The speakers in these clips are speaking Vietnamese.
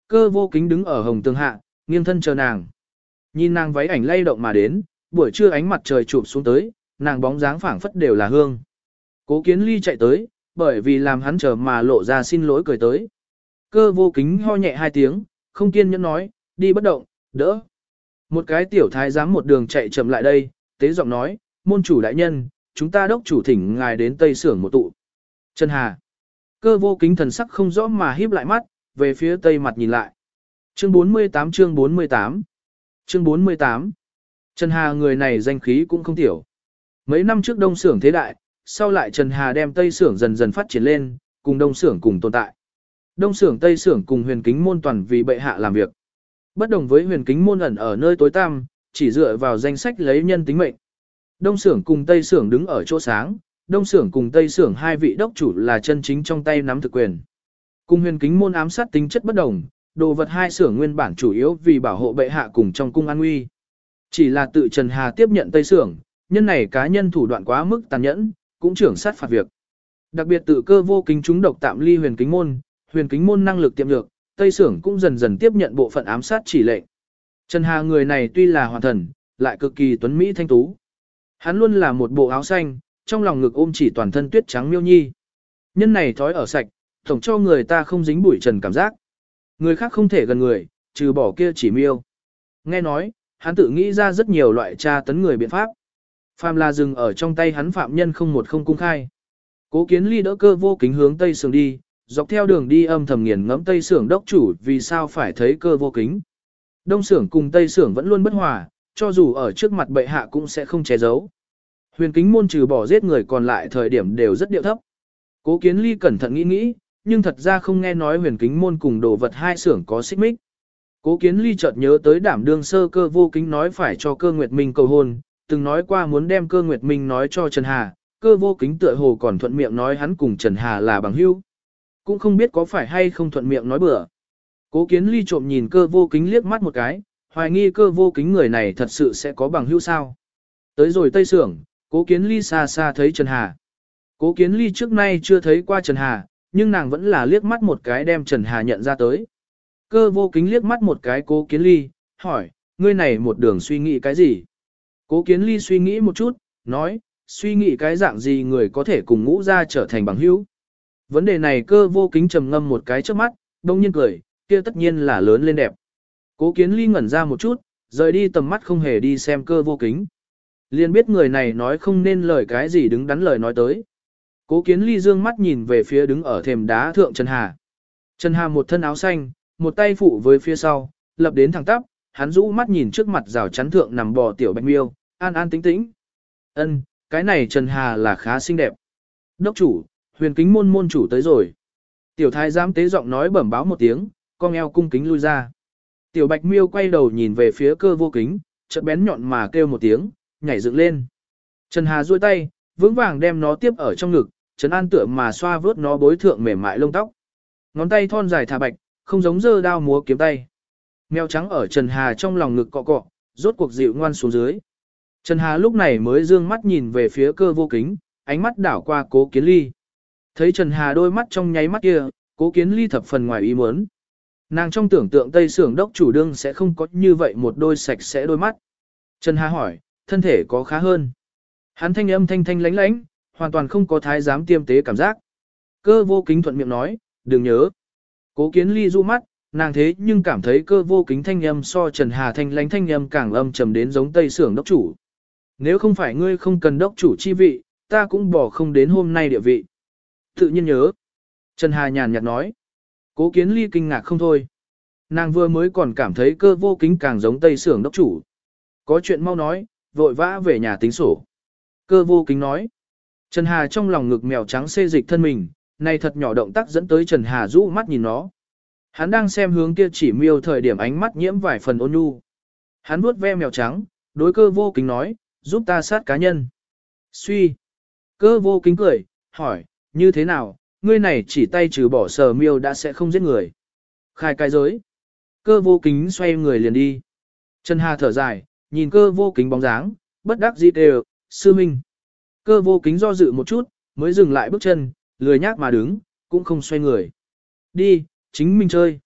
Cơ vô kính đứng ở hồng tường hạ, nghiêng thân chờ nàng. Nhìn nàng váy ảnh lay động mà đến, buổi trưa ánh mặt trời chụp xuống tới, nàng bóng dáng phảng phất đều là hương. Cố Kiến Ly chạy tới, bởi vì làm hắn chờ mà lộ ra xin lỗi cười tới. Cơ vô kính ho nhẹ hai tiếng, không kiên nhẫn nói, đi bất động, đỡ. Một cái tiểu thái giám một đường chạy chậm lại đây, tế giọng nói, môn chủ đại nhân, chúng ta đốc chủ thỉnh ngài đến Tây Sưởng một tụ. Trần Hà. Cơ vô kính thần sắc không rõ mà híp lại mắt, về phía tây mặt nhìn lại. Chương 48 chương 48 Chương 48 Trần Hà người này danh khí cũng không tiểu. Mấy năm trước Đông Sưởng thế đại, sau lại Trần Hà đem Tây Sưởng dần dần phát triển lên, cùng Đông Sưởng cùng tồn tại. Đông Sưởng Tây Sưởng cùng Huyền Kính môn toàn vì bệ hạ làm việc. Bất đồng với Huyền Kính môn ẩn ở nơi tối tăm, chỉ dựa vào danh sách lấy nhân tính mệnh. Đông Sưởng cùng Tây Sưởng đứng ở chỗ sáng, Đông Sưởng cùng Tây Sưởng hai vị đốc chủ là chân chính trong tay nắm thực quyền. Cùng Huyền Kính môn ám sát tính chất bất đồng, đồ vật hai xưởng nguyên bản chủ yếu vì bảo hộ bệ hạ cùng trong cung an nguy. Chỉ là tự Trần Hà tiếp nhận Tây Sưởng, nhân này cá nhân thủ đoạn quá mức tàn nhẫn, cũng trưởng sát phạt việc. Đặc biệt tự Cơ vô kính chúng độc tạm ly Huyền Kính môn năng lực tiệm nhược, Tây Sưởng cũng dần dần tiếp nhận bộ phận ám sát chỉ lệnh. Trần Hà người này tuy là hoàn thần, lại cực kỳ tuấn mỹ thanh tú. Hắn luôn là một bộ áo xanh, trong lòng ngực ôm chỉ toàn thân tuyết trắng miêu nhi. Nhân này thói ở sạch, tổng cho người ta không dính bụi trần cảm giác. Người khác không thể gần người, trừ bỏ kia chỉ miêu. Nghe nói, hắn tự nghĩ ra rất nhiều loại tra tấn người biện pháp. Phàm là dừng ở trong tay hắn phạm nhân không một không cung khai. Cố Kiến Ly đỡ Cơ vô kính hướng Tây Sưởng đi, dọc theo đường đi âm thầm nghiền ngẫm Tây Sưởng đốc chủ vì sao phải thấy Cơ vô kính. Đông Sưởng cùng Tây Sưởng vẫn luôn bất hòa, cho dù ở trước mặt bệ hạ cũng sẽ không che giấu. Huyền Kính môn trừ bỏ giết người còn lại thời điểm đều rất điệu thấp. Cố Kiến Ly cẩn thận nghĩ, nhưng thật ra không nghe nói Huyền Kính môn cùng đồ vật hai xưởng có xích mích. Cố Kiến Ly chợt nhớ tới đảm đương sơ Cơ vô kính nói phải cho Cơ Nguyệt Minh cầu hôn, từng nói qua muốn đem Cơ Nguyệt Minh nói cho Trần Hà, Cơ vô kính tựa hồ còn thuận miệng nói hắn cùng Trần Hà là bằng hữu. Cũng không biết có phải hay không thuận miệng nói bừa. Cố Kiến Ly trộm nhìn Cơ vô kính liếc mắt một cái, hoài nghi Cơ vô kính người này thật sự sẽ có bằng hữu sao. Tới rồi Tây Sưởng, Cố Kiến Ly xa xa thấy Trần Hà. Cố Kiến Ly trước nay chưa thấy qua Trần Hà, nhưng nàng vẫn là liếc mắt một cái đem Trần Hà nhận ra tới. Cơ vô kính liếc mắt một cái Cố Kiến Ly, hỏi, ngươi này một đường suy nghĩ cái gì? Cố Kiến Ly suy nghĩ một chút, nói, suy nghĩ cái dạng gì người có thể cùng ngũ gia trở thành bằng hữu. Vấn đề này Cơ vô kính trầm ngâm một cái trước mắt, đông nhiên cười, kia tất nhiên là lớn lên đẹp. Cố Kiến Ly ngẩn ra một chút, rời đi tầm mắt không hề đi xem Cơ vô kính. Liền biết người này nói không nên lời cái gì đứng đắn lời nói tới. Cố Kiến Ly dương mắt nhìn về phía đứng ở thềm đá thượng Trần Hà. Trần Hà một thân áo xanh, một tay phụ với phía sau, lập đến thẳng tắp, hắn rũ mắt nhìn trước mặt rào chắn thượng nằm bò tiểu bạch miêu, an an tĩnh tĩnh. Ân, cái này Trần Hà là khá xinh đẹp. Đốc chủ, Huyền Kính môn môn chủ tới rồi. Tiểu thái giám tế giọng nói bẩm báo một tiếng, con eo cung kính lui ra. Tiểu bạch miêu quay đầu nhìn về phía Cơ vô kính, chợt bén nhọn mà kêu một tiếng, nhảy dựng lên. Trần Hà duỗi tay, vững vàng đem nó tiếp ở trong ngực, Trần An tựa mà xoa vớt nó bối thượng mềm mại lông tóc. Ngón tay thon dài thả bạch, không giống dơ đao múa kiếm tay. Mèo trắng ở Trần Hà trong lòng ngực cọ cọ, rốt cuộc dịu ngoan xuống dưới. Trần Hà lúc này mới dương mắt nhìn về phía Cơ vô kính, ánh mắt đảo qua Cố Kiến Ly. Thấy Trần Hà đôi mắt trong nháy mắt kia, Cố Kiến Ly thập phần ngoài ý muốn. Nàng trong tưởng tượng Tây Sưởng đốc chủ đương sẽ không có như vậy một đôi sạch sẽ đôi mắt. Trần Hà hỏi, thân thể có khá hơn. Hắn thanh âm thanh thanh lánh lánh, hoàn toàn không có thái giám tiêm tế cảm giác. Cơ vô kính thuận miệng nói, đừng nhớ. Cố Kiến Ly du mắt, nàng thế nhưng cảm thấy Cơ vô kính thanh âm so Trần Hà thanh lánh thanh âm càng âm trầm đến giống Tây Sưởng đốc chủ. Nếu không phải ngươi không cần đốc chủ chi vị, ta cũng bỏ không đến hôm nay địa vị. Tự nhiên nhớ. Trần Hà nhàn nhạt nói. Cố Kiến Ly kinh ngạc không thôi. Nàng vừa mới còn cảm thấy Cơ vô kính càng giống Tây Sưởng đốc chủ. Có chuyện mau nói, vội vã về nhà tính sổ. Cơ vô kính nói. Trần Hà trong lòng ngực mèo trắng xê dịch thân mình, này thật nhỏ động tác dẫn tới Trần Hà rũ mắt nhìn nó. Hắn đang xem hướng kia chỉ miêu thời điểm ánh mắt nhiễm vài phần ôn nhu. Hắn vuốt ve mèo trắng, đối Cơ vô kính nói, giúp ta sát cá nhân. Suy. Cơ vô kính cười, hỏi, như thế nào, ngươi này chỉ tay trừ bỏ sờ miêu đã sẽ không giết người. Khai cái giới. Cơ vô kính xoay người liền đi. Trần Hà thở dài, nhìn Cơ vô kính bóng dáng, bất đắc dĩ đều, sư minh. Cơ vô kính do dự một chút, mới dừng lại bước chân, lười nhác mà đứng, cũng không xoay người. Đi, chính mình chơi.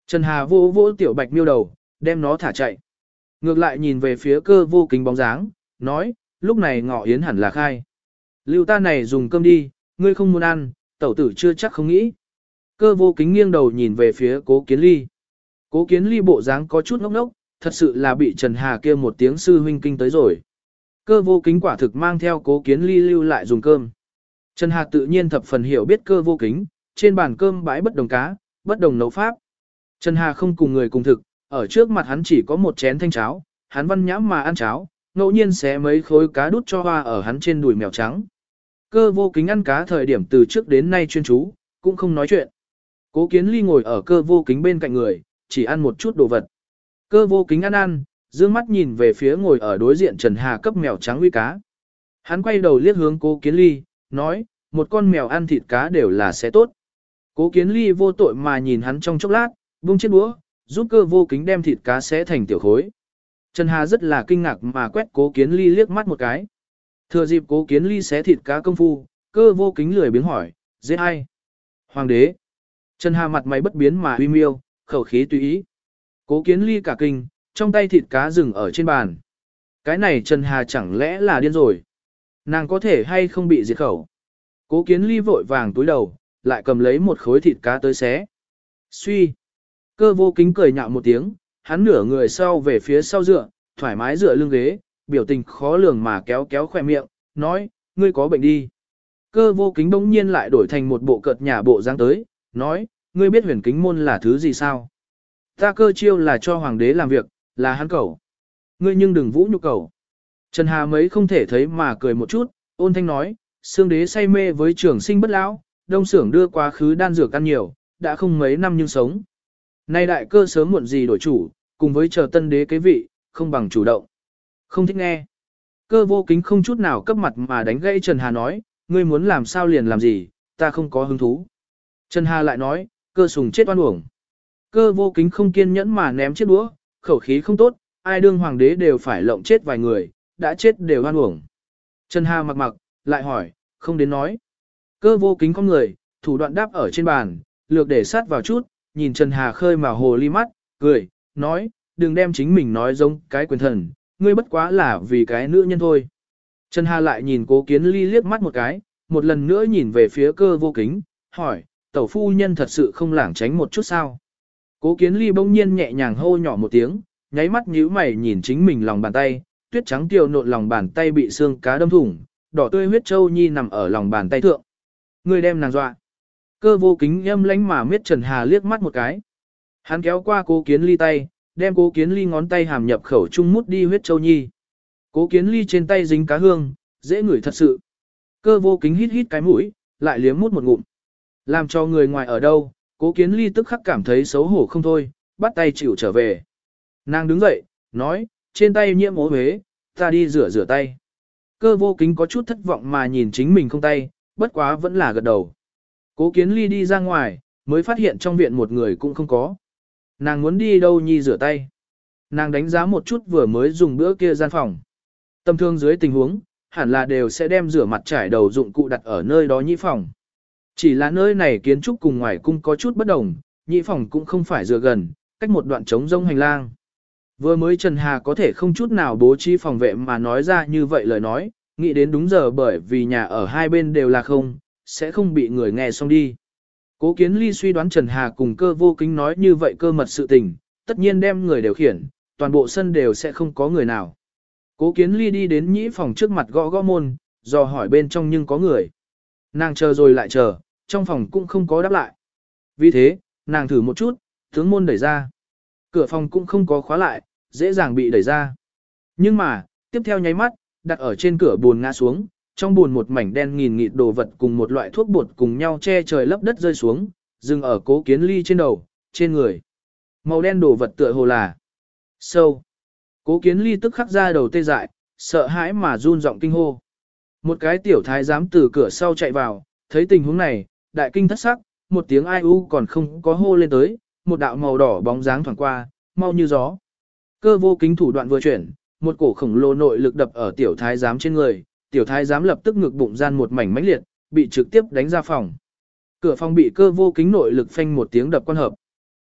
Trần Hà vỗ vỗ tiểu bạch miêu đầu, đem nó thả chạy. Ngược lại nhìn về phía Cơ Vô Kính bóng dáng, nói, lúc này ngọ yến hẳn là khai. Lưu ta này dùng cơm đi, ngươi không muốn ăn, tẩu tử chưa chắc không nghĩ. Cơ Vô Kính nghiêng đầu nhìn về phía Cố Kiến Ly. Cố Kiến Ly bộ dáng có chút ngốc ngốc, thật sự là bị Trần Hà kia một tiếng sư huynh kinh tới rồi. Cơ Vô Kính quả thực mang theo Cố Kiến Ly lưu lại dùng cơm. Trần Hà tự nhiên thập phần hiểu biết Cơ Vô Kính, trên bàn cơm bãi bất đồng cá, bất đồng nấu pháp. Trần Hà không cùng người cùng thực, ở trước mặt hắn chỉ có một chén thanh cháo, hắn văn nhãm mà ăn cháo, ngẫu nhiên xé mấy khối cá đút cho hoa ở hắn trên đùi mèo trắng. Cơ Vô Kính ăn cá thời điểm từ trước đến nay chuyên chú, cũng không nói chuyện. Cố Kiến Ly ngồi ở Cơ Vô Kính bên cạnh người, chỉ ăn một chút đồ vật. Cơ Vô Kính ăn, dương mắt nhìn về phía ngồi ở đối diện Trần Hà cấp mèo trắng uy cá. Hắn quay đầu liếc hướng Cố Kiến Ly, nói, một con mèo ăn thịt cá đều là sẽ tốt. Cố Kiến Ly vô tội mà nhìn hắn trong chốc lát, vung chiếc đũa, giúp Cơ Vô Kính đem thịt cá xé thành tiểu khối. Trần Hà rất là kinh ngạc mà quét Cố Kiến Ly liếc mắt một cái. Thừa dịp Cố Kiến Ly xé thịt cá công phu, Cơ Vô Kính lười biếng hỏi, giết ai? Hoàng đế. Trần Hà mặt mày bất biến mà uy miêu, khẩu khí tùy ý. Cố Kiến Ly cả kinh, trong tay thịt cá dừng ở trên bàn. Cái này Trần Hà chẳng lẽ là điên rồi? Nàng có thể hay không bị diệt khẩu? Cố Kiến Ly vội vàng túi đầu, lại cầm lấy một khối thịt cá tới xé. Suy. Cơ Vô Kính cười nhạo một tiếng, hắn nửa người sau về phía sau dựa, thoải mái dựa lưng ghế, biểu tình khó lường mà kéo kéo khỏe miệng, nói, ngươi có bệnh đi. Cơ Vô Kính bỗng nhiên lại đổi thành một bộ cợt nhả bộ dáng tới, nói, ngươi biết huyền kính môn là thứ gì sao? Ta Cơ Chiêu là cho hoàng đế làm việc, là hắn cẩu. Ngươi nhưng đừng vũ nhục cẩu. Trần Hà mấy không thể thấy mà cười một chút, ôn thanh nói, xương đế say mê với trường sinh bất lão, đông xưởng đưa quá khứ đan dược ăn nhiều, đã không mấy năm nhưng sống. Nay đại cơ sớm muộn gì đổi chủ, cùng với chờ tân đế kế vị, không bằng chủ động. Không thích nghe. Cơ Vô Kính không chút nào cấp mặt mà đánh gãy Trần Hà nói, ngươi muốn làm sao liền làm gì, ta không có hứng thú. Trần Hà lại nói, Cơ Sùng chết oan uổng. Cơ Vô Kính không kiên nhẫn mà ném chiếc đũa, khẩu khí không tốt, ai đương hoàng đế đều phải lộng chết vài người, đã chết đều oan uổng. Trần Hà mặc, lại hỏi, không đến nói. Cơ Vô Kính con người, thủ đoạn đáp ở trên bàn, lược để sát vào chút, nhìn Trần Hà khơi mà hồ ly mắt, cười, nói, đừng đem chính mình nói giống cái quyền thần, ngươi bất quá là vì cái nữ nhân thôi. Trần Hà lại nhìn Cố Kiến Ly liếc mắt một cái, một lần nữa nhìn về phía Cơ Vô Kính, hỏi, tẩu phu nhân thật sự không lảng tránh một chút sao? Cố Kiến Ly bỗng nhiên nhẹ nhàng hô nhỏ một tiếng, nháy mắt nhíu mày nhìn chính mình lòng bàn tay, tuyết trắng tiều nộn lòng bàn tay bị xương cá đâm thủng, đỏ tươi huyết châu nhi nằm ở lòng bàn tay thượng. Ngươi đem nàng dọa. Cơ Vô Kính âm lãnh mà miết Trần Hà liếc mắt một cái. Hắn kéo qua Cố Kiến Ly tay, đem Cố Kiến Ly ngón tay hàm nhập khẩu trung mút đi huyết châu nhi. Cố Kiến Ly trên tay dính cá hương, dễ ngửi thật sự. Cơ Vô Kính hít hít cái mũi, lại liếm mút một ngụm. Làm cho người ngoài ở đâu, Cố Kiến Ly tức khắc cảm thấy xấu hổ không thôi, bắt tay chịu trở về. Nàng đứng dậy, nói, trên tay nhiễm ố huế, ta đi rửa tay. Cơ Vô Kính có chút thất vọng mà nhìn chính mình không tay, bất quá vẫn là gật đầu. Cố Kiến Ly đi ra ngoài, mới phát hiện trong viện một người cũng không có. Nàng muốn đi đâu nhi rửa tay. Nàng đánh giá một chút vừa mới dùng bữa kia gian phòng. Tầm thường dưới tình huống, hẳn là đều sẽ đem rửa mặt trải đầu dụng cụ đặt ở nơi đó nhĩ phòng. Chỉ là nơi này kiến trúc cùng ngoài cung có chút bất đồng, nhĩ phòng cũng không phải dựa gần, cách một đoạn trống rông hành lang. Vừa mới Trần Hà có thể không chút nào bố trí phòng vệ mà nói ra như vậy lời nói, nghĩ đến đúng giờ bởi vì nhà ở hai bên đều là không, sẽ không bị người nghe xong đi. Cố Kiến Ly suy đoán Trần Hà cùng Cơ Vô Kính nói như vậy cơ mật sự tình, tất nhiên đem người đều khiển, toàn bộ sân đều sẽ không có người nào. Cố Kiến Ly đi đến nhĩ phòng trước mặt gõ gõ môn, dò hỏi bên trong nhưng có người. Nàng chờ rồi lại chờ, trong phòng cũng không có đáp lại. Vì thế, nàng thử một chút, tướng môn đẩy ra. Cửa phòng cũng không có khóa lại, dễ dàng bị đẩy ra. Nhưng mà, tiếp theo nháy mắt, đặt ở trên cửa buồn ngã xuống, trong buồn một mảnh đen nghìn nghịt đồ vật cùng một loại thuốc bột cùng nhau che trời lấp đất rơi xuống, dừng ở Cố Kiến Ly trên đầu, trên người. Màu đen đồ vật tựa hồ là sâu. Cố Kiến Ly tức khắc ra đầu tê dại, sợ hãi mà run giọng kinh hô. Một cái tiểu thái giám từ cửa sau chạy vào, thấy tình huống này, đại kinh thất sắc, một tiếng ai u còn không có hô lên tới, một đạo màu đỏ bóng dáng thoảng qua, mau như gió. Cơ Vô Kính thủ đoạn vừa chuyển, một cổ khổng lồ nội lực đập ở tiểu thái giám trên người, tiểu thái giám lập tức ngực bụng gian một mảnh mãnh liệt, bị trực tiếp đánh ra phòng. Cửa phòng bị Cơ Vô Kính nội lực phanh một tiếng đập quan hợp.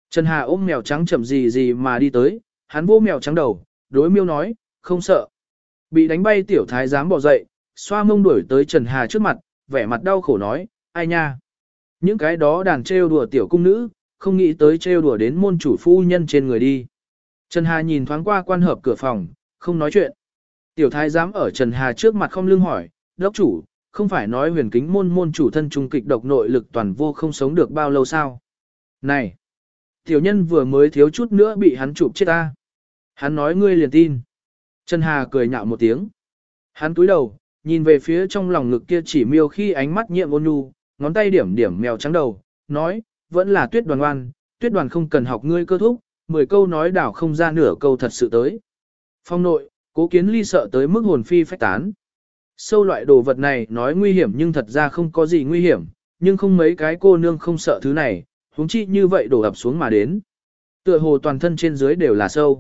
Trần Hà ôm mèo trắng chậm gì gì mà đi tới, hắn vô mèo trắng đầu, đối miêu nói, không sợ. Bị đánh bay tiểu thái giám bỏ dậy, xoa mông đuổi tới Trần Hà trước mặt, vẻ mặt đau khổ nói, ai nha. Những cái đó đàn trêu đùa tiểu cung nữ, không nghĩ tới trêu đùa đến môn chủ phu nhân trên người đi. Trần Hà nhìn thoáng qua quan hợp cửa phòng, không nói chuyện. Tiểu thái giám ở Trần Hà trước mặt không lưng hỏi, đốc chủ, không phải nói huyền kính môn môn chủ thân trung kịch độc nội lực toàn vô không sống được bao lâu sao? Này! Tiểu nhân vừa mới thiếu chút nữa bị hắn chụp chết ta. Hắn nói ngươi liền tin. Trần Hà cười nhạo một tiếng. Hắn cúi đầu, nhìn về phía trong lòng ngực kia chỉ miêu khi ánh mắt nhiệm ôn nhu, ngón tay điểm điểm mèo trắng đầu, nói, vẫn là tuyết đoàn oan, tuyết đoàn không cần học ngươi cơ thúc, 10 câu nói đảo không ra nửa câu thật sự tới. Phong nội, Cố Kiến Ly sợ tới mức hồn phi phách tán. Sâu loại đồ vật này nói nguy hiểm nhưng thật ra không có gì nguy hiểm, nhưng không mấy cái cô nương không sợ thứ này, huống chi như vậy đổ ập xuống mà đến. Tựa hồ toàn thân trên dưới đều là sâu.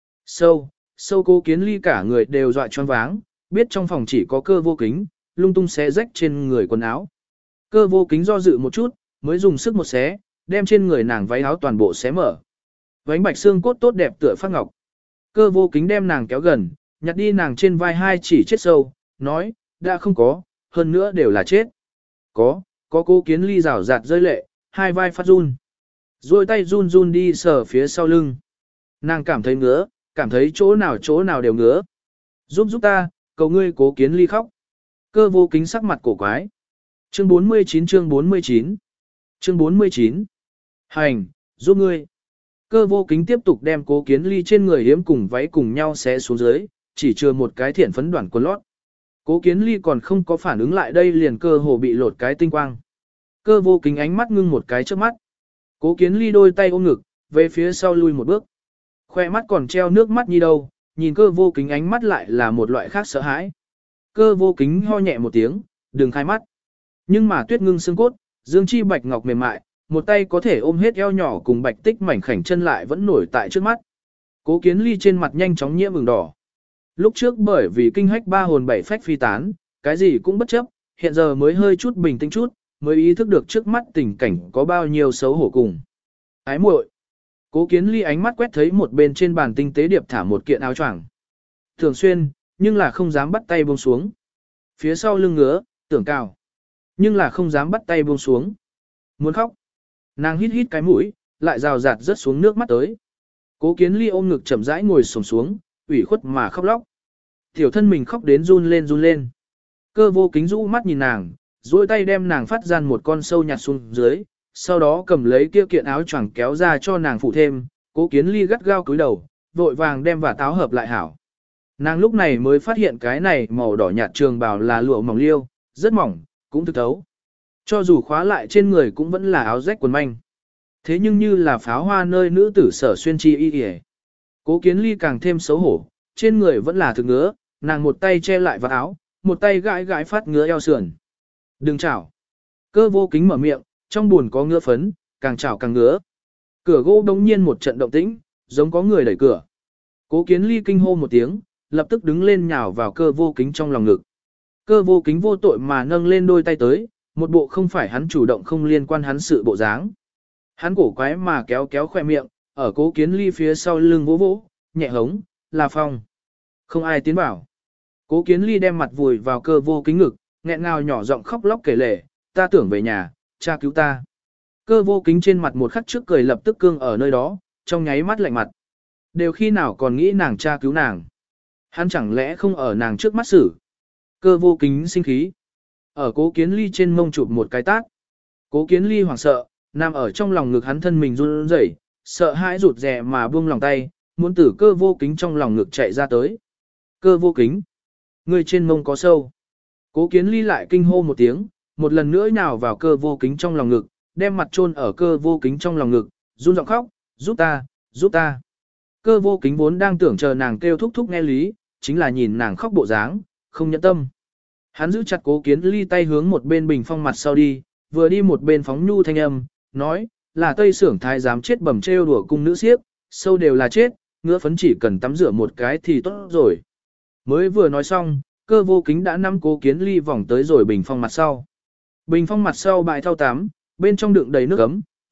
Sâu Cố Kiến Ly cả người đều dọa choáng váng, biết trong phòng chỉ có Cơ Vô Kính, lung tung xé rách trên người quần áo. Cơ Vô Kính do dự một chút, mới dùng sức một xé, đem trên người nàng váy áo toàn bộ xé mở. Vánh bạch xương cốt tốt đẹp tựa phát ngọc. Cơ Vô Kính đem nàng kéo gần, nhặt đi nàng trên vai hai chỉ chết sâu, nói, đã không có, hơn nữa đều là chết. Có Cố Kiến Ly rào rạt rơi lệ, hai vai phát run. Rồi tay run run đi sờ phía sau lưng. Nàng cảm thấy ngứa, cảm thấy chỗ nào đều ngứa. Giúp ta, cầu ngươi Cố Kiến Ly khóc. Cơ Vô Kính sắc mặt cổ quái. Chương 49 chương 49 Hành, giúp ngươi. Cơ Vô Kính tiếp tục đem Cố Kiến Ly trên người hiếm cùng váy cùng nhau xé xuống dưới, chỉ chừa một cái thiện phấn đoạn quần lót. Cố Kiến Ly còn không có phản ứng lại đây liền cơ hồ bị lột cái tinh quang. Cơ Vô Kính ánh mắt ngưng một cái trước mắt. Cố Kiến Ly đôi tay ôm ngực, về phía sau lui một bước. Khoe mắt còn treo nước mắt như đâu, nhìn Cơ Vô Kính ánh mắt lại là một loại khác sợ hãi. Cơ Vô Kính ho nhẹ một tiếng, đừng khai mắt. Nhưng mà tuyết ngưng xương cốt, dương chi bạch ngọc mềm mại, một tay có thể ôm hết eo nhỏ cùng bạch tích mảnh khảnh chân lại vẫn nổi tại trước mắt. Cố Kiến Ly trên mặt nhanh chóng nhiễm ửng đỏ. Lúc trước bởi vì kinh hách ba hồn bảy phách phi tán, cái gì cũng bất chấp, hiện giờ mới hơi chút bình tĩnh chút, mới ý thức được trước mắt tình cảnh có bao nhiêu xấu hổ cùng. Ái muội. Cố Kiến Ly ánh mắt quét thấy một bên trên bàn tinh tế điệp thả một kiện áo choàng. Thường xuyên, nhưng là không dám bắt tay buông xuống. Phía sau lưng ngứa, tưởng cào. Nhưng là không dám bắt tay buông xuống. Muốn khóc. Nàng hít hít cái mũi, lại rào rạt rớt xuống nước mắt tới. Cố Kiến Ly ôm ngực chậm rãi ngồi xổm xuống, ủy khuất mà khóc lóc. Tiểu thân mình khóc đến run lên. Cơ Vô Kính rũ mắt nhìn nàng, duỗi tay đem nàng phát gian một con sâu nhặt xuống dưới, sau đó cầm lấy kia kiện áo choàng kéo ra cho nàng phụ thêm. Cố Kiến Ly gắt gao cúi đầu, vội vàng đem và táo hợp lại hảo. Nàng lúc này mới phát hiện cái này màu đỏ nhạt trường bào là lụa mỏng liêu, rất mỏng, cũng thực thấu. Cho dù khóa lại trên người cũng vẫn là áo rách quần manh. Thế nhưng như là pháo hoa nơi nữ tử sở xuyên chi y y. Cố Kiến Ly càng thêm xấu hổ, trên người vẫn là thực ngứa, nàng một tay che lại vào áo, một tay gãi phát ngứa eo sườn. Đừng chảo. Cơ Vô Kính mở miệng, trong buồn có ngứa phấn, càng chảo càng ngứa. Cửa gỗ đống nhiên một trận động tĩnh, giống có người đẩy cửa. Cố Kiến Ly kinh hô một tiếng, lập tức đứng lên nhào vào Cơ Vô Kính trong lòng ngực. Cơ Vô Kính vô tội mà nâng lên đôi tay tới, một bộ không phải hắn chủ động không liên quan hắn sự bộ dáng. Hắn cổ quái mà kéo khoe miệng, ở Cố Kiến Ly phía sau lưng vỗ vỗ, nhẹ hống, là Phong. Không ai tiến bảo. Cố Kiến Ly đem mặt vùi vào Cơ Vô Kính ngực, nghẹn ngào nhỏ giọng khóc lóc kể lể, ta tưởng về nhà, cha cứu ta. Cơ Vô Kính trên mặt một khắc trước cười lập tức cương ở nơi đó, trong nháy mắt lạnh mặt. Đều khi nào còn nghĩ nàng cha cứu nàng. Hắn chẳng lẽ không ở nàng trước mắt xử. Cơ Vô Kính sinh khí. Ở Cố Kiến Ly trên mông chụp một cái tát. Cố Kiến Ly hoảng sợ, nằm ở trong lòng ngực hắn thân mình run rẩy, sợ hãi rụt rè mà buông lòng tay, muốn tử Cơ Vô Kính trong lòng ngực chạy ra tới. Cơ Vô Kính, người trên mông có sâu. Cố Kiến Ly lại kinh hô một tiếng, một lần nữa nhào vào Cơ Vô Kính trong lòng ngực, đem mặt chôn ở Cơ Vô Kính trong lòng ngực, run giọng khóc, giúp ta, giúp ta. Cơ Vô Kính vốn đang tưởng chờ nàng kêu thúc thúc nghe lý, chính là nhìn nàng khóc bộ dáng, không nhẫn tâm. Hắn giữ chặt Cố Kiến Ly tay hướng một bên bình phong mặt sau đi, vừa đi một bên phóng nhu thanh âm, nói, là Tây Sưởng thái giám chết bầm trêu đùa cung nữ siếp, sâu đều là chết, ngứa phấn chỉ cần tắm rửa một cái thì tốt rồi. Mới vừa nói xong, Cơ Vô Kính đã nắm Cố Kiến Ly vòng tới rồi bình phong mặt sau. Bình phong mặt sau bãi thau tắm, bên trong đựng đầy nước ấm,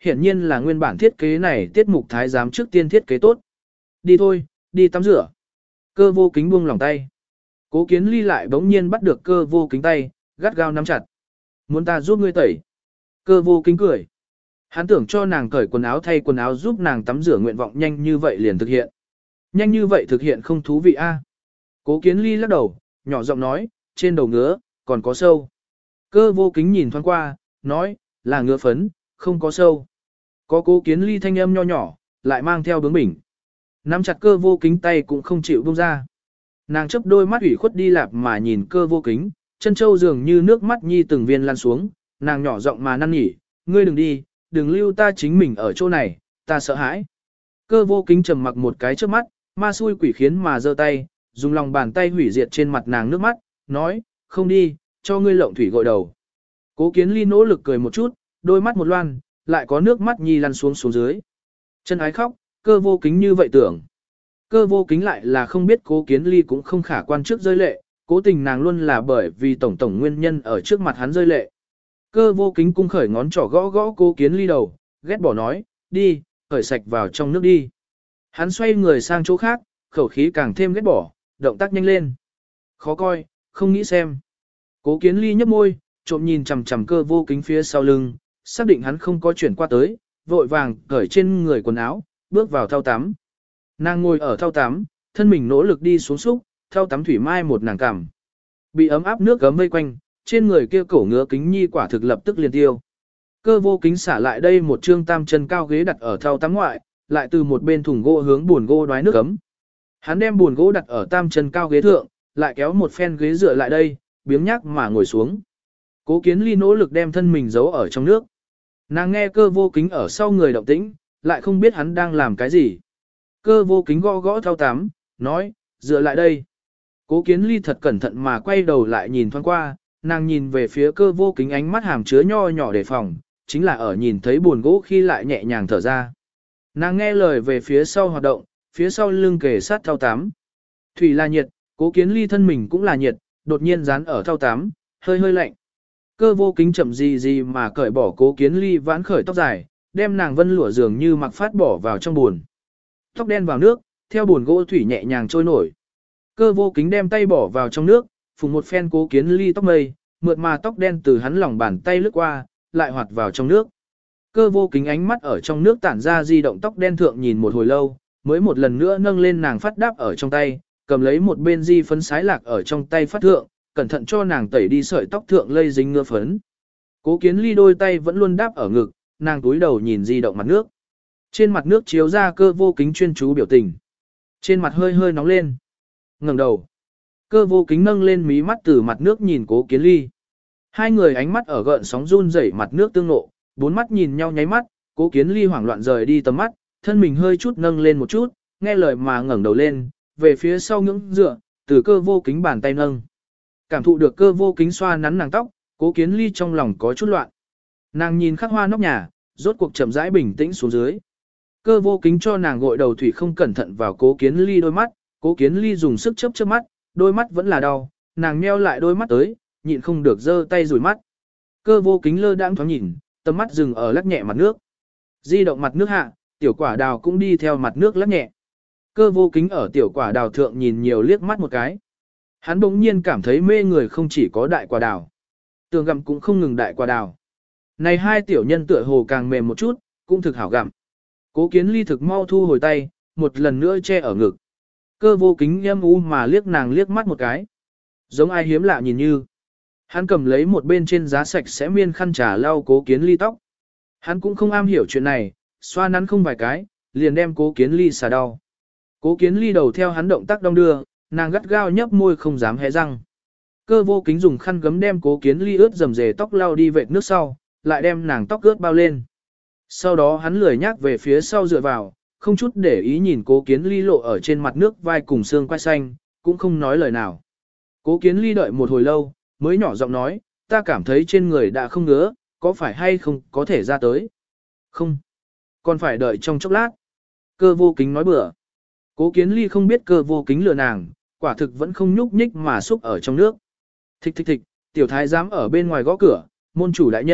hiển nhiên là nguyên bản thiết kế này tiết mục thái giám trước tiên thiết kế tốt. Đi thôi, đi tắm rửa. Cơ vô kính buông lòng tay. Cố Kiến Ly lại bỗng nhiên bắt được Cơ vô kính tay, gắt gao nắm chặt. Muốn ta giúp ngươi tẩy. Cơ vô kính cười. Hắn tưởng cho nàng cởi quần áo thay quần áo giúp nàng tắm rửa nguyện vọng nhanh như vậy liền thực hiện. Nhanh như vậy thực hiện không thú vị a. Cố Kiến Ly lắc đầu, nhỏ giọng nói, trên đầu ngứa, còn có sâu. Cơ vô kính nhìn thoáng qua, nói, là ngứa phấn, không có sâu. Có Cố Kiến Ly thanh âm nho nhỏ, lại mang theo bướng bỉnh. Nắm chặt Cơ vô kính tay cũng không chịu buông ra. Nàng chớp đôi mắt ủy khuất đi lạp mà nhìn Cơ vô kính, chân châu dường như nước mắt nhi từng viên lan xuống, nàng nhỏ giọng mà năn nỉ, ngươi đừng đi, đừng lưu ta chính mình ở chỗ này, ta sợ hãi. Cơ vô kính trầm mặc một cái trước mắt, ma xui quỷ khiến mà giơ tay, dùng lòng bàn tay hủy diệt trên mặt nàng nước mắt, nói, không đi, cho ngươi lộng thủy gội đầu. Cố Kiến Ly nỗ lực cười một chút, đôi mắt một loan, lại có nước mắt nhi lăn xuống xuống dưới. Chân ái khóc, Cơ vô kính như vậy tưởng. Cơ vô kính lại là không biết Cố Kiến Ly cũng không khả quan trước rơi lệ, cố tình nàng luôn là bởi vì tổng nguyên nhân ở trước mặt hắn rơi lệ. Cơ vô kính cung khởi ngón trỏ gõ gõ Cố Kiến Ly đầu, ghét bỏ nói, đi, khởi sạch vào trong nước đi. Hắn xoay người sang chỗ khác, khẩu khí càng thêm ghét bỏ, động tác nhanh lên. Khó coi, không nghĩ xem. Cố Kiến Ly nhấp môi, trộm nhìn chằm chằm Cơ vô kính phía sau lưng, xác định hắn không có chuyển qua tới, vội vàng cởi trên người quần áo, bước vào thau tắm. Nàng ngồi ở thau tắm, thân mình nỗ lực đi xuống xúc, thau tắm thủy mai một nàng cảm. Bị ấm áp nước gấm vây quanh, trên người kia cổ ngứa kính nhi quả thực lập tức liền tiêu. Cơ vô kính xả lại đây một trương tam chân cao ghế đặt ở thau tắm ngoại, lại từ một bên thùng gỗ hướng buồn gỗ đoái nước ấm. Hắn đem buồn gỗ đặt ở tam chân cao ghế thượng, lại kéo một phen ghế dựa lại đây, biếng nhác mà ngồi xuống. Cố Kiến Ly nỗ lực đem thân mình giấu ở trong nước. Nàng nghe Cơ vô kính ở sau người động tĩnh, lại không biết hắn đang làm cái gì. Cơ vô kính gõ gõ thau tắm, nói, dựa lại đây. Cố Kiến Ly thật cẩn thận mà quay đầu lại nhìn thoáng qua, nàng nhìn về phía Cơ vô kính ánh mắt hàm chứa nho nhỏ đề phòng, chính là ở nhìn thấy buồn gỗ khi lại nhẹ nhàng thở ra. Nàng nghe lời về phía sau hoạt động, phía sau lưng kề sát thau tắm. Thủy là nhiệt, Cố Kiến Ly thân mình cũng là nhiệt, đột nhiên dán ở thau tắm, hơi hơi lạnh. Cơ vô kính chậm gì mà cởi bỏ Cố Kiến Ly vãn khởi tóc dài, đem nàng vân lụa dường như mặc phát bỏ vào trong buồn. Tóc đen vào nước, theo buồn gỗ thủy nhẹ nhàng trôi nổi. Cơ vô kính đem tay bỏ vào trong nước, phùng một phen Cố Kiến Ly tóc mây, mượt mà tóc đen từ hắn lòng bàn tay lướt qua, lại hoạt vào trong nước. Cơ vô kính ánh mắt ở trong nước tản ra di động tóc đen thượng nhìn một hồi lâu, mới một lần nữa nâng lên nàng phát đáp ở trong tay, cầm lấy một bên di phấn sái lạc ở trong tay phát thượng, cẩn thận cho nàng tẩy đi sợi tóc thượng lây dính ngứa phấn. Cố Kiến Ly đôi tay vẫn luôn đáp ở ngực, nàng túi đầu nhìn di động mặt nước. Trên mặt nước chiếu ra Cơ vô kính chuyên chú biểu tình. Trên mặt hơi hơi nóng lên. Ngẩng đầu. Cơ vô kính nâng lên mí mắt từ mặt nước nhìn Cố Kiến Ly. Hai người ánh mắt ở gợn sóng run rẩy mặt nước tương ngộ, bốn mắt nhìn nhau nháy mắt, Cố Kiến Ly hoảng loạn rời đi tầm mắt, thân mình hơi chút nâng lên một chút, nghe lời mà ngẩng đầu lên, về phía sau ngưỡng dựa, từ Cơ vô kính bàn tay nâng. Cảm thụ được Cơ vô kính xoa nắn nàng tóc, Cố Kiến Ly trong lòng có chút loạn. Nàng nhìn khắc hoa nóc nhà, rốt cuộc chậm rãi bình tĩnh xuống dưới. Cơ vô kính cho nàng gội đầu thủy không cẩn thận vào Cố Kiến Ly đôi mắt, Cố Kiến Ly dùng sức chớp mắt, đôi mắt vẫn là đau, nàng nheo lại đôi mắt tới, nhịn không được giơ tay rủi mắt. Cơ vô kính lơ đãng thoáng nhìn, tầm mắt dừng ở lắc nhẹ mặt nước. Di động mặt nước hạ, tiểu quả đào cũng đi theo mặt nước lắc nhẹ. Cơ vô kính ở tiểu quả đào thượng nhìn nhiều liếc mắt một cái. Hắn bỗng nhiên cảm thấy mê người không chỉ có đại quả đào. Tường gặm cũng không ngừng đại quả đào. Này hai tiểu nhân tựa hồ càng mềm một chút, cũng thực hảo gặm. Cố Kiến Ly thực mau thu hồi tay, một lần nữa che ở ngực. Cơ vô kính âm u mà liếc nàng liếc mắt một cái. Giống ai hiếm lạ nhìn như. Hắn cầm lấy một bên trên giá sạch sẽ miên khăn trà lau Cố Kiến Ly tóc. Hắn cũng không am hiểu chuyện này, xoa nắn không vài cái, liền đem Cố Kiến Ly xả đau. Cố Kiến Ly đầu theo hắn động tác đong đưa, nàng gắt gao nhấp môi không dám hé răng. Cơ vô kính dùng khăn gấm đem Cố Kiến Ly ướt dầm dề tóc lau đi vệt nước sau, lại đem nàng tóc ướt bao lên. Sau đó hắn lười nhác về phía sau dựa vào, không chút để ý nhìn Cố Kiến Ly lộ ở trên mặt nước vai cùng xương quai xanh, cũng không nói lời nào. Cố Kiến Ly đợi một hồi lâu, mới nhỏ giọng nói, ta cảm thấy trên người đã không ngứa, có phải hay không có thể ra tới? Không, còn phải đợi trong chốc lát. Cơ vô kính nói bừa. Cố Kiến Ly không biết Cơ vô kính lừa nàng, quả thực vẫn không nhúc nhích mà xúc ở trong nước. Thịch thịch thịch, tiểu thái giám ở bên ngoài gõ cửa, môn chủ đại nhân,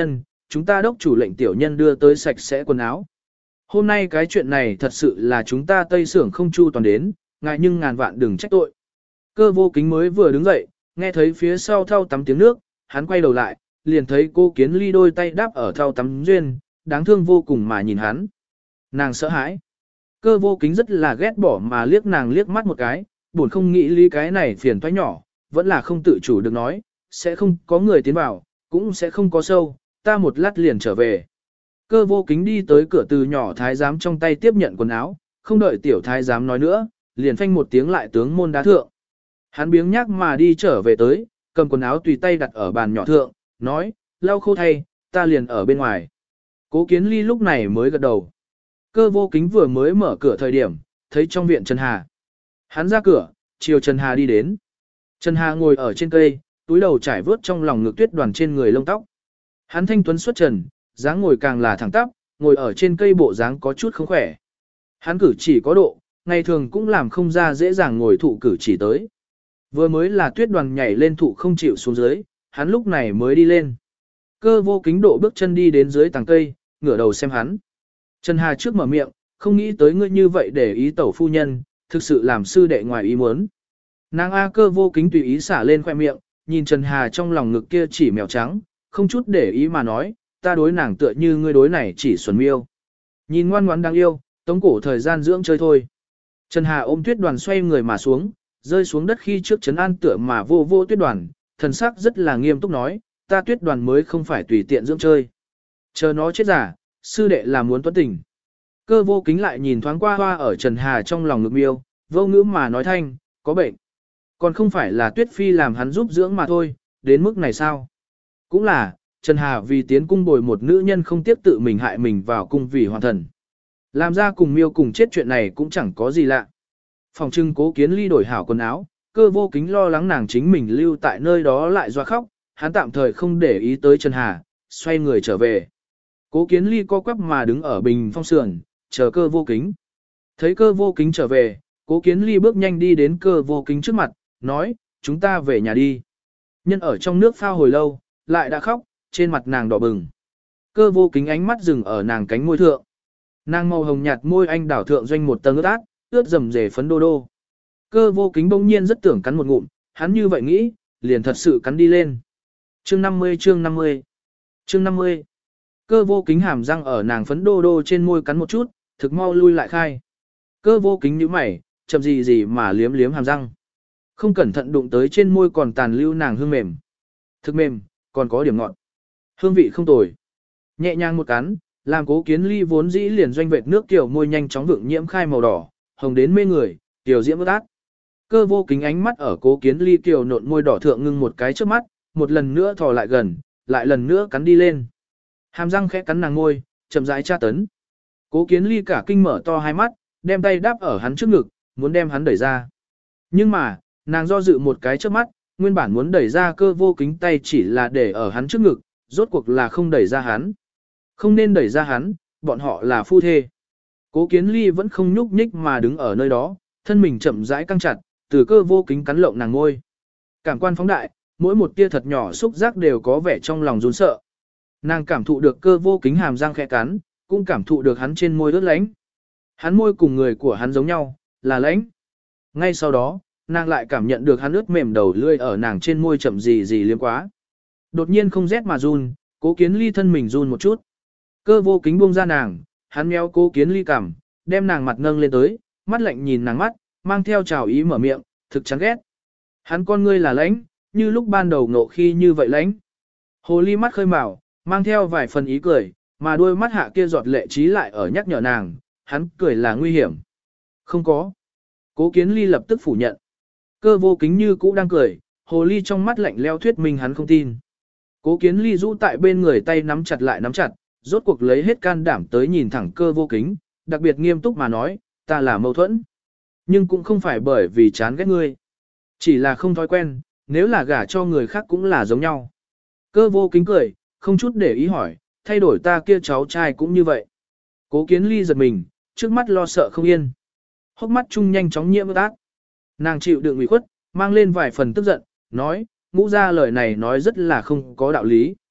chúng ta đốc chủ lệnh tiểu nhân đưa tới sạch sẽ quần áo. Hôm nay cái chuyện này thật sự là chúng ta Tây Sưởng không chu toàn đến, ngại nhưng ngàn vạn đừng trách tội. Cơ vô kính mới vừa đứng dậy, nghe thấy phía sau thau tắm tiếng nước, hắn quay đầu lại, liền thấy cô Kiến Ly đôi tay đáp ở thau tắm duyên, đáng thương vô cùng mà nhìn hắn. Nàng sợ hãi. Cơ vô kính rất là ghét bỏ mà liếc nàng liếc mắt một cái, buồn không nghĩ lý cái này phiền toái nhỏ, vẫn là không tự chủ được nói, sẽ không có người tiến vào, cũng sẽ không có sâu, ta một lát liền trở về. Cơ vô kính đi tới cửa từ nhỏ thái giám trong tay tiếp nhận quần áo, không đợi tiểu thái giám nói nữa, liền phanh một tiếng lại tướng môn đá thượng. Hắn biếng nhác mà đi trở về tới, cầm quần áo tùy tay đặt ở bàn nhỏ thượng, nói, lau khô thay, ta liền ở bên ngoài. Cố Kiến Ly lúc này mới gật đầu. Cơ vô kính vừa mới mở cửa thời điểm, thấy trong viện Trần Hà. Hắn ra cửa, chiều Trần Hà đi đến. Trần Hà ngồi ở trên cây, túi đầu trải vớt trong lòng ngực tuyết đoàn trên người lông tóc. Hắn thanh tuấn xuất trần, dáng ngồi càng là thẳng tắp, ngồi ở trên cây bộ dáng có chút không khỏe. Hắn cử chỉ có độ, ngày thường cũng làm không ra dễ dàng ngồi thụ cử chỉ tới. Vừa mới là tuyết đoàn nhảy lên thụ không chịu xuống dưới, hắn lúc này mới đi lên. Cơ vô kính độ bước chân đi đến dưới tàng cây, ngửa đầu xem hắn. Trần Hà trước mở miệng, không nghĩ tới ngươi như vậy để ý tẩu phu nhân, thực sự làm sư đệ ngoài ý muốn. Nàng A Cơ vô kính tùy ý xả lên khoe miệng, nhìn Trần Hà trong lòng ngực kia chỉ mèo trắng, không chút để ý mà nói, ta đối nàng tựa như ngươi đối này chỉ xuẩn miêu. Nhìn ngoan ngoãn đáng yêu, tống cổ thời gian dưỡng chơi thôi. Trần Hà ôm tuyết đoàn xoay người mà xuống, rơi xuống đất khi trước trấn an tựa mà vô vô tuyết đoàn, thần sắc rất là nghiêm túc nói, ta tuyết đoàn mới không phải tùy tiện dưỡng chơi. Chờ nó chết giả, sư đệ là muốn tuấn tình. Cơ vô kính lại nhìn thoáng qua hoa ở Trần Hà trong lòng ngực miêu, vô ngữ mà nói thanh, có bệnh. Còn không phải là tuyết phi làm hắn giúp dưỡng mà thôi, đến mức này sao? Cũng là, Trần Hà vì tiến cung bồi một nữ nhân không tiếp tự mình hại mình vào cung vì hoàn thần. Làm ra cùng miêu cùng chết chuyện này cũng chẳng có gì lạ. Phòng trưng Cố Kiến Ly đổi hảo quần áo, cơ vô kính lo lắng nàng chính mình lưu tại nơi đó lại doa khóc, hắn tạm thời không để ý tới Trần Hà, xoay người trở về. Cố Kiến Ly co quắp mà đứng ở bình phong sườn, chờ cơ vô kính. Thấy cơ vô kính trở về, Cố Kiến Ly bước nhanh đi đến cơ vô kính trước mặt, nói, chúng ta về nhà đi. Nhân ở trong nước phao hồi lâu, lại đã khóc, trên mặt nàng đỏ bừng. Cơ vô kính ánh mắt dừng ở nàng cánh môi thượng. Nàng màu hồng nhạt môi anh đảo thượng doanh một tầng ướt át, ướt rầm rề phấn đô đô. Cơ vô kính bỗng nhiên rất tưởng cắn một ngụm, hắn như vậy nghĩ, liền thật sự cắn đi lên. Chương 50 chương 50 Chương 50 Cơ vô kính hàm răng ở nàng phấn đô đô trên môi cắn một chút, thực mau lui lại khai. Cơ vô kính nhíu mày, chậm gì gì mà liếm liếm hàm răng. Không cẩn thận đụng tới trên môi còn tàn lưu nàng hương mềm. Thực mềm, còn có điểm ngọt. Hương vị không tồi. Nhẹ nhàng một cắn, làm Cố Kiến Ly vốn dĩ liền doanh vệt nước kiểu môi nhanh chóng vượng nhiễm khai màu đỏ, hồng đến mê người, tiểu diễm ướt át. Cơ vô kính ánh mắt ở Cố Kiến Ly kiều nộn môi đỏ thượng ngưng một cái trước mắt, một lần nữa thò lại gần, lại lần nữa cắn đi lên. Hàm răng khẽ cắn nàng ngôi, chậm rãi tra tấn. Cố Kiến Ly cả kinh mở to hai mắt, đem tay đáp ở hắn trước ngực, muốn đem hắn đẩy ra. Nhưng mà, nàng do dự một cái trước mắt, nguyên bản muốn đẩy ra cơ vô kính tay chỉ là để ở hắn trước ngực, rốt cuộc là không đẩy ra hắn. Không nên đẩy ra hắn, bọn họ là phu thê. Cố Kiến Ly vẫn không nhúc nhích mà đứng ở nơi đó, thân mình chậm rãi căng chặt, từ cơ vô kính cắn lộng nàng ngôi. Cảm quan phóng đại, mỗi một tia thật nhỏ xúc giác đều có vẻ trong lòng run sợ. Nàng cảm thụ được cơ vô kính hàm răng khẽ cắn, cũng cảm thụ được hắn trên môi ướt lánh. Hắn môi cùng người của hắn giống nhau, là lánh. Ngay sau đó, nàng lại cảm nhận được hắn ướt mềm đầu lươi ở nàng trên môi chậm gì gì liếm quá. Đột nhiên không rét mà run, Cố Kiến Ly thân mình run một chút. Cơ vô kính buông ra nàng, hắn méo Cố Kiến Ly cằm, đem nàng mặt nâng lên tới, mắt lạnh nhìn nàng mắt, mang theo trào ý mở miệng, thực chán ghét. Hắn con ngươi là lãnh, như lúc ban đầu ngộ khi như vậy lãnh. Hồ ly mắt khơi mào, mang theo vài phần ý cười, mà đôi mắt hạ kia giọt lệ trí lại ở nhắc nhở nàng, hắn cười là nguy hiểm. Không có. Cố Kiến Ly lập tức phủ nhận. Cơ vô kính như cũ đang cười, hồ ly trong mắt lạnh leo thuyết minh hắn không tin. Cố Kiến Ly rũ tại bên người tay nắm chặt lại nắm chặt, rốt cuộc lấy hết can đảm tới nhìn thẳng cơ vô kính, đặc biệt nghiêm túc mà nói, ta là mâu thuẫn. Nhưng cũng không phải bởi vì chán ghét ngươi. Chỉ là không thói quen, nếu là gả cho người khác cũng là giống nhau. Cơ vô kính cười, không chút để ý hỏi, thay đổi ta kia cháu trai cũng như vậy. Cố Kiến Ly giật mình, trước mắt lo sợ không yên. Hốc mắt chung nhanh chóng nhiễm ướt át. Nàng chịu đựng ủy khuất, mang lên vài phần tức giận, nói, ngũ ra lời này nói rất là không có đạo lý.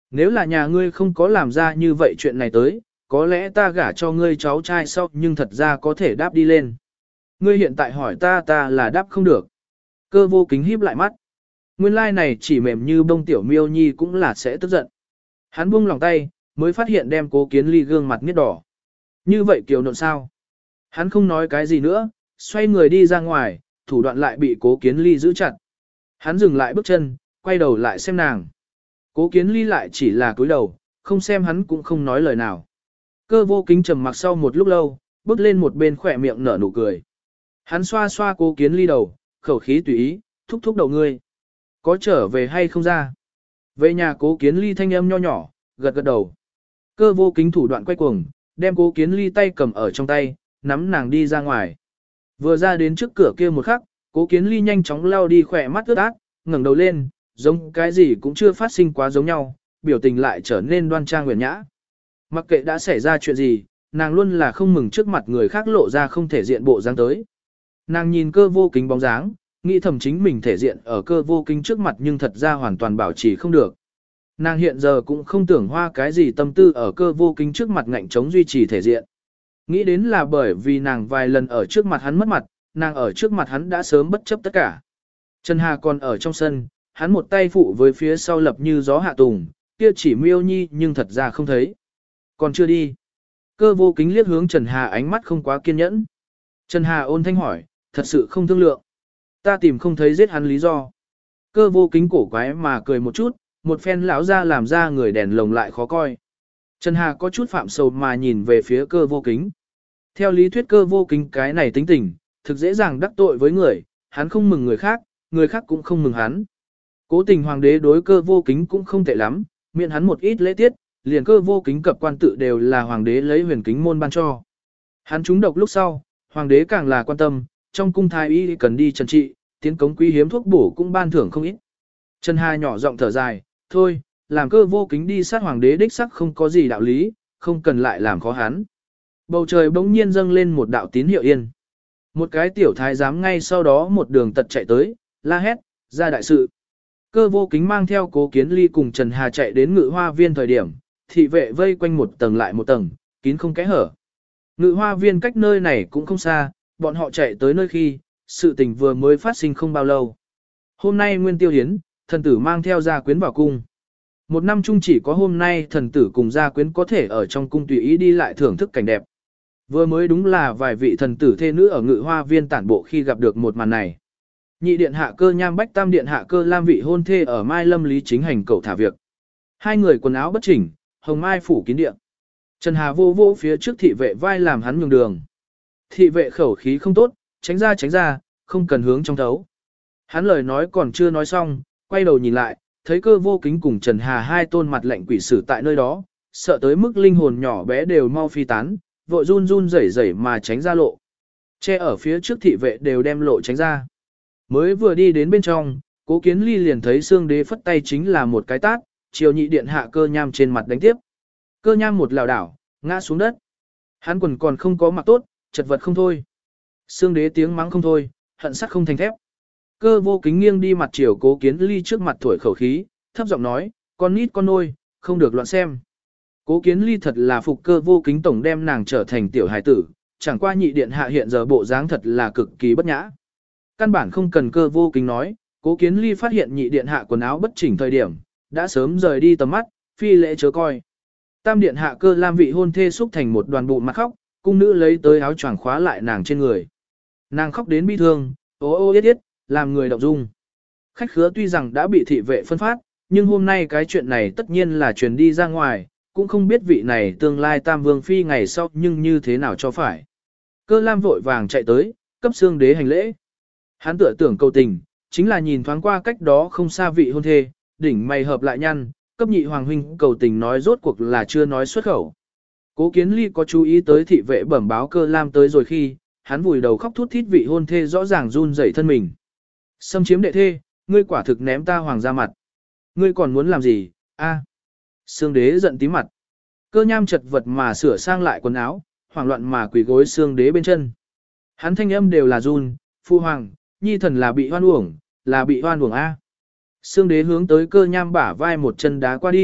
Nếu là nhà ngươi không có làm ra như vậy chuyện này tới, có lẽ ta gả cho ngươi cháu trai sau nhưng thật ra có thể đáp đi lên. Ngươi hiện tại hỏi ta là đáp không được. Cơ vô kính híp lại mắt. Nguyên lai này chỉ mềm như bông tiểu miêu nhi cũng là sẽ tức giận. Hắn buông lòng tay, mới phát hiện đem Cố Kiến Ly gương mặt nghiết đỏ. Như vậy kiều nộn sao? Hắn không nói cái gì nữa, xoay người đi ra ngoài, thủ đoạn lại bị Cố Kiến Ly giữ chặt. Hắn dừng lại bước chân, quay đầu lại xem nàng. Cố Kiến Ly lại chỉ là cúi đầu, không xem hắn cũng không nói lời nào. Cơ vô kính trầm mặc sau một lúc lâu, bước lên một bên khỏe miệng nở nụ cười. Hắn xoa xoa Cố Kiến Ly đầu, khẩu khí tùy ý, thúc thúc đầu ngươi. Có trở về hay không ra? Về nhà Cố Kiến Ly thanh âm nho nhỏ, gật gật đầu. Cơ vô kính thủ đoạn quay cuồng, đem Cố Kiến Ly tay cầm ở trong tay, nắm nàng đi ra ngoài. Vừa ra đến trước cửa kia một khắc, Cố Kiến Ly nhanh chóng lao đi khỏe mắt ướt át, ngẩng đầu lên, giống cái gì cũng chưa phát sinh quá giống nhau, biểu tình lại trở nên đoan trang huyền nhã. Mặc kệ đã xảy ra chuyện gì, nàng luôn là không mừng trước mặt người khác lộ ra không thể diện bộ dáng tới. Nàng nhìn Cơ vô kính bóng dáng, nghĩ thầm chính mình thể diện ở Cơ vô kính trước mặt nhưng thật ra hoàn toàn bảo trì không được. Nàng hiện giờ cũng không tưởng hoa cái gì tâm tư ở Cơ vô kính trước mặt ngạnh chống duy trì thể diện. Nghĩ đến là bởi vì nàng vài lần ở trước mặt hắn mất mặt, nàng ở trước mặt hắn đã sớm bất chấp tất cả. Trần Hà còn ở trong sân, hắn một tay phụ với phía sau lập như gió hạ tùng, kia chỉ miêu nhi nhưng thật ra không thấy. Còn chưa đi. Cơ vô kính liếc hướng Trần Hà ánh mắt không quá kiên nhẫn. Trần Hà ôn thanh hỏi, thật sự không thương lượng. Ta tìm không thấy giết hắn lý do. Cơ vô kính cổ quái mà cười một chút, một phen lão ra làm ra người đèn lồng lại khó coi. Trần Hà có chút phạm sầu mà nhìn về phía Cơ vô kính. Theo lý thuyết Cơ vô kính cái này tính tình, thực dễ dàng đắc tội với người, hắn không mừng người khác cũng không mừng hắn. Cố tình hoàng đế đối Cơ vô kính cũng không tệ lắm, miễn hắn một ít lễ tiết, liền Cơ vô kính cập quan tự đều là hoàng đế lấy huyền kính môn ban cho. Hắn trúng độc lúc sau, hoàng đế càng là quan tâm, trong cung thái y cần đi trần trị, tiến cống quý hiếm thuốc bổ cũng ban thưởng không ít. Trần Hà nhỏ giọng thở dài, thôi, làm Cơ vô kính đi sát hoàng đế đích sắc không có gì đạo lý, không cần lại làm khó hắn. Bầu trời bỗng nhiên dâng lên một đạo tín hiệu yên. Một cái tiểu thái giám ngay sau đó một đường tật chạy tới, la hét, ra đại sự. Cơ vô kính mang theo Cố Kiến Ly cùng Trần Hà chạy đến Ngự Hoa Viên thời điểm, thị vệ vây quanh một tầng lại một tầng, kín không kẽ hở. Ngự Hoa Viên cách nơi này cũng không xa, bọn họ chạy tới nơi khi, sự tình vừa mới phát sinh không bao lâu. Hôm nay Nguyên Tiêu Hiến, thần tử mang theo gia quyến vào cung. Một năm chung chỉ có hôm nay thần tử cùng gia quyến có thể ở trong cung tùy ý đi lại thưởng thức cảnh đẹp. Vừa mới đúng là vài vị thần tử thê nữ ở Ngự Hoa Viên tản bộ khi gặp được một màn này. Nhị điện hạ Cơ Nham bách tam điện hạ Cơ Lam vị hôn thê ở Mai Lâm Lý chính hành cầu thả việc. Hai người quần áo bất chỉnh, hồng mai phủ kín điện. Trần Hà vô vô phía trước thị vệ vai làm hắn nhường đường. Thị vệ khẩu khí không tốt, tránh ra, không cần hướng trong thấu. Hắn lời nói còn chưa nói xong, quay đầu nhìn lại, thấy Cơ vô kính cùng Trần Hà hai tôn mặt lạnh quỷ sử tại nơi đó, sợ tới mức linh hồn nhỏ bé đều mau phi tán, vội run run rẩy rẩy mà tránh ra lộ. Che ở phía trước thị vệ đều đem lộ tránh ra. Mới vừa đi đến bên trong, Cố Kiến Ly liền thấy Sương Đế phất tay chính là một cái tát, chiều nhị điện hạ Cơ Nham trên mặt đánh tiếp. Cơ Nham một lảo đảo, ngã xuống đất. Hắn quần còn không có mặc tốt, chật vật không thôi. Sương Đế tiếng mắng không thôi, hận sắt không thành thép. Cơ vô kính nghiêng đi mặt chiều Cố Kiến Ly trước mặt thổi khẩu khí, thấp giọng nói, con nít con nôi, không được loạn xem. Cố Kiến Ly thật là phục Cơ vô kính tổng đem nàng trở thành tiểu hài tử, chẳng qua nhị điện hạ hiện giờ bộ dáng thật là cực kỳ bất nhã. Căn bản không cần Cơ vô kính nói, Cố Kiến Ly phát hiện nhị điện hạ quần áo bất chỉnh thời điểm, đã sớm rời đi tầm mắt, phi lễ chớ coi. Tam điện hạ Cơ Lam vị hôn thê xúc thành một đoàn bụng mặt khóc, cung nữ lấy tới áo choàng khóa lại nàng trên người. Nàng khóc đến bi thương, ô ô yết yết, làm người động dung. Khách khứa tuy rằng đã bị thị vệ phân phát, nhưng hôm nay cái chuyện này tất nhiên là truyền đi ra ngoài, cũng không biết vị này tương lai tam vương phi ngày sau nhưng như thế nào cho phải. Cơ Lam vội vàng chạy tới, cấp Sương Đế hành lễ. Hắn tựa tưởng cầu tình, chính là nhìn thoáng qua cách đó không xa vị hôn thê, đỉnh mày hợp lại nhăn, cấp nhị hoàng huynh cầu tình nói rốt cuộc là chưa nói xuất khẩu. Cố Kiến Ly có chú ý tới thị vệ bẩm báo Cơ Lam tới rồi khi, hắn vùi đầu khóc thút thít vị hôn thê rõ ràng run rẩy thân mình. Xâm chiếm đệ thê, ngươi quả thực ném ta hoàng ra mặt. Ngươi còn muốn làm gì, a? Sương Đế giận tí mặt. Cơ Nham chật vật mà sửa sang lại quần áo, hoảng loạn mà quỳ gối Sương Đế bên chân. Hắn thanh âm đều là run, phu hoàng, nhi thần là bị hoan uổng a. Sương Đế hướng tới Cơ Nham bả vai một chân đá qua đi,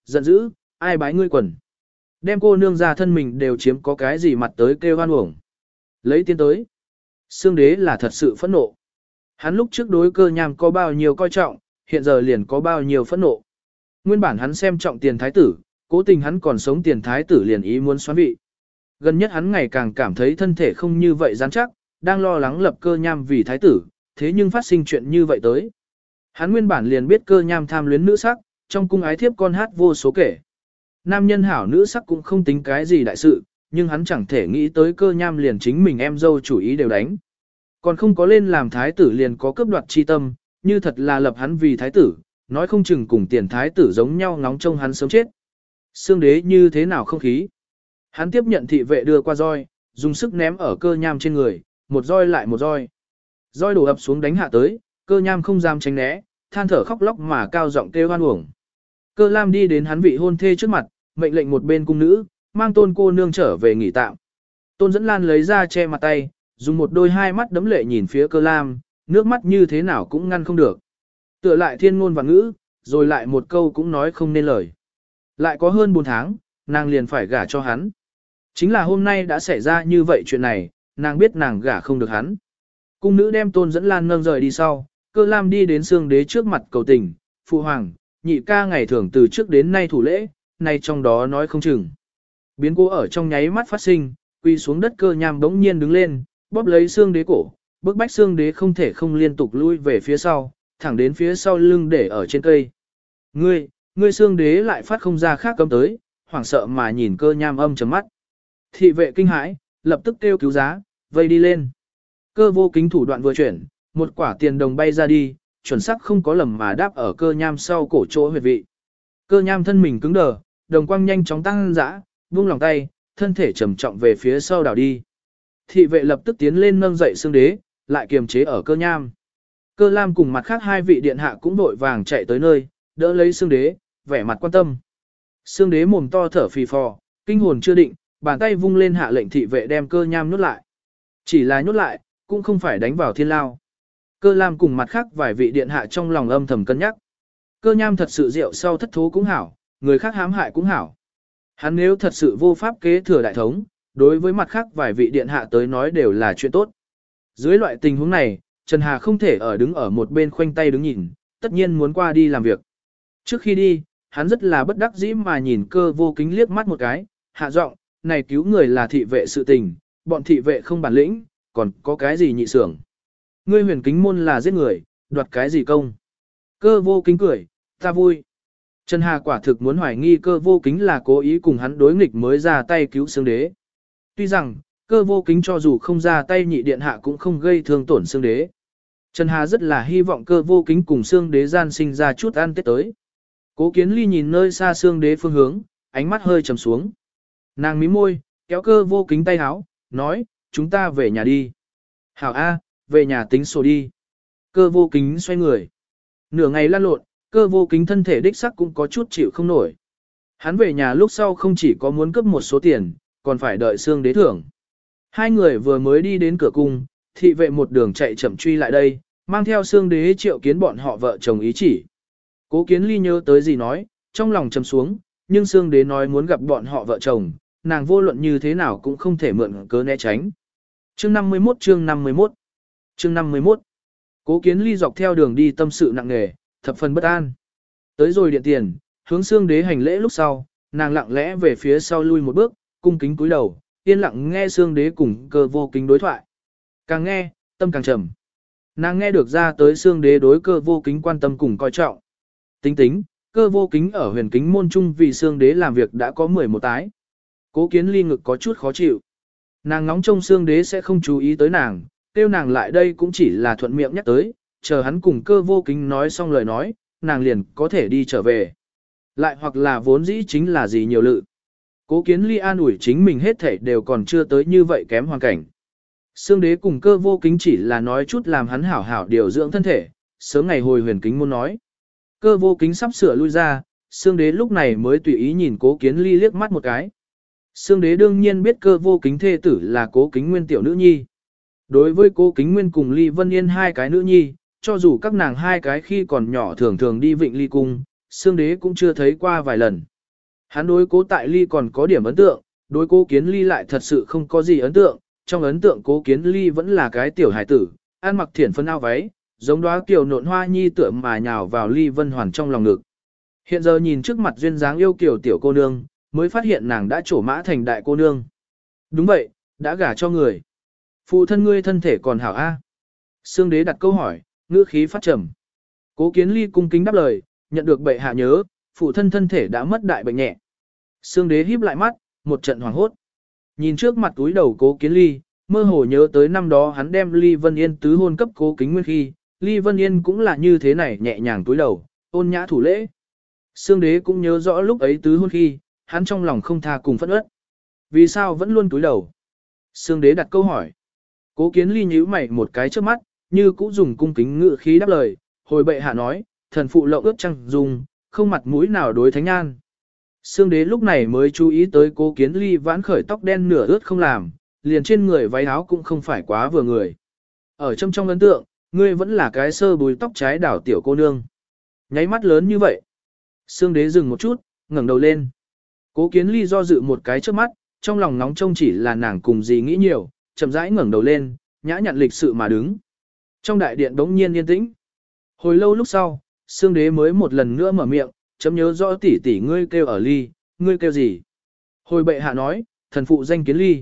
Giận dữ, ai bái ngươi quần. Đem cô nương ra thân mình đều chiếm có cái gì mặt tới kêu hoan uổng. Lấy tiền tới. Xương đế là thật sự phẫn nộ. Hắn lúc trước đối Cơ Nham có bao nhiêu coi trọng, hiện giờ liền có bao nhiêu phẫn nộ. Nguyên bản hắn xem trọng tiền thái tử, cố tình hắn còn sống tiền thái tử liền ý muốn xoán vị. Gần nhất hắn ngày càng cảm thấy thân thể không như vậy rắn chắc, đang lo lắng lập Cơ Nham vì thái tử, thế nhưng phát sinh chuyện như vậy tới. Hắn nguyên bản liền biết Cơ Nham tham luyến nữ sắc, trong cung ái thiếp con hát vô số kể. Nam nhân hảo nữ sắc cũng không tính cái gì đại sự, nhưng hắn chẳng thể nghĩ tới Cơ Nham liền chính mình em dâu chủ ý đều đánh. Còn không có lên làm thái tử liền có cướp đoạt chi tâm, như thật là lập hắn vì thái tử, nói không chừng cùng tiền thái tử giống nhau ngóng trông hắn sớm chết. Xương đế như thế nào không khí. Hắn tiếp nhận thị vệ đưa qua roi, dùng sức ném ở Cơ Nham trên người, một roi lại một roi. Roi đổ ập xuống đánh hạ tới, Cơ Nham không dám tránh né, than thở khóc lóc mà cao giọng kêu oan uổng. Cơ Lam đi đến hắn vị hôn thê trước mặt, mệnh lệnh một bên cung nữ, mang Tôn cô nương trở về nghỉ tạm. Tôn Dẫn Lan lấy ra che mặt tay, dùng một đôi hai mắt đấm lệ nhìn phía Cơ Lam, nước mắt như thế nào cũng ngăn không được. Tựa lại thiên ngôn và ngữ, rồi lại một câu cũng nói không nên lời. Lại có hơn 4 tháng, nàng liền phải gả cho hắn. Chính là hôm nay đã xảy ra như vậy chuyện này, nàng biết nàng gả không được hắn. Cung nữ đem Tôn Dẫn Lan nâng rời đi sau, Cơ Lam đi đến Xương đế trước mặt cầu tình, phụ hoàng, nhị ca ngày thường từ trước đến nay thủ lễ, nay trong đó nói không chừng. Biến cố ở trong nháy mắt phát sinh, quy xuống đất Cơ Nham bỗng nhiên đứng lên, bóp lấy Xương đế cổ, bức bách Xương đế không thể không liên tục lui về phía sau, thẳng đến phía sau lưng để ở trên cây. Ngươi Xương đế lại phát không ra khác cấm tới, hoảng sợ mà nhìn Cơ Nham âm chấm mắt. Thị vệ kinh hãi, lập tức kêu cứu giá, vây đi lên. Cơ Vô Kính thủ đoạn vừa chuyển, một quả tiền đồng bay ra đi, chuẩn xác không có lầm mà đáp ở Cơ Nham sau cổ chỗ huyệt vị. Cơ Nham thân mình cứng đờ, đồng quang nhanh chóng tăng dã, buông lòng tay, thân thể trầm trọng về phía sau đảo đi. Thị vệ lập tức tiến lên nâng dậy Xương đế, lại kiềm chế ở Cơ Nham. Cơ Lam cùng mặt khác hai vị điện hạ cũng vội vàng chạy tới nơi, đỡ lấy Xương đế, vẻ mặt quan tâm. Xương đế mồm to thở phì phò, kinh hồn chưa định, bàn tay vung lên hạ lệnh thị vệ đem Cơ Nham nhốt lại. Chỉ là nhốt lại, cũng không phải đánh vào thiên lao. Cơ Lam cùng mặt khác vài vị điện hạ trong lòng âm thầm cân nhắc. Cơ Nham thật sự rượu sau thất thố cũng hảo, người khác hãm hại cũng hảo. Hắn nếu thật sự vô pháp kế thừa đại thống, đối với mặt khác vài vị điện hạ tới nói đều là chuyện tốt. Dưới loại tình huống này, Trần Hà không thể đứng ở một bên khoanh tay đứng nhìn, tất nhiên muốn qua đi làm việc. Trước khi đi, hắn rất là bất đắc dĩ mà nhìn Cơ Vô Kính liếc mắt một cái, hạ giọng, này cứu người là thị vệ sự tình, bọn thị vệ không bản lĩnh, còn có cái gì nhị xưởng. Ngươi Huyền Kính môn là giết người, đoạt cái gì công. Cơ Vô Kính cười, ta vui. Trần Hà quả thực muốn hoài nghi Cơ Vô Kính là cố ý cùng hắn đối nghịch mới ra tay cứu Xương đế. Tuy rằng, Cơ Vô Kính cho dù không ra tay nhị điện hạ cũng không gây thương tổn Xương đế. Trần Hà rất là hy vọng Cơ Vô Kính cùng Xương đế gian sinh ra chút ăn tết tới. Cố Kiến Ly nhìn nơi xa Xương đế phương hướng, ánh mắt hơi trầm xuống. Nàng mím môi, kéo Cơ Vô Kính tay háo, nói, chúng ta về nhà đi. Hảo A, về nhà tính sổ đi. Cơ Vô Kính xoay người. Nửa ngày lăn lộn, Cơ Vô Kính thân thể đích sắc cũng có chút chịu không nổi. Hắn về nhà lúc sau không chỉ có muốn cướp một số tiền, còn phải đợi Xương đế thưởng. Hai người vừa mới đi đến cửa cung, thị vệ một đường chạy chậm truy lại đây, mang theo Xương đế triệu kiến bọn họ vợ chồng ý chỉ. Cố Kiến Ly nhớ tới gì nói, trong lòng trầm xuống, nhưng Xương đế nói muốn gặp bọn họ vợ chồng, nàng vô luận như thế nào cũng không thể mượn cớ né tránh. Chương 51 chương 51 Cố Kiến Ly dọc theo đường đi tâm sự nặng nề, thập phần bất an. Tới rồi điện tiền, hướng Xương đế hành lễ lúc sau, nàng lặng lẽ về phía sau lui một bước, cung kính cúi đầu, yên lặng nghe Xương đế cùng Cơ Vô Kính đối thoại. Càng nghe, tâm càng trầm. Nàng nghe được ra tới Xương đế đối Cơ Vô Kính quan tâm cùng coi trọng. Tính, Cơ Vô Kính ở Huyền Kính môn trung vì Xương đế làm việc đã có 11 tái. Cố Kiến Ly ngực có chút khó chịu. Nàng ngóng trông Xương đế sẽ không chú ý tới nàng, kêu nàng lại đây cũng chỉ là thuận miệng nhắc tới, chờ hắn cùng Cơ Vô Kính nói xong lời nói, nàng liền có thể đi trở về. Lại hoặc là vốn dĩ chính là gì nhiều lự. Cố Kiến Ly an ủi chính mình hết thảy đều còn chưa tới như vậy kém hoàn cảnh. Xương đế cùng Cơ Vô Kính chỉ là nói chút làm hắn hảo hảo điều dưỡng thân thể, sớm ngày hồi Huyền Kính môn nói. Cơ Vô Kính sắp sửa lui ra, Xương đế lúc này mới tùy ý nhìn Cố Kiến Ly liếc mắt một cái. Xương đế đương nhiên biết Cơ Vô Kính thê tử là Cố Kính Nguyên tiểu nữ nhi. Đối với Cố Kính Nguyên cùng Ly Vân Yên hai cái nữ nhi, cho dù các nàng hai cái khi còn nhỏ thường thường đi Vịnh Ly cung, Xương đế cũng chưa thấy qua vài lần. Hắn đối Cố Tại Ly còn có điểm ấn tượng, đối Cố Kiến Ly lại thật sự không có gì ấn tượng, trong ấn tượng Cố Kiến Ly vẫn là cái tiểu hải tử, ăn mặc thiển phân áo váy, giống đóa kiều nộn hoa nhi tựa mà nhào vào Ly Vân Hoàn trong lòng ngực. Hiện giờ nhìn trước mặt duyên dáng yêu kiều tiểu cô nương, mới phát hiện nàng đã trổ mã thành đại cô nương. Đúng vậy, đã gả cho người. Phụ thân ngươi thân thể còn hảo a? Sương Đế đặt câu hỏi, ngữ khí phát trầm. Cố Kiến Ly cung kính đáp lời, nhận được bệ hạ nhớ, phụ thân thân thể đã mất đại bệnh nhẹ. Sương Đế híp lại mắt, một trận hoảng hốt. Nhìn trước mặt túi đầu Cố Kiến Ly, mơ hồ nhớ tới năm đó hắn đem Ly Vân Yên tứ hôn cấp Cố Kính Nguyên khi, Ly Vân Yên cũng là như thế này nhẹ nhàng túi đầu, ôn nhã thủ lễ. Sương Đế cũng nhớ rõ lúc ấy tứ hôn khi, hắn trong lòng không tha cùng phẫn uất. Vì sao vẫn luôn túi đầu? Sương Đế đặt câu hỏi. Cố Kiến Ly nhíu mày một cái trước mắt, như cũ dùng cung kính ngự khí đáp lời, hồi bệ hạ nói, thần phụ lộng ướt trăng dùng, không mặt mũi nào đối thánh nhan. Sương Đế lúc này mới chú ý tới Cố Kiến Ly vãn khởi tóc đen nửa ướt không làm, liền trên người váy áo cũng không phải quá vừa người. Ở trong ấn tượng, ngươi vẫn là cái sơ bùi tóc trái đảo tiểu cô nương. Nháy mắt lớn như vậy. Sương Đế dừng một chút, ngẩng đầu lên. Cố Kiến Ly do dự một cái trước mắt, trong lòng nóng trông chỉ là nàng cùng gì nghĩ nhiều, chậm rãi ngẩng đầu lên, nhã nhặn lịch sự mà đứng. Trong đại điện đống nhiên yên tĩnh. Hồi lâu lúc sau, Sương Đế mới một lần nữa mở miệng, chấm nhớ rõ tỷ tỷ ngươi kêu ở Ly, ngươi kêu gì? Hồi bệ hạ nói, thần phụ danh Kiến Ly.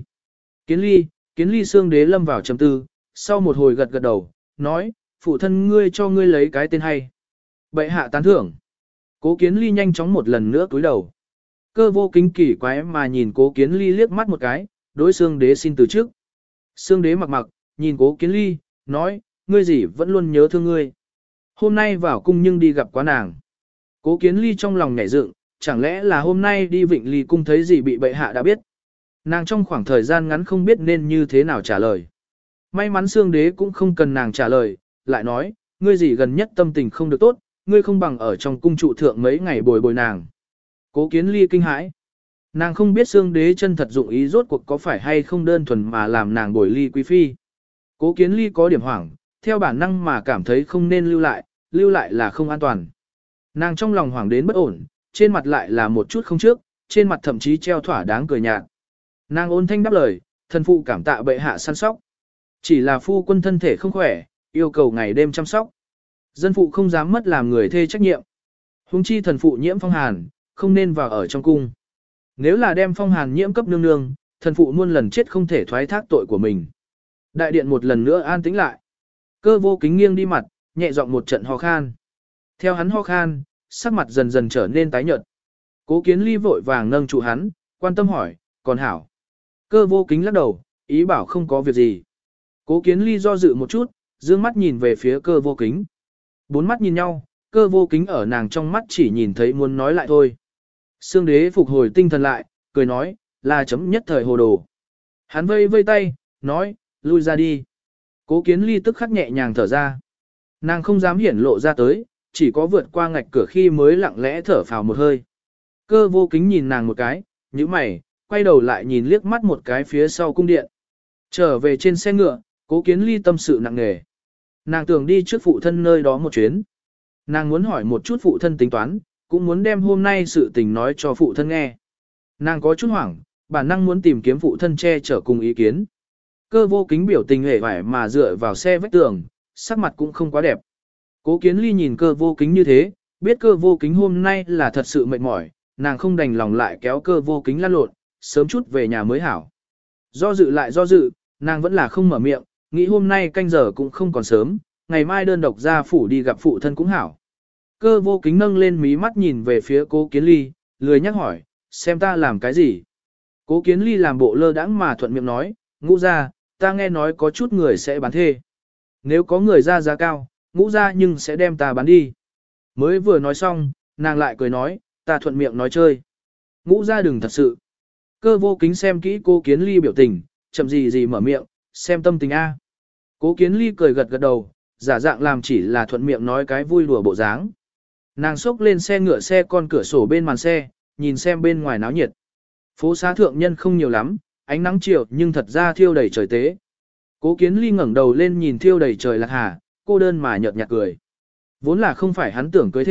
Kiến Ly Sương Đế lâm vào trầm tư, sau một hồi gật gật đầu, nói, phụ thân ngươi cho ngươi lấy cái tên hay. Bệ hạ tán thưởng. Cố Kiến Ly nhanh chóng một lần nữa cúi đầu. Cơ Vô Kính kỳ quái mà nhìn Cố Kiến Ly liếc mắt một cái, đối Sương Đế xin từ trước. Sương Đế mặc mặc, nhìn Cố Kiến Ly, nói, ngươi gì vẫn luôn nhớ thương ngươi. Hôm nay vào cung nhưng đi gặp quá nàng. Cố Kiến Ly trong lòng nhảy dựng, chẳng lẽ là hôm nay đi Vịnh Ly cung thấy gì bị bệ hạ đã biết. Nàng trong khoảng thời gian ngắn không biết nên như thế nào trả lời. May mắn Sương Đế cũng không cần nàng trả lời, lại nói, ngươi gì gần nhất tâm tình không được tốt, ngươi không bằng ở trong cung trụ thượng mấy ngày bồi bồi nàng. Cố Kiến Ly kinh hãi. Nàng không biết Sương Đế chân thật dụng ý rốt cuộc có phải hay không đơn thuần mà làm nàng bồi Ly quý phi. Cố Kiến Ly có điểm hoảng, theo bản năng mà cảm thấy không nên lưu lại là không an toàn. Nàng trong lòng hoảng đến bất ổn, trên mặt lại là một chút không trước, trên mặt thậm chí treo thỏa đáng cười nhạt. Nàng ôn thanh đáp lời, thần phụ cảm tạ bệ hạ săn sóc. Chỉ là phu quân thân thể không khỏe, yêu cầu ngày đêm chăm sóc. Dân phụ không dám mất làm người thê trách nhiệm. Huống chi thần phụ nhiễm phong hàn, không nên vào ở trong cung. Nếu là đem phong hàn nhiễm cấp nương nương, thần phụ muôn lần chết không thể thoái thác tội của mình. Đại điện một lần nữa an tĩnh lại. Cơ Vô Kính nghiêng đi mặt, nhẹ giọng một trận ho khan. Theo hắn ho khan, sắc mặt dần dần trở nên tái nhợt. Cố Kiến Ly vội vàng nâng trụ hắn, quan tâm hỏi, còn hảo. Cơ Vô Kính lắc đầu, ý bảo không có việc gì. Cố Kiến Ly do dự một chút, dương mắt nhìn về phía Cơ Vô Kính. Bốn mắt nhìn nhau, Cơ Vô Kính ở nàng trong mắt chỉ nhìn thấy muốn nói lại thôi. Sương Đế phục hồi tinh thần lại, cười nói, là chấm nhất thời hồ đồ. Hắn vây vây tay, nói, lui ra đi. Cố Kiến Ly tức khắc nhẹ nhàng thở ra. Nàng không dám hiển lộ ra tới, chỉ có vượt qua ngạch cửa khi mới lặng lẽ thở phào một hơi. Cơ Vô Kính nhìn nàng một cái, nhíu mày, quay đầu lại nhìn liếc mắt một cái phía sau cung điện. Trở về trên xe ngựa, Cố Kiến Ly tâm sự nặng nề. Nàng tưởng đi trước phụ thân nơi đó một chuyến. Nàng muốn hỏi một chút phụ thân tính toán, cũng muốn đem hôm nay sự tình nói cho phụ thân nghe. Nàng có chút hoảng, bản năng muốn tìm kiếm phụ thân che chở cùng ý kiến. Cơ Vô Kính biểu tình hề vải mà dựa vào xe vách tường, sắc mặt cũng không quá đẹp. Cố Kiến Ly nhìn Cơ Vô Kính như thế, biết Cơ Vô Kính hôm nay là thật sự mệt mỏi, nàng không đành lòng lại kéo Cơ Vô Kính lăn lộn, sớm chút về nhà mới hảo. Do dự, nàng vẫn là không mở miệng, nghĩ hôm nay canh giờ cũng không còn sớm, ngày mai đơn độc ra phủ đi gặp phụ thân cũng hảo. Cơ Vô Kính nâng lên mí mắt nhìn về phía Cố Kiến Ly, lười nhắc hỏi, xem ta làm cái gì. Cố Kiến Ly làm bộ lơ đãng mà thuận miệng nói, Ngũ gia, ta nghe nói có chút người sẽ bán thê. Nếu có người ra giá cao, Ngũ gia nhưng sẽ đem ta bán đi. Mới vừa nói xong, nàng lại cười nói, ta thuận miệng nói chơi. Ngũ gia đừng thật sự. Cơ Vô Kính xem kỹ Cố Kiến Ly biểu tình, chậm gì mở miệng, xem tâm tình A. Cố Kiến Ly cười gật gật đầu, giả dạng làm chỉ là thuận miệng nói cái vui đùa bộ dáng. Nàng xốc lên xe ngựa xe con cửa sổ bên màn xe, nhìn xem bên ngoài náo nhiệt. Phố xá thượng nhân không nhiều lắm, ánh nắng chiều nhưng thật ra thiêu đầy trời tế. Cố Kiến Ly ngẩng đầu lên nhìn thiêu đầy trời lạc hà, cô đơn mà nhợt nhạt cười. Vốn là không phải hắn tưởng cưới thê,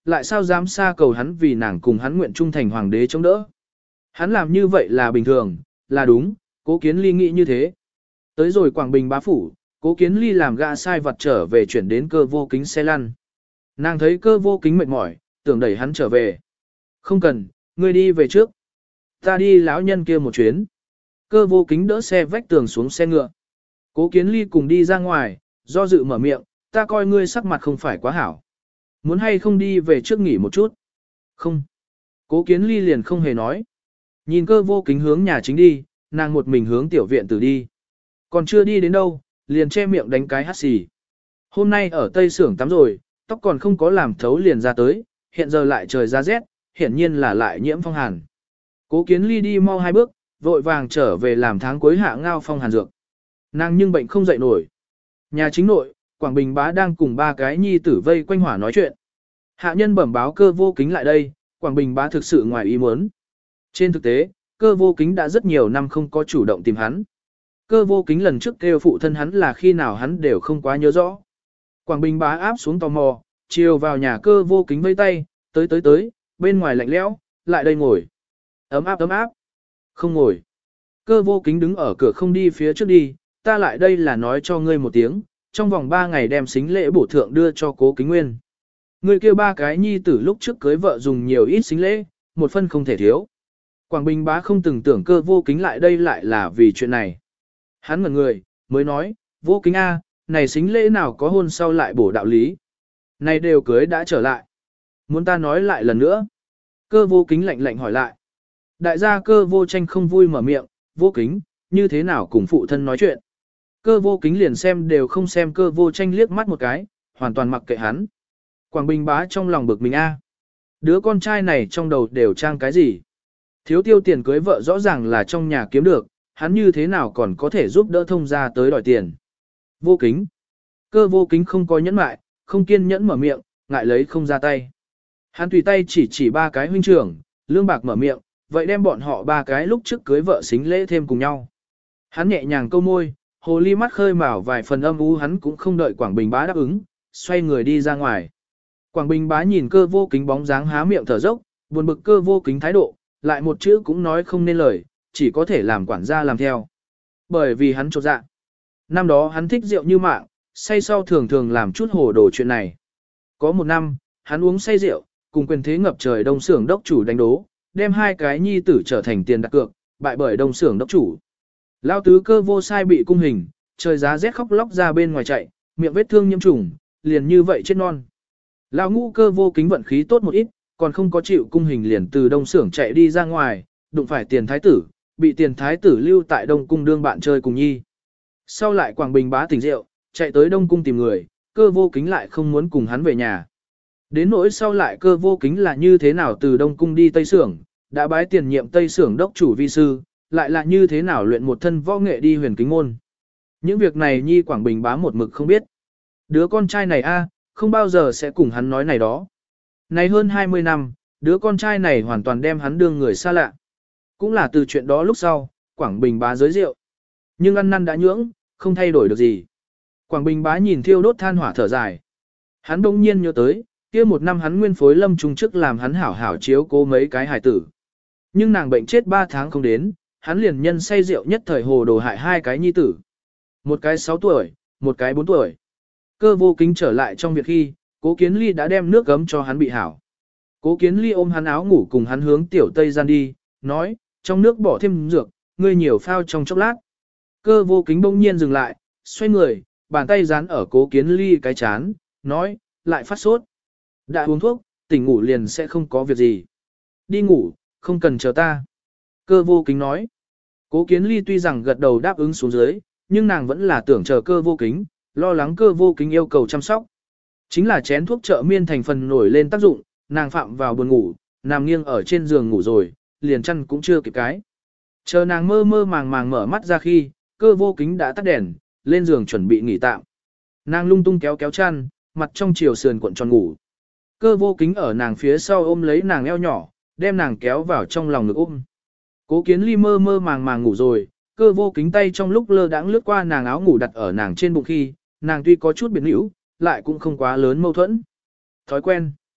lại sao dám xa cầu hắn vì nàng cùng hắn nguyện trung thành hoàng đế chống đỡ. Hắn làm như vậy là bình thường, là đúng, Cố Kiến Ly nghĩ như thế. Tới rồi Quảng Bình bá phủ, Cố Kiến Ly làm gã sai vật trở về chuyển đến Cơ Vô Kính xe lăn. Nàng thấy Cơ Vô Kính mệt mỏi, tưởng đẩy hắn trở về. Không cần, ngươi đi về trước. Ta đi lão nhân kia một chuyến. Cơ Vô Kính đỡ xe vách tường xuống xe ngựa. Cố Kiến Ly cùng đi ra ngoài, do dự mở miệng, ta coi ngươi sắc mặt không phải quá hảo. Muốn hay không đi về trước nghỉ một chút? Không. Cố Kiến Ly liền không hề nói. Nhìn Cơ Vô Kính hướng nhà chính đi, nàng một mình hướng tiểu viện tử đi. Còn chưa đi đến đâu, liền che miệng đánh cái hắt xì. Hôm nay ở Tây Xưởng tắm rồi, tóc còn không có làm thấu liền ra tới, hiện giờ lại trời ra rét, hiển nhiên là lại nhiễm phong hàn. Cố Kiến Ly đi mau 2 bước, vội vàng trở về làm tháng cuối hạ ngao phong hàn dược. Nàng nhưng bệnh không dậy nổi. Nhà chính nội, Quảng Bình bá đang cùng 3 cái nhi tử vây quanh hỏa nói chuyện. Hạ nhân bẩm báo Cơ Vô Kính lại đây, Quảng Bình bá thực sự ngoài ý muốn. Trên thực tế, Cơ Vô Kính đã rất nhiều năm không có chủ động tìm hắn. Cơ Vô Kính lần trước kêu phụ thân hắn là khi nào hắn đều không quá nhớ rõ. Quảng Bình bá áp xuống tò mò, chiều vào nhà Cơ Vô Kính vây tay, tới, bên ngoài lạnh lẽo, lại đây ngồi. Ấm áp. Không ngồi. Cơ Vô Kính đứng ở cửa không đi phía trước đi, ta lại đây là nói cho ngươi một tiếng, trong vòng 3 ngày đem xính lễ bổ thượng đưa cho Cố Kính Nguyên. Ngươi kêu 3 cái nhi tử lúc trước cưới vợ dùng nhiều ít xính lễ, một phân không thể thiếu. Quảng Bình bá không từng tưởng Cơ Vô Kính lại đây lại là vì chuyện này. Hắn ngẩn người, mới nói, Vô Kính A, này xính lễ nào có hôn sau lại bổ đạo lý. Này đều cưới đã trở lại. Muốn ta nói lại lần nữa. Cơ Vô Kính lạnh hỏi lại. Đại gia Cơ Vô Tranh không vui mở miệng, Vô Kính, như thế nào cùng phụ thân nói chuyện. Cơ Vô Kính liền xem đều không xem Cơ Vô Tranh liếc mắt một cái, hoàn toàn mặc kệ hắn. Quảng Bình bá trong lòng bực mình A. Đứa con trai này trong đầu đều trang cái gì? Thiếu tiêu tiền cưới vợ rõ ràng là trong nhà kiếm được, hắn như thế nào còn có thể giúp đỡ thông gia tới đòi tiền. Vô Kính. Cơ Vô Kính không có nhẫn mại, không kiên nhẫn mở miệng, ngại lấy không ra tay. Hắn tùy tay chỉ 3 cái huynh trưởng, Lương Bạc mở miệng, vậy đem bọn họ 3 cái lúc trước cưới vợ xính lễ thêm cùng nhau. Hắn nhẹ nhàng câu môi, hồ ly mắt khơi mào vài phần âm u, hắn cũng không đợi Quảng Bình bá đáp ứng, xoay người đi ra ngoài. Quảng Bình bá nhìn Cơ Vô Kính bóng dáng há miệng thở dốc, buồn bực Cơ Vô Kính thái độ, lại một chữ cũng nói không nên lời, chỉ có thể làm quản gia làm theo. Bởi vì hắn chột dạ. Năm đó hắn thích rượu như mạng, say sau thường thường làm chút hồ đồ chuyện này. Có một năm, hắn uống say rượu, cùng quyền thế ngập trời Đông Xưởng đốc chủ đánh đố, đem 2 cái nhi tử trở thành tiền đặt cược, bại bởi Đông Xưởng đốc chủ. Lao tứ Cơ Vô Sai bị cung hình, trời giá rét khóc lóc ra bên ngoài chạy, miệng vết thương nhiễm trùng, liền như vậy chết non. Lao ngũ Cơ Vô Kính vận khí tốt một ít, còn không có chịu cung hình liền từ Đông Xưởng chạy đi ra ngoài, đụng phải tiền thái tử, bị tiền thái tử lưu tại Đông Cung đương bạn chơi cùng nhi. Sau lại Quảng Bình bá tỉnh rượu, chạy tới Đông Cung tìm người, Cơ Vô Kính lại không muốn cùng hắn về nhà. Đến nỗi sau lại Cơ Vô Kính là như thế nào từ Đông Cung đi Tây Xưởng, đã bái tiền nhiệm Tây Xưởng đốc chủ vi sư, lại là như thế nào luyện một thân võ nghệ đi Huyền Kính môn. Những việc này nhi Quảng Bình bá một mực không biết. Đứa con trai này không bao giờ sẽ cùng hắn nói này đó. Này hơn 20 năm, đứa con trai này hoàn toàn đem hắn đương người xa lạ. Cũng là từ chuyện đó lúc sau, Quảng Bình bá giới rượu. Nhưng ăn năn đã nhưỡng, không thay đổi được gì. Quảng Bình bá nhìn thiêu đốt than hỏa thở dài. Hắn bỗng nhiên nhớ tới, kia một năm hắn nguyên phối lâm trung chức làm hắn hảo hảo chiếu cố mấy cái hài tử. Nhưng nàng bệnh chết 3 tháng không đến, hắn liền nhân say rượu nhất thời hồ đồ hại 2 cái nhi tử. Một cái 6 tuổi, một cái 4 tuổi. Cơ Vô Kính trở lại trong việc khi, Cố Kiến Ly đã đem nước gấm cho hắn bị hảo. Cố Kiến Ly ôm hắn áo ngủ cùng hắn hướng tiểu Tây gian đi, nói, trong nước bỏ thêm dược, ngươi nhiều phao trong chốc lát. Cơ Vô Kính bỗng nhiên dừng lại, xoay người, bàn tay dán ở Cố Kiến Ly cái chán, nói, lại phát sốt. Đã uống thuốc, tỉnh ngủ liền sẽ không có việc gì. Đi ngủ, không cần chờ ta. Cơ Vô Kính nói. Cố Kiến Ly tuy rằng gật đầu đáp ứng xuống dưới, nhưng nàng vẫn là tưởng chờ Cơ Vô Kính, lo lắng Cơ Vô Kính yêu cầu chăm sóc. Chính là chén thuốc trợ miên thành phần nổi lên tác dụng, nàng phạm vào buồn ngủ, nằm nghiêng ở trên giường ngủ rồi, liền chăn cũng chưa kịp cái. Chờ nàng mơ mơ màng màng mở mắt ra khi, Cơ Vô Kính đã tắt đèn, lên giường chuẩn bị nghỉ tạm. Nàng lung tung kéo kéo chăn, mặt trong chiều sườn cuộn tròn ngủ. Cơ Vô Kính ở nàng phía sau ôm lấy nàng eo nhỏ, đem nàng kéo vào trong lòng ngực ôm. Cố Kiến Ly mơ mơ màng màng ngủ rồi, Cơ Vô Kính tay trong lúc lơ đãng lướt qua nàng áo ngủ đặt ở nàng trên bụng khi, nàng tuy có chút biến hữu, lại cũng không quá lớn mâu thuẫn. Thói quen.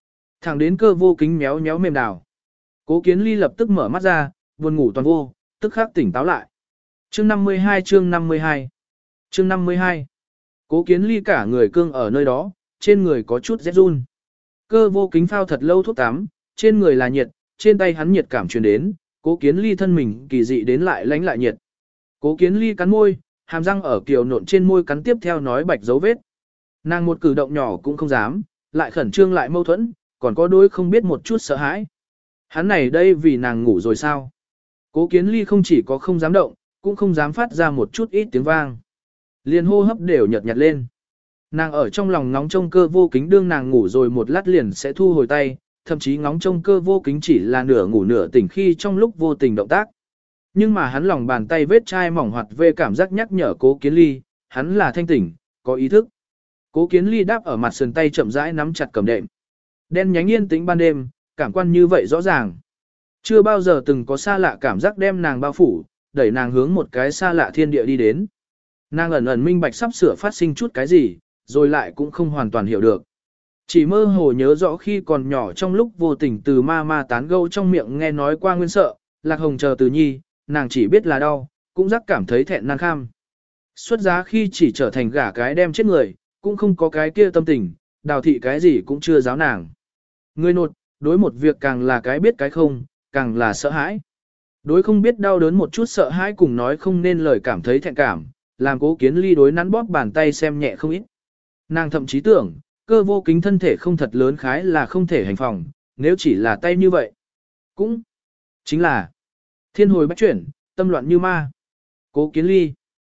Thẳng đến cơ vô kính méo méo mềm đào. Cố Kiến Ly lập tức mở mắt ra, buồn ngủ toàn vô, tức khắc tỉnh táo lại. Chương 52 chương 52 Chương 52 Cố Kiến Ly cả người cương ở nơi đó, trên người có chút rét run. Cơ vô kính phao thật lâu thuốc tắm, trên người là nhiệt, trên tay hắn nhiệt cảm truyền đến, Cố Kiến Ly thân mình kỳ dị đến lại lánh lại nhiệt. Cố Kiến Ly cắn môi, hàm răng ở kiều nộn trên môi cắn tiếp theo nói bạch dấu vết. Nàng một cử động nhỏ cũng không dám, lại khẩn trương lại mâu thuẫn, còn có đôi không biết một chút sợ hãi. Hắn này đây vì nàng ngủ rồi sao? Cố Kiến Ly không chỉ có không dám động, cũng không dám phát ra một chút ít tiếng vang. Liền hô hấp đều nhợt nhạt lên. Nàng ở trong lòng ngóng trông cơ vô kính đương nàng ngủ rồi một lát liền sẽ thu hồi tay, thậm chí ngóng trông cơ vô kính chỉ là nửa ngủ nửa tỉnh khi trong lúc vô tình động tác. Nhưng mà hắn lòng bàn tay vết chai mỏng hoạt về cảm giác nhắc nhở Cố Kiến Ly, hắn là thanh tỉnh, có ý thức. Cố Kiến Ly đáp ở mặt sườn tay chậm rãi nắm chặt cầm đệm. Đen nhánh yên tĩnh ban đêm, cảm quan như vậy rõ ràng. Chưa bao giờ từng có xa lạ cảm giác đem nàng bao phủ, đẩy nàng hướng một cái xa lạ thiên địa đi đến. Nàng ẩn ẩn minh bạch sắp sửa phát sinh chút cái gì, rồi lại cũng không hoàn toàn hiểu được. Chỉ mơ hồ nhớ rõ khi còn nhỏ trong lúc vô tình từ ma ma tán gẫu trong miệng nghe nói qua nguyên sợ, Lạc Hồng chờ từ nhi, nàng chỉ biết là đau, cũng giác cảm thấy thẹn nan kham. Xuất giá khi chỉ trở thành gả cái đem chết người, cũng không có cái kia tâm tình, Đào thị cái gì cũng chưa giáo nàng. Người nột, đối một việc càng là cái biết cái không, càng là sợ hãi. Đối không biết đau đớn một chút sợ hãi cùng nói không nên lời cảm thấy thẹn cảm, làm Cố Kiến Ly đối nắn bóp bàn tay xem nhẹ không ít. Nàng thậm chí tưởng, cơ vô kính thân thể không thật lớn khái là không thể hành phòng, nếu chỉ là tay như vậy. Cũng chính là thiên hồi bách chuyển, tâm loạn như ma. Cố Kiến Ly.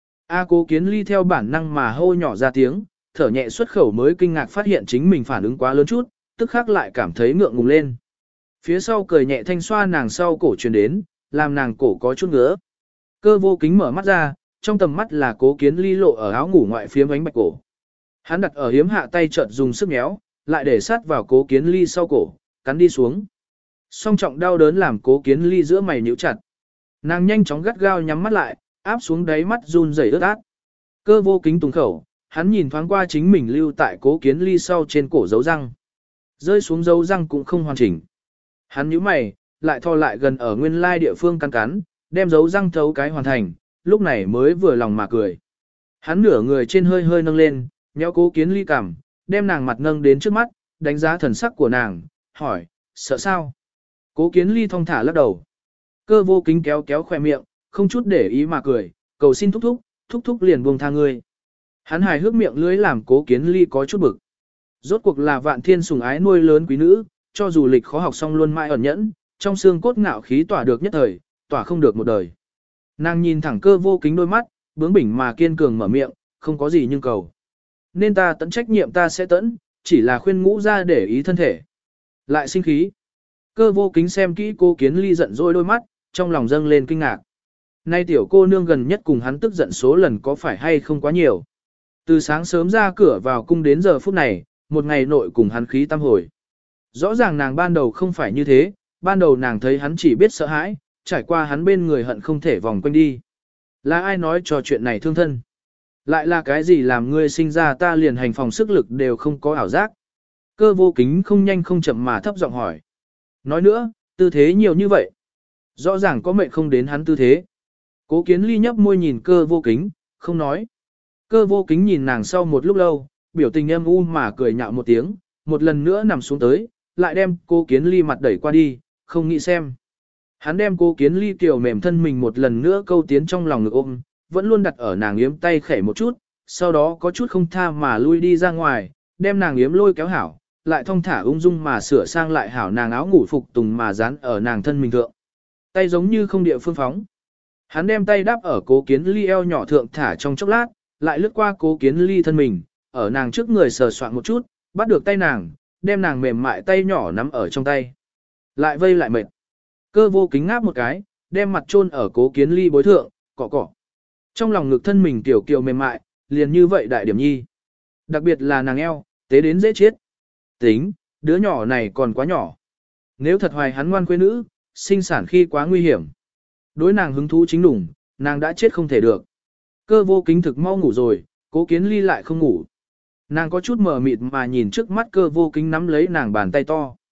Cố Kiến Ly theo bản năng mà hô nhỏ ra tiếng, thở nhẹ xuất khẩu mới kinh ngạc phát hiện chính mình phản ứng quá lớn chút, tức khắc lại cảm thấy ngượng ngùng lên. Phía sau cười nhẹ thanh xoa nàng sau cổ truyền đến, làm nàng cổ có chút ngứa. Cơ vô kính mở mắt ra, trong tầm mắt là Cố Kiến Ly lộ ở áo ngủ ngoại phía ánh bạch cổ. Hắn đặt ở hiếm hạ tay chợt dùng sức méo, lại để sát vào Cố Kiến Ly sau cổ, cắn đi xuống. Song trọng đau đớn làm Cố Kiến Ly giữa mày nhíu chặt. Nàng nhanh chóng gắt gao nhắm mắt lại, áp xuống đáy mắt run rẩy ướt át. Cơ vô kính tùng khẩu, hắn nhìn thoáng qua chính mình lưu tại Cố Kiến Ly sau trên cổ dấu răng. Rơi xuống dấu răng cũng không hoàn chỉnh. Hắn nhíu mày, lại thò lại gần ở nguyên lai địa phương cắn cắn, đem dấu răng thấu cái hoàn thành, lúc này mới vừa lòng mà cười. Hắn nửa người trên hơi hơi nâng lên, nhéo Cố Kiến Ly cằm, đem nàng mặt nâng đến trước mắt, đánh giá thần sắc của nàng, hỏi, sợ sao? Cố Kiến Ly thong thả lắc đầu. Cơ vô kính kéo kéo khỏe miệng, không chút để ý mà cười, cầu xin thúc thúc, thúc thúc liền buông tha ngươi. Hắn hài hước miệng lưới làm Cố Kiến Ly có chút bực. Rốt cuộc là vạn thiên sủng ái nuôi lớn quý nữ, cho dù lịch khó học xong luôn mãi ẩn nhẫn, trong xương cốt ngạo khí tỏa được nhất thời, tỏa không được một đời. Nàng nhìn thẳng cơ vô kính đôi mắt, bướng bỉnh mà kiên cường mở miệng, không có gì nhưng cầu. Nên ta tận trách nhiệm ta sẽ tận, chỉ là khuyên ngũ ra để ý thân thể. Lại sinh khí. Cơ vô kính xem kỹ Cố Kiến Ly giận dỗi đôi mắt, trong lòng dâng lên kinh ngạc. Nay tiểu cô nương gần nhất cùng hắn tức giận số lần có phải hay không quá nhiều. Từ sáng sớm ra cửa vào cung đến giờ phút này, một ngày nội cùng hắn khí tam hồi. Rõ ràng nàng ban đầu không phải như thế, ban đầu nàng thấy hắn chỉ biết sợ hãi, trải qua hắn bên người hận không thể vòng quanh đi. Là ai nói cho chuyện này thương thân? Lại là cái gì làm ngươi sinh ra ta liền hành phòng sức lực đều không có ảo giác? Cơ vô kính không nhanh không chậm mà thấp giọng hỏi. Nói nữa, tư thế nhiều như vậy. Rõ ràng có mệnh không đến hắn tư thế. Cố Kiến Ly nhấp môi nhìn cơ vô kính, không nói. Cơ vô kính nhìn nàng sau một lúc lâu, biểu tình âm u mà cười nhạo một tiếng, một lần nữa nằm xuống tới, lại đem Cố Kiến Ly mặt đẩy qua đi, không nghĩ xem. Hắn đem Cố Kiến Ly tiểu mềm thân mình một lần nữa câu tiến trong lòng ngực ôm, vẫn luôn đặt ở nàng yếm tay khẽ một chút, sau đó có chút không tha mà lui đi ra ngoài, đem nàng yếm lôi kéo hảo, lại thong thả ung dung mà sửa sang lại hảo nàng áo ngủ phục tùng mà dán ở nàng thân mình thượng. Tay giống như không địa phương phóng. Hắn đem tay đáp ở Cố Kiến Ly eo nhỏ thượng thả trong chốc lát, lại lướt qua Cố Kiến Ly thân mình, ở nàng trước người sờ soạn một chút, bắt được tay nàng, đem nàng mềm mại tay nhỏ nắm ở trong tay. Lại vây lại mệt. Cơ vô kính ngáp một cái, đem mặt chôn ở Cố Kiến Ly bối thượng, cọ cọ. Trong lòng ngực thân mình tiểu kiều mềm mại, liền như vậy đại điểm nhi. Đặc biệt là nàng eo, tế đến dễ chết. Tính, đứa nhỏ này còn quá nhỏ. Nếu thật hoài hắn ngoan quê nữ, sinh sản khi quá nguy hiểm. Đối nàng hứng thú chính đủng, nàng đã chết không thể được. Cơ vô kính thực mau ngủ rồi, Cố Kiến Ly lại không ngủ. Nàng có chút mờ mịt mà nhìn trước mắt cơ vô kính nắm lấy nàng bàn tay to.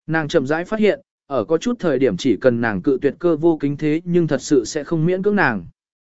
Nàng chậm rãi phát hiện, ở có chút thời điểm chỉ cần nàng cự tuyệt Cơ Vô Kính thế nhưng thật sự sẽ không miễn cưỡng nàng.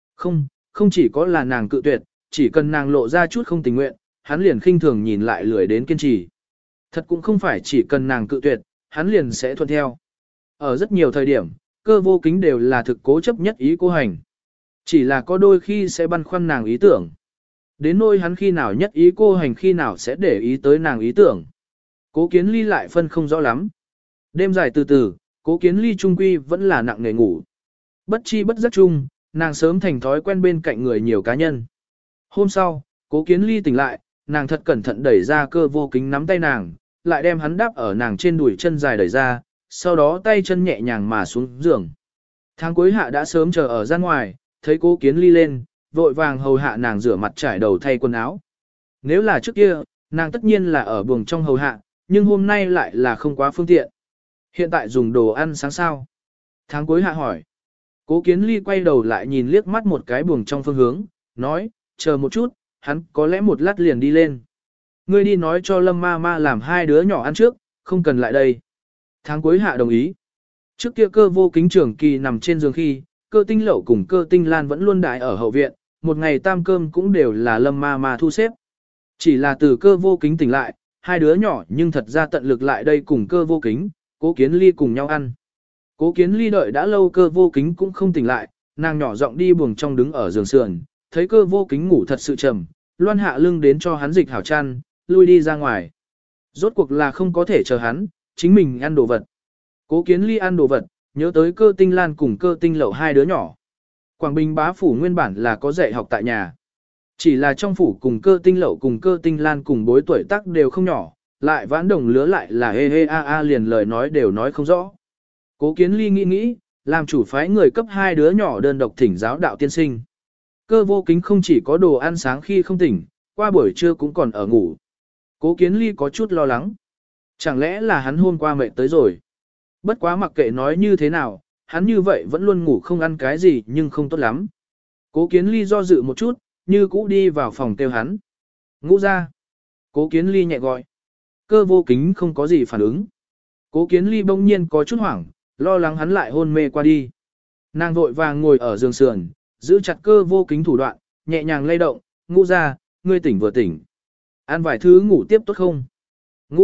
Không chỉ có là nàng cự tuyệt, chỉ cần nàng lộ ra chút không tình nguyện, hắn liền khinh thường nhìn lại lười đến kiên trì. Thật cũng không phải chỉ cần nàng cự tuyệt, hắn liền sẽ thuận theo. Ở rất nhiều thời điểm, Cơ Vô Kính đều là thực cố chấp nhất ý cô hành. Chỉ là có đôi khi sẽ băn khoăn nàng ý tưởng. Đến nỗi hắn khi nào nhất ý cô hành khi nào sẽ để ý tới nàng ý tưởng. Cố Kiến Ly lại phân không rõ lắm. Đêm dài từ từ, Cố Kiến Ly trung quy vẫn là nặng nề ngủ. Bất chi bất giác chung, nàng sớm thành thói quen bên cạnh người nhiều cá nhân. Hôm sau, Cố Kiến Ly tỉnh lại, nàng thật cẩn thận đẩy ra Cơ Vô Kính nắm tay nàng, lại đem hắn đáp ở nàng trên đùi chân dài đẩy ra, sau đó tay chân nhẹ nhàng mà xuống giường. Tháng cuối hạ đã sớm chờ ở gian ngoài, thấy Cố Kiến Ly lên, vội vàng hầu hạ nàng rửa mặt trải đầu thay quần áo. Nếu là trước kia, nàng tất nhiên là ở buồng trong hầu hạ, nhưng hôm nay lại là không quá phương tiện. Hiện tại dùng đồ ăn sáng sao? Tháng cuối hạ hỏi. Cố Kiến Ly quay đầu lại nhìn liếc mắt một cái buồng trong phương hướng, nói, chờ một chút, hắn có lẽ một lát liền đi lên. Ngươi đi nói cho Lâm ma ma làm hai đứa nhỏ ăn trước, không cần lại đây. Tháng cuối hạ đồng ý. Trước kia Cơ Vô Kính trưởng kỳ nằm trên giường khi, Cơ Tinh Lậu cùng Cơ Tinh Lan vẫn luôn đại ở hậu viện, một ngày tam cơm cũng đều là Lâm ma ma thu xếp. Chỉ là từ Cơ Vô Kính tỉnh lại, hai đứa nhỏ nhưng thật ra tận lực lại đây cùng Cơ Vô Kính, Cố Kiến Ly cùng nhau ăn. Cố Kiến Ly đợi đã lâu Cơ Vô Kính cũng không tỉnh lại, nàng nhỏ giọng đi buồng trong đứng ở giường sườn, thấy Cơ Vô Kính ngủ thật sự trầm, loan hạ lưng đến cho hắn dịch hảo chăn, lui đi ra ngoài. Rốt cuộc là không có thể chờ hắn, chính mình ăn đồ vật. Cố Kiến Ly ăn đồ vật, nhớ tới Cơ Tinh Lan cùng Cơ Tinh Lậu hai đứa nhỏ. Quảng Bình bá phủ nguyên bản là có dạy học tại nhà. Chỉ là trong phủ cùng Cơ Tinh Lậu cùng Cơ Tinh Lan cùng bối tuổi tác đều không nhỏ, lại vãn đồng lứa lại là hê hê a a liền lời nói đều nói không rõ. Cố Kiến Ly nghĩ, làm chủ phái người cấp hai đứa nhỏ đơn độc thỉnh giáo đạo tiên sinh. Cơ Vô Kính không chỉ có đồ ăn sáng khi không tỉnh, qua buổi trưa cũng còn ở ngủ. Cố Kiến Ly có chút lo lắng. Chẳng lẽ là hắn hôm qua mệt tới rồi? Bất quá mặc kệ nói như thế nào, hắn như vậy vẫn luôn ngủ không ăn cái gì nhưng không tốt lắm. Cố Kiến Ly do dự một chút, như cũ đi vào phòng kêu hắn. Ngũ ra. Cố Kiến Ly nhẹ gọi. Cơ Vô Kính không có gì phản ứng. Cố Kiến Ly bỗng nhiên có chút hoảng, lo lắng hắn lại hôn mê qua đi. Nàng vội vàng ngồi ở giường sườn, giữ chặt Cơ Vô Kính thủ đoạn, nhẹ nhàng lay động, ngũ ra, ngươi tỉnh vừa tỉnh. Ăn vài thứ ngủ tiếp tốt không? Ngũ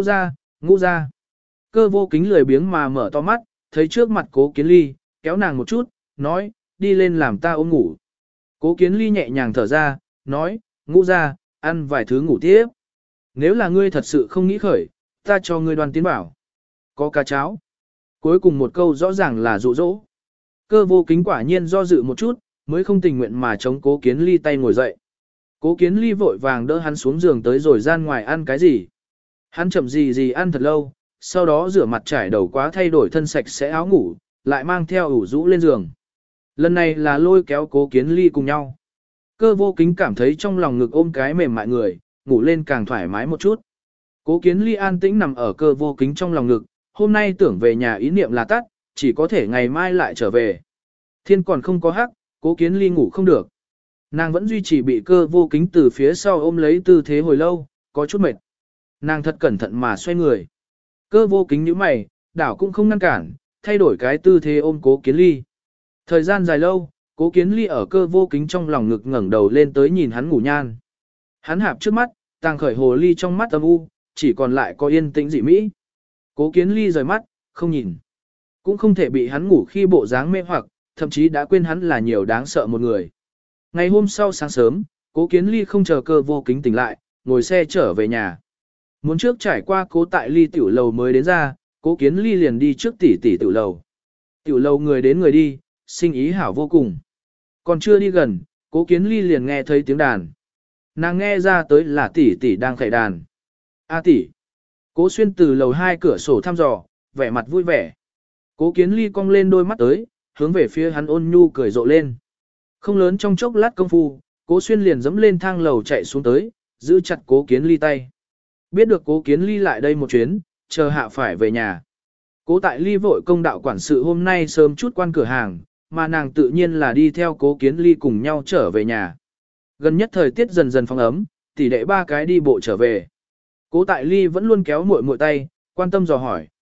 ra. Cơ Vô Kính lười biếng mà mở to mắt, thấy trước mặt Cố Kiến Ly, kéo nàng một chút, nói, đi lên làm ta ôm ngủ. Cố Kiến Ly nhẹ nhàng thở ra, nói, ngũ ra, ăn vài thứ ngủ tiếp. Nếu là ngươi thật sự không nghĩ khởi, ta cho ngươi đoan tiến bảo. Có cá cháo. Cuối cùng một câu rõ ràng là dụ dỗ. Cơ Vô Kính quả nhiên do dự một chút, mới không tình nguyện mà chống Cố Kiến Ly tay ngồi dậy. Cố Kiến Ly vội vàng đỡ hắn xuống giường tới rồi gian ngoài ăn cái gì. Hắn chậm gì ăn thật lâu, sau đó rửa mặt trải đầu quá thay đổi thân sạch sẽ áo ngủ, lại mang theo ủ rũ lên giường. Lần này là lôi kéo Cố Kiến Ly cùng nhau. Cơ Vô Kính cảm thấy trong lòng ngực ôm cái mềm mại người, ngủ lên càng thoải mái một chút. Cố Kiến Ly an tĩnh nằm ở Cơ Vô Kính trong lòng ngực, hôm nay tưởng về nhà ý niệm là tắt, chỉ có thể ngày mai lại trở về. Thiên còn không có hắc, Cố Kiến Ly ngủ không được. Nàng vẫn duy trì bị Cơ Vô Kính từ phía sau ôm lấy tư thế hồi lâu, có chút mệt. Nàng thật cẩn thận mà xoay người. Cơ Vô Kính nhíu mày, đảo cũng không ngăn cản, thay đổi cái tư thế ôm Cố Kiến Ly. Thời gian dài lâu, Cố Kiến Ly ở Cơ Vô Kính trong lòng ngực ngẩng đầu lên tới nhìn hắn ngủ nhan. Hắn hạp trước mắt, tàng khởi hồ ly trong mắt âm u, chỉ còn lại có yên tĩnh dị mỹ. Cố Kiến Ly rời mắt, không nhìn. Cũng không thể bị hắn ngủ khi bộ dáng mê hoặc, thậm chí đã quên hắn là nhiều đáng sợ một người. Ngày hôm sau sáng sớm, Cố Kiến Ly không chờ Cơ Vô Kính tỉnh lại, ngồi xe trở về nhà. Muốn trước trải qua Cố Tại Ly tiểu lầu mới đến ra, Cố Kiến Ly liền đi trước tỷ tiểu lầu. Tiểu lầu người đến người đi, sinh ý hảo vô cùng. Còn chưa đi gần, Cố Kiến Ly liền nghe thấy tiếng đàn. Nàng nghe ra tới là tỷ đang khải đàn. A tỷ. Cố Xuyên từ lầu 2 cửa sổ thăm dò, vẻ mặt vui vẻ. Cố Kiến Ly cong lên đôi mắt tới, hướng về phía hắn ôn nhu cười rộ lên. Không lớn trong chốc lát công phu, Cố Xuyên liền dẫm lên thang lầu chạy xuống tới, giữ chặt Cố Kiến Ly tay. Biết được Cố Kiến Ly lại đây một chuyến, chờ hạ phải về nhà. Cố Tại Ly vội công đạo quản sự hôm nay sớm chút quan cửa hàng, mà nàng tự nhiên là đi theo Cố Kiến Ly cùng nhau trở về nhà. Gần nhất thời tiết dần dần phong ấm, tỷ đệ ba cái đi bộ trở về. Cố Tại Ly vẫn luôn kéo muội muội tay, quan tâm dò hỏi,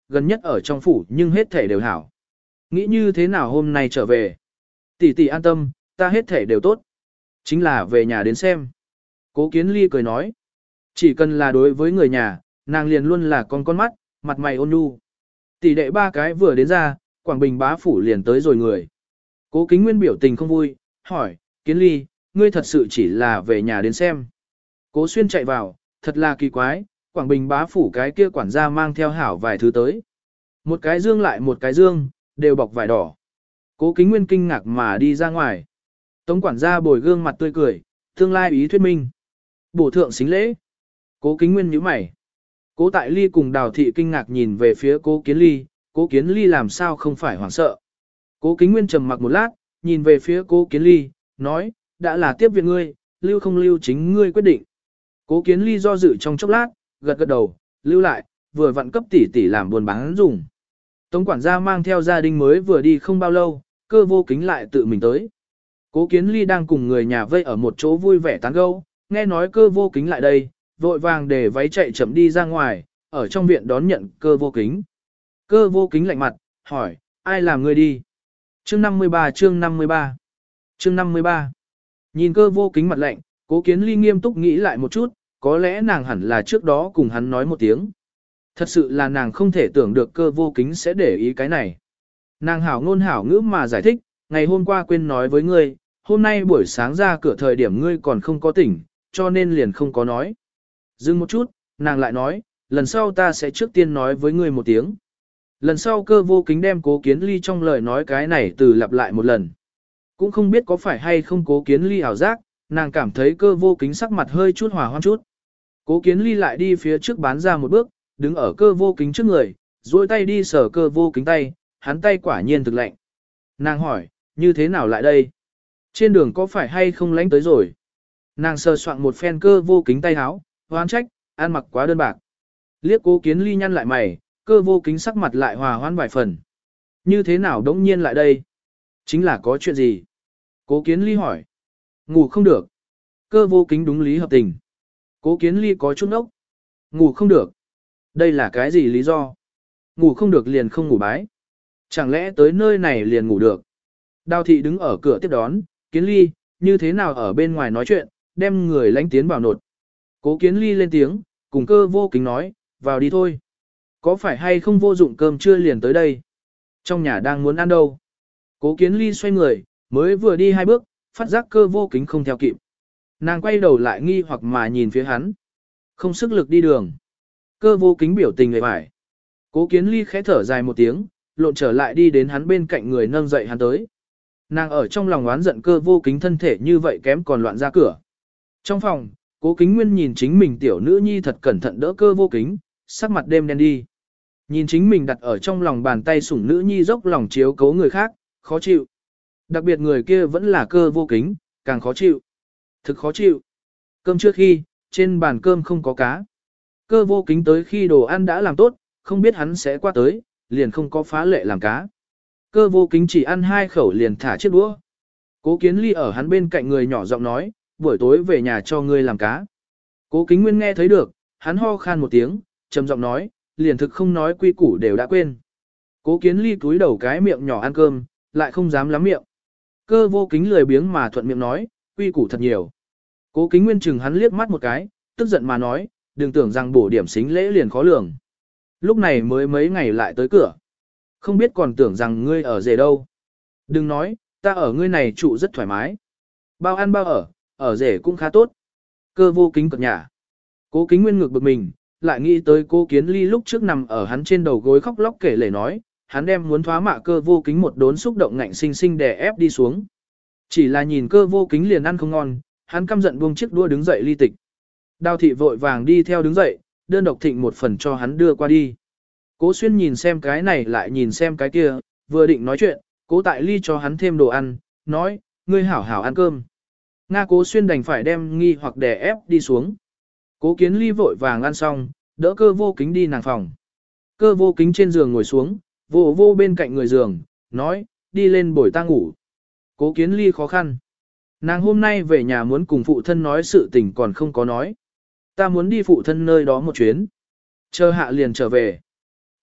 gần nhất ở trong phủ nhưng hết thể đều hảo. Nghĩ như thế nào hôm nay trở về? Tỷ tỷ an tâm, ta hết thể đều tốt. Chính là về nhà đến xem. Cố Kiến Ly cười nói. Chỉ cần là đối với người nhà, nàng liền luôn là con mắt, mặt mày ôn nhu. Tỷ đệ ba cái vừa đến ra, Quảng Bình bá phủ liền tới rồi người. Cố Kính Nguyên biểu tình không vui, hỏi, Kiến Ly, ngươi thật sự chỉ là về nhà đến xem. Cố Xuyên chạy vào, thật là kỳ quái, Quảng Bình bá phủ cái kia quản gia mang theo hảo vài thứ tới. Một cái dương lại một cái dương, đều bọc vải đỏ. Cố Kính Nguyên kinh ngạc mà đi ra ngoài. Tống quản gia bồi gương mặt tươi cười, tương lai ý thuyết minh. Bổ thượng xính lễ. Cố Kính Nguyên nhíu mày. Cố Tại Ly cùng Đào Thị kinh ngạc nhìn về phía Cố Kiến Ly, Cố Kiến Ly làm sao không phải hoảng sợ. Cố Kính Nguyên trầm mặc một lát, nhìn về phía Cố Kiến Ly, nói, đã là tiếp viện ngươi, lưu không lưu chính ngươi quyết định. Cố Kiến Ly do dự trong chốc lát, gật gật đầu, lưu lại, vừa vặn cấp tỷ tỷ làm buồn bán dùng. Tống quản gia mang theo gia đình mới vừa đi không bao lâu, Cơ Vô Kính lại tự mình tới. Cố Kiến Ly đang cùng người nhà vây ở một chỗ vui vẻ tán gẫu, nghe nói Cơ Vô Kính lại đây, vội vàng để váy chạy chậm đi ra ngoài, ở trong viện đón nhận Cơ Vô Kính. Cơ Vô Kính lạnh mặt, hỏi, ai làm ngươi đi? Chương 53 chương 53 chương 53 Nhìn Cơ Vô Kính mặt lạnh, Cố Kiến Ly nghiêm túc nghĩ lại một chút, có lẽ nàng hẳn là trước đó cùng hắn nói một tiếng. Thật sự là nàng không thể tưởng được Cơ Vô Kính sẽ để ý cái này. Nàng hảo ngôn hảo ngữ mà giải thích, ngày hôm qua quên nói với ngươi, hôm nay buổi sáng ra cửa thời điểm ngươi còn không có tỉnh, cho nên liền không có nói. Dừng một chút, nàng lại nói, lần sau ta sẽ trước tiên nói với ngươi một tiếng. Lần sau Cơ Vô Kính đem Cố Kiến Ly trong lời nói cái này từ lặp lại một lần. Cũng không biết có phải hay không Cố Kiến Ly ảo giác, nàng cảm thấy Cơ Vô Kính sắc mặt hơi chút hòa hoãn chút. Cố Kiến Ly lại đi phía trước bán ra một bước, đứng ở Cơ Vô Kính trước người, duỗi tay đi sờ Cơ Vô Kính tay, hắn tay quả nhiên thực lạnh. Nàng hỏi, như thế nào lại đây? Trên đường có phải hay không lánh tới rồi? Nàng sờ soạn một phen Cơ Vô Kính tay áo, hoán trách, ăn mặc quá đơn bạc. Liếc Cố Kiến Ly nhăn lại mày, Cơ Vô Kính sắc mặt lại hòa hoãn vài phần. Như thế nào đống nhiên lại đây? Chính là có chuyện gì? Cố Kiến Ly hỏi. Ngủ không được. Cơ Vô Kính đúng lý hợp tình. Cố Kiến Ly có chút ốc. Ngủ không được. Đây là cái gì lý do? Ngủ không được liền không ngủ bái. Chẳng lẽ tới nơi này liền ngủ được? Đào Thị đứng ở cửa tiếp đón, Kiến Ly, như thế nào ở bên ngoài nói chuyện, đem người lánh tiến vào nột. Cố Kiến Ly lên tiếng, cùng Cơ Vô Kính nói, vào đi thôi. Có phải hay không vô dụng cơm trưa liền tới đây? Trong nhà đang muốn ăn đâu? Cố Kiến Ly xoay người, mới vừa đi hai bước, phát giác Cơ Vô Kính không theo kịp. Nàng quay đầu lại nghi hoặc mà nhìn phía hắn. Không sức lực đi đường. Cơ Vô Kính biểu tình người vải. Cố Kiến Ly khẽ thở dài một tiếng, lộn trở lại đi đến hắn bên cạnh người nâng dậy hắn tới. Nàng ở trong lòng oán giận Cơ Vô Kính thân thể như vậy kém còn loạn ra cửa. Trong phòng, Cố Kính Nguyên nhìn chính mình tiểu nữ nhi thật cẩn thận đỡ Cơ Vô Kính, sắc mặt đêm đen đi. Nhìn chính mình đặt ở trong lòng bàn tay sủng nữ nhi dốc lòng chiếu cố người khác, khó chịu. Đặc biệt người kia vẫn là Cơ Vô Kính, càng khó chịu. Thực khó chịu. Cơm trước khi, trên bàn cơm không có cá. Cơ Vô Kính tới khi đồ ăn đã làm tốt, không biết hắn sẽ qua tới, liền không có phá lệ làm cá. Cơ Vô Kính chỉ ăn 2 khẩu liền thả chiếc đũa. Cố Kiến Ly ở hắn bên cạnh người nhỏ giọng nói, buổi tối về nhà cho ngươi làm cá. Cố Kính Nguyên nghe thấy được, hắn ho khan một tiếng, trầm giọng nói, liền thực không nói quy củ đều đã quên. Cố Kiến Ly cúi đầu cái miệng nhỏ ăn cơm, lại không dám lắm miệng. Cơ Vô Kính lười biếng mà thuận miệng nói, quy củ thật nhiều. Cố Kính Nguyên chừng hắn liếc mắt một cái, tức giận mà nói, đừng tưởng rằng bổ điểm xính lễ liền khó lường. Lúc này mới mấy ngày lại tới cửa. Không biết còn tưởng rằng ngươi ở rể đâu. Đừng nói, ta ở ngươi này trụ rất thoải mái. Bao ăn bao ở rể cũng khá tốt. Cơ Vô Kính cợt nhả. Cố Kính Nguyên ngược bực mình, lại nghĩ tới Cố Kiến Ly lúc trước nằm ở hắn trên đầu gối khóc lóc kể lể nói, hắn đem muốn thoá mạ Cơ Vô Kính một đốn xúc động ngạnh sinh sinh đè ép đi xuống. Chỉ là nhìn Cơ Vô Kính liền ăn không ngon, hắn căm giận buông chiếc đũa đứng dậy ly tịch. Đào Thị vội vàng đi theo đứng dậy, đơn độc thịnh một phần cho hắn đưa qua đi. Cố Xuyên nhìn xem cái này lại nhìn xem cái kia, vừa định nói chuyện, Cố Tại Ly cho hắn thêm đồ ăn, nói, ngươi hảo hảo ăn cơm. Nga Cố Xuyên đành phải đem nghi hoặc đè ép đi xuống. Cố Kiến Ly vội vàng ăn xong, đỡ Cơ Vô Kính đi nàng phòng. Cơ Vô Kính trên giường ngồi xuống, vô bên cạnh người giường, nói, đi lên bồi ta ngủ. Cố Kiến Ly khó khăn. Nàng hôm nay về nhà muốn cùng phụ thân nói sự tình còn không có nói. Ta muốn đi phụ thân nơi đó một chuyến. Chờ hạ liền trở về.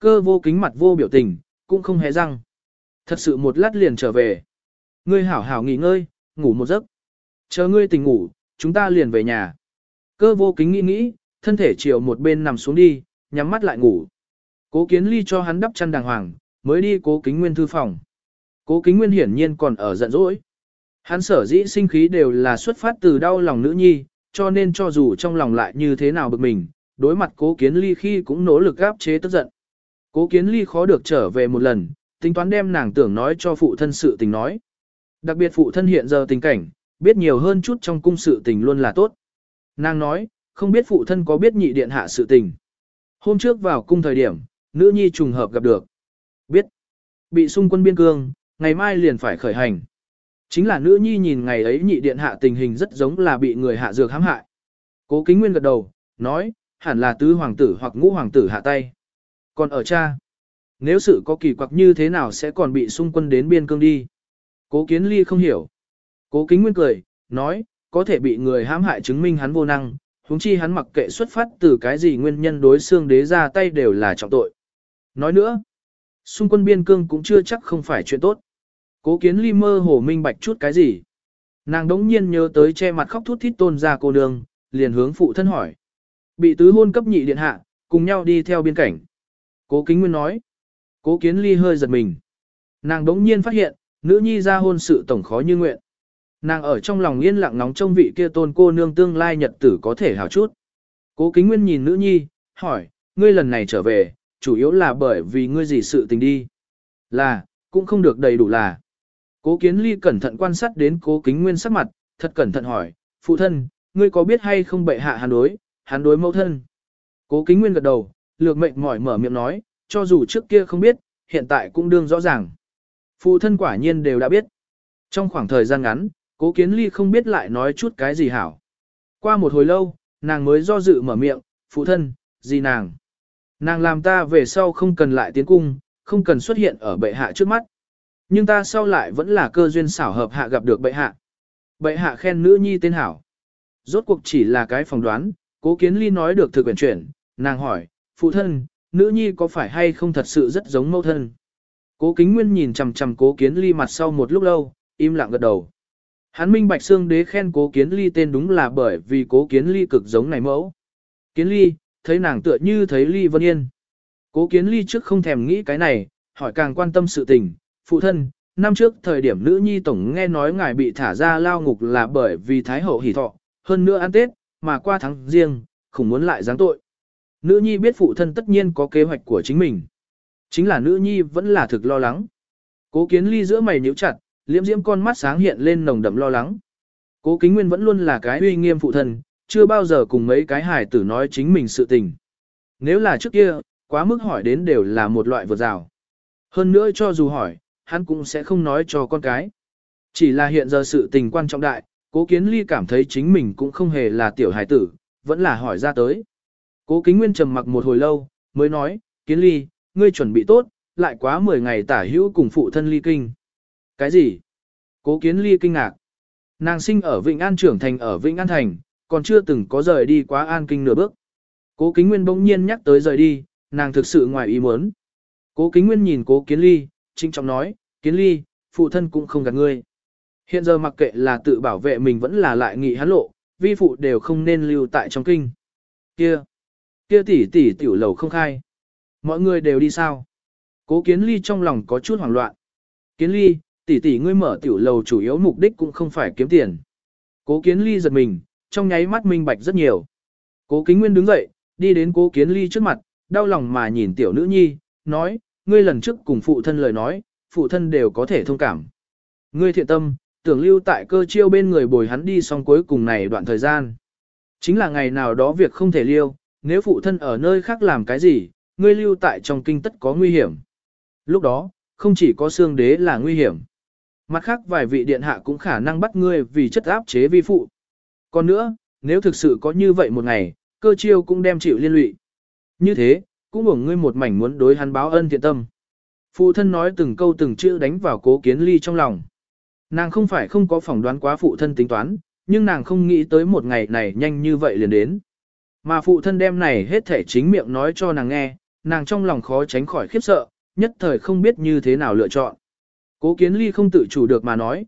Cơ vô kính mặt vô biểu tình, cũng không hé răng. Thật sự một lát liền trở về. Ngươi hảo hảo nghỉ ngơi, ngủ một giấc. Chờ ngươi tỉnh ngủ, chúng ta liền về nhà. Cơ vô kính nghĩ nghĩ, thân thể chiều một bên nằm xuống đi, nhắm mắt lại ngủ. Cố Kiến Ly cho hắn đắp chăn đàng hoàng, mới đi Cố Kính Nguyên thư phòng. Cố Kính Nguyên hiển nhiên còn ở giận dỗi. Hắn sở dĩ sinh khí đều là xuất phát từ đau lòng nữ nhi, cho nên cho dù trong lòng lại như thế nào bực mình, đối mặt Cố Kiến Ly khi cũng nỗ lực áp chế tức giận. Cố Kiến Ly khó được trở về một lần, tính toán đem nàng tưởng nói cho phụ thân sự tình nói. Đặc biệt phụ thân hiện giờ tình cảnh, biết nhiều hơn chút trong cung sự tình luôn là tốt. Nàng nói, không biết phụ thân có biết nhị điện hạ sự tình. Hôm trước vào cung thời điểm, nữ nhi trùng hợp gặp được. Biết, bị xung quân biên cương, ngày mai liền phải khởi hành. Chính là nữ nhi nhìn ngày ấy nhị điện hạ tình hình rất giống là bị người hạ dược hãm hại. Cố Kính Nguyên gật đầu, nói, hẳn là tứ hoàng tử hoặc ngũ hoàng tử hạ tay. Còn ở cha, nếu sự có kỳ quặc như thế nào sẽ còn bị xung quân đến biên cương đi. Cố Kiến Ly không hiểu. Cố Kính Nguyên cười, nói, có thể bị người hãm hại chứng minh hắn vô năng, huống chi hắn mặc kệ xuất phát từ cái gì nguyên nhân đối xương đế ra tay đều là trọng tội. Nói nữa, xung quân biên cương cũng chưa chắc không phải chuyện tốt. Cố Kiến Ly mơ hồ minh bạch chút cái gì. Nàng đống nhiên nhớ tới che mặt khóc thút thít Tôn gia cô nương, liền hướng phụ thân hỏi. Bị tứ hôn cấp nhị điện hạ, cùng nhau đi theo biên cảnh. Cố Kính Nguyên nói. Cố Kiến Ly hơi giật mình. Nàng đống nhiên phát hiện, nữ nhi ra hôn sự tổng khó như nguyện. Nàng ở trong lòng yên lặng ngóng trông vị kia Tôn cô nương tương lai nhật tử có thể hảo chút. Cố Kính Nguyên nhìn nữ nhi, hỏi, ngươi lần này trở về, chủ yếu là bởi vì ngươi gì sự tình đi. Là, cũng không được đầy đủ là. Cố Kiến Ly cẩn thận quan sát đến Cố Kính Nguyên sắc mặt, thật cẩn thận hỏi, phụ thân, ngươi có biết hay không bệ hạ hắn đối mẫu thân. Cố Kính Nguyên gật đầu, lược mệnh mỏi mở miệng nói, cho dù trước kia không biết, hiện tại cũng đương rõ ràng. Phụ thân quả nhiên đều đã biết. Trong khoảng thời gian ngắn, Cố Kiến Ly không biết lại nói chút cái gì hảo. Qua một hồi lâu, nàng mới do dự mở miệng, phụ thân, gì nàng. Nàng làm ta về sau không cần lại tiến cung, không cần xuất hiện ở bệ hạ trước mắt. Nhưng ta sau lại vẫn là cơ duyên xảo hợp hạ gặp được bệ hạ. Bệ hạ khen nữ nhi tên hảo. Rốt cuộc chỉ là cái phỏng đoán, Cố Kiến Ly nói được thực quyển chuyển, nàng hỏi, phụ thân, nữ nhi có phải hay không thật sự rất giống mẫu thân. Cố Kính Nguyên nhìn chằm chằm Cố Kiến Ly mặt sau một lúc lâu, im lặng gật đầu. Hắn minh bạch xương đế khen Cố Kiến Ly tên đúng là bởi vì Cố Kiến Ly cực giống này mẫu. Kiến Ly, thấy nàng tựa như thấy Ly Vân Yên. Cố Kiến Ly trước không thèm nghĩ cái này, hỏi càng quan tâm sự tình, phụ thân, năm trước thời điểm nữ nhi tổng nghe nói ngài bị thả ra lao ngục là bởi vì Thái hậu hỉ thọ, hơn nữa ăn Tết, mà qua tháng riêng, không muốn lại giáng tội. Nữ nhi biết phụ thân tất nhiên có kế hoạch của chính mình. Chính là nữ nhi vẫn là thực lo lắng. Cố Kiến Ly giữa mày nhíu chặt, liễm diễm con mắt sáng hiện lên nồng đậm lo lắng. Cố Kính Nguyên vẫn luôn là cái uy nghiêm phụ thân, chưa bao giờ cùng mấy cái hài tử nói chính mình sự tình. Nếu là trước kia, quá mức hỏi đến đều là một loại vượt rào. Hơn nữa cho dù hỏi, hắn cũng sẽ không nói cho con cái. Chỉ là hiện giờ sự tình quan trọng đại, Cố Kiến Ly cảm thấy chính mình cũng không hề là tiểu hài tử, vẫn là hỏi ra tới. Cố Kính Nguyên trầm mặc một hồi lâu, mới nói, Kiến Ly, ngươi chuẩn bị tốt, lại quá 10 ngày tả hữu cùng phụ thân ly kinh. Cái gì? Cố Kiến Ly kinh ngạc. Nàng sinh ở Vĩnh An trưởng thành ở Vĩnh An thành, còn chưa từng có rời đi quá An kinh nửa bước. Cố Kính Nguyên bỗng nhiên nhắc tới rời đi, nàng thực sự ngoài ý muốn. Cố Kính Nguyên nhìn Cố Kiến Ly, trinh trọng nói, Kiến Ly, phụ thân cũng không gạt ngươi. Hiện giờ mặc kệ là tự bảo vệ mình vẫn là lại nghị hắn lộ, vi phụ đều không nên lưu tại trong kinh. Kia tỷ tỷ tiểu lầu không khai. Mọi người đều đi sao? Cố Kiến Ly trong lòng có chút hoảng loạn. Kiến Ly, tỷ tỷ ngươi mở tiểu lầu chủ yếu mục đích cũng không phải kiếm tiền. Cố Kiến Ly giật mình, trong nháy mắt minh bạch rất nhiều. Cố Kính Nguyên đứng dậy, đi đến Cố Kiến Ly trước mặt, đau lòng mà nhìn tiểu nữ nhi, nói, ngươi lần trước cùng phụ thân lời nói, phụ thân đều có thể thông cảm. Ngươi thiện tâm, tưởng lưu tại Cơ Chiêu bên người bồi hắn đi xong cuối cùng này đoạn thời gian. Chính là ngày nào đó việc không thể lưu, nếu phụ thân ở nơi khác làm cái gì, ngươi lưu tại trong kinh tất có nguy hiểm. Lúc đó, không chỉ có xương đế là nguy hiểm. Mặt khác vài vị điện hạ cũng khả năng bắt ngươi vì chất áp chế vi phụ. Còn nữa, nếu thực sự có như vậy một ngày, Cơ Chiêu cũng đem chịu liên lụy. Như thế, cũng hưởng ngươi một mảnh muốn đối hắn báo ân thiện tâm. Phụ thân nói từng câu từng chữ đánh vào Cố Kiến Ly trong lòng. Nàng không phải không có phỏng đoán quá phụ thân tính toán, nhưng nàng không nghĩ tới một ngày này nhanh như vậy liền đến. Mà phụ thân đem này hết thể chính miệng nói cho nàng nghe, nàng trong lòng khó tránh khỏi khiếp sợ, nhất thời không biết như thế nào lựa chọn. Cố Kiến Ly không tự chủ được mà nói,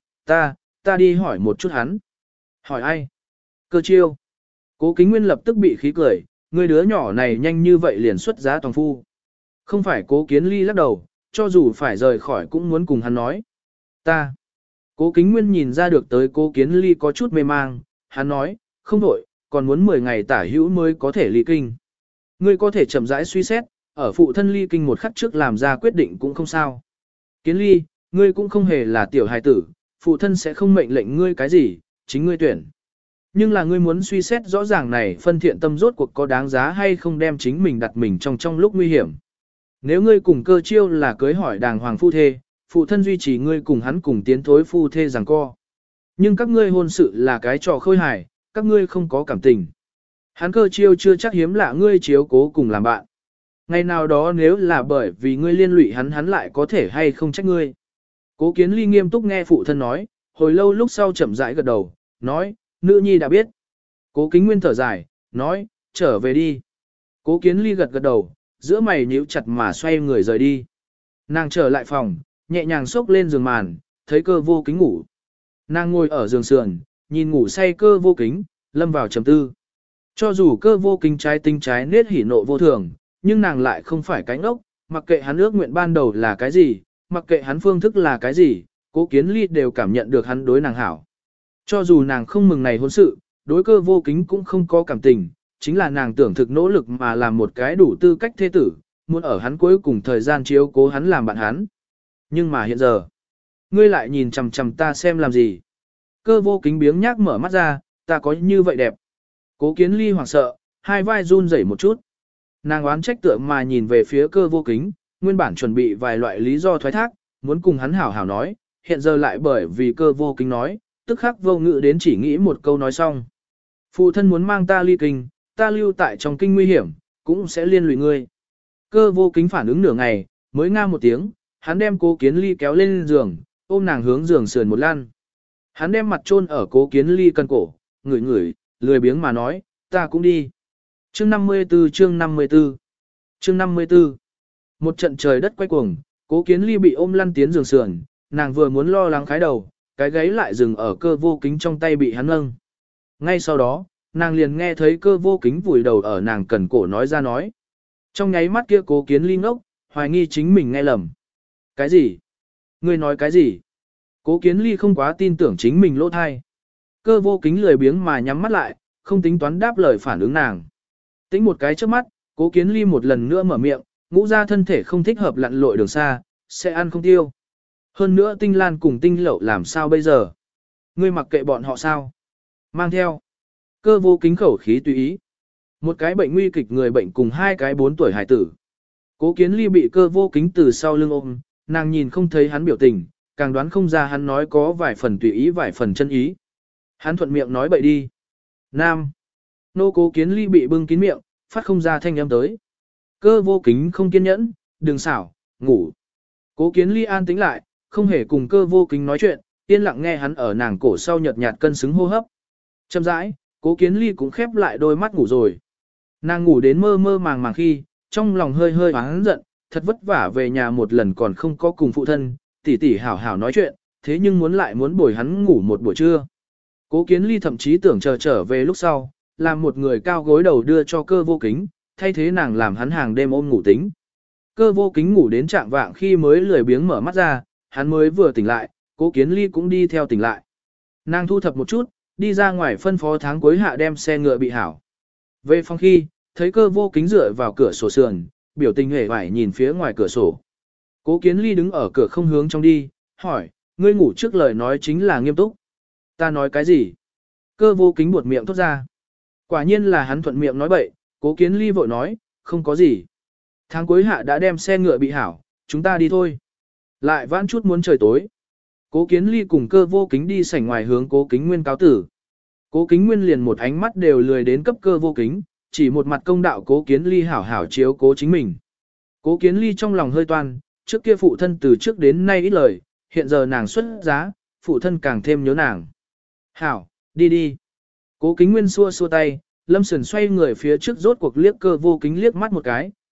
ta đi hỏi một chút hắn. Hỏi ai? Cơ Chiêu. Cố Kính Nguyên lập tức bị khí cười, người đứa nhỏ này nhanh như vậy liền xuất giá toàn phu. Không phải Cố Kiến Ly lắc đầu, cho dù phải rời khỏi cũng muốn cùng hắn nói. Ta. Cố Kính Nguyên nhìn ra được tới Cố Kiến Ly có chút mê mang, hắn nói, không đổi, còn muốn 10 ngày tả hữu mới có thể ly kinh. Ngươi có thể chậm rãi suy xét, ở phụ thân ly kinh một khắc trước làm ra quyết định cũng không sao. Kiến Ly, ngươi cũng không hề là tiểu hài tử, phụ thân sẽ không mệnh lệnh ngươi cái gì, chính ngươi tuyển. Nhưng là ngươi muốn suy xét rõ ràng này phân thiện tâm rốt cuộc có đáng giá hay không đem chính mình đặt mình trong lúc nguy hiểm. Nếu ngươi cùng Cơ Chiêu là cưới hỏi đàng hoàng phu thê, phụ thân duy trì ngươi cùng hắn cùng tiến thối phu thê giằng co. Nhưng các ngươi hôn sự là cái trò khôi hài, các ngươi không có cảm tình. Hắn Cơ Chiêu chưa chắc hiếm lạ ngươi chiếu cố cùng làm bạn. Ngày nào đó nếu là bởi vì ngươi liên lụy hắn lại có thể hay không trách ngươi. Cố Kiến Ly nghiêm túc nghe phụ thân nói, hồi lâu lúc sau chậm rãi gật đầu, nói, nữ nhi đã biết. Cố Kính Nguyên thở dài, nói, trở về đi. Cố Kiến Ly gật gật đầu, giữa mày nhíu chặt mà xoay người rời đi. Nàng trở lại phòng, nhẹ nhàng xốc lên giường màn, thấy Cơ Vô Kính ngủ. Nàng ngồi ở giường sườn, nhìn ngủ say Cơ Vô Kính, lâm vào trầm tư. Cho dù Cơ Vô Kính trái tinh trái nết hỉ nộ vô thường, nhưng nàng lại không phải cánh ốc, mặc kệ hắn ước nguyện ban đầu là cái gì, mặc kệ hắn phương thức là cái gì, Cố Kiến Ly đều cảm nhận được hắn đối nàng hảo. Cho dù nàng không mừng này hôn sự, đối Cơ Vô Kính cũng không có cảm tình, chính là nàng tưởng thực nỗ lực mà làm một cái đủ tư cách thế tử, muốn ở hắn cuối cùng thời gian chiếu cố hắn làm bạn hắn. Nhưng mà hiện giờ, ngươi lại nhìn chằm chằm ta xem làm gì. Cơ Vô Kính biếng nhác mở mắt ra, ta có như vậy đẹp. Cố Kiến Ly hoảng sợ, hai vai run rẩy một chút. Nàng oán trách tựa mà nhìn về phía Cơ Vô Kính, nguyên bản chuẩn bị vài loại lý do thoái thác, muốn cùng hắn hảo hảo nói, hiện giờ lại bởi vì Cơ Vô Kính nói, tức khắc vô ngữ đến chỉ nghĩ một câu nói xong. Phụ thân muốn mang ta ly kinh, ta lưu tại trong kinh nguy hiểm, cũng sẽ liên lụy ngươi. Cơ Vô Kính phản ứng nửa ngày, mới nga một tiếng, hắn đem Cố Kiến Ly kéo lên giường, ôm nàng hướng giường sườn một lan. Hắn đem mặt chôn ở Cố Kiến Ly cân cổ, ngửi ngửi, lười biếng mà nói, ta cũng đi. Chương 54 chương 54 chương 54 Một trận trời đất quay cuồng, Cố Kiến Ly bị ôm lăn tiến giường sườn, nàng vừa muốn lo lắng khái đầu, cái gáy lại dừng ở Cơ Vô Kính trong tay bị hắn nâng. Ngay sau đó, nàng liền nghe thấy Cơ Vô Kính vùi đầu ở nàng cần cổ nói ra nói. Trong nháy mắt kia Cố Kiến Ly ngốc, hoài nghi chính mình nghe lầm. Cái gì? Ngươi nói cái gì? Cố Kiến Ly không quá tin tưởng chính mình lỗ thai. Cơ Vô Kính lười biếng mà nhắm mắt lại, không tính toán đáp lời phản ứng nàng. Tính một cái trước mắt, Cố Kiến Ly một lần nữa mở miệng, ngũ ra thân thể không thích hợp lặn lội đường xa, sẽ ăn không tiêu. Hơn nữa Tinh Lan cùng Tinh Lậu làm sao bây giờ? Ngươi mặc kệ bọn họ sao? Mang theo. Cơ Vô Kính khẩu khí tùy ý. Một cái bệnh nguy kịch người bệnh cùng hai cái 4 tuổi hải tử. Cố Kiến Ly bị Cơ Vô Kính từ sau lưng ôm, nàng nhìn không thấy hắn biểu tình, càng đoán không ra hắn nói có vài phần tùy ý vài phần chân ý. Hắn thuận miệng nói bậy đi. Nam. Nô Cố Kiến Ly bị bưng kín miệng, phát không ra thanh âm tới. Cơ Vô Kính không kiên nhẫn, đừng xảo, ngủ. Cố Kiến Ly an tĩnh lại, không hề cùng Cơ Vô Kính nói chuyện, yên lặng nghe hắn ở nàng cổ sau nhợt nhạt cân xứng hô hấp. Chậm rãi, Cố Kiến Ly cũng khép lại đôi mắt ngủ rồi. Nàng ngủ đến mơ mơ màng màng khi, trong lòng hơi hơi oán giận, thật vất vả về nhà một lần còn không có cùng phụ thân, tỷ tỷ hảo hảo nói chuyện, thế nhưng muốn bồi hắn ngủ một buổi trưa. Cố Kiến Ly thậm chí tưởng chờ trở về lúc sau, làm một người cao gối đầu đưa cho Cơ Vô Kính, thay thế nàng làm hắn hàng đêm ôm ngủ tính. Cơ Vô Kính ngủ đến trạng vạng khi mới lười biếng mở mắt ra, hắn mới vừa tỉnh lại, Cố Kiến Ly cũng đi theo tỉnh lại. Nàng thu thập một chút, đi ra ngoài phân phó tháng cuối hạ đem xe ngựa bị hảo. Về phòng khi, thấy Cơ Vô Kính dựa vào cửa sổ sườn, biểu tình hề vải nhìn phía ngoài cửa sổ. Cố Kiến Ly đứng ở cửa không hướng trong đi, hỏi, ngươi ngủ trước lời nói chính là nghiêm túc. Ta nói cái gì? Cơ Vô Kính buột miệng thốt ra. Quả nhiên là hắn thuận miệng nói bậy, Cố Kiến Ly vội nói, không có gì. Tháng cuối hạ đã đem xe ngựa bị hảo, chúng ta đi thôi. Lại vãn chút muốn trời tối. Cố Kiến Ly cùng Cơ Vô Kính đi sảnh ngoài hướng Cố Kính Nguyên cáo tử. Cố Kính Nguyên liền một ánh mắt đều lười đến cấp Cơ Vô Kính, chỉ một mặt công đạo Cố Kiến Ly hảo hảo chiếu cố chính mình. Cố Kiến Ly trong lòng hơi toan, trước kia phụ thân từ trước đến nay ít lời, hiện giờ nàng xuất giá, phụ thân càng thêm nhớ nàng. Hảo, đi đi. Cố Kính Nguyên xua xua tay, Lâm Sườn xoay người phía trước rốt cuộc liếc Cơ Vô Kính liếc mắt một cái,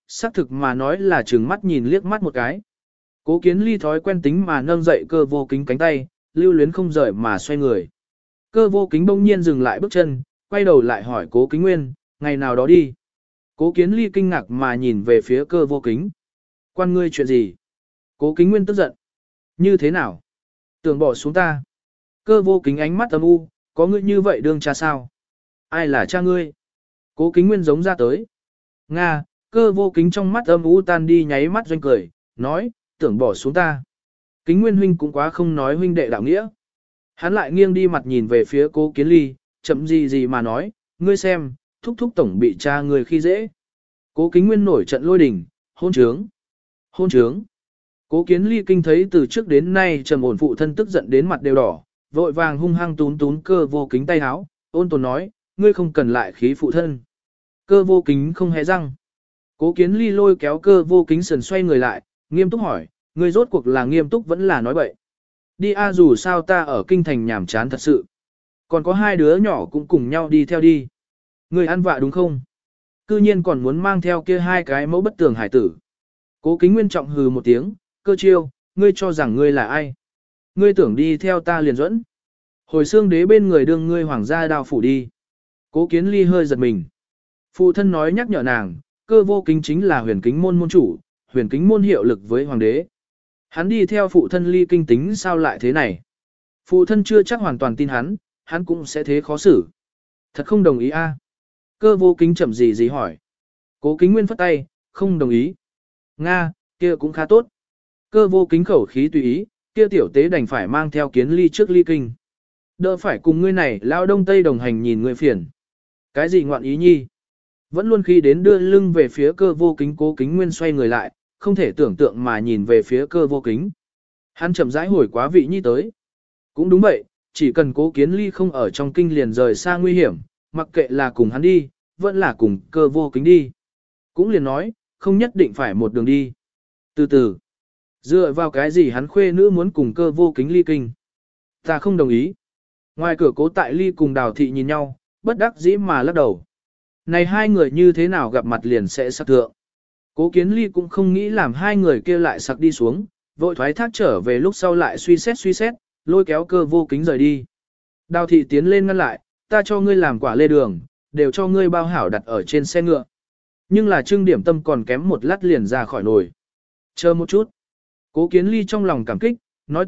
xác thực mà nói là trừng mắt nhìn liếc mắt một cái. Cố Kiến Ly thói quen tính mà nâng dậy Cơ Vô Kính cánh tay, lưu luyến không rời mà xoay người. Cơ Vô Kính bỗng nhiên dừng lại bước chân, quay đầu lại hỏi Cố Kính Nguyên, ngày nào đó đi. Cố Kiến Ly kinh ngạc mà nhìn về phía Cơ Vô Kính. Quan ngươi chuyện gì? Cố Kính Nguyên tức giận. Như thế nào? Tưởng bỏ xuống ta. Cơ Vô Kính ánh mắt âm u, có ngươi như vậy đương cha sao? Ai là cha ngươi? Cố Kính Nguyên giống ra tới. Nga, Cơ Vô Kính trong mắt âm u tan đi nháy mắt doanh cười, nói, tưởng bỏ xuống ta. Kính Nguyên huynh cũng quá không nói huynh đệ đạo nghĩa. Hắn lại nghiêng đi mặt nhìn về phía Cố Kiến Ly, chậm gì mà nói, ngươi xem, thúc thúc tổng bị cha người khi dễ. Cố Kính Nguyên nổi trận lôi đình, hôn trướng. Hôn trướng. Cố Kiến Ly kinh thấy từ trước đến nay trầm ổn phụ thân tức giận đến mặt đều đỏ, vội vàng hung hăng tún tún Cơ Vô Kính tay háo, ôn tồn nói, ngươi không cần lại khí phụ thân. Cơ Vô Kính không hé răng. Cố Kiến Ly lôi kéo Cơ Vô Kính sần xoay người lại, nghiêm túc hỏi, ngươi rốt cuộc là nghiêm túc vẫn là nói bậy. Đi a dù sao ta ở kinh thành nhàm chán thật sự. Còn có hai đứa nhỏ cũng cùng nhau đi theo đi. Ngươi ăn vạ đúng không? Cư nhiên còn muốn mang theo kia hai cái mẫu bất tường hải tử. Cố Kính Nguyên trọng hừ một tiếng, Cơ Chiêu, ngươi cho rằng ngươi là ai? Ngươi tưởng đi theo ta liền dẫn. Hồi xương đế bên người đương ngươi hoàng gia đao phủ đi. Cố Kiến Ly hơi giật mình. Phụ thân nói nhắc nhở nàng, Cơ Vô Kính chính là huyền kính môn môn chủ, huyền kính môn hiệu lực với hoàng đế. Hắn đi theo phụ thân Ly kinh tính sao lại thế này? Phụ thân chưa chắc hoàn toàn tin hắn cũng sẽ thế khó xử. Thật không đồng ý a? Cơ Vô Kính chậm gì hỏi. Cố Kính Nguyên phất tay, không đồng ý. Nga, kia cũng khá tốt. Cơ Vô Kính khẩu khí tùy ý, kia tiểu tế đành phải mang theo Kiến Ly trước Ly kinh. Đỡ phải cùng ngươi này lao đông tây đồng hành nhìn ngươi phiền. Cái gì ngoạn ý nhi? Vẫn luôn khi đến đưa lưng về phía Cơ Vô Kính, Cố Kính Nguyên xoay người lại, không thể tưởng tượng mà nhìn về phía Cơ Vô Kính. Hắn chậm rãi hồi quá vị nhi tới. Cũng đúng vậy, chỉ cần Cố Kiến Ly không ở trong kinh liền rời xa nguy hiểm, mặc kệ là cùng hắn đi, vẫn là cùng Cơ Vô Kính đi. Cũng liền nói, không nhất định phải một đường đi. Từ từ, dựa vào cái gì hắn khuê nữ muốn cùng Cơ Vô Kính ly kinh? Ta không đồng ý. Ngoài cửa Cố Tại Ly cùng Đào Thị nhìn nhau, bất đắc dĩ mà lắc đầu. Này hai người như thế nào gặp mặt liền sẽ sắc thượng. Cố Kiến Ly cũng không nghĩ làm hai người kia lại sặc đi xuống, vội thoái thác trở về lúc sau lại suy xét, lôi kéo Cơ Vô Kính rời đi. Đào Thị tiến lên ngăn lại, ta cho ngươi làm quả lê đường, đều cho ngươi bao hảo đặt ở trên xe ngựa. Nhưng là Trưng Điểm Tâm còn kém một lát liền ra khỏi nồi. Chờ một chút. Cố Kiến Ly trong lòng cảm kích,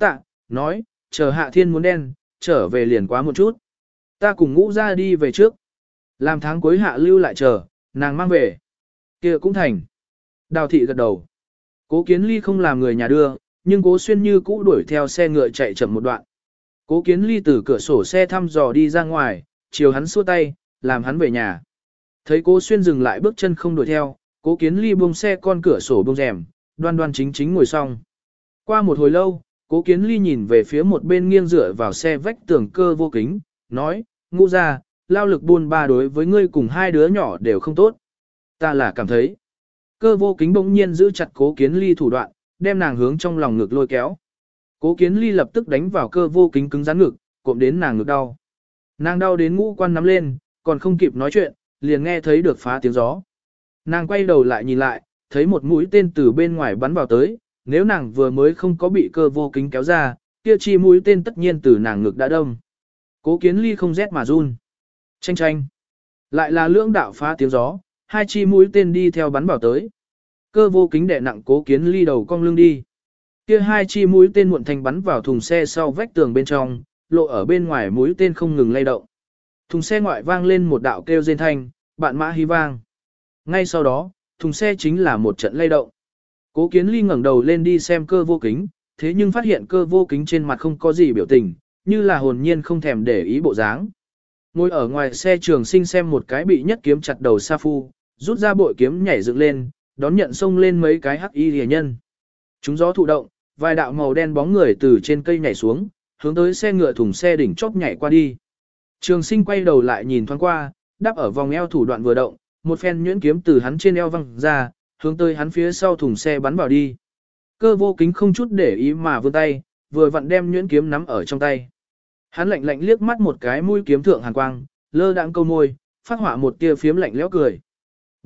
nói, chờ Hạ Thiên muốn đen, trở về liền quá một chút. Ta cùng Ngũ ra đi về trước. Làm tháng cuối hạ lưu lại chờ, nàng mang về. Kia cũng thành. Đào Thị gật đầu. Cố Kiến Ly không làm người nhà đưa, nhưng Cố Xuyên như cũ đuổi theo xe ngựa chạy chậm một đoạn. Cố Kiến Ly từ cửa sổ xe thăm dò đi ra ngoài, chiều hắn xua tay, làm hắn về nhà. Thấy Cố Xuyên dừng lại bước chân không đuổi theo, Cố Kiến Ly buông xe con cửa sổ buông rèm, đoan đoan chính chính ngồi xong. Qua một hồi lâu, Cố Kiến Ly nhìn về phía một bên nghiêng dựa vào xe vách tường Cơ Vô Kính, nói, Ngũ ra, lao lực buôn ba đối với ngươi cùng hai đứa nhỏ đều không tốt. Ta là cảm thấy. Cơ Vô Kính bỗng nhiên giữ chặt Cố Kiến Ly thủ đoạn, đem nàng hướng trong lòng ngực lôi kéo. Cố Kiến Ly lập tức đánh vào Cơ Vô Kính cứng rắn ngực, cộm đến nàng ngực đau. Nàng đau đến ngũ quan nắm lên, còn không kịp nói chuyện, liền nghe thấy được phá tiếng gió. Nàng quay đầu lại nhìn lại, thấy một mũi tên từ bên ngoài bắn vào tới, nếu nàng vừa mới không có bị Cơ Vô Kính kéo ra, kia chi mũi tên tất nhiên từ nàng ngực đã đâm. Cố Kiến Ly không rét mà run. Chanh chanh. Lại là lưỡng đạo phá tiếng gió, hai chi mũi tên đi theo bắn vào tới. Cơ Vô Kính đè nặng Cố Kiến Ly đầu cong lưng đi. Kia hai chi mũi tên muộn thành bắn vào thùng xe sau vách tường bên trong, lộ ở bên ngoài mũi tên không ngừng lay động. Thùng xe ngoại vang lên một đạo kêu rên thanh, bạn mã hí vang. Ngay sau đó, thùng xe chính là một trận lay động. Cố Kiến Ly ngẩng đầu lên đi xem Cơ Vô Kính, thế nhưng phát hiện Cơ Vô Kính trên mặt không có gì biểu tình, như là hồn nhiên không thèm để ý bộ dáng. Ngồi ở ngoài xe Trường Sinh xem một cái bị nhất kiếm chặt đầu sa phu, rút ra bội kiếm nhảy dựng lên, đón nhận xông lên mấy cái hắc y rìa nhân. Chúng gió thụ động, vài đạo màu đen bóng người từ trên cây nhảy xuống, hướng tới xe ngựa thùng xe đỉnh chóp nhảy qua đi. Trường Sinh quay đầu lại nhìn thoáng qua, đáp ở vòng eo thủ đoạn vừa động, một phen nhuyễn kiếm từ hắn trên eo văng ra, hướng tới hắn phía sau thùng xe bắn vào đi. Cơ Vô Kính không chút để ý mà vươn tay, vừa vặn đem nhuyễn kiếm nắm ở trong tay. Hắn lạnh lạnh liếc mắt một cái mũi kiếm thượng hàn quang, lơ đãng câu môi, phát họa một tia phiếm lạnh lẽo cười.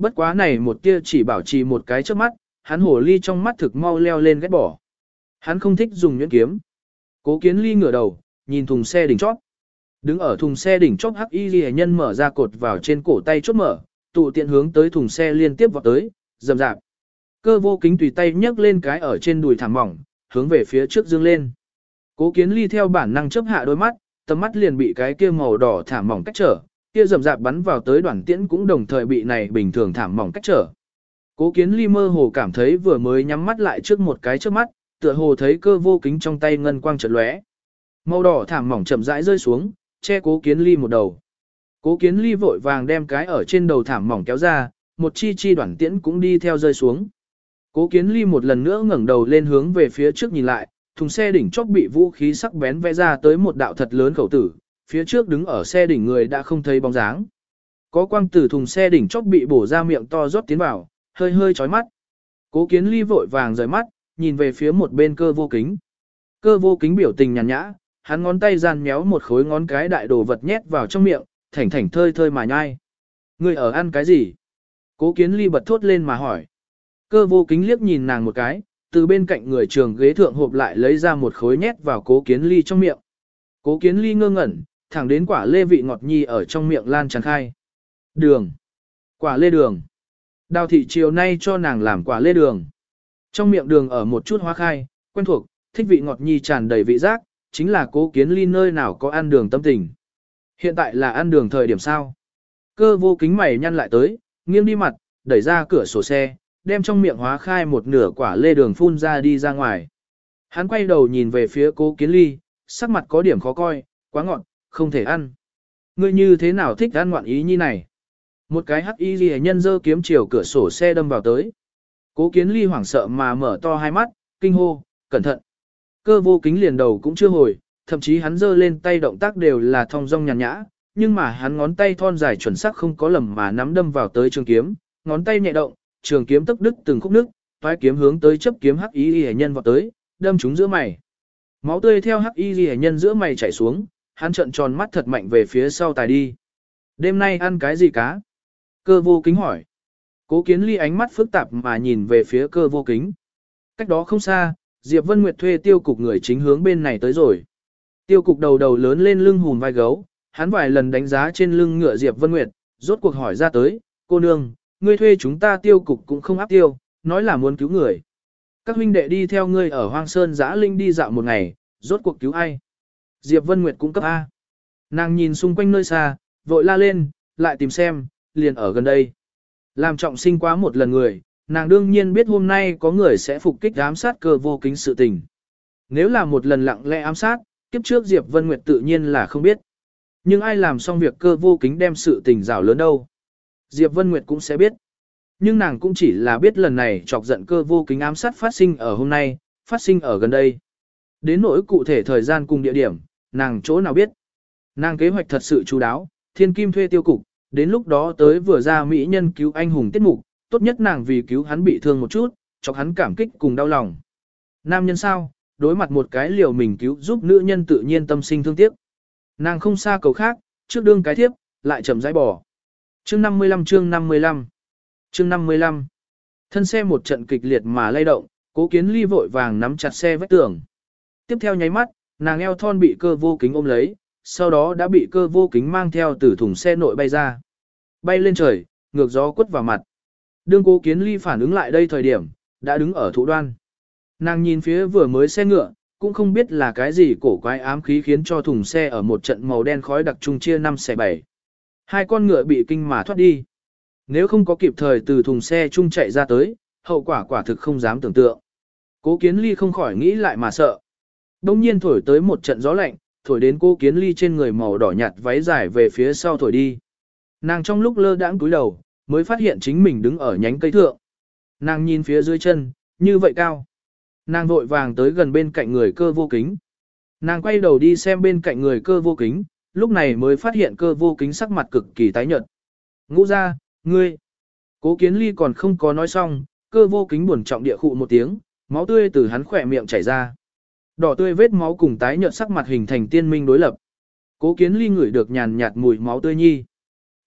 Bất quá này một tia chỉ bảo trì một cái trước mắt, hắn hồ ly trong mắt thực mau leo lên ghét bỏ. Hắn không thích dùng nhuyễn kiếm. Cố Kiến Ly ngửa đầu, nhìn thùng xe đỉnh chót. Đứng ở thùng xe đỉnh chót hắc y liễu nhân mở ra cột vào trên cổ tay chốt mở, tụ tiện hướng tới thùng xe liên tiếp vọt tới, rầm rạp. Cơ vô kính tùy tay nhấc lên cái ở trên đùi thảm mỏng, hướng về phía trước dương lên. Cố Kiến Ly theo bản năng chớp hạ đôi mắt, tầm mắt liền bị cái kia màu đỏ thảm mỏng cách trở, kia rầm rạp bắn vào tới đoàn tiễn cũng đồng thời bị này bình thường thảm mỏng cách trở. Cố Kiến Ly mơ hồ cảm thấy vừa mới nhắm mắt lại trước một cái trước mắt, tựa hồ thấy cơ vô kính trong tay ngân quang chợt lóe. Màu đỏ thảm mỏng chậm rãi rơi xuống, che Cố Kiến Ly một đầu. Cố Kiến Ly vội vàng đem cái ở trên đầu thảm mỏng kéo ra, một chi chi đoàn tiễn cũng đi theo rơi xuống. Cố Kiến Ly một lần nữa ngẩng đầu lên hướng về phía trước nhìn lại, thùng xe đỉnh chóp bị vũ khí sắc bén vẽ ra tới một đạo thật lớn khẩu tử, phía trước đứng ở xe đỉnh người đã không thấy bóng dáng. Có quang tử thùng xe đỉnh chóp bị bổ ra miệng to rót tiến vào, hơi hơi chói mắt. Cố Kiến Ly vội vàng rời mắt, nhìn về phía một bên cơ vô kính. Cơ vô kính biểu tình nhàn nhã, hắn ngón tay gian méo một khối ngón cái đại đồ vật nhét vào trong miệng, thảnh thảnh thơi thơi mà nhai. Ngươi ở ăn cái gì? Cố Kiến Ly bật thốt lên mà hỏi. Cơ vô kính liếc nhìn nàng một cái, từ bên cạnh người trường ghế thượng hộp lại lấy ra một khối nhét vào Cố Kiến Ly trong miệng. Cố Kiến Ly ngơ ngẩn, thẳng đến quả lê vị ngọt nhi ở trong miệng lan tràn khai. Đường. Quả lê đường. Đào thị chiều nay cho nàng làm quả lê đường. Trong miệng đường ở một chút hoa khai, quen thuộc, thích vị ngọt nhi tràn đầy vị giác, chính là Cố Kiến Ly nơi nào có ăn đường tâm tình. Hiện tại là ăn đường thời điểm sao? Cơ vô kính mày nhăn lại tới, nghiêng đi mặt, đẩy ra cửa sổ xe, đem trong miệng hóa khai một nửa quả lê đường phun ra đi ra ngoài. Hắn quay đầu nhìn về phía Cố Kiến Ly, sắc mặt có điểm khó coi, quá ngọt, không thể ăn. Ngươi như thế nào thích ăn ngoạn ý như này? Một cái hắc y liễu nhân giơ kiếm chiều cửa sổ xe đâm vào tới. Cố Kiến Ly hoảng sợ mà mở to hai mắt, kinh hô, cẩn thận. Cơ vô kính liền đầu cũng chưa hồi, thậm chí hắn giơ lên tay động tác đều là thong dong nhàn nhã, nhưng mà hắn ngón tay thon dài chuẩn xác không có lầm mà nắm đâm vào tới trường kiếm, ngón tay nhẹ động, trường kiếm tức đứt từng khúc nước, toái kiếm hướng tới chấp kiếm hắc y liễu nhân vọt tới, đâm trúng giữa mày. Máu tươi theo hắc y liễu nhân giữa mày chảy xuống, hắn trợn tròn mắt thật mạnh về phía sau tài đi. Đêm nay ăn cái gì cá? Cơ vô kính hỏi. Cố Kiến Ly ánh mắt phức tạp mà nhìn về phía cơ vô kính. Cách đó không xa, Diệp Vân Nguyệt thuê tiêu cục người chính hướng bên này tới rồi. Tiêu cục đầu đầu lớn lên lưng hùn vai gấu, hắn vài lần đánh giá trên lưng ngựa Diệp Vân Nguyệt, rốt cuộc hỏi ra tới, cô nương, ngươi thuê chúng ta tiêu cục cũng không áp tiêu, nói là muốn cứu người. Các huynh đệ đi theo ngươi ở Hoang Sơn Giã Linh đi dạo một ngày, rốt cuộc cứu ai? Diệp Vân Nguyệt cũng cấp A. Nàng nhìn xung quanh nơi xa, vội la lên, lại tìm xem, liền ở gần đây. Làm trọng sinh quá một lần người, nàng đương nhiên biết hôm nay có người sẽ phục kích ám sát cơ vô kính sự tình. Nếu là một lần lặng lẽ ám sát, kiếp trước Diệp Vân Nguyệt tự nhiên là không biết. Nhưng ai làm xong việc cơ vô kính đem sự tình rào lớn đâu. Diệp Vân Nguyệt cũng sẽ biết. Nhưng nàng cũng chỉ là biết lần này chọc giận cơ vô kính ám sát phát sinh ở hôm nay, phát sinh ở gần đây. Đến nỗi cụ thể thời gian cùng địa điểm, nàng chỗ nào biết. Nàng kế hoạch thật sự chú đáo, thiên kim thuê tiêu cục, đến lúc đó tới vừa ra mỹ nhân cứu anh hùng tiết mục, tốt nhất nàng vì cứu hắn bị thương một chút, chọc hắn cảm kích cùng đau lòng. Nam nhân sao, đối mặt một cái liều mình cứu giúp nữ nhân tự nhiên tâm sinh thương tiếc. Nàng không xa cầu khác, trước đương cái thiếp, lại chậm rãi bỏ. Chương 55 chương 55 Chương 55 Thân xe một trận kịch liệt mà lay động, Cố Kiến Ly vội vàng nắm chặt xe vách tường. Tiếp theo nháy mắt, nàng eo thon bị cơ vô kính ôm lấy, sau đó đã bị cơ vô kính mang theo từ thùng xe nội bay ra. Bay lên trời, ngược gió quất vào mặt. Đương Cố Kiến Ly phản ứng lại đây thời điểm, đã đứng ở thụ đoan. Nàng nhìn phía vừa mới xe ngựa, cũng không biết là cái gì cổ quái ám khí khiến cho thùng xe ở một trận màu đen khói đặc trung chia 5 xẻ 7. Hai con ngựa bị kinh mà thoát đi. Nếu không có kịp thời từ thùng xe trung chạy ra tới, hậu quả quả thực không dám tưởng tượng. Cố Kiến Ly không khỏi nghĩ lại mà sợ. Đông nhiên thổi tới một trận gió lạnh, thổi đến Cố Kiến Ly trên người màu đỏ nhạt váy dài về phía sau thổi đi. Nàng trong lúc lơ đãng cúi đầu, mới phát hiện chính mình đứng ở nhánh cây thượng. Nàng nhìn phía dưới chân, như vậy cao. Nàng vội vàng tới gần bên cạnh người cơ vô kính. Nàng quay đầu đi xem bên cạnh người cơ vô kính, lúc này mới phát hiện cơ vô kính sắc mặt cực kỳ tái nhợt. Ngũ ra, ngươi. Cố Kiến Ly còn không có nói xong, cơ vô kính buồn trọng địa khụ một tiếng, máu tươi từ hắn khỏe miệng chảy ra. Đỏ tươi vết máu cùng tái nhợt sắc mặt hình thành tiên minh đối lập. Cố Kiến Ly ngửi được nhàn nhạt mùi máu tươi nhi.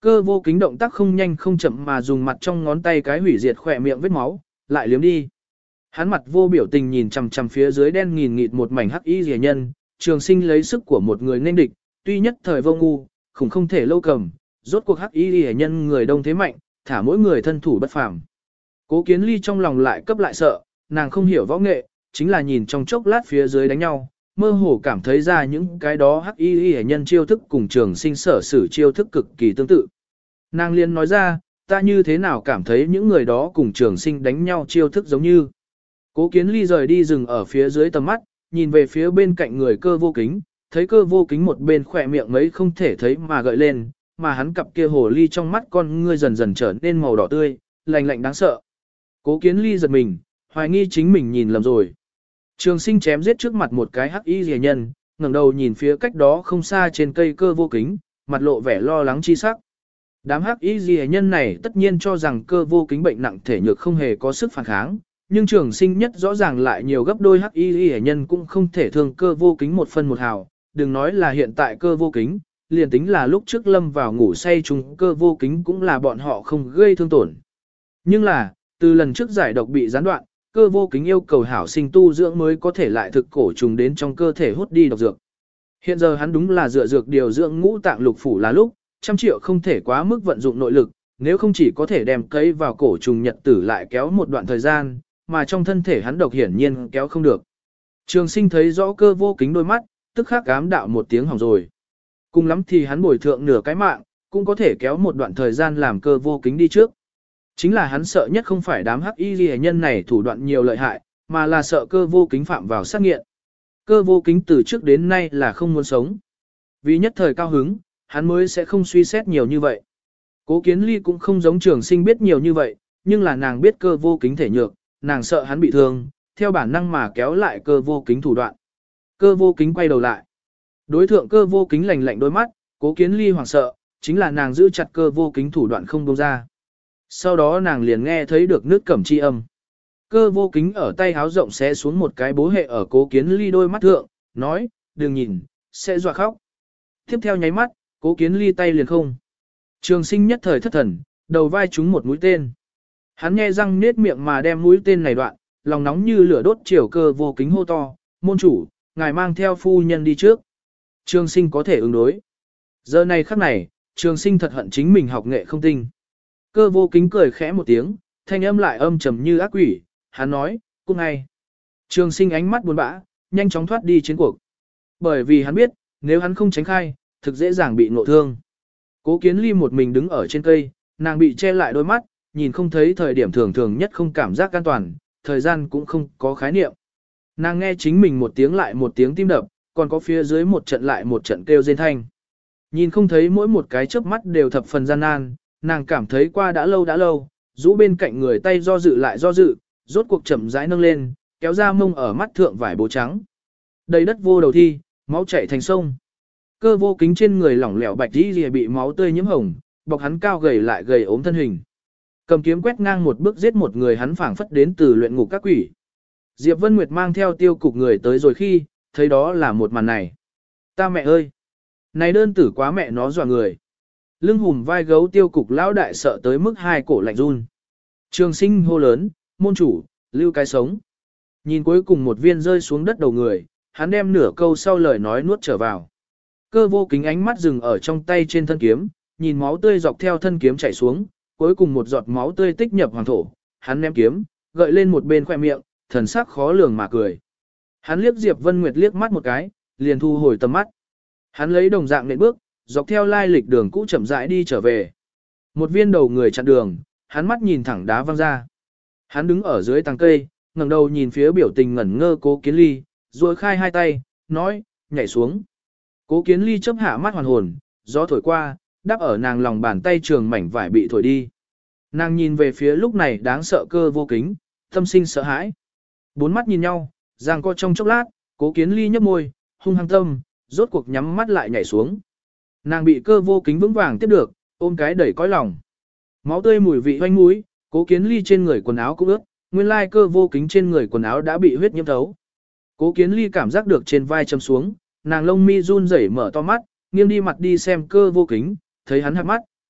Cơ vô kính động tác không nhanh không chậm mà dùng mặt trong ngón tay cái hủy diệt khỏe miệng vết máu, lại liếm đi. Hắn mặt vô biểu tình nhìn chằm chằm phía dưới đen nghìn nghịt một mảnh hắc y rìa nhân, Trường Sinh lấy sức của một người nên địch, tuy nhất thời vô ngu, khủng không thể lâu cầm, rốt cuộc hắc y rìa nhân người đông thế mạnh, thả mỗi người thân thủ bất phàm. Cố Kiến Ly trong lòng lại cấp lại sợ, nàng không hiểu võ nghệ, chính là nhìn trong chốc lát phía dưới đánh nhau, mơ hồ cảm thấy ra những cái đó hắc y rìa nhân chiêu thức cùng Trường Sinh sở sử chiêu thức cực kỳ tương tự. Nàng liền nói ra, ta như thế nào cảm thấy những người đó cùng Trường Sinh đánh nhau chiêu thức giống như. Cố Kiến Ly rời đi dừng ở phía dưới tầm mắt, nhìn về phía bên cạnh người Cơ Vô Kính, thấy Cơ Vô Kính một bên khỏe miệng mấy không thể thấy mà gợi lên, mà hắn cặp kia hồ ly trong mắt con ngươi dần dần trở nên màu đỏ tươi, lạnh lạnh đáng sợ. Cố Kiến Ly giật mình, hoài nghi chính mình nhìn lầm rồi. Trường Sinh chém giết trước mặt một cái hắc y rìa nhân, ngẩng đầu nhìn phía cách đó không xa trên cây Cơ Vô Kính, mặt lộ vẻ lo lắng chi sắc. Đám hắc y rìa nhân này tất nhiên cho rằng Cơ Vô Kính bệnh nặng thể nhược không hề có sức phản kháng, nhưng Trường Sinh nhất rõ ràng lại nhiều gấp đôi hắc y rìa nhân cũng không thể thương Cơ Vô Kính một phân một hào, đừng nói là hiện tại Cơ Vô Kính, liền tính là lúc trước lâm vào ngủ say chung Cơ Vô Kính cũng là bọn họ không gây thương tổn. Nhưng là, từ lần trước giải độc bị gián đoạn, Cơ Vô Kính yêu cầu hảo sinh tu dưỡng mới có thể lại thực cổ trùng đến trong cơ thể hút đi độc dược. Hiện giờ hắn đúng là dựa dược điều dưỡng ngũ tạng lục phủ là lúc, 100 triệu không thể quá mức vận dụng nội lực, nếu không chỉ có thể đem cấy vào cổ trùng nhật tử lại kéo một đoạn thời gian, mà trong thân thể hắn độc hiển nhiên kéo không được. Trường Sinh thấy rõ Cơ Vô Kính đôi mắt, tức khắc ám đạo một tiếng hỏng rồi. Cùng lắm thì hắn bồi thượng nửa cái mạng, cũng có thể kéo một đoạn thời gian làm Cơ Vô Kính đi trước. Chính là hắn sợ nhất không phải đám hắc y liễu nhân này thủ đoạn nhiều lợi hại, mà là sợ Cơ Vô Kính phạm vào sát nghiện. Cơ Vô Kính từ trước đến nay là không muốn sống. Vì nhất thời cao hứng, hắn mới sẽ không suy xét nhiều như vậy. Cố Kiến Ly cũng không giống Trường Sinh biết nhiều như vậy, nhưng là nàng biết Cơ Vô Kính thể nhược, nàng sợ hắn bị thương, theo bản năng mà kéo lại Cơ Vô Kính thủ đoạn. Cơ Vô Kính quay đầu lại. Đối thượng Cơ Vô Kính lạnh lạnh đôi mắt, Cố Kiến Ly hoảng sợ, chính là nàng giữ chặt Cơ Vô Kính thủ đoạn không buông ra. Sau đó nàng liền nghe thấy được nước cẩm chi âm. Cơ Vô Kính ở tay háo rộng xé xuống một cái bố hệ ở Cố Kiến Ly đôi mắt thượng, nói, đừng nhìn, sẽ dọa khóc. Tiếp theo nháy mắt, Cố Kiến Ly tay liền không. Trường Sinh nhất thời thất thần, đầu vai trúng một mũi tên. Hắn nhe răng nết miệng mà đem mũi tên này đoạn, lòng nóng như lửa đốt chiều Cơ Vô Kính hô to, môn chủ, ngài mang theo phu nhân đi trước. Trường Sinh có thể ứng đối. Giờ này khắc này, Trường Sinh thật hận chính mình học nghệ không tinh. Cơ Vô Kính cười khẽ một tiếng, thanh âm lại âm trầm như ác quỷ, hắn nói, cút ngay. Trường Sinh ánh mắt buồn bã, nhanh chóng thoát đi chiến cuộc. Bởi vì hắn biết, nếu hắn không tránh khai, thực dễ dàng bị ngộ thương. Cố Kiến Ly một mình đứng ở trên cây, nàng bị che lại đôi mắt, nhìn không thấy thời điểm thường thường nhất không cảm giác an toàn, thời gian cũng không có khái niệm. Nàng nghe chính mình một tiếng lại một tiếng tim đập, còn có phía dưới một trận lại một trận kêu rên thanh. Nhìn không thấy mỗi một cái chớp mắt đều thập phần gian nan, nàng cảm thấy qua đã lâu, rũ bên cạnh người tay do dự lại do dự, rốt cuộc chậm rãi nâng lên, kéo ra mông ở mắt thượng vải bố trắng. Đầy đất vô đầu thi, máu chảy thành sông. Cơ Vô Kính trên người lỏng lẻo bạch y lìa bị máu tươi nhiễm hồng, bọc hắn cao gầy lại gầy ốm thân hình. Cầm kiếm quét ngang một bước giết một người hắn phảng phất đến từ luyện ngục các quỷ. Diệp Vân Nguyệt mang theo Tiêu Cục người tới rồi khi, thấy đó là một màn này. Ta mẹ ơi! Này đơn tử quá mẹ nó dọa người. Lưng hùm vai gấu Tiêu Cục lão đại sợ tới mức hai cổ lạnh run. Trường Sinh hô lớn, môn chủ, lưu cái sống. Nhìn cuối cùng một viên rơi xuống đất đầu người, hắn đem nửa câu sau lời nói nuốt trở vào. Cơ Vô Kính ánh mắt dừng ở trong tay trên thân kiếm, nhìn máu tươi dọc theo thân kiếm chảy xuống, cuối cùng một giọt máu tươi tích nhập hoàng thổ, hắn ném kiếm, gợi lên một bên khoe miệng, thần sắc khó lường mà cười. Hắn liếc Diệp Vân Nguyệt liếc mắt một cái, liền thu hồi tầm mắt. Hắn lấy đồng dạng nện bước, dọc theo lai lịch đường cũ chậm rãi đi trở về. Một viên đầu người chặn đường, hắn mắt nhìn thẳng đá văng ra. Hắn đứng ở dưới tàng cây, ngẩng đầu nhìn phía biểu tình ngẩn ngơ Cố Kiến Ly, rồi khai hai tay, nói, nhảy xuống. Cố Kiến Ly chớp hạ mắt hoàn hồn, gió thổi qua, đắp ở nàng lòng bàn tay trường mảnh vải bị thổi đi. Nàng nhìn về phía lúc này đáng sợ Cơ Vô Kính, tâm sinh sợ hãi. Bốn mắt nhìn nhau, giằng co trong chốc lát, Cố Kiến Ly nhếch môi, hung hăng tâm, rốt cuộc nhắm mắt lại nhảy xuống. Nàng bị Cơ Vô Kính vững vàng tiếp được, ôm cái đẩy cõi lòng. Máu tươi mùi vị hoanh mũi, Cố Kiến Ly trên người quần áo cũng ướt, nguyên lai Cơ Vô Kính trên người quần áo đã bị huyết nhiễm thấu. Cố Kiến Ly cảm giác được trên vai châm xuống, nàng lông mi run rẩy mở to mắt, nghiêng đi mặt đi xem Cơ Vô Kính, thấy hắn hạt mắt,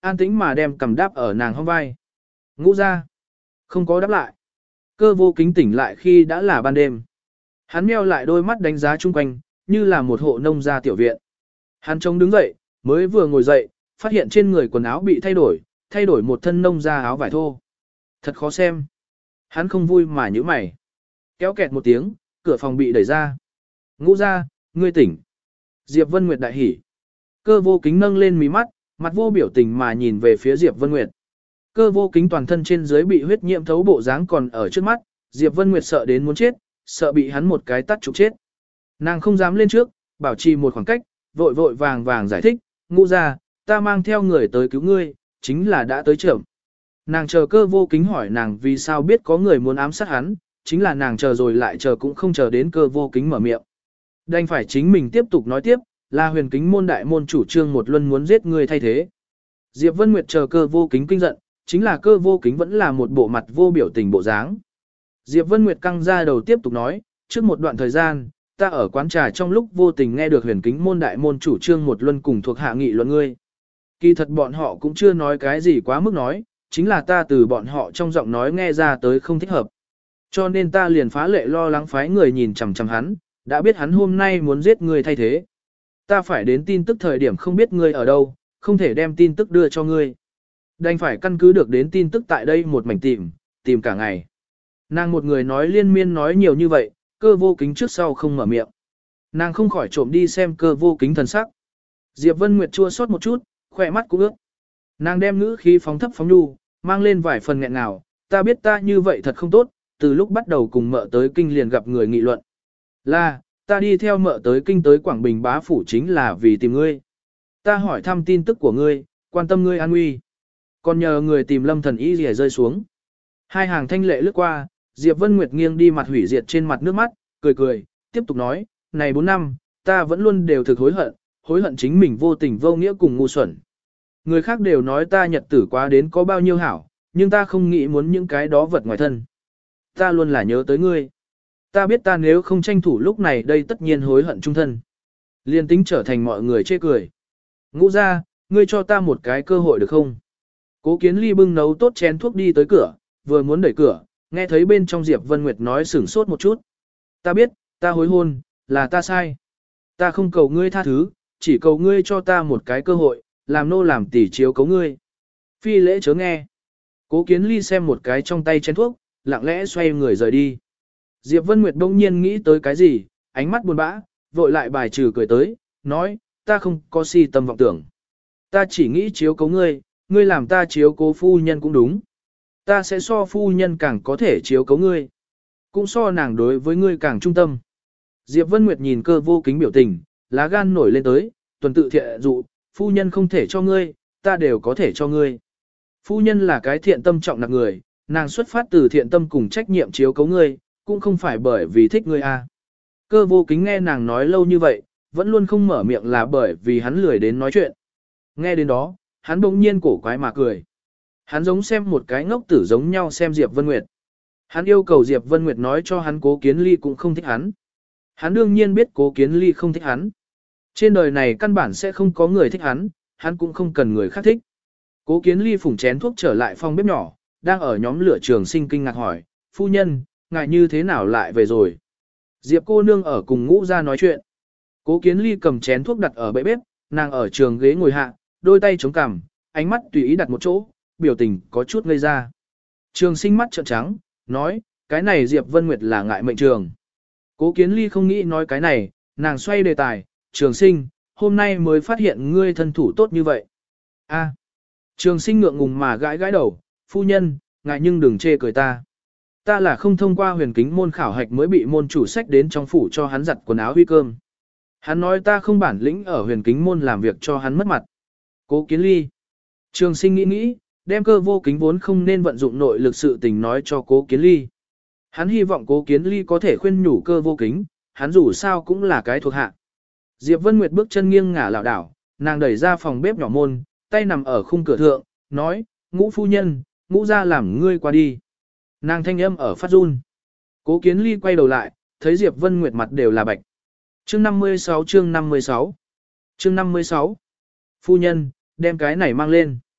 an tĩnh mà đem cầm đáp ở nàng hông vai. Ngũ ra. Không có đáp lại. Cơ vô kính tỉnh lại khi đã là ban đêm. Hắn meo lại đôi mắt đánh giá chung quanh, như là một hộ nông gia tiểu viện. Hắn trông đứng dậy, mới vừa ngồi dậy, phát hiện trên người quần áo bị thay đổi một thân nông gia áo vải thô. Thật khó xem. Hắn không vui mà nhíu mày. Kéo kẹt một tiếng, cửa phòng bị đẩy ra. Ngũ ra, ngươi tỉnh. Diệp Vân Nguyệt đại hỉ. Cơ vô kính nâng lên mí mắt, mặt vô biểu tình mà nhìn về phía Diệp Vân Nguyệt. Cơ vô kính toàn thân trên dưới bị huyết nhiễm thấu bộ dáng còn ở trước mắt, Diệp Vân Nguyệt sợ đến muốn chết, sợ bị hắn một cái tắt trục chết. Nàng không dám lên trước, bảo trì một khoảng cách, vội vội vàng vàng giải thích, ngũ ra, ta mang theo người tới cứu ngươi, chính là đã tới trưởng. Nàng chờ cơ vô kính hỏi nàng vì sao biết có người muốn ám sát hắn, chính là nàng chờ rồi lại chờ cũng không chờ đến cơ vô kính mở miệng. Đành phải chính mình tiếp tục nói tiếp, là huyền kính môn đại môn chủ trương một luân muốn giết ngươi thay thế. Diệp Vân Nguyệt chờ cơ vô kính kinh giận, chính là cơ vô kính vẫn là một bộ mặt vô biểu tình bộ dáng. Diệp Vân Nguyệt căng ra đầu tiếp tục nói, trước một đoạn thời gian, ta ở quán trà trong lúc vô tình nghe được huyền kính môn đại môn chủ trương một luân cùng thuộc hạ nghị luận ngươi. Kỳ thật bọn họ cũng chưa nói cái gì quá mức nói, chính là ta từ bọn họ trong giọng nói nghe ra tới không thích hợp. Cho nên ta liền phá lệ lo lắng phái người nhìn chằm chằm hắn, đã biết hắn hôm nay muốn giết ngươi thay thế. Ta phải đến tin tức thời điểm không biết ngươi ở đâu, không thể đem tin tức đưa cho ngươi. Đành phải căn cứ được đến tin tức tại đây một mảnh tìm cả ngày. Nàng một người nói liên miên nói nhiều như vậy, cơ vô kính trước sau không mở miệng. Nàng không khỏi trộm đi xem cơ vô kính thần sắc. Diệp Vân Nguyệt chua xót một chút, khỏe mắt cũng ướt. Nàng đem ngữ khí phóng thấp phóng nhu, mang lên vài phần nghẹn ngào, ta biết ta như vậy thật không tốt, từ lúc bắt đầu cùng mợ tới kinh liền gặp người nghị luận. Là, ta đi theo mợ tới kinh tới Quảng Bình bá phủ chính là vì tìm ngươi. Ta hỏi thăm tin tức của ngươi, quan tâm ngươi an nguy. Còn nhờ người tìm Lâm Thần Y rỉa rơi xuống. Hai hàng thanh lệ lướt qua, Diệp Vân Nguyệt nghiêng đi mặt hủy diệt trên mặt nước mắt, cười, tiếp tục nói, này 4 năm, ta vẫn luôn đều thực hối hận chính mình vô tình vô nghĩa cùng ngu xuẩn. Người khác đều nói ta nhật tử quá đến có bao nhiêu hảo, nhưng ta không nghĩ muốn những cái đó vật ngoài thân. Ta luôn là nhớ tới ngươi. Ta biết ta nếu không tranh thủ lúc này đây tất nhiên hối hận trung thân. Liên tính trở thành mọi người chê cười. Ngũ ra, ngươi cho ta một cái cơ hội được không? Cố Kiến Ly bưng nấu tốt chén thuốc đi tới cửa, vừa muốn đẩy cửa, nghe thấy bên trong Diệp Vân Nguyệt nói sửng sốt một chút. Ta biết, ta hối hôn, là ta sai. Ta không cầu ngươi tha thứ, chỉ cầu ngươi cho ta một cái cơ hội, làm nô làm tỉ chiếu cấu ngươi. Phi lễ chớ nghe. Cố Kiến Ly xem một cái trong tay chén thuốc, lặng lẽ xoay người rời đi. Diệp Vân Nguyệt đông nhiên nghĩ tới cái gì, ánh mắt buồn bã, vội lại bài trừ cười tới, nói, ta không có si tâm vọng tưởng. Ta chỉ nghĩ chiếu cấu ngươi, ngươi làm ta chiếu cố phu nhân cũng đúng. Ta sẽ so phu nhân càng có thể chiếu cấu ngươi. Cũng so nàng đối với ngươi càng trung tâm. Diệp Vân Nguyệt nhìn cơ vô kính biểu tình, lá gan nổi lên tới, tuần tự thiện dụ, phu nhân không thể cho ngươi, ta đều có thể cho ngươi. Phu nhân là cái thiện tâm trọng nặng người, nàng xuất phát từ thiện tâm cùng trách nhiệm chiếu cấu ngươi, cũng không phải bởi vì thích ngươi a. Cơ vô kính nghe nàng nói lâu như vậy, vẫn luôn không mở miệng là bởi vì hắn lười đến nói chuyện. Nghe đến đó, hắn bỗng nhiên cổ quái mà cười. Hắn giống xem một cái ngốc tử giống nhau xem Diệp Vân Nguyệt. Hắn yêu cầu Diệp Vân Nguyệt nói cho hắn Cố Kiến Ly cũng không thích hắn. Hắn đương nhiên biết Cố Kiến Ly không thích hắn. Trên đời này căn bản sẽ không có người thích hắn, hắn cũng không cần người khác thích. Cố Kiến Ly phủng chén thuốc trở lại phòng bếp nhỏ, đang ở nhóm lửa Trường Sinh kinh ngạc hỏi, phu nhân, ngài như thế nào lại về rồi? Diệp cô nương ở cùng Ngũ ra nói chuyện. Cố Kiến Ly cầm chén thuốc đặt ở bệ bếp, nàng ở trường ghế ngồi hạ, đôi tay chống cằm, ánh mắt tùy ý đặt một chỗ, biểu tình có chút ngây ra. Trường Sinh mắt trợn trắng, nói, cái này Diệp Vân Nguyệt là ngại mệnh trường. Cố Kiến Ly không nghĩ nói cái này, nàng xoay đề tài, Trường Sinh, hôm nay mới phát hiện ngươi thân thủ tốt như vậy. A. Trường Sinh ngượng ngùng mà gãi gãi đầu, phu nhân, ngại nhưng đừng chê cười ta. Ta là không thông qua huyền kính môn khảo hạch mới bị môn chủ sách đến trong phủ cho hắn giặt quần áo huy cơm. Hắn nói ta không bản lĩnh ở huyền kính môn làm việc cho hắn mất mặt. Cố Kiến Ly. Trường Sinh nghĩ, đem cơ vô kính vốn không nên vận dụng nội lực sự tình nói cho Cố Kiến Ly. Hắn hy vọng Cố Kiến Ly có thể khuyên nhủ cơ vô kính, hắn dù sao cũng là cái thuộc hạ. Diệp Vân Nguyệt bước chân nghiêng ngả lảo đảo, nàng đẩy ra phòng bếp nhỏ môn, tay nằm ở khung cửa thượng, nói, Ngũ phu nhân, Ngũ ra làm ngươi qua đi. Nàng thanh âm ở phát run. Cố Kiến Ly quay đầu lại, thấy Diệp Vân Nguyệt mặt đều là bạch. Chương 56 chương 56 Chương 56 Phu nhân, đem cái này mang lên.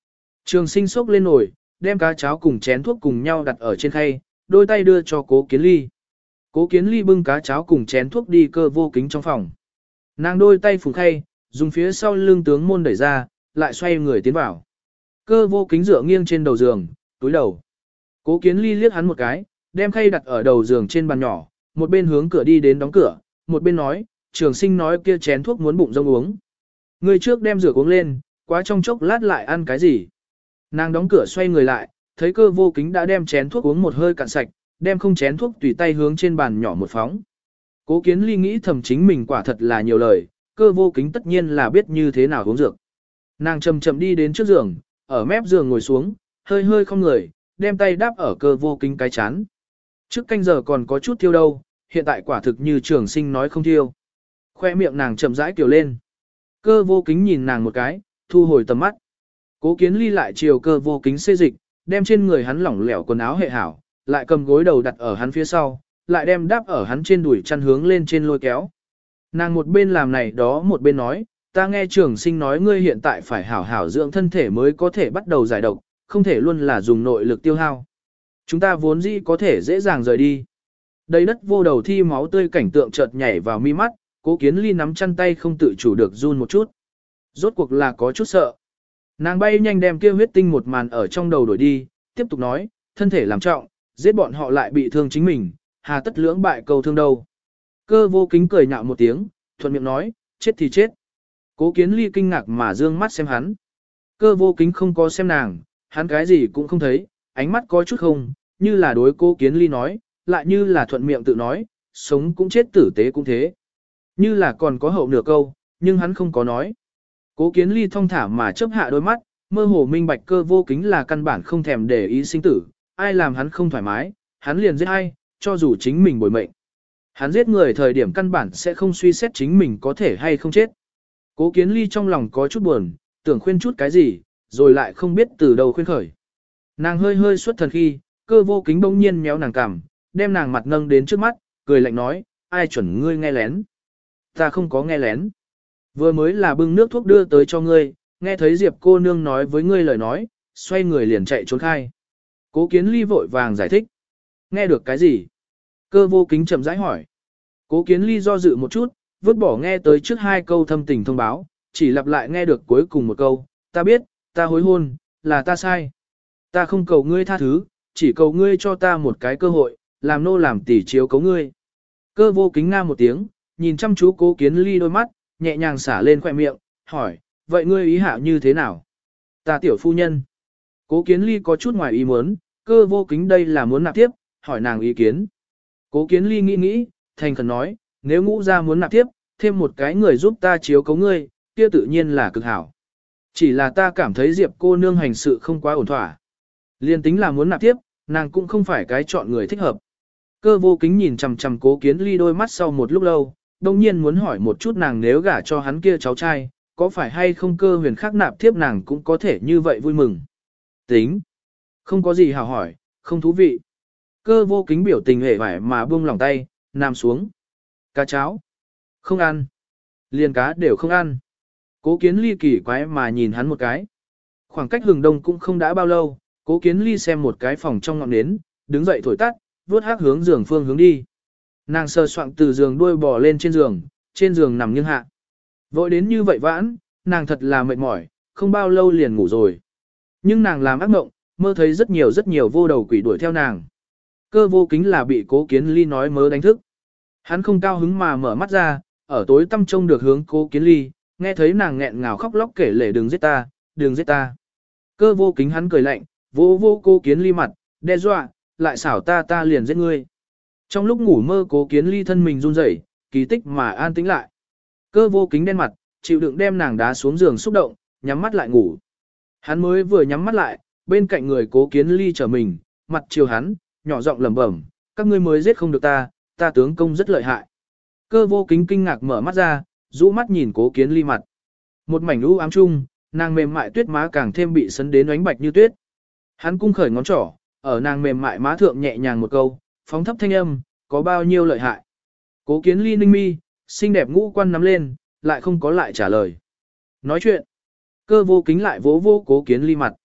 Trường sinh sốc lên nồi, đem cá cháo cùng chén thuốc cùng nhau đặt ở trên khay, đôi tay đưa cho Cố Kiến Ly. Cố Kiến Ly bưng cá cháo cùng chén thuốc đi Cơ Vô Kính trong phòng. Nàng đôi tay phùng khay, dùng phía sau lưng tướng môn đẩy ra, lại xoay người tiến vào. Cơ Vô Kính dựa nghiêng trên đầu giường, túi đầu. Cố Kiến Ly liếc hắn một cái, đem khay đặt ở đầu giường trên bàn nhỏ, một bên hướng cửa đi đến đóng cửa, một bên nói, Trường sinh nói kia chén thuốc muốn bụng rông uống. Người trước đem rửa uống lên, quá trong chốc lát lại ăn cái gì. Nàng đóng cửa xoay người lại, thấy Cơ Vô Kính đã đem chén thuốc uống một hơi cạn sạch, đem không chén thuốc tùy tay hướng trên bàn nhỏ một phóng. Cố Kiến Ly nghĩ thầm chính mình quả thật là nhiều lời, Cơ Vô Kính tất nhiên là biết như thế nào uống dược. Nàng chậm chậm đi đến trước giường, ở mép giường ngồi xuống, hơi hơi không người, đem tay đáp ở Cơ Vô Kính cái chán. Trước canh giờ còn có chút thiêu đâu, hiện tại quả thực như Trường sinh nói không thiêu. Khoe miệng nàng chậm rãi kiều lên. Cơ Vô Kính nhìn nàng một cái, thu hồi tầm mắt. Cố Kiến Ly lại chiều Cơ Vô Kính xê dịch, đem trên người hắn lỏng lẻo quần áo hệ hảo, lại cầm gối đầu đặt ở hắn phía sau, lại đem đáp ở hắn trên đùi chăn hướng lên trên lôi kéo. Nàng một bên làm này đó một bên nói, ta nghe Trường sinh nói ngươi hiện tại phải hảo hảo dưỡng thân thể mới có thể bắt đầu giải độc, không thể luôn là dùng nội lực tiêu hao. Chúng ta vốn dĩ có thể dễ dàng rời đi. Đầy đất vô đầu thi máu tươi cảnh tượng chợt nhảy vào mi mắt, Cố Kiến Ly nắm chăn tay không tự chủ được run một chút. Rốt cuộc là có chút sợ. Nàng bay nhanh đem kia huyết tinh một màn ở trong đầu đuổi đi, tiếp tục nói, thân thể làm trọng, giết bọn họ lại bị thương chính mình, hà tất lưỡng bại cầu thương đâu. Cơ Vô Kính cười nhạo một tiếng, thuận miệng nói, chết thì chết. Cố Kiến Ly kinh ngạc mà dương mắt xem hắn. Cơ Vô Kính không có xem nàng, hắn cái gì cũng không thấy, ánh mắt có chút không, như là đối Cố Kiến Ly nói, lại như là thuận miệng tự nói, sống cũng chết tử tế cũng thế. Như là còn có hậu nửa câu, nhưng hắn không có nói. Cố Kiến Ly thong thả mà chớp hạ đôi mắt, mơ hồ minh bạch Cơ Vô Kính là căn bản không thèm để ý sinh tử, ai làm hắn không thoải mái, hắn liền giết ai, cho dù chính mình bồi mệnh. Hắn giết người thời điểm căn bản sẽ không suy xét chính mình có thể hay không chết. Cố Kiến Ly trong lòng có chút buồn, tưởng khuyên chút cái gì, rồi lại không biết từ đâu khuyên khởi. Nàng hơi hơi xuất thần khi, Cơ Vô Kính bỗng nhiên méo nàng cằm, đem nàng mặt nâng đến trước mắt, cười lạnh nói, ai chuẩn ngươi nghe lén. Ta không có nghe lén. Vừa mới là bưng nước thuốc đưa tới cho ngươi, nghe thấy Diệp cô nương nói với ngươi lời nói, xoay người liền chạy trốn khai. Cố Kiến Ly vội vàng giải thích. Nghe được cái gì? Cơ Vô Kính chậm rãi hỏi. Cố Kiến Ly do dự một chút, vứt bỏ nghe tới trước hai câu thâm tình thông báo, chỉ lặp lại nghe được cuối cùng một câu, ta biết, ta hối hôn, là ta sai. Ta không cầu ngươi tha thứ, chỉ cầu ngươi cho ta một cái cơ hội, làm nô làm tỉ chiếu cấu ngươi. Cơ Vô Kính nga một tiếng, nhìn chăm chú Cố Kiến Ly đôi mắt, nhẹ nhàng xả lên khỏe miệng, hỏi, vậy ngươi ý hạ như thế nào? Ta tiểu phu nhân. Cố Kiến Ly có chút ngoài ý muốn, Cơ Vô Kính đây là muốn nạp tiếp, hỏi nàng ý kiến. Cố Kiến Ly nghĩ nghĩ, thành khẩn nói, nếu Ngũ gia muốn nạp tiếp, thêm một cái người giúp ta chiếu cấu ngươi, kia tự nhiên là cực hảo. Chỉ là ta cảm thấy Diệp cô nương hành sự không quá ổn thỏa. Liên tính là muốn nạp tiếp, nàng cũng không phải cái chọn người thích hợp. Cơ Vô Kính nhìn chằm chằm Cố Kiến Ly đôi mắt sau một lúc lâu, đồng nhiên muốn hỏi một chút nàng nếu gả cho hắn kia cháu trai, có phải hay không Cơ Huyền khác nạp tiếp nàng cũng có thể như vậy vui mừng. Tính. Không có gì hào hỏi, không thú vị. Cơ Vô Kính biểu tình hề vải mà buông lòng tay, nằm xuống. Cá cháo. Không ăn. Liền cá đều không ăn. Cố Kiến Ly kỳ quái mà nhìn hắn một cái. Khoảng cách hừng đông cũng không đã bao lâu, Cố Kiến Ly xem một cái phòng trong ngọn nến, đứng dậy thổi tắt, vuốt hắc hướng giường phương hướng đi. Nàng sờ soạng từ giường đuôi bò lên trên giường nằm nghiêng hạ. Vội đến như vậy vãn, nàng thật là mệt mỏi, không bao lâu liền ngủ rồi. Nhưng nàng làm ác mộng, mơ thấy rất nhiều vô đầu quỷ đuổi theo nàng. Cơ Vô Kính là bị Cố Kiến Ly nói mớ đánh thức. Hắn không cao hứng mà mở mắt ra, ở tối tăm trông được hướng Cố Kiến Ly, nghe thấy nàng nghẹn ngào khóc lóc kể lể đừng giết ta, đừng giết ta. Cơ Vô Kính hắn cười lạnh, vô Cố Kiến Ly mặt, đe dọa, lại xảo ta liền giết ngươi. Trong lúc ngủ mơ Cố Kiến Ly thân mình run rẩy, kỳ tích mà an tĩnh lại. Cơ Vô Kính đen mặt, chịu đựng đem nàng đá xuống giường xúc động, nhắm mắt lại ngủ. Hắn mới vừa nhắm mắt lại, bên cạnh người Cố Kiến Ly trở mình, mặt chiều hắn, nhỏ giọng lẩm bẩm, các ngươi mới giết không được ta tướng công rất lợi hại. Cơ Vô Kính kinh ngạc mở mắt ra, rũ mắt nhìn Cố Kiến Ly mặt. Một mảnh u ám chung, nàng mềm mại tuyết má càng thêm bị sấn đến ánh bạch như tuyết. Hắn cung khởi ngón trỏ, ở nàng mềm mại má thượng nhẹ nhàng một câu, phóng thấp thanh âm, có bao nhiêu lợi hại. Cố Kiến Ly ninh mi, xinh đẹp ngũ quan nắm lên, lại không có lại trả lời. Nói chuyện, Cơ Vô Kính lại vỗ vô Cố Kiến Ly mặt.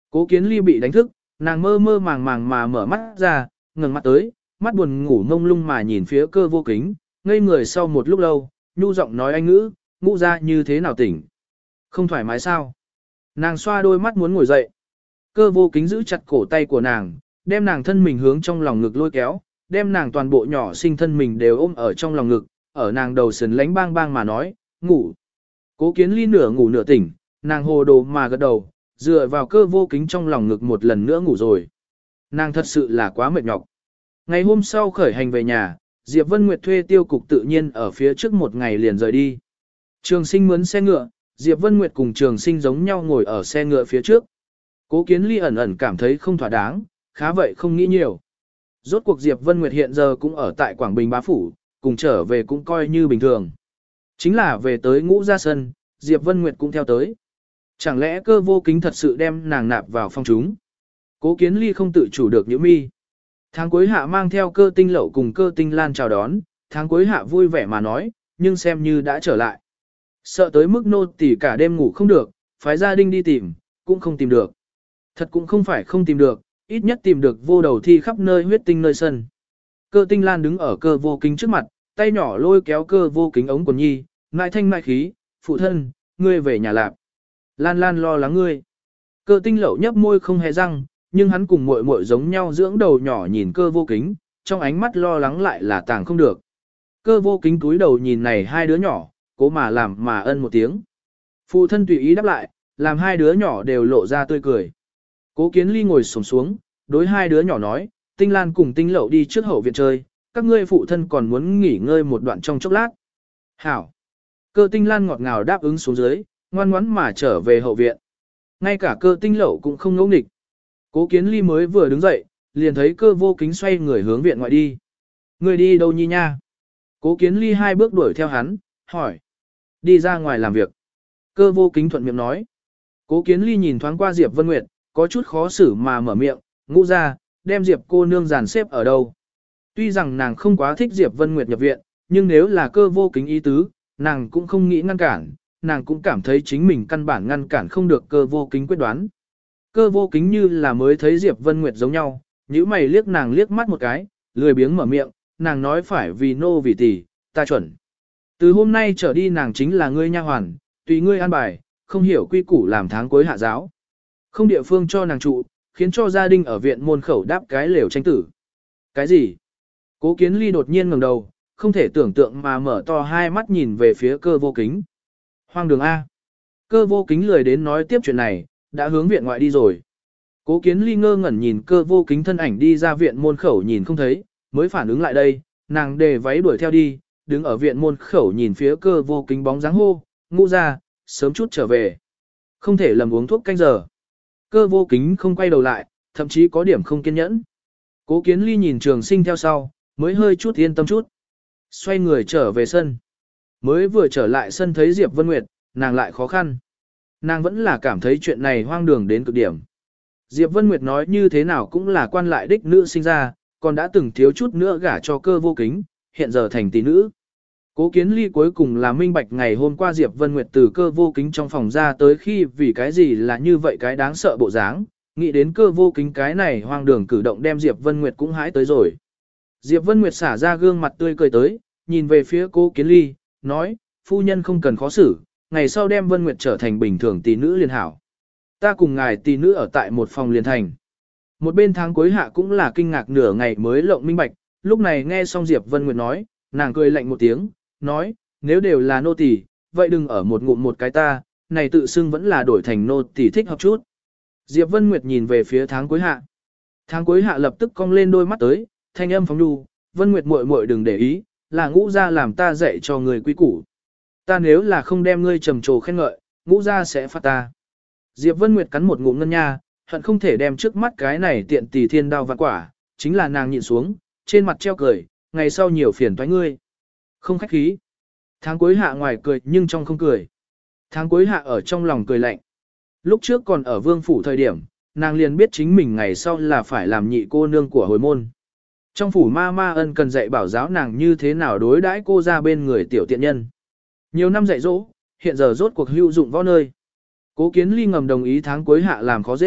Cố Kiến Ly bị đánh thức, nàng mơ mơ màng màng mà mở mắt ra, ngẩng mặt tới, mắt buồn ngủ mông lung mà nhìn phía Cơ Vô Kính, ngây người sau một lúc lâu, nhu giọng nói anh ngữ, ngũ ra như thế nào tỉnh. Không thoải mái sao? Nàng xoa đôi mắt muốn ngồi dậy. Cơ Vô Kính giữ chặt cổ tay của nàng, đem nàng thân mình hướng trong lòng ngực lôi kéo, đem nàng toàn bộ nhỏ sinh thân mình đều ôm ở trong lòng ngực, ở nàng đầu sườn lánh bang bang mà nói, ngủ. Cố Kiến Ly nửa ngủ nửa tỉnh, nàng hồ đồ mà gật đầu, dựa vào Cơ Vô Kính trong lòng ngực một lần nữa ngủ rồi. Nàng thật sự là quá mệt nhọc. Ngày hôm sau khởi hành về nhà, Diệp Vân Nguyệt thuê tiêu cục tự nhiên ở phía trước một ngày liền rời đi. Trường Sinh mướn xe ngựa, Diệp Vân Nguyệt cùng Trường Sinh giống nhau ngồi ở xe ngựa phía trước. Cố Kiến Ly ẩn ẩn cảm thấy không thỏa đáng, khá vậy không nghĩ nhiều. Rốt cuộc Diệp Vân Nguyệt hiện giờ cũng ở tại Quảng Bình bá phủ, cùng trở về cũng coi như bình thường. Chính là về tới Ngũ Gia Sân, Diệp Vân Nguyệt cũng theo tới. Chẳng lẽ Cơ Vô Kính thật sự đem nàng nạp vào phong chúng? Cố Kiến Ly không tự chủ được nhíu mi. Tháng cuối hạ mang theo Cơ Tinh Lậu cùng Cơ Tinh Lan chào đón, tháng cuối hạ vui vẻ mà nói, nhưng xem như đã trở lại. Sợ tới mức nô tỳ cả đêm ngủ không được, phái gia đình đi tìm, cũng không tìm được. Thật cũng không phải không tìm được, ít nhất tìm được vô đầu thi khắp nơi huyết tinh nơi sân. Cơ Tinh Lan đứng ở Cơ Vô Kính trước mặt, tay nhỏ lôi kéo Cơ Vô Kính ống quần nhi, ngại thanh ngại khí, phụ thân, ngươi về nhà lạp. Lan Lan lo lắng ngươi. Cơ Tinh Lậu nhấp môi không hề răng, nhưng hắn cùng muội muội giống nhau dưỡng đầu nhỏ nhìn Cơ Vô Kính, trong ánh mắt lo lắng lại là tàng không được. Cơ Vô Kính cúi đầu nhìn này hai đứa nhỏ, cố mà làm mà ân một tiếng. Phụ thân tùy ý đáp lại, làm hai đứa nhỏ đều lộ ra tươi cười. Cố Kiến Ly ngồi xổm xuống, đối hai đứa nhỏ nói, Tinh Lan cùng Tinh Lậu đi trước hậu viện chơi, các ngươi phụ thân còn muốn nghỉ ngơi một đoạn trong chốc lát. Hảo. Cơ Tinh Lan ngọt ngào đáp ứng xuống dưới, ngoan ngoãn mà trở về hậu viện. Ngay cả Cơ Tinh Lậu cũng không ngẫu nghịch. Cố Kiến Ly mới vừa đứng dậy, liền thấy Cơ Vô Kính xoay người hướng viện ngoại đi. Người đi đâu nhi nha? Cố Kiến Ly hai bước đuổi theo hắn, hỏi. Đi ra ngoài làm việc. Cơ Vô Kính thuận miệng nói. Cố Kiến Ly nhìn thoáng qua Diệp Vân Nguyệt, có chút khó xử mà mở miệng, ngũ ra, đem Diệp cô nương dàn xếp ở đâu. Tuy rằng nàng không quá thích Diệp Vân Nguyệt nhập viện, nhưng nếu là Cơ Vô Kính ý tứ, nàng cũng không nghĩ ngăn cản, nàng cũng cảm thấy chính mình căn bản ngăn cản không được Cơ Vô Kính quyết đoán. Cơ Vô Kính như là mới thấy Diệp Vân Nguyệt giống nhau, nhíu mày liếc nàng liếc mắt một cái, lười biếng mở miệng, nàng nói phải vì nô vì tỷ, ta chuẩn. Từ hôm nay trở đi nàng chính là ngươi nha hoàn, tùy ngươi an bài, không hiểu quy củ làm tháng cuối hạ giáo. Không địa phương cho nàng trụ, khiến cho gia đình ở viện môn khẩu đáp cái lều tranh tử. Cái gì? Cố Kiến Ly đột nhiên ngẩng đầu, không thể tưởng tượng mà mở to hai mắt nhìn về phía Cơ Vô Kính. Hoang đường A. Cơ Vô Kính lười đến nói tiếp chuyện này, đã hướng viện ngoại đi rồi. Cố Kiến Ly ngơ ngẩn nhìn Cơ Vô Kính thân ảnh đi ra viện môn khẩu nhìn không thấy, mới phản ứng lại đây, nàng đề váy đuổi theo đi, đứng ở viện môn khẩu nhìn phía Cơ Vô Kính bóng dáng hô, ngũ ra, sớm chút trở về. Không thể lầm uống thuốc canh giờ. Cơ Vô Kính không quay đầu lại, thậm chí có điểm không kiên nhẫn. Cố Kiến Ly nhìn Trường Sinh theo sau, mới hơi chút yên tâm chút. Xoay người trở về sân. Mới vừa trở lại sân thấy Diệp Vân Nguyệt, nàng lại khó khăn. Nàng vẫn là cảm thấy chuyện này hoang đường đến cực điểm. Diệp Vân Nguyệt nói như thế nào cũng là quan lại đích nữ sinh ra, còn đã từng thiếu chút nữa gả cho Cơ Vô Kính, hiện giờ thành tỷ nữ. Cố Kiến Ly cuối cùng là minh bạch ngày hôm qua Diệp Vân Nguyệt từ Cơ Vô Kính trong phòng ra tới khi vì cái gì là như vậy cái đáng sợ bộ dáng, nghĩ đến Cơ Vô Kính cái này hoang đường cử động đem Diệp Vân Nguyệt cũng hãi tới rồi. Diệp Vân Nguyệt xả ra gương mặt tươi cười tới, nhìn về phía Cố Kiến Ly, nói, phu nhân không cần khó xử, ngày sau đem Vân Nguyệt trở thành bình thường tỷ nữ liền hảo. Ta cùng ngài tỷ nữ ở tại một phòng liền thành. Một bên tháng cuối hạ cũng là kinh ngạc nửa ngày mới lộng minh bạch, lúc này nghe xong Diệp Vân Nguyệt nói, nàng cười lạnh một tiếng, nói, nếu đều là nô tỳ, vậy đừng ở một ngụm một cái ta, này tự xưng vẫn là đổi thành nô tỳ thích hợp chút. Diệp Vân Nguyệt nhìn về phía tháng cuối hạ. Tháng cuối hạ lập tức cong lên đôi mắt tới, thanh âm phóng đu, Vân Nguyệt muội muội đừng để ý, là ngũ gia làm ta dạy cho người quý củ. Ta nếu là không đem ngươi trầm trồ khen ngợi, ngũ gia sẽ phạt ta. Diệp Vân Nguyệt cắn một ngụm ngân nha, hận không thể đem trước mắt cái này tiện tỷ thiên đao vạn quả, chính là nàng nhịn xuống, trên mặt treo cười, ngày sau nhiều phiền toái ngươi. Không khách khí. Tháng cuối hạ ngoài cười nhưng trong không cười. Tháng cuối hạ ở trong lòng cười lạnh. Lúc trước còn ở vương phủ thời điểm, nàng liền biết chính mình ngày sau là phải làm nhị cô nương của hồi môn. Trong phủ ma ma ân cần dạy bảo giáo nàng như thế nào đối đãi cô ra bên người tiểu tiện nhân. Nhiều năm dạy dỗ, hiện giờ rốt cuộc hữu dụng võ nơi. Cố Kiến Ly ngầm đồng ý tháng cuối hạ làm khó dễ,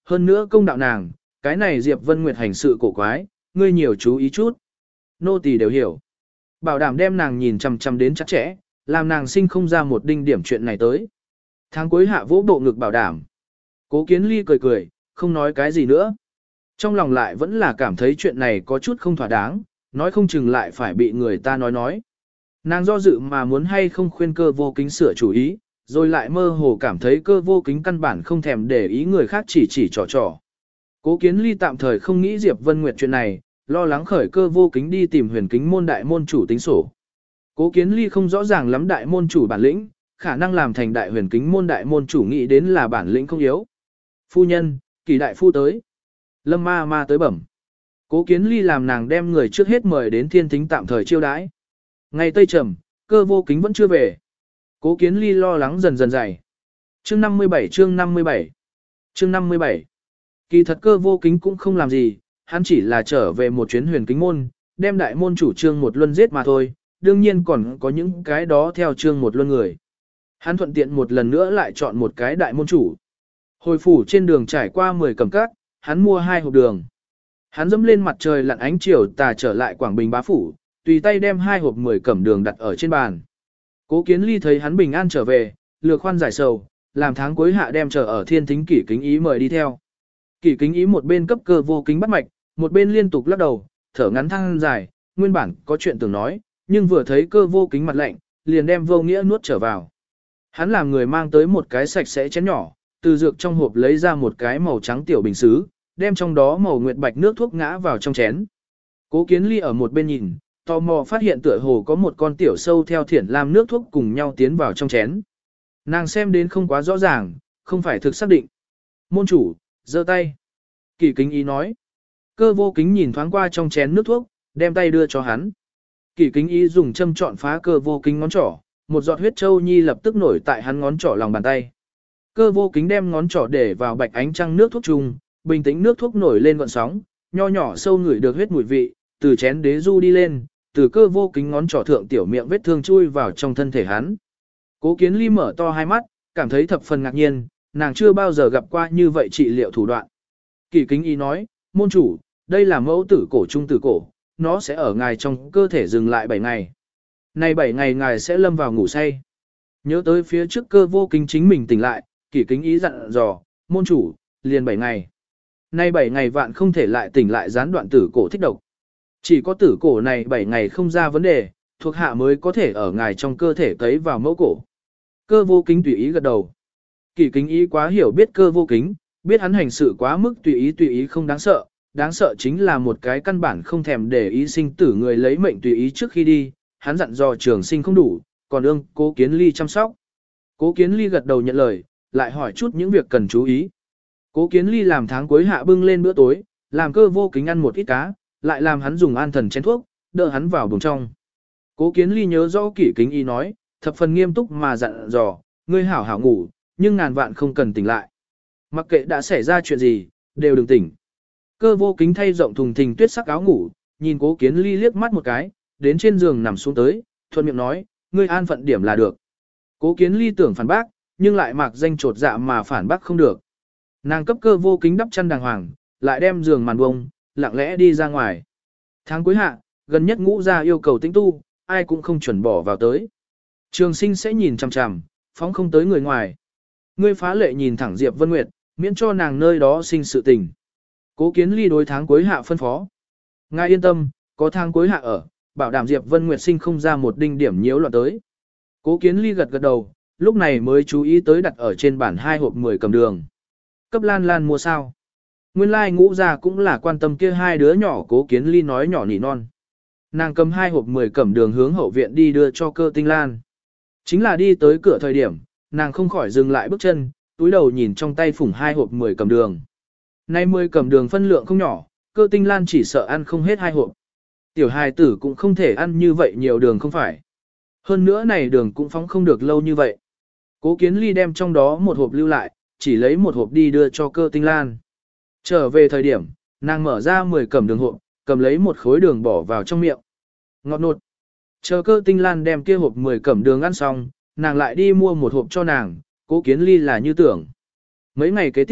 hơn nữa công đạo nàng, cái này Diệp Vân Nguyệt hành sự cổ quái, ngươi nhiều chú ý chút. Nô tỳ đều hiểu. Bảo đảm đem nàng nhìn chằm chằm đến chặt chẽ, làm nàng sinh không ra một đinh điểm chuyện này tới. Tháng cuối hạ vỗ bộ ngực bảo đảm. Cố Kiến Ly cười cười, không nói cái gì nữa. Trong lòng lại vẫn là cảm thấy chuyện này có chút không thỏa đáng, nói không chừng lại phải bị người ta nói. Nàng do dự mà muốn hay không khuyên Cơ Vô Kính sửa chủ ý, rồi lại mơ hồ cảm thấy Cơ Vô Kính căn bản không thèm để ý người khác chỉ trò. Cố Kiến Ly tạm thời không nghĩ Diệp Vân Nguyệt chuyện này, lo lắng khởi Cơ Vô Kính đi tìm Huyền Kính môn đại môn chủ tính sổ. Cố Kiến Ly không rõ ràng lắm đại môn chủ bản lĩnh, khả năng làm thành đại Huyền Kính môn đại môn chủ nghĩ đến là bản lĩnh không yếu. Phu nhân, Kỳ đại phu tới. Lâm ma tới bẩm. Cố Kiến Ly làm nàng đem người trước hết mời đến thiên thính tạm thời chiêu đãi. Ngày tây trầm, Cơ Vô Kính vẫn chưa về. Cố Kiến Ly lo lắng dần dày. Chương 57 chương 57 Kỳ thật Cơ Vô Kính cũng không làm gì, hắn chỉ là trở về một chuyến Huyền Kính môn, đem đại môn chủ Trương một luân giết mà thôi, đương nhiên còn có những cái đó theo Trương một luân người. Hắn thuận tiện một lần nữa lại chọn một cái đại môn chủ. Hồi phủ trên đường trải qua 10 cẩm các, hắn mua 2 hộp đường. Hắn dẫm lên mặt trời lặn ánh chiều tà trở lại Quảng Bình bá phủ, tùy tay đem 2 hộp 10 cẩm đường đặt ở trên bàn. Cố Kiến Ly thấy hắn bình an trở về, lược khoan giải sầu, làm tháng cuối hạ đem chờ ở thiên thính Kỷ Kính Ý mời đi theo. Kỷ Kính Ý một bên cấp Cơ Vô Kính bắt mạch, một bên liên tục lắc đầu, thở ngắn than dài, nguyên bản có chuyện tưởng nói, nhưng vừa thấy Cơ Vô Kính mặt lạnh, liền đem vô nghĩa nuốt trở vào. Hắn làm người mang tới một cái sạch sẽ chén nhỏ, từ dược trong hộp lấy ra một cái màu trắng tiểu bình sứ, đem trong đó màu nguyệt bạch nước thuốc ngã vào trong chén. Cố Kiến Ly ở một bên nhìn, tò mò phát hiện tựa hồ có một con tiểu sâu theo thiển lam nước thuốc cùng nhau tiến vào trong chén. Nàng xem đến không quá rõ ràng, không phải thực xác định. Môn chủ, giơ tay. Kỷ Kính Ý nói. Cơ Vô Kính nhìn thoáng qua trong chén nước thuốc, đem tay đưa cho hắn. Kỷ Kính Ý dùng châm chọn phá Cơ Vô Kính ngón trỏ, một giọt huyết châu nhi lập tức nổi tại hắn ngón trỏ lòng bàn tay. Cơ Vô Kính đem ngón trỏ để vào bạch ánh trăng nước thuốc chung, bình tĩnh nước thuốc nổi lên gợn sóng, nho nhỏ sâu ngửi được huyết mùi vị, từ chén đế du đi lên, từ Cơ Vô Kính ngón trỏ thượng tiểu miệng vết thương chui vào trong thân thể hắn. Cố Kiến Ly mở to hai mắt, cảm thấy thập phần ngạc nhiên, nàng chưa bao giờ gặp qua như vậy trị liệu thủ đoạn. Kỷ Kính Ý nói, môn chủ, đây là mẫu tử cổ trung tử cổ, nó sẽ ở ngài trong cơ thể dừng lại 7 ngày. Nay 7 ngày ngài sẽ lâm vào ngủ say. Nhớ tới phía trước Cơ Vô Kính chính mình tỉnh lại, Kỷ Kính Ý dặn dò, môn chủ, liền 7 ngày. Nay 7 ngày vạn không thể lại tỉnh lại gián đoạn tử cổ thích độc. Chỉ có tử cổ này 7 ngày không ra vấn đề, thuộc hạ mới có thể ở ngài trong cơ thể cấy vào mẫu cổ. Cơ Vô Kính tùy ý gật đầu. Kỷ Kính Ý quá hiểu biết Cơ Vô Kính, biết hắn hành sự quá mức tùy ý không đáng sợ chính là một cái căn bản không thèm để ý sinh tử người lấy mệnh tùy ý trước khi đi, hắn dặn dò trường sinh không đủ, còn ương Cố Kiến Ly chăm sóc. Cố Kiến Ly gật đầu nhận lời, lại hỏi chút những việc cần chú ý. Cố Kiến Ly làm tháng cuối hạ bưng lên bữa tối, làm Cơ Vô Kính ăn một ít cá, lại làm hắn dùng an thần chén thuốc, đỡ hắn vào buồng trong. Cố Kiến Ly nhớ rõ Kỷ Kính Ý nói, thập phần nghiêm túc mà dặn dò, ngươi hảo hảo ngủ, nhưng ngàn vạn không cần tỉnh lại. Mặc kệ đã xảy ra chuyện gì, đều đừng tỉnh. Cơ Vô Kính thay rộng thùng thình tuyết sắc áo ngủ, nhìn Cố Kiến Ly liếc mắt một cái, đến trên giường nằm xuống tới, thuận miệng nói, ngươi an phận điểm là được. Cố Kiến Ly tưởng phản bác, nhưng lại mặc danh trột dạ mà phản bác không được. Nàng cấp Cơ Vô Kính đắp chăn đàng hoàng, lại đem giường màn bông, lặng lẽ đi ra ngoài. Tháng cuối hạ, gần nhất ngũ gia yêu cầu tĩnh tu, ai cũng không chuẩn bỏ vào tới. Trường sinh sẽ nhìn chằm chằm, phóng không tới người ngoài. Ngươi phá lệ nhìn thẳng Diệp Vân Nguyệt, miễn cho nàng nơi đó sinh sự tình. Cố Kiến Ly đối tháng cuối hạ phân phó. Ngài yên tâm, có tháng cuối hạ ở, bảo đảm Diệp Vân Nguyệt sinh không ra một đinh điểm nhiễu loạn tới. Cố Kiến Ly gật đầu, lúc này mới chú ý tới đặt ở trên bàn 2 hộp 10 cầm đường. Cấp Lan Lan mua sao? Nguyên lai ngũ gia cũng là quan tâm kia 2 đứa nhỏ. Cố Kiến Ly nói nhỏ nỉ non. Nàng cầm 2 hộp 10 cẩm đường hướng hậu viện đi đưa cho Cơ Tinh Lan. Chính là đi tới cửa thời điểm, nàng không khỏi dừng lại bước chân, túi đầu nhìn trong tay phủng 2 hộp 10 cẩm đường. Nay 10 cẩm đường phân lượng không nhỏ, Cơ Tinh Lan chỉ sợ ăn không hết 2 hộp. Tiểu hài tử cũng không thể ăn như vậy nhiều đường không phải. Hơn nữa này đường cũng phóng không được lâu như vậy. Cố Kiến Ly đem trong đó một hộp lưu lại, chỉ lấy một hộp đi đưa cho Cơ Tinh Lan. Trở về thời điểm, nàng mở ra 10 cẩm đường hộp, cầm lấy một khối đường bỏ vào trong miệng. Ngọt nột. Chờ Cơ Tinh Lan đem kia hộp 10 cẩm đường ăn xong, nàng lại đi mua một hộp cho nàng, Cố Kiến Ly là như tưởng. Mấy ngày kế tiếp,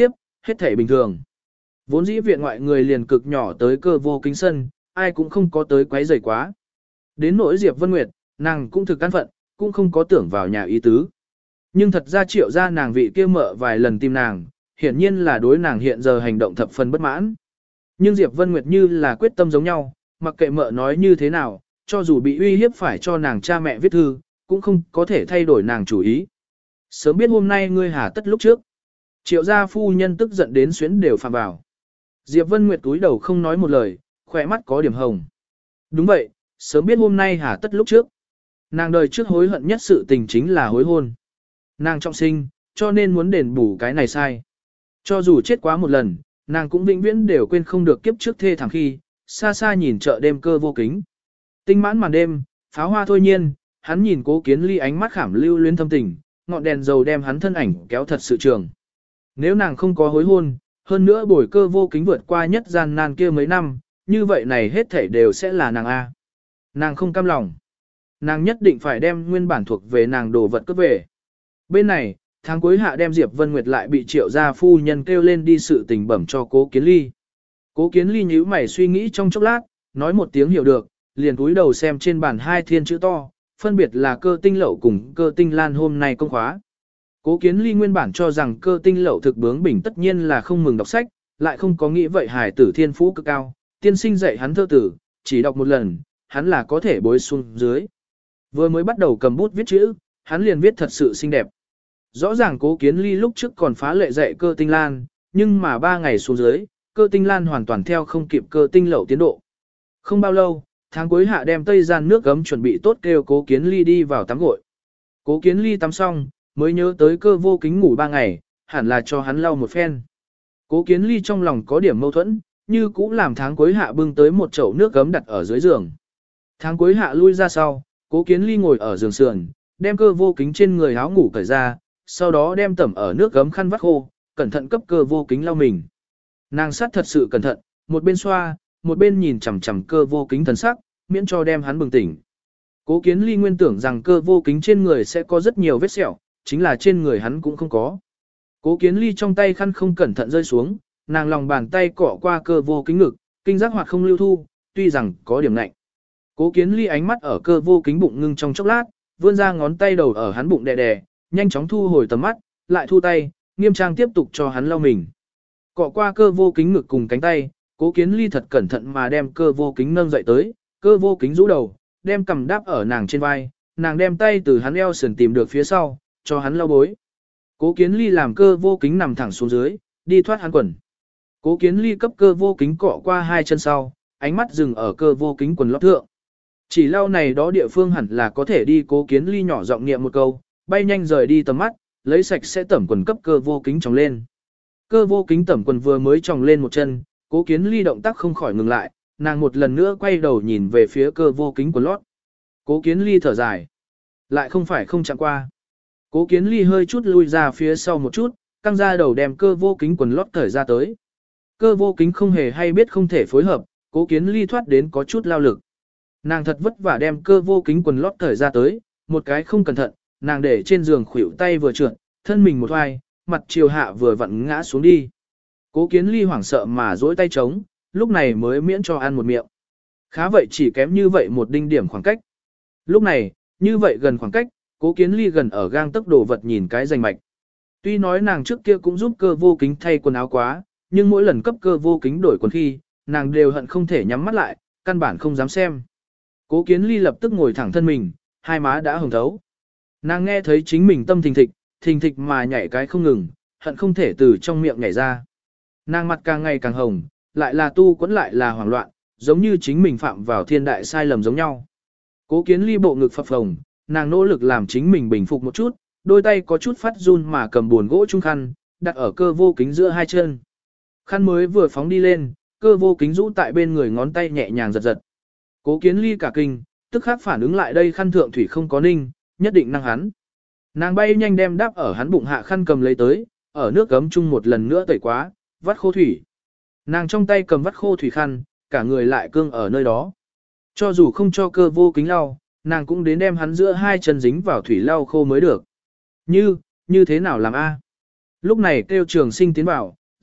hết thảy bình thường. Vốn dĩ viện ngoại người liền cực nhỏ tới Cơ Vô Kính sân, ai cũng không có tới quấy rầy quá. Đến nỗi Diệp Vân Nguyệt, nàng cũng thực căn phận, cũng không có tưởng vào nhà ý tứ. Nhưng thật ra Triệu gia nàng vị kia mợ vài lần tìm nàng, hiển nhiên là đối nàng hiện giờ hành động thập phần bất mãn. Nhưng Diệp Vân Nguyệt như là quyết tâm giống nhau, mặc kệ mợ nói như thế nào, cho dù bị uy hiếp phải cho nàng cha mẹ viết thư, cũng không có thể thay đổi nàng chủ ý. Sớm biết hôm nay ngươi hà tất lúc trước. Triệu gia phu nhân tức giận đến xuyến đều phạm vào. Diệp Vân Nguyệt túi đầu không nói một lời, khỏe mắt có điểm hồng. Đúng vậy, sớm biết hôm nay hà tất lúc trước. Nàng đời trước hối hận nhất sự tình chính là hối hôn. Nàng trọng sinh, cho nên muốn đền bù cái này sai. Cho dù chết quá một lần, nàng cũng vĩnh viễn đều quên không được kiếp trước thê thảm khi, xa xa nhìn chợ đêm Cơ Vô Kính. Tinh mãn màn đêm, pháo hoa thôi nhiên, hắn nhìn Cố Kiến Ly ánh mắt khảm lưu luyến thâm tình, ngọn đèn dầu đem hắn thân ảnh kéo thật sự trường. Nếu nàng không có hối hôn, hơn nữa bồi Cơ Vô Kính vượt qua nhất gian nan kia mấy năm, như vậy này hết thảy đều sẽ là nàng A. Nàng không cam lòng. Nàng nhất định phải đem nguyên bản thuộc về nàng đồ vật cướp về. Bên này, tháng cuối hạ đem Diệp Vân Nguyệt lại bị Triệu gia phu nhân kêu lên đi sự tình bẩm cho Cố Kiến Ly. Cố Kiến Ly nhíu mày suy nghĩ trong chốc lát, nói một tiếng hiểu được, liền cúi đầu xem trên bàn hai thiên chữ to, phân biệt là Cơ Tinh Lậu cùng Cơ Tinh Lan hôm nay công khóa. Cố Kiến Ly nguyên bản cho rằng Cơ Tinh Lậu thực bướng bỉnh tất nhiên là không mừng đọc sách, lại không có nghĩ vậy hài tử thiên phú cực cao, tiên sinh dạy hắn thơ tử, chỉ đọc một lần, hắn là có thể bối xuống dưới. Vừa mới bắt đầu cầm bút viết chữ, hắn liền viết thật sự xinh đẹp. Rõ ràng Cố Kiến Ly lúc trước còn phá lệ dạy Cơ Tinh Lan, nhưng mà 3 ngày xuống dưới, Cơ Tinh Lan hoàn toàn theo không kịp Cơ Tinh Lậu tiến độ. Không bao lâu, tháng cuối hạ đem tây gian nước gấm chuẩn bị tốt kêu Cố Kiến Ly đi vào tắm gội. Cố Kiến Ly tắm xong, mới nhớ tới Cơ Vô Kính ngủ 3 ngày, hẳn là cho hắn lau một phen. Cố Kiến Ly trong lòng có điểm mâu thuẫn, như cũng làm tháng cuối hạ bưng tới một chậu nước gấm đặt ở dưới giường. Tháng cuối hạ lui ra sau, Cố Kiến Ly ngồi ở giường sườn, đem Cơ Vô Kính trên người áo ngủ cởi ra, sau đó đem tẩm ở nước gấm khăn vắt khô, cẩn thận cấp Cơ Vô Kính lau mình. Nàng sát thật sự cẩn thận, một bên xoa, một bên nhìn chằm chằm Cơ Vô Kính thần sắc, miễn cho đem hắn bừng tỉnh. Cố Kiến Ly nguyên tưởng rằng Cơ Vô Kính trên người sẽ có rất nhiều vết sẹo, chính là trên người hắn cũng không có. Cố Kiến Ly trong tay khăn không cẩn thận rơi xuống, nàng lòng bàn tay cọ qua Cơ Vô Kính ngực, kinh giác hoạt không lưu thu, tuy rằng có điểm lạnh. Cố Kiến Ly ánh mắt ở Cơ Vô Kính bụng ngưng trong chốc lát, vươn ra ngón tay đầu ở hắn bụng đè đè, nhanh chóng thu hồi tầm mắt, lại thu tay, nghiêm trang tiếp tục cho hắn lau mình. Cọ qua Cơ Vô Kính ngực cùng cánh tay, Cố Kiến Ly thật cẩn thận mà đem Cơ Vô Kính nâng dậy tới, Cơ Vô Kính rũ đầu, đem cằm đáp ở nàng trên vai, nàng đem tay từ hắn eo sườn tìm được phía sau, cho hắn lau bối. Cố Kiến Ly làm Cơ Vô Kính nằm thẳng xuống dưới, đi thoát hắn quần. Cố Kiến Ly cấp Cơ Vô Kính cọ qua hai chân sau, ánh mắt dừng ở Cơ Vô Kính quần lót thượng. Chỉ lau này đó địa phương hẳn là có thể đi. Cố Kiến Ly nhỏ giọng niệm một câu, bay nhanh rời đi tầm mắt, lấy sạch sẽ tẩm quần cấp Cơ Vô Kính tròng lên. Cơ Vô Kính tẩm quần vừa mới tròng lên một chân, Cố Kiến Ly động tác không khỏi ngừng lại, nàng một lần nữa quay đầu nhìn về phía Cơ Vô Kính quần lót. Cố Kiến Ly thở dài, lại không phải không chạm qua. Cố Kiến Ly hơi chút lui ra phía sau một chút, căng ra đầu đem Cơ Vô Kính quần lót cởi ra tới. Cơ Vô Kính không hề hay biết không thể phối hợp, Cố Kiến Ly thoát đến có chút lao lực. Nàng thật vất vả đem Cơ Vô Kính quần lót cởi ra tới, một cái không cẩn thận, nàng để trên giường khuỷu tay vừa trượt, thân mình một oai, mặt chiều hạ vừa vặn ngã xuống đi. Cố Kiến Ly hoảng sợ mà duỗi tay trống, lúc này mới miễn cho ăn một miệng. Khá vậy chỉ kém như vậy một đinh điểm khoảng cách. Lúc này, như vậy gần khoảng cách, Cố Kiến Ly gần ở gang tấc đồ vật nhìn cái rành mạch. Tuy nói nàng trước kia cũng giúp Cơ Vô Kính thay quần áo quá, nhưng mỗi lần cấp Cơ Vô Kính đổi quần khi, nàng đều hận không thể nhắm mắt lại, căn bản không dám xem. Cố Kiến Ly lập tức ngồi thẳng thân mình, hai má đã hồng thấu. Nàng nghe thấy chính mình tâm thình thịch mà nhảy cái không ngừng, hận không thể từ trong miệng nhảy ra. Nàng mặt càng ngày càng hồng, lại là tu quẫn lại là hoảng loạn, giống như chính mình phạm vào thiên đại sai lầm giống nhau. Cố Kiến Ly bộ ngực phập phồng, nàng nỗ lực làm chính mình bình phục một chút, đôi tay có chút phát run mà cầm buồn gỗ trung khăn, đặt ở Cơ Vô Kính giữa hai chân. Khăn mới vừa phóng đi lên, Cơ Vô Kính rũ tại bên người ngón tay nhẹ nhàng giật giật. Cố Kiến Ly cả kinh, tức khắc phản ứng lại đây khăn thượng thủy không có ninh, nhất định năng hắn. Nàng bay nhanh đem đáp ở hắn bụng hạ khăn cầm lấy tới, ở nước gấm chung một lần nữa tẩy quá, vắt khô thủy. Nàng trong tay cầm vắt khô thủy khăn, cả người lại cương ở nơi đó. Cho dù không cho Cơ Vô Kính lau, nàng cũng đến đem hắn giữa hai chân dính vào thủy lau khô mới được. Như thế nào làm a? Lúc này kêu Trường Sinh tiến vào,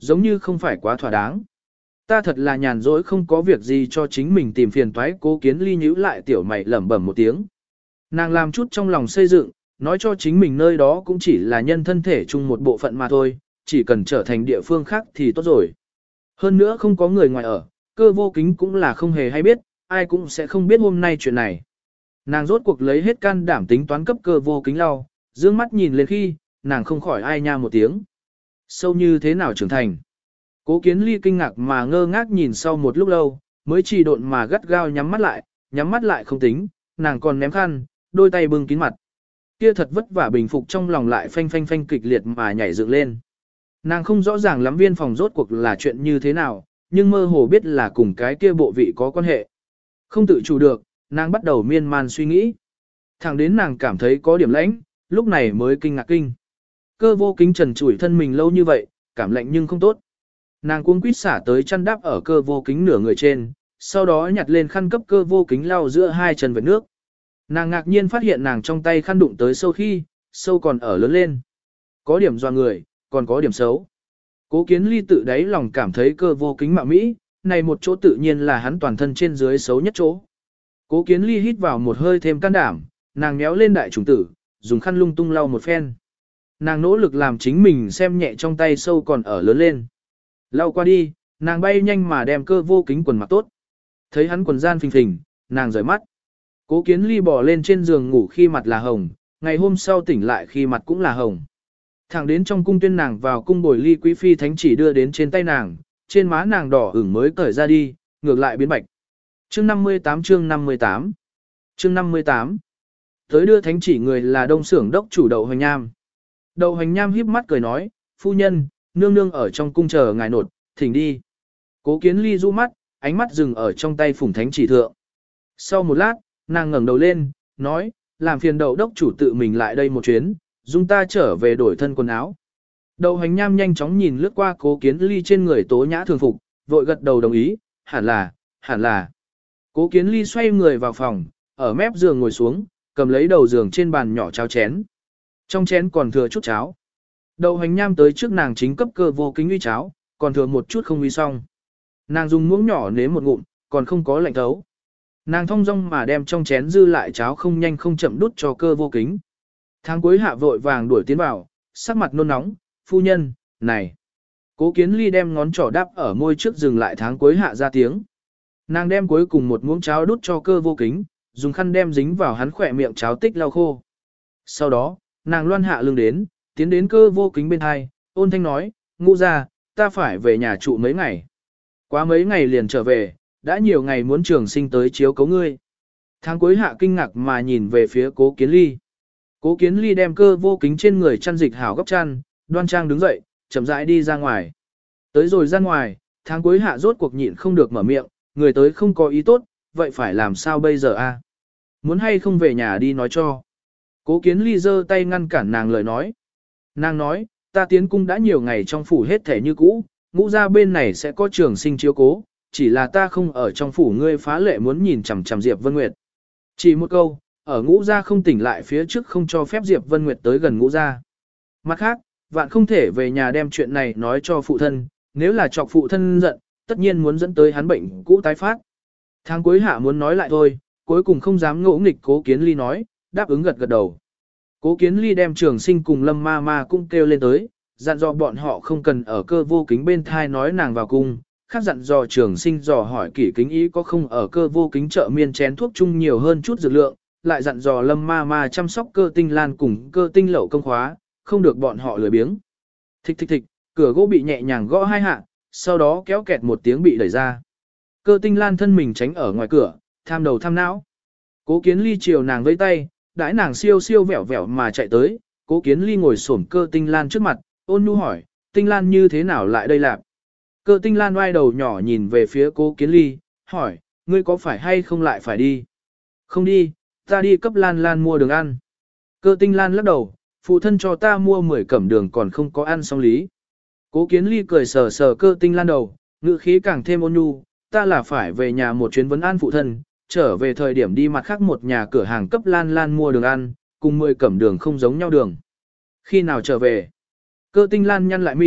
giống như không phải quá thỏa đáng. Ta thật là nhàn rỗi không có việc gì cho chính mình tìm phiền toái. Cố Kiến Ly nhíu lại tiểu mày lẩm bẩm một tiếng. Nàng làm chút trong lòng xây dựng, nói cho chính mình nơi đó cũng chỉ là nhân thân thể chung một bộ phận mà thôi, chỉ cần trở thành địa phương khác thì tốt rồi. Hơn nữa không có người ngoài ở, Cơ Vô Kính cũng là không hề hay biết, ai cũng sẽ không biết hôm nay chuyện này. Nàng rốt cuộc lấy hết can đảm tính toán cấp Cơ Vô Kính lau, dương mắt nhìn lên khi, nàng không khỏi ai nha một tiếng. Sâu như thế nào trưởng thành? Cố Kiến Ly kinh ngạc mà ngơ ngác nhìn sau một lúc lâu, mới chỉ độn mà gắt gao nhắm mắt lại không tính, nàng còn ném khăn, đôi tay bưng kín mặt. Kia thật vất vả bình phục trong lòng lại phanh phanh phanh kịch liệt mà nhảy dựng lên. Nàng không rõ ràng lắm viên phòng rốt cuộc là chuyện như thế nào, nhưng mơ hồ biết là cùng cái kia bộ vị có quan hệ. Không tự chủ được, nàng bắt đầu miên man suy nghĩ. Thẳng đến nàng cảm thấy có điểm lãnh, lúc này mới kinh ngạc kinh. Cơ Vô Kính trần trụi thân mình lâu như vậy, cảm lạnh nhưng không tốt. Nàng cuống quýt xả tới chăn đắp ở Cơ Vô Kính nửa người trên, sau đó nhặt lên khăn cấp Cơ Vô Kính lau giữa hai chân vệt nước. Nàng ngạc nhiên phát hiện nàng trong tay khăn đụng tới sâu khi, sâu còn ở lớn lên. Có điểm doa người, còn có điểm xấu. Cố Kiến Ly tự đáy lòng cảm thấy Cơ Vô Kính mạo mỹ, này một chỗ tự nhiên là hắn toàn thân trên dưới xấu nhất chỗ. Cố Kiến Ly hít vào một hơi thêm can đảm, nàng méo lên đại trùng tử, dùng khăn lung tung lau một phen. Nàng nỗ lực làm chính mình xem nhẹ trong tay sâu còn ở lớn lên. Lau qua đi, nàng bay nhanh mà đem Cơ Vô Kính quần mặc tốt. Thấy hắn quần gian phình phình, nàng rời mắt. Cố Kiến Ly bò lên trên giường ngủ khi mặt là hồng, ngày hôm sau tỉnh lại khi mặt cũng là hồng. Thẳng đến trong cung tuyên nàng vào cung bồi ly quý phi thánh chỉ đưa đến trên tay nàng, trên má nàng đỏ ửng mới cởi ra đi, ngược lại biến bạch. Chương 58 chương 58 Chương 58 Tới đưa thánh chỉ người là đông xưởng đốc chủ Đậu Hoành Nham. Đậu Hoành Nham híp mắt cười nói, phu nhân, nương nương ở trong cung chờ ngài nột, thỉnh đi. Cố Kiến Ly du mắt, ánh mắt dừng ở trong tay phủng thánh chỉ thượng. Sau một lát, nàng ngẩng đầu lên, nói, làm phiền Đậu đốc chủ tự mình lại đây một chuyến, dung ta trở về đổi thân quần áo. Đậu Hoành Nham nhanh chóng nhìn lướt qua Cố Kiến Ly trên người tố nhã thường phục, vội gật đầu đồng ý, hẳn là. Cố Kiến Ly xoay người vào phòng, ở mép giường ngồi xuống, cầm lấy đầu giường trên bàn nhỏ cháo chén. Trong chén còn thừa chút cháo. Đậu Hoành Nham tới trước nàng chính cấp Cơ Vô Kính uy cháo, còn thừa một chút không uy xong. Nàng dùng muỗng nhỏ nếm một ngụm, còn không có lạnh thấu. Nàng thong dong mà đem trong chén dư lại cháo không nhanh không chậm đút cho Cơ Vô Kính. Tháng cuối hạ vội vàng đuổi tiến vào, sắc mặt nôn nóng, phu nhân, này. Cố Kiến Ly đem ngón trỏ đắp ở môi trước dừng lại tháng cuối hạ ra tiếng. Nàng đem cuối cùng một muỗng cháo đút cho Cơ Vô Kính, dùng khăn đem dính vào hắn khỏe miệng cháo tích lau khô. Sau đó, nàng loan hạ lưng đến, tiến đến Cơ Vô Kính bên hai, ôn thanh nói, ngũ ra, ta phải về nhà trụ mấy ngày. Quá mấy ngày liền trở về, đã nhiều ngày muốn Trường Sinh tới chiếu cấu ngươi. Tháng cuối hạ kinh ngạc mà nhìn về phía Cố Kiến Ly. Cố Kiến Ly đem Cơ Vô Kính trên người chăn dịch hảo góc chăn, đoan trang đứng dậy, chậm rãi đi ra ngoài. Tới rồi ra ngoài, tháng cuối hạ rốt cuộc nhịn không được mở miệng, người tới không có ý tốt, vậy phải làm sao bây giờ a? Muốn hay không về nhà đi nói cho. Cố Kiến Ly giơ tay ngăn cản nàng lời nói. Nàng nói, ta tiến cung đã nhiều ngày trong phủ hết thể như cũ, ngũ ra bên này sẽ có Trường Sinh chiếu cố, chỉ là ta không ở trong phủ ngươi phá lệ muốn nhìn chằm chằm Diệp Vân Nguyệt. Chỉ một câu, ở ngũ gia không tỉnh lại phía trước không cho phép Diệp Vân Nguyệt tới gần ngũ gia. Mặt khác, vạn không thể về nhà đem chuyện này nói cho phụ thân, nếu là chọc phụ thân giận, tất nhiên muốn dẫn tới hắn bệnh cũ tái phát. Tháng cuối hạ muốn nói lại thôi, cuối cùng không dám ngỗ nghịch Cố Kiến Ly nói, đáp ứng gật gật đầu. Cố Kiến Ly đem Trường Sinh cùng Lâm Ma Ma cũng kêu lên tới, dặn dò bọn họ không cần ở Cơ Vô Kính bên thai nói nàng vào cung, khác dặn dò Trường Sinh dò hỏi Kỷ Kính Ý có không ở Cơ Vô Kính chợ miên chén thuốc chung nhiều hơn chút dược lượng, lại dặn dò Lâm Ma Ma chăm sóc Cơ Tinh Lan cùng Cơ Tinh Lậu công khóa, không được bọn họ lười biếng. Thịch thịch thịch, cửa gỗ bị nhẹ nhàng gõ hai hạ, sau đó kéo kẹt một tiếng bị đẩy ra. Cơ Tinh Lan thân mình tránh ở ngoài cửa, tham đầu tham não. Cố Kiến Ly chiều nàng vẫy tay, đãi nàng siêu siêu vẹo vẹo mà chạy tới, Cố Kiến Ly ngồi xổm Cơ Tinh Lan trước mặt, ôn nhu hỏi, Tinh Lan như thế nào lại đây lạp? Cơ Tinh Lan oai đầu nhỏ nhìn về phía Cố Kiến Ly, hỏi, ngươi có phải hay không lại phải đi? Không đi, ta đi cấp Lan Lan mua đường ăn. Cơ Tinh Lan lắc đầu, phụ thân cho ta mua 10 cẩm đường còn không có ăn xong lý. Cố Kiến Ly cười sờ sờ Cơ Tinh Lan đầu, ngữ khí càng thêm ôn nhu, ta là phải về nhà một chuyến vấn an phụ thân, trở về thời điểm đi mặt khác một nhà cửa hàng cấp Lan Lan mua đường ăn, cùng 10 cẩm đường không giống nhau đường. Khi nào trở về? Cơ Tinh Lan nhăn lại mi,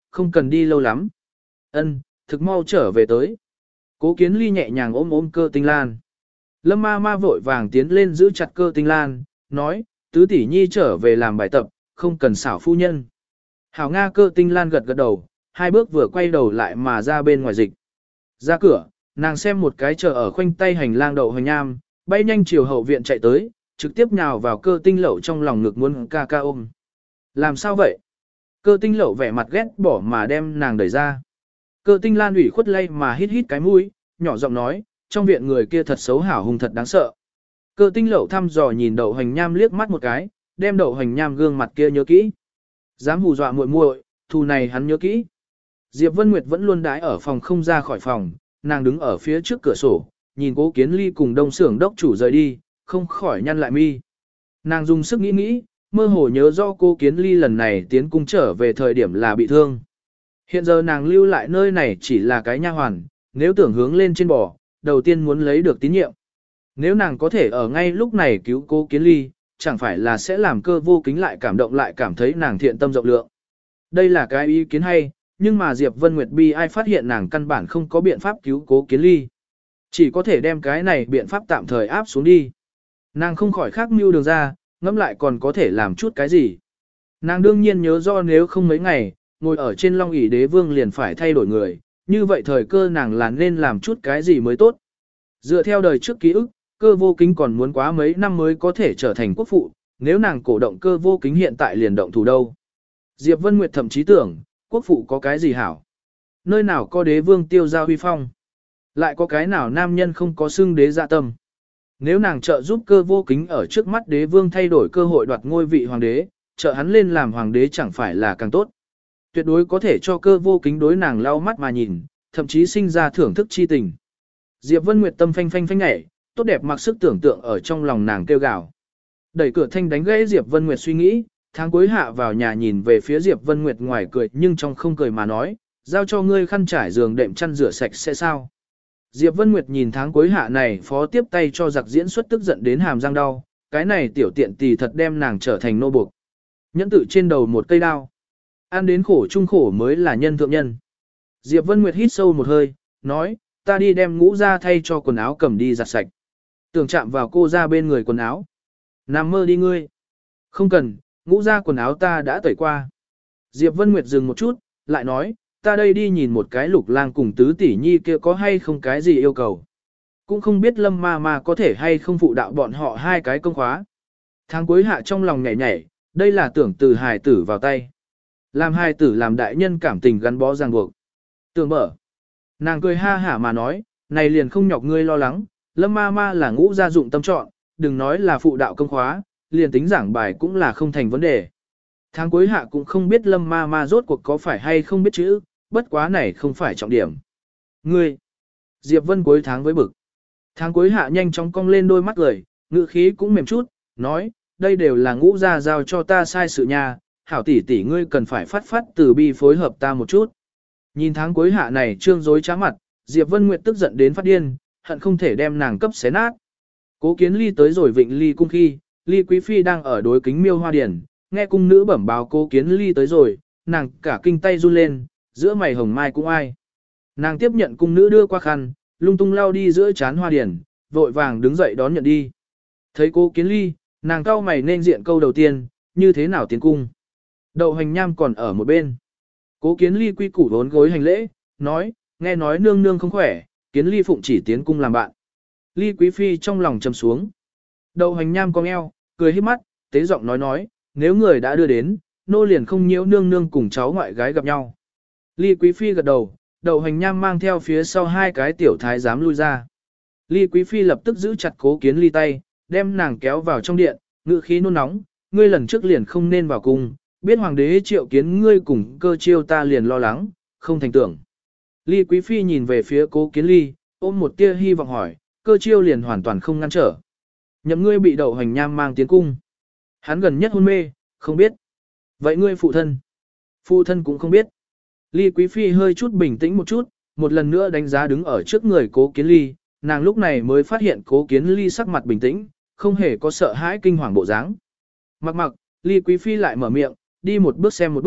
không cần đi lâu lắm. Ân, thực mau trở về tới. Cố Kiến Ly nhẹ nhàng ôm ôm Cơ Tinh Lan. Lâm ma ma vội vàng tiến lên giữ chặt Cơ Tinh Lan, nói, tứ tỷ nhi trở về làm bài tập, không cần xảo phu nhân. Hảo Nga. Cơ Tinh Lan gật gật đầu, hai bước vừa quay đầu lại mà ra bên ngoài dịch. Ra cửa, nàng xem một cái chờ ở khoanh tay hành lang đậu hoành nham, bay nhanh chiều hậu viện chạy tới, trực tiếp nhào vào Cơ Tinh Lậu trong lòng ngực muốn ca ca ôm. Làm sao vậy? Cơ Tinh Lậu vẻ mặt ghét bỏ mà đem nàng đẩy ra. Cơ Tinh Lan ủy khuất lay mà hít hít cái mũi, nhỏ giọng nói, trong viện người kia thật xấu hảo hung thật đáng sợ. Cơ Tinh Lậu thăm dò nhìn đậu hoành nham liếc mắt một cái, đem đậu hoành nham gương mặt kia nhớ kỹ. Dám hù dọa muội muội, thù này hắn nhớ kỹ. Diệp Vân Nguyệt vẫn luôn đái ở phòng không ra khỏi phòng, nàng đứng ở phía trước cửa sổ, nhìn Cố Kiến Ly cùng Đông Xưởng đốc chủ rời đi, không khỏi nhăn lại mi. Nàng dùng sức nghĩ nghĩ, mơ hồ nhớ rõ Cố Kiến Ly lần này tiến cung trở về thời điểm là bị thương. Hiện giờ nàng lưu lại nơi này chỉ là cái nha hoàn, nếu tưởng hướng lên trên bò, đầu tiên muốn lấy được tín nhiệm. Nếu nàng có thể ở ngay lúc này cứu Cố Kiến Ly, chẳng phải là sẽ làm Cơ Vô Kính lại cảm động lại cảm thấy nàng thiện tâm rộng lượng. Đây là cái ý kiến hay, nhưng mà Diệp Vân Nguyệt bi ai phát hiện nàng căn bản không có biện pháp cứu Cố Kiến Ly. Chỉ có thể đem cái này biện pháp tạm thời áp xuống đi. Nàng không khỏi khác mưu đường ra, ngẫm lại còn có thể làm chút cái gì. Nàng đương nhiên nhớ do nếu không mấy ngày, ngồi ở trên long ỷ đế vương liền phải thay đổi người, như vậy thời cơ nàng là nên làm chút cái gì mới tốt. Dựa theo đời trước ký ức, Cơ Vô Kính còn muốn quá mấy năm mới có thể trở thành quốc phụ, nếu nàng cổ động Cơ Vô Kính hiện tại liền động thủ đâu. Diệp Vân Nguyệt thậm chí tưởng, quốc phụ có cái gì hảo? Nơi nào có đế vương tiêu giao huy phong? Lại có cái nào nam nhân không có xưng đế dạ tâm? Nếu nàng trợ giúp Cơ Vô Kính ở trước mắt đế vương thay đổi cơ hội đoạt ngôi vị hoàng đế, trợ hắn lên làm hoàng đế chẳng phải là càng tốt. Tuyệt đối có thể cho Cơ Vô Kính đối nàng lau mắt mà nhìn, thậm chí sinh ra thưởng thức chi tình. Diệp Vân Nguyệt tâm phanh phanh phanh nhảy, tốt đẹp mặc sức tưởng tượng ở trong lòng nàng kêu gào. Đẩy cửa thanh đánh gãy Diệp Vân Nguyệt suy nghĩ, tháng cuối hạ vào nhà nhìn về phía Diệp Vân Nguyệt ngoài cười nhưng trong không cười mà nói, giao cho ngươi khăn trải giường đệm chăn rửa sạch sẽ sao. Diệp Vân Nguyệt nhìn tháng cuối hạ này phó tiếp tay cho giặc diễn xuất tức giận đến hàm răng đau, cái này tiểu tiện tỳ thật đem nàng trở thành nô buộc. Nhẫn tự trên đầu một cây đao. Ăn đến khổ chung khổ mới là nhân thượng nhân. Diệp Vân Nguyệt hít sâu một hơi, nói, ta đi đem ngũ ra thay cho quần áo cầm đi giặt sạch. Tưởng chạm vào cô ra bên người quần áo. Nằm mơ đi ngươi. Không cần, ngũ ra quần áo ta đã tẩy qua. Diệp Vân Nguyệt dừng một chút, lại nói, ta đây đi nhìn một cái Lục Lang cùng tứ tỷ nhi kia có hay không cái gì yêu cầu. Cũng không biết Lâm ma ma có thể hay không phụ đạo bọn họ hai cái công khóa. Tháng cuối hạ trong lòng nhảy nhảy, đây là tưởng từ hài tử vào tay. Làm hài tử làm đại nhân cảm tình gắn bó ràng buộc. Tưởng mở. Nàng cười ha hả mà nói, này liền không nhọc ngươi lo lắng, Lâm ma ma là ngũ gia dụng tâm chọn, đừng nói là phụ đạo công khóa, liền tính giảng bài cũng là không thành vấn đề. Tháng cuối hạ cũng không biết Lâm ma ma rốt cuộc có phải hay không biết chữ, bất quá này không phải trọng điểm. Ngươi, Diệp Vân cuối tháng với bực. Tháng cuối hạ nhanh chóng cong lên đôi mắt cười, ngữ khí cũng mềm chút, nói, đây đều là ngũ gia giao cho ta sai sự nha, hảo tỷ tỷ ngươi cần phải phát phát từ bi phối hợp ta một chút. Nhìn tháng cuối hạ này trương dối trá mặt, Diệp Vân Nguyệt tức giận đến phát điên, hận không thể đem nàng cấp xé nát. Cố Kiến Ly tới rồi Vịnh Ly cung khi, Ly Quý Phi đang ở đối kính miêu hoa điển, nghe cung nữ bẩm báo Cố Kiến Ly tới rồi, nàng cả kinh tay run lên, giữa mày hồng mai cũng ai. Nàng tiếp nhận cung nữ đưa qua khăn, lung tung lao đi giữa chán hoa điển, vội vàng đứng dậy đón nhận đi. Thấy Cố Kiến Ly, nàng cau mày nên diện câu đầu tiên, như thế nào tiến cung. Đậu hành nham còn ở một bên. Cố Kiến Ly quy củ vốn gối hành lễ, nói, nghe nói nương nương không khỏe, Kiến Ly phụng chỉ tiến cung làm bạn. Ly Quý Phi trong lòng trầm xuống. Đậu hành nham cong eo, cười híp mắt, tế giọng nói, nếu người đã đưa đến, nô liền không nhiễu nương nương cùng cháu ngoại gái gặp nhau. Ly Quý Phi gật đầu, đậu hành nham mang theo phía sau hai cái tiểu thái giám lui ra. Ly Quý Phi lập tức giữ chặt Cố Kiến Ly tay, đem nàng kéo vào trong điện, ngự khí nôn nóng, ngươi lần trước liền không nên vào cung, biết hoàng đế triệu kiến ngươi cùng Cơ Chiêu ta liền lo lắng, không thành tưởng. Ly Quý Phi nhìn về phía Cố Kiến Ly, ôm một tia hy vọng hỏi, Cơ Chiêu liền hoàn toàn không ngăn trở. Nhậm ngươi bị đậu hành nham mang tiến cung. Hắn gần nhất hôn mê, không biết. Vậy ngươi phụ thân? Phụ thân cũng không biết. Ly Quý Phi hơi chút bình tĩnh một chút, một lần nữa đánh giá đứng ở trước người Cố Kiến Ly, nàng lúc này mới phát hiện Cố Kiến Ly sắc mặt bình tĩnh, không hề có sợ hãi kinh hoàng bộ dáng. Mặc, Ly Quý Phi lại mở miệng, đi một bước xem một bước,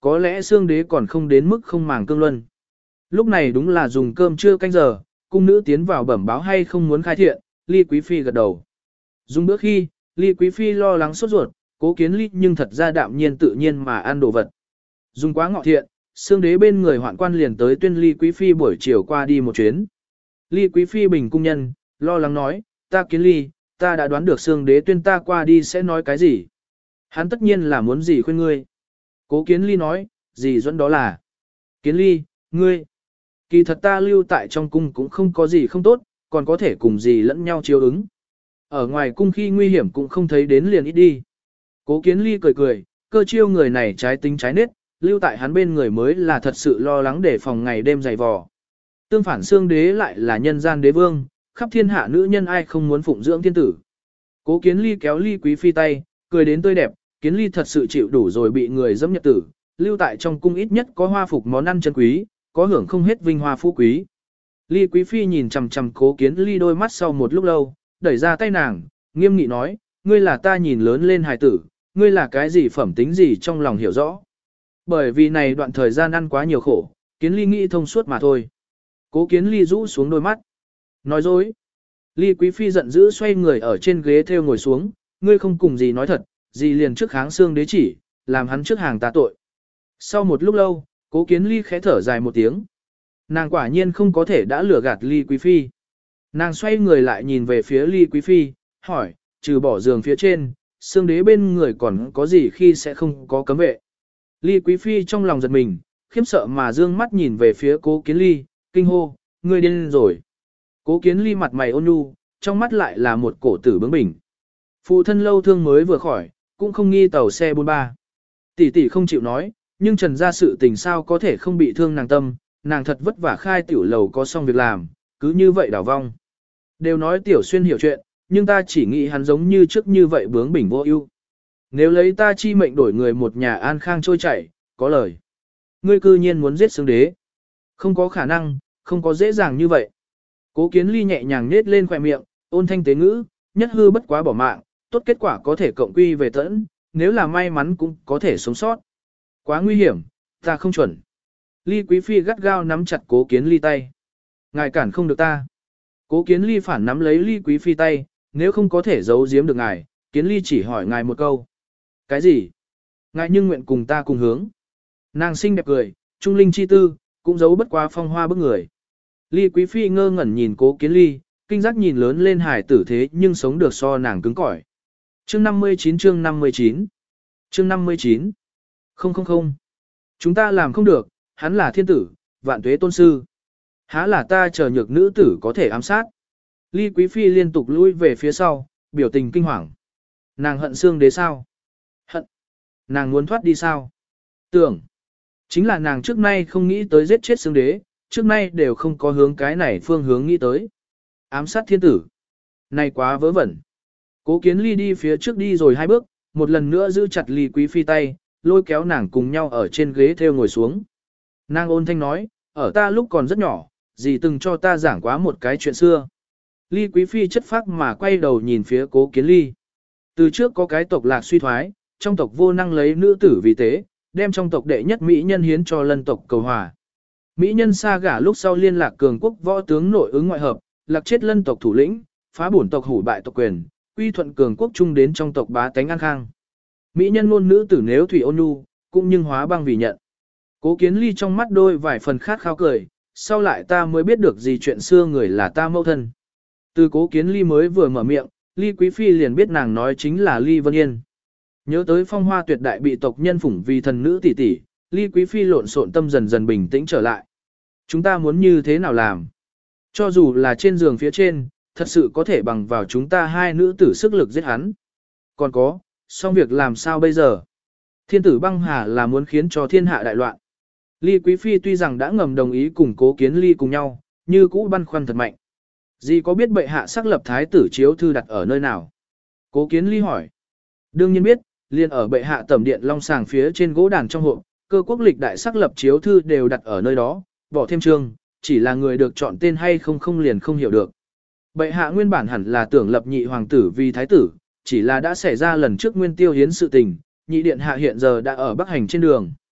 có lẽ xương đế còn không đến mức không màng cương luân. Lúc này đúng là dùng cơm trưa canh giờ, cung nữ tiến vào bẩm báo hay không muốn khai thiện, Ly Quý Phi gật đầu. Dùng bữa khi, Ly Quý Phi lo lắng sốt ruột, Cố Kiến Ly nhưng thật ra đạm nhiên tự nhiên mà ăn đồ vật. Dùng quá ngọ thiện, xương đế bên người hoạn quan liền tới tuyên Ly Quý Phi buổi chiều qua đi một chuyến. Ly Quý Phi bình cung nhân, lo lắng nói, ta Kiến Ly, ta đã đoán được xương đế tuyên ta qua đi sẽ nói cái gì. Hắn tất nhiên là muốn gì khuyên ngươi. Cố Kiến Ly nói, gì dẫn đó là. Kiến Ly, ngươi. Kỳ thật ta lưu tại trong cung cũng không có gì không tốt, còn có thể cùng gì lẫn nhau chiếu ứng. Ở ngoài cung khi nguy hiểm cũng không thấy đến liền ít đi. Cố Kiến Ly cười cười, cơ chiêu người này trái tính trái nết, lưu tại hắn bên người mới là thật sự lo lắng để phòng ngày đêm dày vò. Tương phản xương đế lại là nhân gian đế vương, khắp thiên hạ nữ nhân ai không muốn phụng dưỡng thiên tử. Cố Kiến Ly kéo Ly Quý Phi tay, cười đến tươi đẹp, Kiến Ly thật sự chịu đủ rồi bị người dẫm nhật tử, lưu tại trong cung ít nhất có hoa phục món ăn chân quý, có hưởng không hết vinh hoa phú quý. Ly Quý Phi nhìn chằm chằm Cố Kiến Ly đôi mắt sau một lúc lâu, đẩy ra tay nàng, nghiêm nghị nói, ngươi là ta nhìn lớn lên hài tử, ngươi là cái gì phẩm tính gì trong lòng hiểu rõ. Bởi vì này đoạn thời gian ăn quá nhiều khổ, Kiến Ly nghĩ thông suốt mà thôi. Cố Kiến Ly rũ xuống đôi mắt. Nói dối. Ly Quý Phi giận dữ xoay người ở trên ghế theo ngồi xuống, ngươi không cùng gì nói thật, gì liền trước kháng xương đế chỉ, làm hắn trước hàng ta tội. Sau một lúc lâu, Cố Kiến Ly khẽ thở dài một tiếng. Nàng quả nhiên không có thể đã lừa gạt Ly Quý Phi. Nàng xoay người lại nhìn về phía Ly Quý Phi, hỏi, trừ bỏ giường phía trên, xương đế bên người còn có gì khi sẽ không có cấm vệ. Ly Quý Phi trong lòng giật mình, khiếp sợ mà dương mắt nhìn về phía Cố Kiến Ly, kinh hô, ngươi điên rồi. Cố Kiến Ly mặt mày ôn nhu, trong mắt lại là một cổ tử bướng bỉnh. Phụ thân lâu thương mới vừa khỏi, cũng không nghi tàu xe 43. Tỷ tỷ không chịu nói, nhưng trần ra sự tình sao có thể không bị thương nàng tâm, nàng thật vất vả khai tiểu lầu có xong việc làm, cứ như vậy đảo vong. Đều nói tiểu xuyên hiểu chuyện, nhưng ta chỉ nghĩ hắn giống như trước như vậy bướng bỉnh vô ưu. Nếu lấy ta chi mệnh đổi người một nhà an khang trôi chảy, có lời. Ngươi cư nhiên muốn giết xương đế. Không có khả năng, không có dễ dàng như vậy. Cố Kiến Ly nhẹ nhàng nết lên khỏe miệng, ôn thanh tế ngữ, nhất hư bất quá bỏ mạng, tốt kết quả có thể cộng quy về tẫn, nếu là may mắn cũng có thể sống sót. Quá nguy hiểm, ta không chuẩn. Ly Quý Phi gắt gao nắm chặt Cố Kiến Ly tay. Ngài cản không được ta. Cố Kiến Ly phản nắm lấy Ly Quý Phi tay, nếu không có thể giấu giếm được ngài, Kiến Ly chỉ hỏi ngài một câu. Cái gì? Ngài nhưng nguyện cùng ta cùng hướng. Nàng xinh đẹp cười, trung linh chi tư, cũng giấu bất quá phong hoa bức người. Ly Quý Phi ngơ ngẩn nhìn Cố Kiến Ly, kinh giác nhìn lớn lên hài tử thế nhưng sống được so nàng cứng cỏi. Chương 59 chương 59 Chương 59 Không. Chúng ta làm không được, hắn là thiên tử, vạn tuế tôn sư. Há là ta chờ nhược nữ tử có thể ám sát. Ly Quý Phi liên tục lui về phía sau, biểu tình kinh hoàng. Nàng hận xương đế sao? Hận. Nàng muốn thoát đi sao? Tưởng. Chính là nàng trước nay không nghĩ tới giết chết xương đế, trước nay đều không có hướng cái này phương hướng nghĩ tới. Ám sát thiên tử. Này quá vớ vẩn. Cố Kiến Ly đi phía trước đi rồi hai bước, một lần nữa giữ chặt Ly Quý Phi tay, lôi kéo nàng cùng nhau ở trên ghế theo ngồi xuống. Nàng ôn thanh nói, ở ta lúc còn rất nhỏ, dì từng cho ta giảng quá một cái chuyện xưa. Ly Quý Phi chất phác mà quay đầu nhìn phía Cố Kiến Ly. Từ trước có cái tộc lạc suy thoái, trong tộc vô năng lấy nữ tử vì tế, đem trong tộc đệ nhất mỹ nhân hiến cho lân tộc cầu hòa. Mỹ nhân xa gả lúc sau liên lạc cường quốc võ tướng nội ứng ngoại hợp, lạc chết lân tộc thủ lĩnh, phá bổn tộc hủ bại tộc quyền, quy thuận cường quốc chung đến trong tộc bá tánh an khang. Mỹ nhân ngôn nữ tử nếu thủy ôn nhu, cũng nhưng hóa băng vì nhận. Cố Kiến Ly trong mắt đôi vài phần khát khao cười, sau lại ta mới biết được gì chuyện xưa người là ta mẫu thân. Từ Cố Kiến Ly mới vừa mở miệng, Ly Quý Phi liền biết nàng nói chính là Ly Vân Yên. Nhớ tới phong hoa tuyệt đại bị tộc nhân phủng vì thần nữ tỷ tỷ, Ly Quý Phi lộn xộn tâm dần dần bình tĩnh trở lại. Chúng ta muốn như thế nào làm? Cho dù là trên giường phía trên, thật sự có thể bằng vào chúng ta hai nữ tử sức lực giết hắn. Còn có, xong việc làm sao bây giờ? Thiên tử băng hà là muốn khiến cho thiên hạ đại loạn. Ly Quý Phi tuy rằng đã ngầm đồng ý cùng Cố Kiến Ly cùng nhau, như cũ băn khoăn thật mạnh. Dì có biết bệ hạ sắc lập thái tử chiếu thư đặt ở nơi nào? Cố Kiến Ly hỏi. Đương nhiên biết, liền ở bệ hạ tẩm điện long sàng phía trên gỗ đàn trong hộp, cơ quốc lịch đại sắc lập chiếu thư đều đặt ở nơi đó, bỏ thêm chương, chỉ là người được chọn tên hay không liền không hiểu được. Bệ hạ nguyên bản hẳn là tưởng lập nhị hoàng tử vì thái tử, chỉ là đã xảy ra lần trước nguyên tiêu hiến sự tình, nhị điện hạ hiện giờ đã ở Bắc hành trên đường.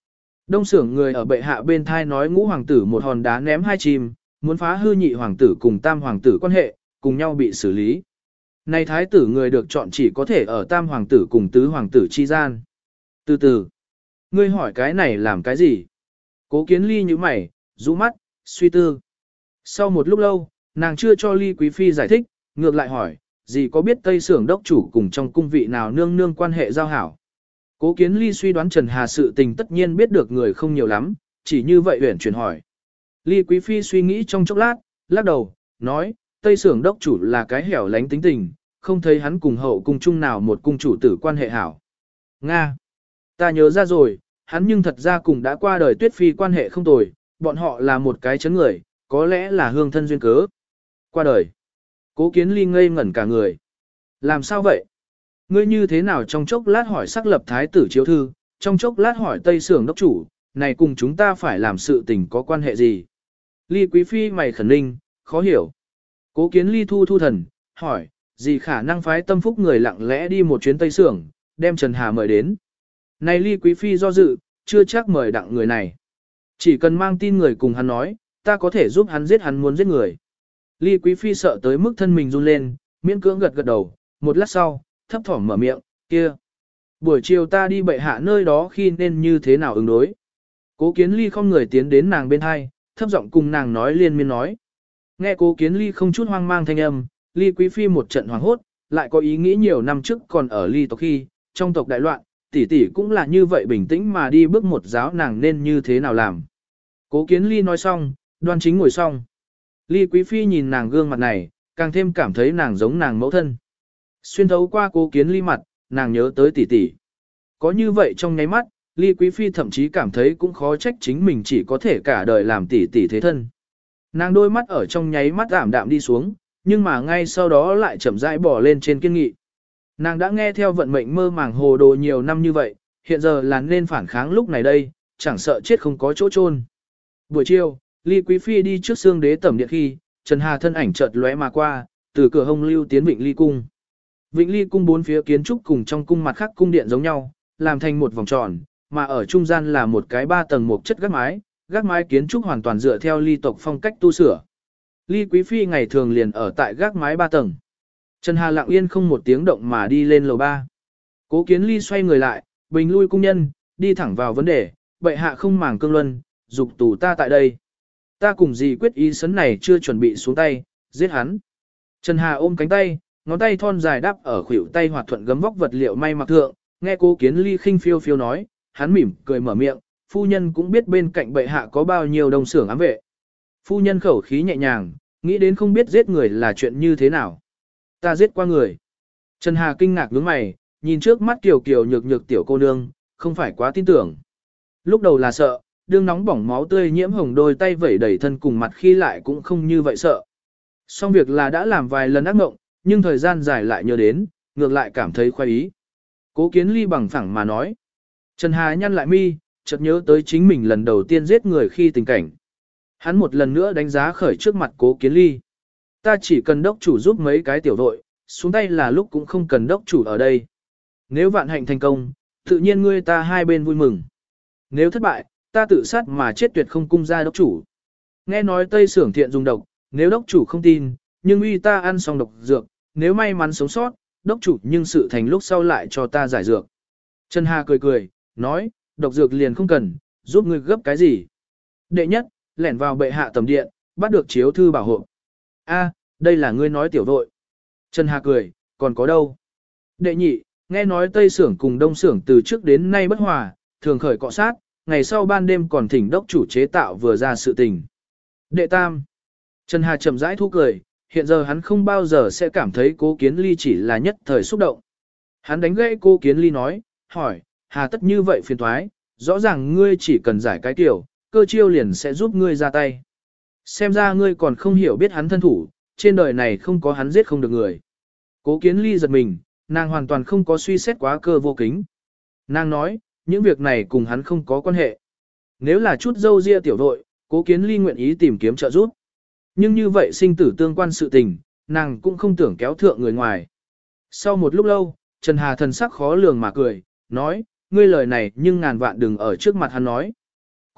Đông xưởng người ở bệ hạ bên thai nói ngũ hoàng tử một hòn đá ném hai chim, muốn phá hư nhị hoàng tử cùng tam hoàng tử quan hệ, cùng nhau bị xử lý. Này thái tử người được chọn chỉ có thể ở tam hoàng tử cùng tứ hoàng tử chi gian. Từ từ, ngươi hỏi cái này làm cái gì? Cố Kiến Ly như mày, rũ mắt, suy tư. Sau một lúc lâu, nàng chưa cho Ly Quý Phi giải thích, ngược lại hỏi, gì có biết Tây Sưởng đốc chủ cùng trong cung vị nào nương nương quan hệ giao hảo? Cố Kiến Ly suy đoán Trần Hà sự tình tất nhiên biết được người không nhiều lắm, chỉ như vậy uyển chuyển hỏi. Ly Quý Phi suy nghĩ trong chốc lát, lắc đầu, nói, Tây Sưởng đốc chủ là cái hẻo lánh tính tình, không thấy hắn cùng hậu cung chung nào một cung chủ tử quan hệ hảo. Nga! Ta nhớ ra rồi, hắn nhưng thật ra cùng đã qua đời Tuyết Phi quan hệ không tồi, bọn họ là một cái chấn người, có lẽ là hương thân duyên cớ. Qua đời. Cố Kiến Ly ngây ngẩn cả người. Làm sao vậy? Ngươi như thế nào trong chốc lát hỏi sắc lập thái tử chiếu thư, trong chốc lát hỏi Tây Sưởng đốc chủ, này cùng chúng ta phải làm sự tình có quan hệ gì? Ly Quý Phi mày khẩn ninh, khó hiểu. Cố Kiến Ly thu thu thần, hỏi, gì khả năng phái tâm phúc người lặng lẽ đi một chuyến Tây Sưởng, đem Trần Hà mời đến. Này Ly Quý Phi do dự, chưa chắc mời đặng người này. Chỉ cần mang tin người cùng hắn nói, ta có thể giúp hắn giết hắn muốn giết người. Ly Quý Phi sợ tới mức thân mình run lên, miễn cưỡng gật gật đầu, một lát sau, thấp thỏm mở miệng, kia. Buổi chiều ta đi bệ hạ nơi đó khi nên như thế nào ứng đối. Cố Kiến Ly không người tiến đến nàng bên hai, thấp giọng cùng nàng nói liên miên nói. Nghe Cố Kiến Ly không chút hoang mang thanh âm, Ly Quý Phi một trận hoảng hốt, lại có ý nghĩ nhiều năm trước còn ở Ly tộc khi, trong tộc đại loạn, tỷ tỷ cũng là như vậy bình tĩnh mà đi bước một giáo nàng nên như thế nào làm. Cố Kiến Ly nói xong, đoan chính ngồi xong. Ly Quý Phi nhìn nàng gương mặt này, càng thêm cảm thấy nàng giống nàng mẫu thân. Xuyên thấu qua Cố Kiến Ly mặt, nàng nhớ tới tỷ tỷ. Có như vậy trong nháy mắt, Ly Quý Phi thậm chí cảm thấy cũng khó trách chính mình chỉ có thể cả đời làm tỷ tỷ thế thân. Nàng đôi mắt ở trong nháy mắt ảm đạm đi xuống, nhưng mà ngay sau đó lại chậm rãi bỏ lên trên kiên nghị. Nàng đã nghe theo vận mệnh mơ màng hồ đồ nhiều năm như vậy, hiện giờ là nên phản kháng lúc này đây, chẳng sợ chết không có chỗ chôn. Buổi chiều, Ly Quý Phi đi trước xương đế tẩm điện khi, Trần Hà thân ảnh chợt lóe mà qua, từ cửa hông lưu tiến Vịnh Ly cung. Vịnh Ly cung bốn phía kiến trúc cùng trong cung mặt khác cung điện giống nhau, làm thành một vòng tròn, mà ở trung gian là một cái 3 tầng một chất gác mái kiến trúc hoàn toàn dựa theo Ly tộc phong cách tu sửa. Ly Quý Phi ngày thường liền ở tại gác mái 3 tầng. Trần Hà lặng yên không một tiếng động mà đi lên lầu 3. Cố Kiến Ly xoay người lại, bình lui cung nhân, đi thẳng vào vấn đề, bệ hạ không màng cương luân, dục tù ta tại đây. Ta cùng gì quyết ý sấn này chưa chuẩn bị xuống tay, giết hắn. Trần Hà ôm cánh tay, ngón tay thon dài đắp ở khuỷu tay hoạt thuận gấm vóc vật liệu may mặc thượng, nghe Cố Kiến Ly khinh phiêu phiêu nói, hắn mỉm cười mở miệng, phu nhân cũng biết bên cạnh bệ hạ có bao nhiêu đồng xưởng ám vệ. Phu nhân khẩu khí nhẹ nhàng, nghĩ đến không biết giết người là chuyện như thế nào. Ta giết qua người. Trần Hà kinh ngạc nhướng mày, nhìn trước mắt kiều kiều nhược nhược tiểu cô nương, không phải quá tin tưởng. Lúc đầu là sợ, đương nóng bỏng máu tươi nhiễm hồng đôi tay vẩy đầy thân cùng mặt khi lại cũng không như vậy sợ. Xong việc là đã làm vài lần ác mộng, nhưng thời gian dài lại nhớ đến, ngược lại cảm thấy khoái ý. Cố Kiến Ly bằng phẳng mà nói. Trần Hà nhăn lại mi, chợt nhớ tới chính mình lần đầu tiên giết người khi tình cảnh. Hắn một lần nữa đánh giá khởi trước mặt Cố Kiến Ly. Ta chỉ cần đốc chủ giúp mấy cái tiểu đội, xuống tay là lúc cũng không cần đốc chủ ở đây. Nếu vạn hạnh thành công, tự nhiên ngươi ta hai bên vui mừng. Nếu thất bại, ta tự sát mà chết tuyệt không cung ra đốc chủ. Nghe nói Tây Sưởng thiện dùng độc, nếu đốc chủ không tin, nhưng uy ta ăn xong độc dược, nếu may mắn sống sót, đốc chủ nhưng sự thành lúc sau lại cho ta giải dược. Trần Hà cười cười, nói, độc dược liền không cần, giúp ngươi gấp cái gì. Đệ nhất, lẻn vào bệ hạ tầm điện, bắt được chiếu thư bảo hộ. A, đây là ngươi nói tiểu đội. Trần Hà cười, còn có đâu? Đệ nhị, nghe nói Tây Sưởng cùng Đông Sưởng từ trước đến nay bất hòa, thường khởi cọ sát, ngày sau ban đêm còn thỉnh đốc chủ chế tạo vừa ra sự tình. Đệ tam, Trần Hà chậm rãi thu cười, hiện giờ hắn không bao giờ sẽ cảm thấy Cố Kiến Ly chỉ là nhất thời xúc động. Hắn đánh gãy Cố Kiến Ly nói, hỏi, hà tất như vậy phiền thoái, rõ ràng ngươi chỉ cần giải cái tiểu, cơ chiêu liền sẽ giúp ngươi ra tay. Xem ra ngươi còn không hiểu biết hắn thân thủ, trên đời này không có hắn giết không được người. Cố Kiến Ly giật mình, nàng hoàn toàn không có suy xét quá cơ vô kính. Nàng nói, những việc này cùng hắn không có quan hệ. Nếu là chút dâu ria tiểu đội, Cố Kiến Ly nguyện ý tìm kiếm trợ giúp. Nhưng như vậy sinh tử tương quan sự tình, nàng cũng không tưởng kéo thượng người ngoài. Sau một lúc lâu, Trần Hà thần sắc khó lường mà cười, nói, ngươi lời này nhưng ngàn vạn đừng ở trước mặt hắn nói.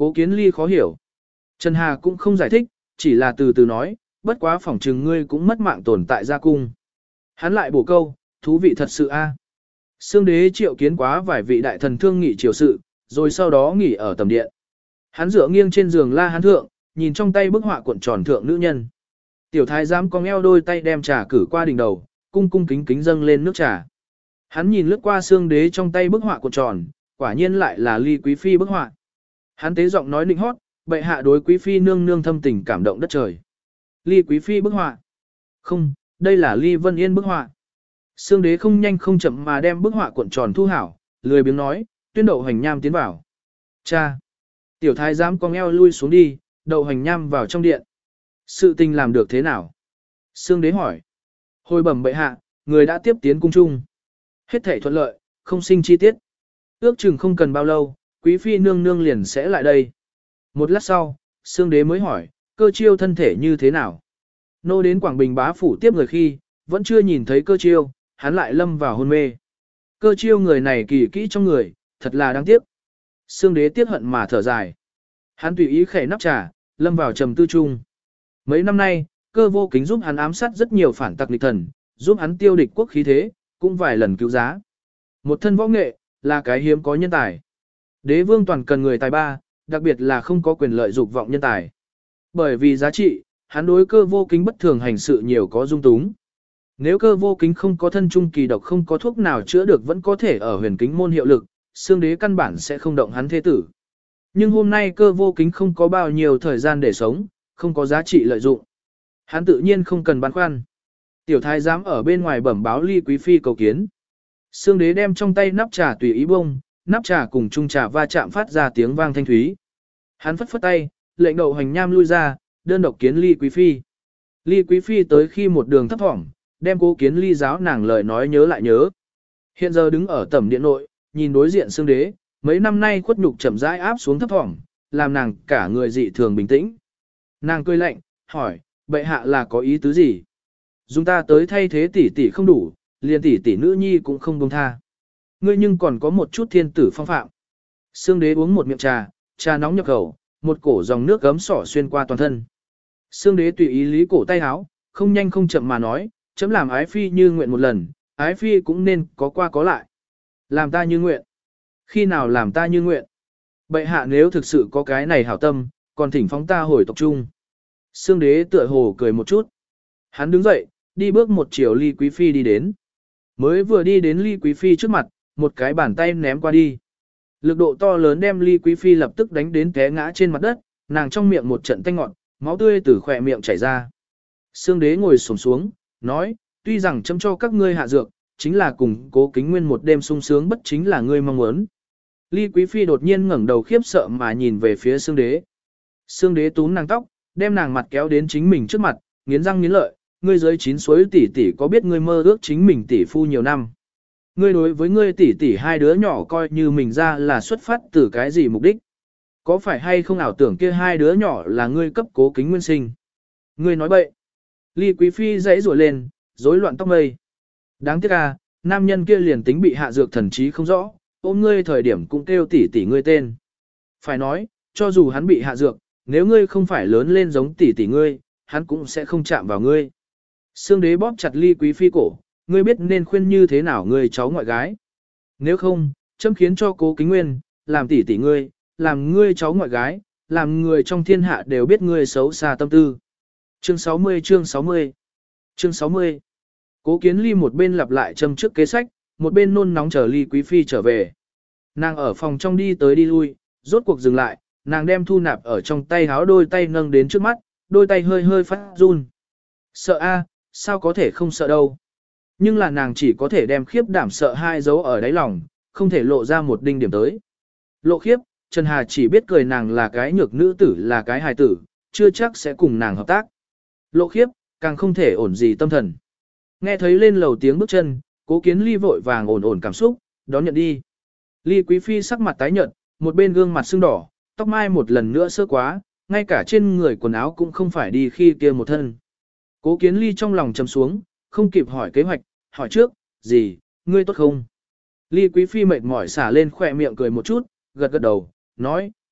Cố Kiến Ly khó hiểu. Trần Hà cũng không giải thích, chỉ là từ từ nói, bất quá phỏng chừng ngươi cũng mất mạng tồn tại gia cung. Hắn lại bổ câu, thú vị thật sự a. Xương đế triệu kiến quá vài vị đại thần thương nghị triều sự, rồi sau đó nghỉ ở tầm điện. Hắn dựa nghiêng trên giường la hán thượng, nhìn trong tay bức họa cuộn tròn thượng nữ nhân. Tiểu thái giám cong eo đôi tay đem trà cử qua đỉnh đầu, cung cung kính kính dâng lên nước trà. Hắn nhìn lướt qua xương đế trong tay bức họa cuộn tròn, quả nhiên lại là Ly quý phi bức họa. Hắn tế giọng nói nịnh hót, bệ hạ đối quý phi nương nương thâm tình cảm động đất trời. Ly quý phi bức họa. Không, đây là Ly Vân Yên bức họa. Xương đế không nhanh không chậm mà đem bức họa cuộn tròn thu hảo, lười biếng nói, tuyên đậu hành nham tiến vào. Cha. Tiểu thái giám cong eo lui xuống đi, đậu hành nham vào trong điện. Sự tình làm được thế nào? Xương đế hỏi. Hồi bẩm bệ hạ, người đã tiếp tiến cung trung. Hết thảy thuận lợi, không sinh chi tiết. Ước chừng không cần bao lâu, quý phi nương nương liền sẽ lại đây. Một lát sau, xương đế mới hỏi, cơ chiêu thân thể như thế nào? Nô đến Quảng Bình bá phủ tiếp người khi, vẫn chưa nhìn thấy cơ chiêu, hắn lại lâm vào hôn mê. Cơ chiêu người này kỳ kỹ trong người, thật là đáng tiếc. Xương đế tiếc hận mà thở dài. Hắn tùy ý khẽ nắp trà, lâm vào trầm tư chung. Mấy năm nay, cơ vô kính giúp hắn ám sát rất nhiều phản tặc địch thần, giúp hắn tiêu địch quốc khí thế, cũng vài lần cứu giá. Một thân võ nghệ, là cái hiếm có nhân tài. Đế vương toàn cần người tài ba, đặc biệt là không có quyền lợi dục vọng nhân tài. Bởi vì giá trị, hắn đối cơ vô kính bất thường hành sự nhiều có dung túng. Nếu cơ vô kính không có thân trung kỳ độc không có thuốc nào chữa được vẫn có thể ở huyền kính môn hiệu lực, xương đế căn bản sẽ không động hắn thế tử. Nhưng hôm nay cơ vô kính không có bao nhiêu thời gian để sống, không có giá trị lợi dụng. Hắn tự nhiên không cần băn khoăn. Tiểu thái giám ở bên ngoài bẩm báo Ly quý phi cầu kiến. Xương đế đem trong tay nắp trà tùy ý bông, nắp trà cùng chung trà va chạm phát ra tiếng vang thanh thúy. Hắn phất phất tay, lệnh đậu hành nham lui ra, đơn độc kiến Ly quý phi. Ly quý phi tới khi một đường thấp thỏm, đem Cố Kiến Ly giáo nàng lời nói nhớ lại nhớ. Hiện giờ đứng ở tẩm điện nội, nhìn đối diện xương đế, mấy năm nay khuất nhục chậm rãi áp xuống thấp thỏm, làm nàng cả người dị thường bình tĩnh. Nàng cười lạnh, hỏi, bệ hạ là có ý tứ gì? Dùng ta tới thay thế tỷ tỷ không đủ, liền tỷ tỷ nữ nhi cũng không buông tha. Ngươi nhưng còn có một chút thiên tử phong phạm. Xương đế uống một miệng trà, trà nóng nhập khẩu, một cổ dòng nước gấm sỏ xuyên qua toàn thân. Xương đế tùy ý lý cổ tay áo, không nhanh không chậm mà nói, chấm làm ái phi như nguyện một lần, ái phi cũng nên có qua có lại. Làm ta như nguyện. Khi nào làm ta như nguyện? Bệ hạ nếu thực sự có cái này hảo tâm, còn thỉnh phóng ta hồi tộc trung. Xương đế tựa hồ cười một chút. Hắn đứng dậy, đi bước một chiều Ly quý phi đi đến. Mới vừa đi đến Ly quý phi trước mặt, một cái bàn tay ném qua đi. Lực độ to lớn đem Ly quý phi lập tức đánh đến té ngã trên mặt đất, nàng trong miệng một trận tanh ngọt, máu tươi từ khỏe miệng chảy ra. Xương đế ngồi xổm xuống, nói, tuy rằng chấm cho các ngươi hạ dược, chính là cùng Cố Kính Nguyên một đêm sung sướng bất chính là ngươi mong muốn. Ly quý phi đột nhiên ngẩng đầu khiếp sợ mà nhìn về phía xương đế. Xương đế túm nàng tóc, đem nàng mặt kéo đến chính mình trước mặt, nghiến răng nghiến lợi, ngươi dưới chín suối tỷ tỷ có biết ngươi mơ ước chính mình tỷ phu nhiều năm. Ngươi đối với ngươi tỷ tỷ hai đứa nhỏ coi như mình ra là xuất phát từ cái gì mục đích. Có phải hay không ảo tưởng kia hai đứa nhỏ là ngươi cấp Cố Kính Nguyên sinh. Ngươi nói bậy. Ly quý phi dãy rủa lên, rối loạn tóc mây. Đáng tiếc à, nam nhân kia liền tính bị hạ dược thần trí không rõ, ôm ngươi thời điểm cũng kêu tỷ tỷ ngươi tên. Phải nói, cho dù hắn bị hạ dược, nếu ngươi không phải lớn lên giống tỷ tỷ ngươi, hắn cũng sẽ không chạm vào ngươi. Xương đế bóp chặt Ly quý phi cổ, ngươi biết nên khuyên như thế nào ngươi cháu ngoại gái. Nếu không, chấm khiến cho Cố Kính Nguyên, làm tỷ tỷ ngươi, làm ngươi cháu ngoại gái, làm người trong thiên hạ đều biết ngươi xấu xa tâm tư. Chương 60 chương 60 Chương 60 Cố Kiến Ly một bên lặp lại châm trước kế sách, một bên nôn nóng chờ Ly quý phi trở về. Nàng ở phòng trong đi tới đi lui, rốt cuộc dừng lại, nàng đem thu nạp ở trong tay háo đôi tay nâng đến trước mắt, đôi tay hơi hơi phát run. Sợ a, sao có thể không sợ đâu. Nhưng là nàng chỉ có thể đem khiếp đảm sợ hai dấu ở đáy lòng, không thể lộ ra một đinh điểm tới. Lộ khiếp, Trần Hà chỉ biết cười nàng là cái nhược nữ tử là cái hài tử, chưa chắc sẽ cùng nàng hợp tác. Lộ khiếp, càng không thể ổn gì tâm thần. Nghe thấy lên lầu tiếng bước chân, Cố Kiến Ly vội vàng ổn cảm xúc, đón nhận đi. Ly quý phi sắc mặt tái nhợt, một bên gương mặt sưng đỏ, tóc mai một lần nữa sơ quá, ngay cả trên người quần áo cũng không phải đi khi kia một thân. Cố Kiến Ly trong lòng trầm xuống, không kịp hỏi kế hoạch, hỏi trước, gì, ngươi tốt không? Ly quý phi mệt mỏi xả lên khỏe miệng cười một chút, gật gật đầu, nói,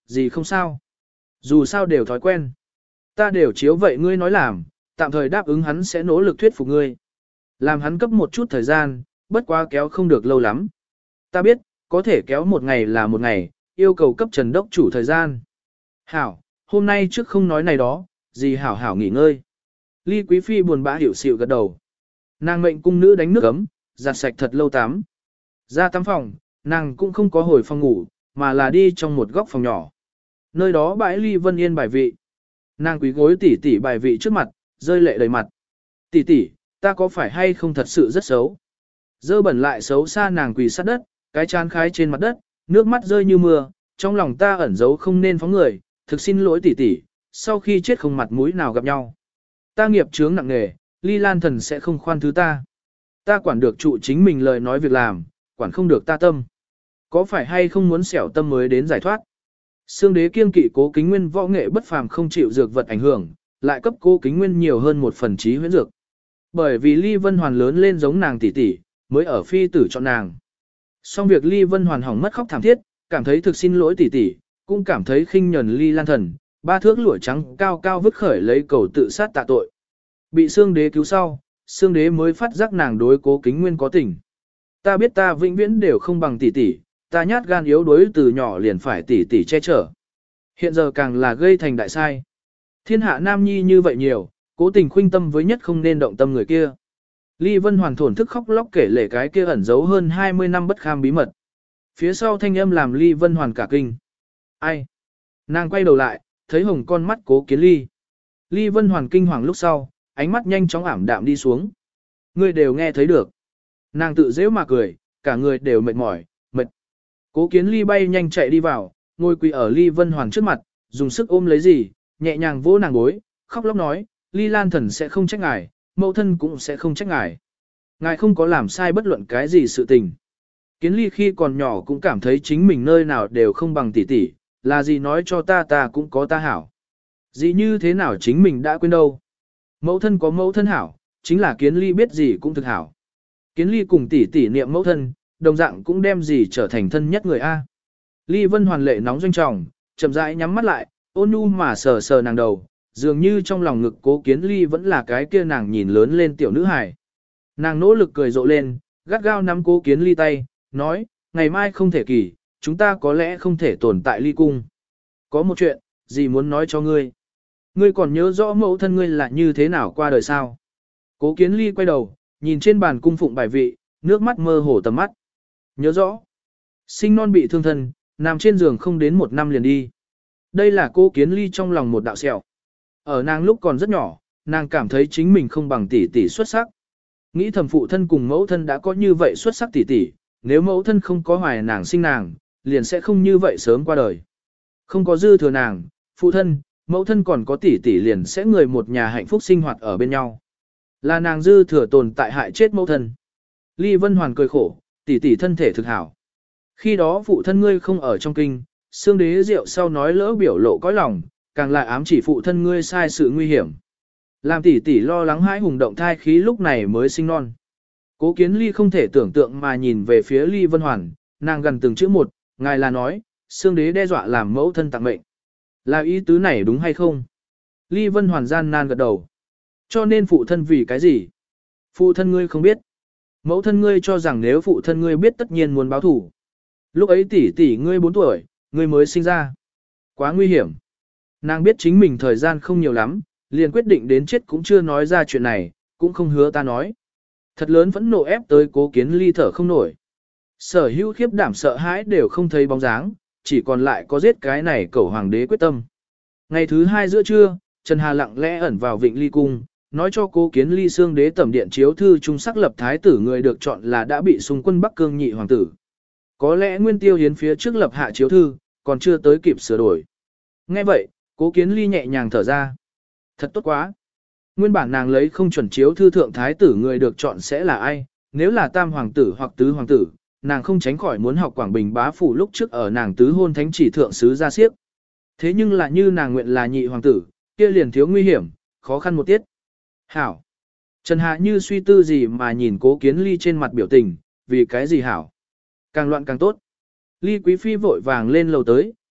Gì không sao. Dù sao đều thói quen. Ta đều chiếu vậy ngươi nói làm, tạm thời đáp ứng hắn sẽ nỗ lực thuyết phục ngươi. Làm hắn cấp một chút thời gian, bất quá kéo không được lâu lắm. Ta biết, có thể kéo một ngày là một ngày, yêu cầu cấp Trần Đốc chủ thời gian. Hảo, hôm nay trước không nói này đó, gì hảo hảo nghỉ ngơi. Ly Quý Phi buồn bã hiểu xịu gật đầu. Nàng mệnh cung nữ đánh nước ấm, giặt sạch thật lâu tắm. Ra tắm phòng, nàng cũng không có hồi phòng ngủ, mà là đi trong một góc phòng nhỏ. Nơi đó bãi Ly Vân Yên bài vị. Nàng quý gối tỉ tỉ bài vị trước mặt, rơi lệ đầy mặt. Tỉ tỉ, ta có phải hay không thật sự rất xấu? Dơ bẩn lại xấu xa nàng quỳ sát đất, cái chán khái trên mặt đất, nước mắt rơi như mưa, trong lòng ta ẩn giấu không nên phóng người, thực xin lỗi tỉ tỉ, sau khi chết không mặt mũi nào gặp nhau. Ta nghiệp chướng nặng nề, Ly Lan Thần sẽ không khoan thứ ta. Ta quản được trụ chính mình lời nói việc làm, quản không được ta tâm. Có phải hay không muốn xẻo tâm mới đến giải thoát? Sương đế kiêng kỵ Cố Kính Nguyên võ nghệ bất phàm không chịu dược vật ảnh hưởng, lại cấp Cố Kính Nguyên nhiều hơn một phần trí huyễn dược. Bởi vì Ly Vân Hoàn lớn lên giống nàng tỷ tỷ, mới ở phi tử chọn nàng. Xong việc Ly Vân Hoàn hỏng mất khóc thảm thiết, cảm thấy thực xin lỗi tỷ tỷ, cũng cảm thấy khinh nhẫn Ly Lan Thần, ba thước lụa trắng cao cao vứt khởi lấy cầu tự sát tạ tội. Bị Sương đế cứu sau, Sương đế mới phát giác nàng đối Cố Kính Nguyên có tình. Ta biết ta vĩnh viễn đều không bằng tỷ tỷ, ta nhát gan yếu đuối từ nhỏ liền phải tỷ tỷ che chở. Hiện giờ càng là gây thành đại sai. Thiên hạ nam nhi như vậy nhiều, cố tình khuynh tâm với nhất không nên động tâm người kia. Ly Vân Hoàn thổn thức khóc lóc kể lể cái kia ẩn giấu hơn 20 năm bất kham bí mật. Phía sau thanh âm làm Ly Vân Hoàn cả kinh. Ai? Nàng quay đầu lại, thấy hồng con mắt Cố Kiến Ly. Ly Vân Hoàn kinh hoàng lúc sau, ánh mắt nhanh chóng ảm đạm đi xuống. Người đều nghe thấy được. Nàng tự dễ mà cười, cả người đều mệt mỏi, mệt. Cố Kiến Ly bay nhanh chạy đi vào, ngồi quỳ ở Ly Vân Hoàn trước mặt, dùng sức ôm lấy gì, nhẹ nhàng vỗ nàng gối, khóc lóc nói, Ly Lan Thần sẽ không trách ngài, mẫu thân cũng sẽ không trách ngài. Ngài không có làm sai bất luận cái gì sự tình. Kiến Ly khi còn nhỏ cũng cảm thấy chính mình nơi nào đều không bằng tỷ tỷ, là gì nói cho ta cũng có ta hảo. Gì như thế nào chính mình đã quên đâu. Mẫu thân có mẫu thân hảo, chính là Kiến Ly biết gì cũng thực hảo. Kiến Ly cùng tỷ tỷ niệm mẫu thân, đồng dạng cũng đem gì trở thành thân nhất người A. Ly Vân Hoàn lệ nóng doanh trọng, chậm rãi nhắm mắt lại, ôn nhu mà sờ sờ nàng đầu, dường như trong lòng ngực Cố Kiến Ly vẫn là cái kia nàng nhìn lớn lên tiểu nữ hài. Nàng nỗ lực cười rộ lên, gắt gao nắm Cố Kiến Ly tay, nói, ngày mai không thể kỳ, chúng ta có lẽ không thể tồn tại Ly cung. Có một chuyện, gì muốn nói cho ngươi. Ngươi còn nhớ rõ mẫu thân ngươi là như thế nào qua đời sao? Cố Kiến Ly quay đầu, nhìn trên bàn cung phụng bài vị, nước mắt mơ hồ tầm mắt. Nhớ rõ, sinh non bị thương thân, nằm trên giường không đến một năm liền đi. Đây là Cố Kiến Ly trong lòng một đạo sẹo. Ở nàng lúc còn rất nhỏ, nàng cảm thấy chính mình không bằng tỷ tỷ xuất sắc. Nghĩ thầm phụ thân cùng mẫu thân đã có như vậy xuất sắc tỷ tỷ, nếu mẫu thân không có hoài nàng sinh nàng, liền sẽ không như vậy sớm qua đời. Không có dư thừa nàng, phụ thân, mẫu thân còn có tỷ tỷ liền sẽ người một nhà hạnh phúc sinh hoạt ở bên nhau. Là nàng dư thừa tồn tại hại chết mẫu thân. Ly Vân Hoàn cười khổ, tỷ tỷ thân thể thực hảo. Khi đó phụ thân ngươi không ở trong kinh, Sương đế rượu sau nói lỡ biểu lộ cõi lòng, càng lại ám chỉ phụ thân ngươi sai sự nguy hiểm. Làm tỷ tỷ lo lắng hãi hùng động thai khí lúc này mới sinh non. Cố Kiến Ly không thể tưởng tượng mà nhìn về phía Ly Vân Hoàn, nàng gần từng chữ một, ngài là nói, Sương đế đe dọa làm mẫu thân tặng mệnh. Là ý tứ này đúng hay không? Ly Vân Hoàn gian nan gật đầu. Cho nên phụ thân vì cái gì? Phụ thân ngươi không biết. Mẫu thân ngươi cho rằng nếu phụ thân ngươi biết tất nhiên muốn báo thủ. Lúc ấy tỷ tỷ ngươi 4 tuổi, ngươi mới sinh ra. Quá nguy hiểm. Nàng biết chính mình thời gian không nhiều lắm, liền quyết định đến chết cũng chưa nói ra chuyện này, cũng không hứa ta nói. Thật lớn phẫn nộ ép tới Cố Kiến Ly thở không nổi. Sở hữu khiếp đảm sợ hãi đều không thấy bóng dáng, chỉ còn lại có giết cái này cẩu hoàng đế quyết tâm. Ngày thứ 2 giữa trưa, Trần Hà lặng lẽ ẩn vào Vịnh Ly cung, nói cho Cố Kiến Ly Sương đế tẩm điện chiếu thư trung sắc lập thái tử người được chọn là đã bị xung quân Bắc Cương nhị hoàng tử. Có lẽ Nguyên Tiêu Hiến phía trước lập hạ chiếu thư, còn chưa tới kịp sửa đổi. Nghe vậy, Cố Kiến Ly nhẹ nhàng thở ra. Thật tốt quá. Nguyên bản nàng lấy không chuẩn chiếu thư thượng thái tử người được chọn sẽ là ai, nếu là tam hoàng tử hoặc tứ hoàng tử, nàng không tránh khỏi muốn học Quảng Bình bá phủ lúc trước ở nàng tứ hôn thánh chỉ thượng sứ ra siếp. Thế nhưng là như nàng nguyện là nhị hoàng tử, kia liền thiếu nguy hiểm, khó khăn một tiết. Hảo. Trần Hạ như suy tư gì mà nhìn Cố Kiến Ly trên mặt biểu tình, vì cái gì hảo. Càng loạn càng tốt. Ly Quý Phi vội vàng lên lầu tới,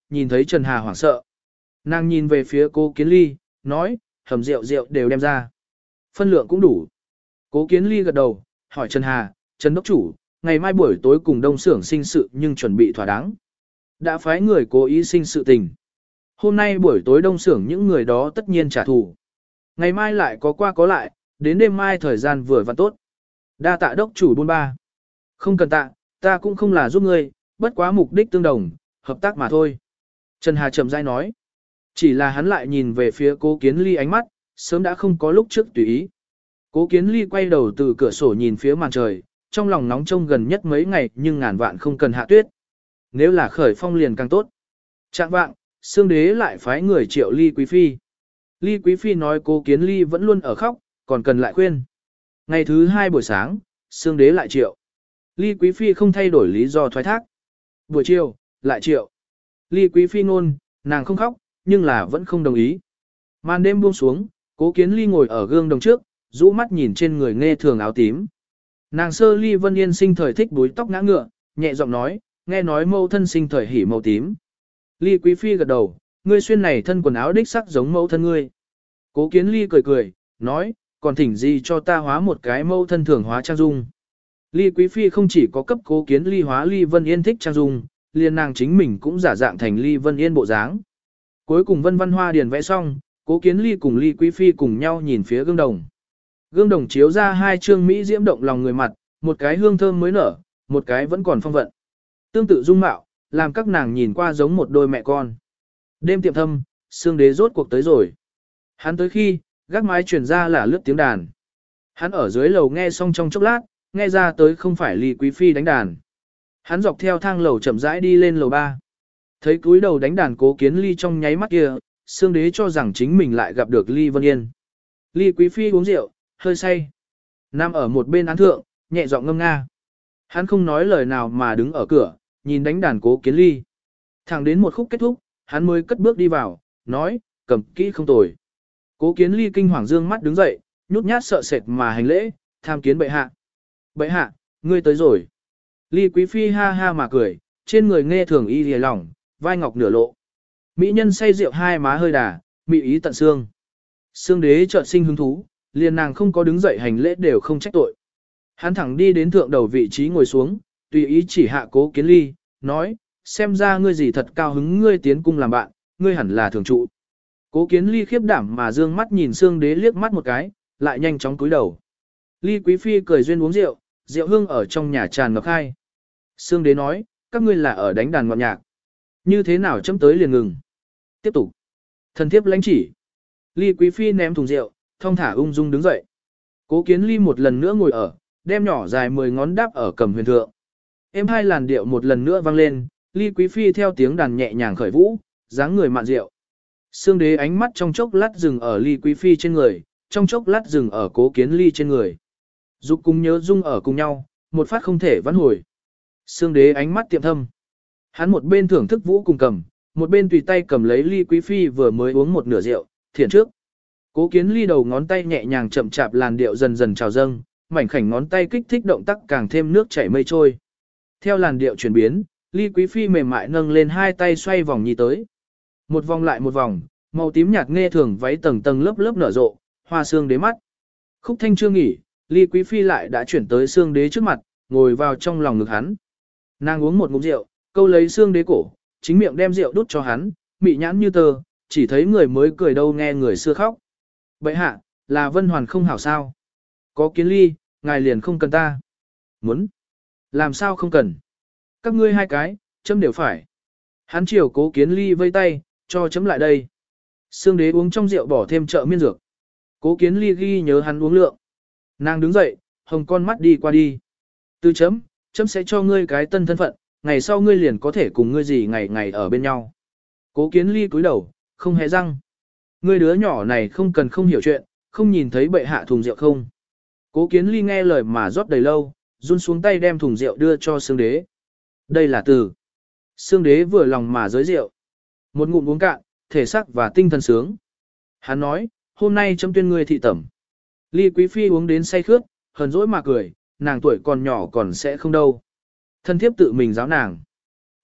nhìn thấy Trần Hà hoảng sợ. Nàng nhìn về phía Cố Kiến Ly, nói, hầm rượu rượu đều đem ra. Phân lượng cũng đủ. Cố Kiến Ly gật đầu, hỏi Trần Hà, Trần Đốc Chủ, ngày mai buổi tối cùng đông xưởng sinh sự nhưng chuẩn bị thỏa đáng. Đã phái người cố ý sinh sự tình. Hôm nay buổi tối đông xưởng những người đó tất nhiên trả thù. Ngày mai lại có qua có lại, đến đêm mai thời gian vừa và tốt. Đa tạ Đốc Chủ buôn ba. Không cần tạ, ta cũng không là giúp ngươi, bất quá mục đích tương đồng, hợp tác mà thôi. Trần Hà chậm rãi nói. Chỉ là hắn lại nhìn về phía Cố Kiến Ly ánh mắt, sớm đã không có lúc trước tùy ý. Cố Kiến Ly quay đầu từ cửa sổ nhìn phía màn trời, trong lòng nóng trông gần nhất mấy ngày nhưng ngàn vạn không cần hạ tuyết. Nếu là khởi phong liền càng tốt. Trạng vạng, Sương Đế lại phái người triệu Ly Quý Phi. Ly Quý Phi nói Cố Kiến Ly vẫn luôn ở khóc, còn cần lại khuyên. Ngày thứ 2 buổi sáng, Sương Đế lại triệu. Ly Quý Phi không thay đổi lý do thoái thác. Buổi chiều, lại triệu. Ly Quý Phi ngôn, nàng không khóc, nhưng là vẫn không đồng ý. Màn đêm buông xuống, Cố Kiến Ly ngồi ở gương đồng trước, rũ mắt nhìn trên người nghe thường áo tím. Nàng sơ Ly Vân Yên sinh thời thích búi tóc ngã ngựa, nhẹ giọng nói, nghe nói mẫu thân sinh thời hỉ màu tím. Ly Quý Phi gật đầu, ngươi xuyên này thân quần áo đích sắc giống mẫu thân ngươi. Cố Kiến Ly cười cười, nói, còn thỉnh gì cho ta hóa một cái mẫu thân thường hóa trang dung. Ly Quý Phi không chỉ có cấp Cố Kiến Ly hóa Ly Vân Yên thích trang dung, liền nàng chính mình cũng giả dạng thành Ly Vân Yên bộ dáng. Cuối cùng Vân Văn Hoa điền vẽ xong, Cố Kiến Ly cùng Ly Quý Phi cùng nhau nhìn phía gương đồng. Gương đồng chiếu ra hai trương mỹ diễm động lòng người mặt, một cái hương thơm mới nở, một cái vẫn còn phong vận. Tương tự dung mạo, làm các nàng nhìn qua giống một đôi mẹ con. Đêm tiệm thâm, Sương Đế rốt cuộc tới rồi. Hắn tới khi, gác mái truyền ra là lướt tiếng đàn. Hắn ở dưới lầu nghe xong trong chốc lát, nghe ra tới không phải Ly Quý Phi đánh đàn. Hắn dọc theo thang lầu chậm rãi đi lên lầu 3. Thấy cúi đầu đánh đàn Cố Kiến Ly trong nháy mắt kia, Sương Đế cho rằng chính mình lại gặp được Ly Vân Yên. Ly Quý Phi uống rượu, hơi say. Nằm ở một bên án thượng, nhẹ giọng ngâm nga. Hắn không nói lời nào mà đứng ở cửa, nhìn đánh đàn Cố Kiến Ly. Thẳng đến một khúc kết thúc, hắn mới cất bước đi vào, nói, cầm kỹ không tồi. Cố Kiến Ly kinh hoàng dương mắt đứng dậy, nhút nhát sợ sệt mà hành lễ, tham kiến bệ hạ. Bệ hạ, ngươi tới rồi. Ly Quý Phi ha ha mà cười, trên người nghe thường y lìa lỏng, vai ngọc nửa lộ. Mỹ nhân say rượu hai má hơi đà, mị ý tận xương. Sương Đế chợt sinh hứng thú, liền nàng không có đứng dậy hành lễ đều không trách tội. Hắn thẳng đi đến thượng đầu vị trí ngồi xuống, tùy ý chỉ hạ Cố Kiến Ly, nói, xem ra ngươi gì thật cao hứng ngươi tiến cung làm bạn, ngươi hẳn là thường trụ. Cố Kiến Ly khiếp đảm mà dương mắt nhìn Sương Đế liếc mắt một cái, lại nhanh chóng cúi đầu. Ly Quý Phi cười duyên uống rượu, rượu hương ở trong nhà tràn ngập khai. Sương Đế nói, các ngươi là ở đánh đàn ngọt nhạc. Như thế nào chấm tới liền ngừng. Tiếp tục. Thần thiếp lãnh chỉ. Ly Quý Phi ném thùng rượu, thong thả ung dung đứng dậy. Cố Kiến Ly một lần nữa ngồi ở, đem nhỏ dài 10 ngón đáp ở cầm huyền thượng. Em hai làn điệu một lần nữa vang lên, Ly Quý Phi theo tiếng đàn nhẹ nhàng khởi vũ, dáng người mạn rượu. Sương Đế ánh mắt trong chốc lát dừng ở Ly Quý Phi trên người, trong chốc lát dừng ở Cố Kiến Ly trên người. Dục cùng nhớ dung ở cùng nhau, một phát không thể vãn hồi. Sương Đế ánh mắt tiệm thâm. Hắn một bên thưởng thức vũ cùng cầm, một bên tùy tay cầm lấy Ly Quý Phi vừa mới uống một nửa rượu, thiện trước. Cố Kiến Ly đầu ngón tay nhẹ nhàng chậm chạp làn điệu dần dần trào dâng, mảnh khảnh ngón tay kích thích động tác càng thêm nước chảy mây trôi. Theo làn điệu chuyển biến, Ly Quý Phi mềm mại nâng lên hai tay xoay vòng nhi tới. Một vòng lại một vòng, màu tím nhạt nghe thường váy tầng tầng lớp lớp nở rộ, hoa Sương Đế mắt. Khúc thanh chưa nghỉ, Ly Quý Phi lại đã chuyển tới Sương Đế trước mặt, ngồi vào trong lòng ngực hắn. Nàng uống một ngụm rượu, câu lấy Sương Đế cổ, chính miệng đem rượu đút cho hắn, mị nhãn như tơ, chỉ thấy người mới cười đâu nghe người xưa khóc. Bệ hạ, là Vân Hoàn không hảo sao? Có Kiến Ly, ngài liền không cần ta. Muốn? Làm sao không cần? Các ngươi hai cái, chấm đều phải. Hắn chiều Cố Kiến Ly vây tay, cho chấm lại đây. Sương Đế uống trong rượu bỏ thêm trợ miên dược. Cố Kiến Ly ghi nhớ hắn uống lượng. Nàng đứng dậy, hồng con mắt đi qua đi. Từ chấm sẽ cho ngươi cái tân thân phận, ngày sau ngươi liền có thể cùng ngươi gì ngày ngày ở bên nhau. Cố Kiến Ly cúi đầu, không hé răng. Ngươi đứa nhỏ này không cần không hiểu chuyện, không nhìn thấy bệ hạ thùng rượu không. Cố Kiến Ly nghe lời mà rót đầy lâu, run xuống tay đem thùng rượu đưa cho Sương Đế. Đây là từ. Sương Đế vừa lòng mà giới rượu. Một ngụm uống cạn, thể xác và tinh thần sướng. Hắn nói, hôm nay chấm tuyên ngươi thị tẩm. Ly Quý Phi uống đến say khướt, hờn dỗi mà cười, nàng tuổi còn nhỏ còn sẽ không đâu. Thân thiếp tự mình giáo nàng.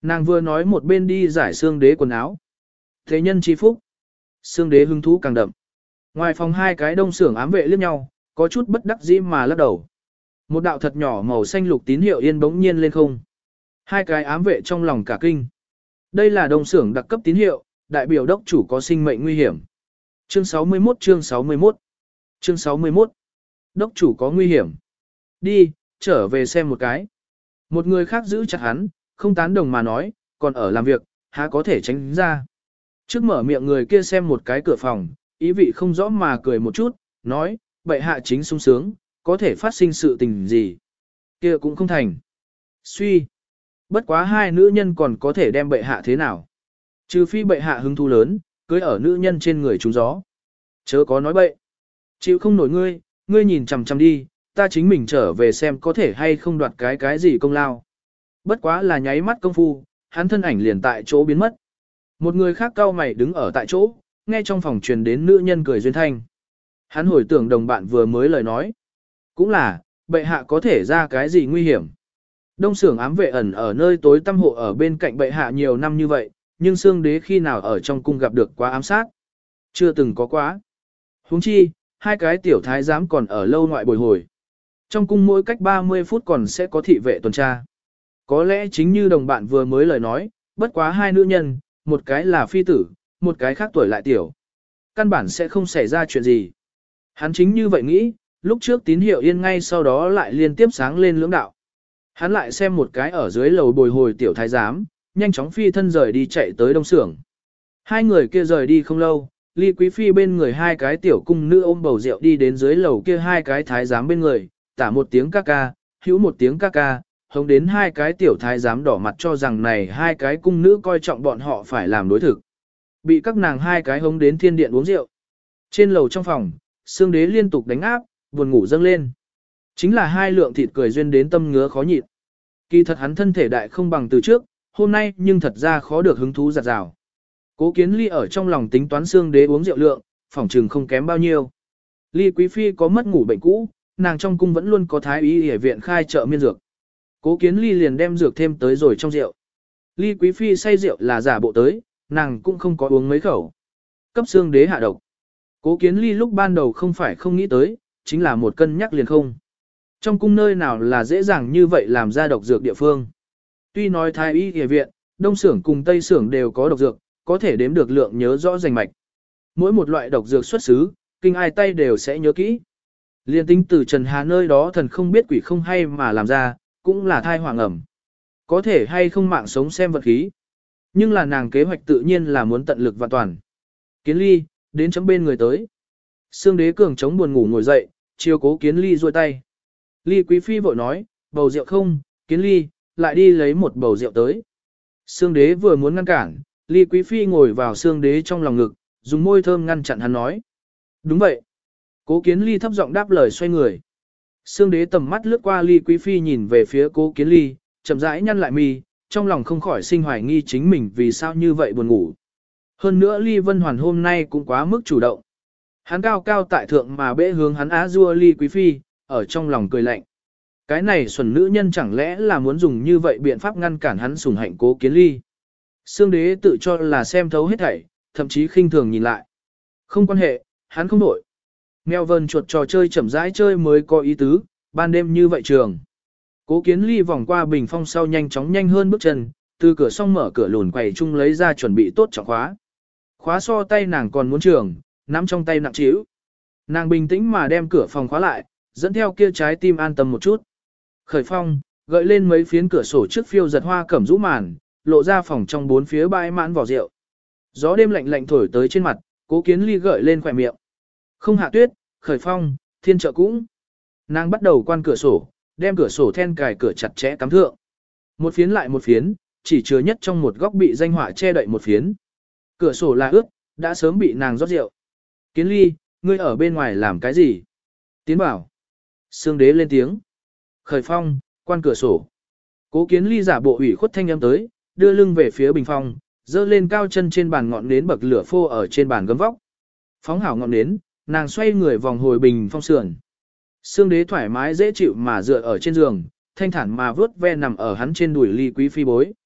Nàng vừa nói một bên đi giải xương đế quần áo. Thế nhân chi phúc. Xương đế hứng thú càng đậm. Ngoài phòng hai cái đông xưởng ám vệ liếc nhau, có chút bất đắc dĩ mà lắc đầu. Một đạo thật nhỏ màu xanh lục tín hiệu yên bỗng nhiên lên không. Hai cái ám vệ trong lòng cả kinh. Đây là đông xưởng đặc cấp tín hiệu, đại biểu đốc chủ có sinh mệnh nguy hiểm. Chương 61 chương 61 Chương 61 Đốc chủ có nguy hiểm. Đi, trở về xem một cái. Một người khác giữ chặt hắn, không tán đồng mà nói, còn ở làm việc, há có thể tránh ra. Trước mở miệng người kia xem một cái cửa phòng, ý vị không rõ mà cười một chút, nói, bệ hạ chính sung sướng, có thể phát sinh sự tình gì. Kia cũng không thành. Suy. Bất quá hai nữ nhân còn có thể đem bệ hạ thế nào. Trừ phi bệ hạ hứng thú lớn, cưới ở nữ nhân trên người trúng gió. Chớ có nói bậy. Chịu không nổi ngươi, ngươi nhìn chằm chằm đi, ta chính mình trở về xem có thể hay không đoạt cái gì công lao. Bất quá là nháy mắt công phu, hắn thân ảnh liền tại chỗ biến mất. Một người khác cau mày đứng ở tại chỗ, nghe trong phòng truyền đến nữ nhân cười duyên thanh. Hắn hồi tưởng đồng bạn vừa mới lời nói. Cũng là, bệ hạ có thể ra cái gì nguy hiểm. Đông xưởng ám vệ ẩn ở nơi tối tăm hộ ở bên cạnh bệ hạ nhiều năm như vậy, nhưng xương đế khi nào ở trong cung gặp được quá ám sát. Chưa từng có quá. Huống chi, hai cái tiểu thái giám còn ở lâu ngoại bồi hồi. Trong cung mỗi cách 30 phút còn sẽ có thị vệ tuần tra. Có lẽ chính như đồng bạn vừa mới lời nói, bất quá hai nữ nhân, một cái là phi tử, một cái khác tuổi lại tiểu. Căn bản sẽ không xảy ra chuyện gì. Hắn chính như vậy nghĩ, lúc trước tín hiệu yên ngay sau đó lại liên tiếp sáng lên lưỡng đạo. Hắn lại xem một cái ở dưới lầu bồi hồi tiểu thái giám, nhanh chóng phi thân rời đi chạy tới đông xưởng. Hai người kia rời đi không lâu, Ly Quý Phi bên người hai cái tiểu cung nữ ôm bầu rượu đi đến dưới lầu kia hai cái thái giám bên người, tả một tiếng ca ca, hữu một tiếng ca ca, hống đến hai cái tiểu thái giám đỏ mặt cho rằng này hai cái cung nữ coi trọng bọn họ phải làm đối thực. Bị các nàng hai cái hống đến thiên điện uống rượu. Trên lầu trong phòng, xương đế liên tục đánh áp, buồn ngủ dâng lên. Chính là hai lượng thịt cười duyên đến tâm ngứa khó nhịn. Kỳ thật hắn thân thể đại không bằng từ trước, hôm nay nhưng thật ra khó được hứng thú giặt rào. Cố Kiến Ly ở trong lòng tính toán xương đế uống rượu lượng, phỏng trừng không kém bao nhiêu. Ly Quý Phi có mất ngủ bệnh cũ, nàng trong cung vẫn luôn có thái y y viện khai trợ miên dược. Cố Kiến Ly liền đem dược thêm tới rồi trong rượu. Ly Quý Phi say rượu là giả bộ tới, nàng cũng không có uống mấy khẩu. Cấp xương đế hạ độc. Cố Kiến Ly lúc ban đầu không phải không nghĩ tới, chính là một cân nhắc liền không. Trong cung nơi nào là dễ dàng như vậy làm ra độc dược địa phương. Tuy nói thái y y viện, đông xưởng cùng tây xưởng đều có độc dược, có thể đếm được lượng nhớ rõ rành mạch. Mỗi một loại độc dược xuất xứ, kinh ai tay đều sẽ nhớ kỹ. Liên tính từ Trần Hà nơi đó thần không biết quỷ không hay mà làm ra, cũng là thai hoàng ẩm. Có thể hay không mạng sống xem vật khí. Nhưng là nàng kế hoạch tự nhiên là muốn tận lực và toàn. Kiến Ly, đến chấm bên người tới. Sương đế cường chống buồn ngủ ngồi dậy, chiều Cố Kiến Ly duỗi tay. Ly Quý Phi vội nói, bầu rượu không, Kiến Ly, lại đi lấy một bầu rượu tới. Sương đế vừa muốn ngăn cản, Ly Quý Phi ngồi vào Sương đế trong lòng ngực, dùng môi thơm ngăn chặn hắn nói. Đúng vậy. Cố Kiến Ly thấp giọng đáp lời xoay người. Sương đế tầm mắt lướt qua Ly Quý Phi nhìn về phía Cố Kiến Ly, chậm rãi nhăn lại mi, trong lòng không khỏi sinh hoài nghi chính mình vì sao như vậy buồn ngủ. Hơn nữa Ly Vân Hoàn hôm nay cũng quá mức chủ động. Hắn cao cao tại thượng mà bẽ hướng hắn á dua Ly Quý Phi, ở trong lòng cười lạnh. Cái này xuẩn nữ nhân chẳng lẽ là muốn dùng như vậy biện pháp ngăn cản hắn sủng hạnh Cố Kiến Ly. Sương đế tự cho là xem thấu hết thảy, thậm chí khinh thường nhìn lại. Không quan hệ, hắn không đổi. Mèo vờn chuột trò chơi chậm rãi chơi mới có ý tứ, ban đêm như vậy trường. Cố Kiến Ly vòng qua bình phong sau nhanh hơn bước chân, từ cửa xong mở cửa lùn quầy chung lấy ra chuẩn bị tốt trọng khóa. Khóa so tay nàng còn muốn trường, nắm trong tay nặng trĩu. Nàng bình tĩnh mà đem cửa phòng khóa lại, dẫn theo kia trái tim an tâm một chút. Khởi phong, gợi lên mấy phiến cửa sổ trước phiêu giật hoa cẩm rũ màn, lộ ra phòng trong bốn phía bãi mãn vỏ rượu. Gió đêm lạnh lạnh thổi tới trên mặt, Cố Kiến Ly gợi lên khỏe miệng. Không hạ tuyết, khởi phong, thiên trợ cũng. Nàng bắt đầu quan cửa sổ, đem cửa sổ then cài cửa chặt chẽ cắm thượng. Một phiến lại một phiến, chỉ chứa nhất trong một góc bị danh họa che đậy một phiến. Cửa sổ là ướt, đã sớm bị nàng rót rượu. Kiến Ly, ngươi ở bên ngoài làm cái gì? Tiến bảo. Sương đế lên tiếng. Khởi phong, quan cửa sổ. Cố Kiến Ly giả bộ ủy khuất thanh âm tới, đưa lưng về phía bình phong, dơ lên cao chân trên bàn ngọn nến bậc lửa phô ở trên bàn gấm vóc. Phóng hảo ngọn nến, nàng xoay người vòng hồi bình phong sườn. Sương đế thoải mái dễ chịu mà dựa ở trên giường, thanh thản mà vớt ve nằm ở hắn trên đùi Ly Quý Phi bối.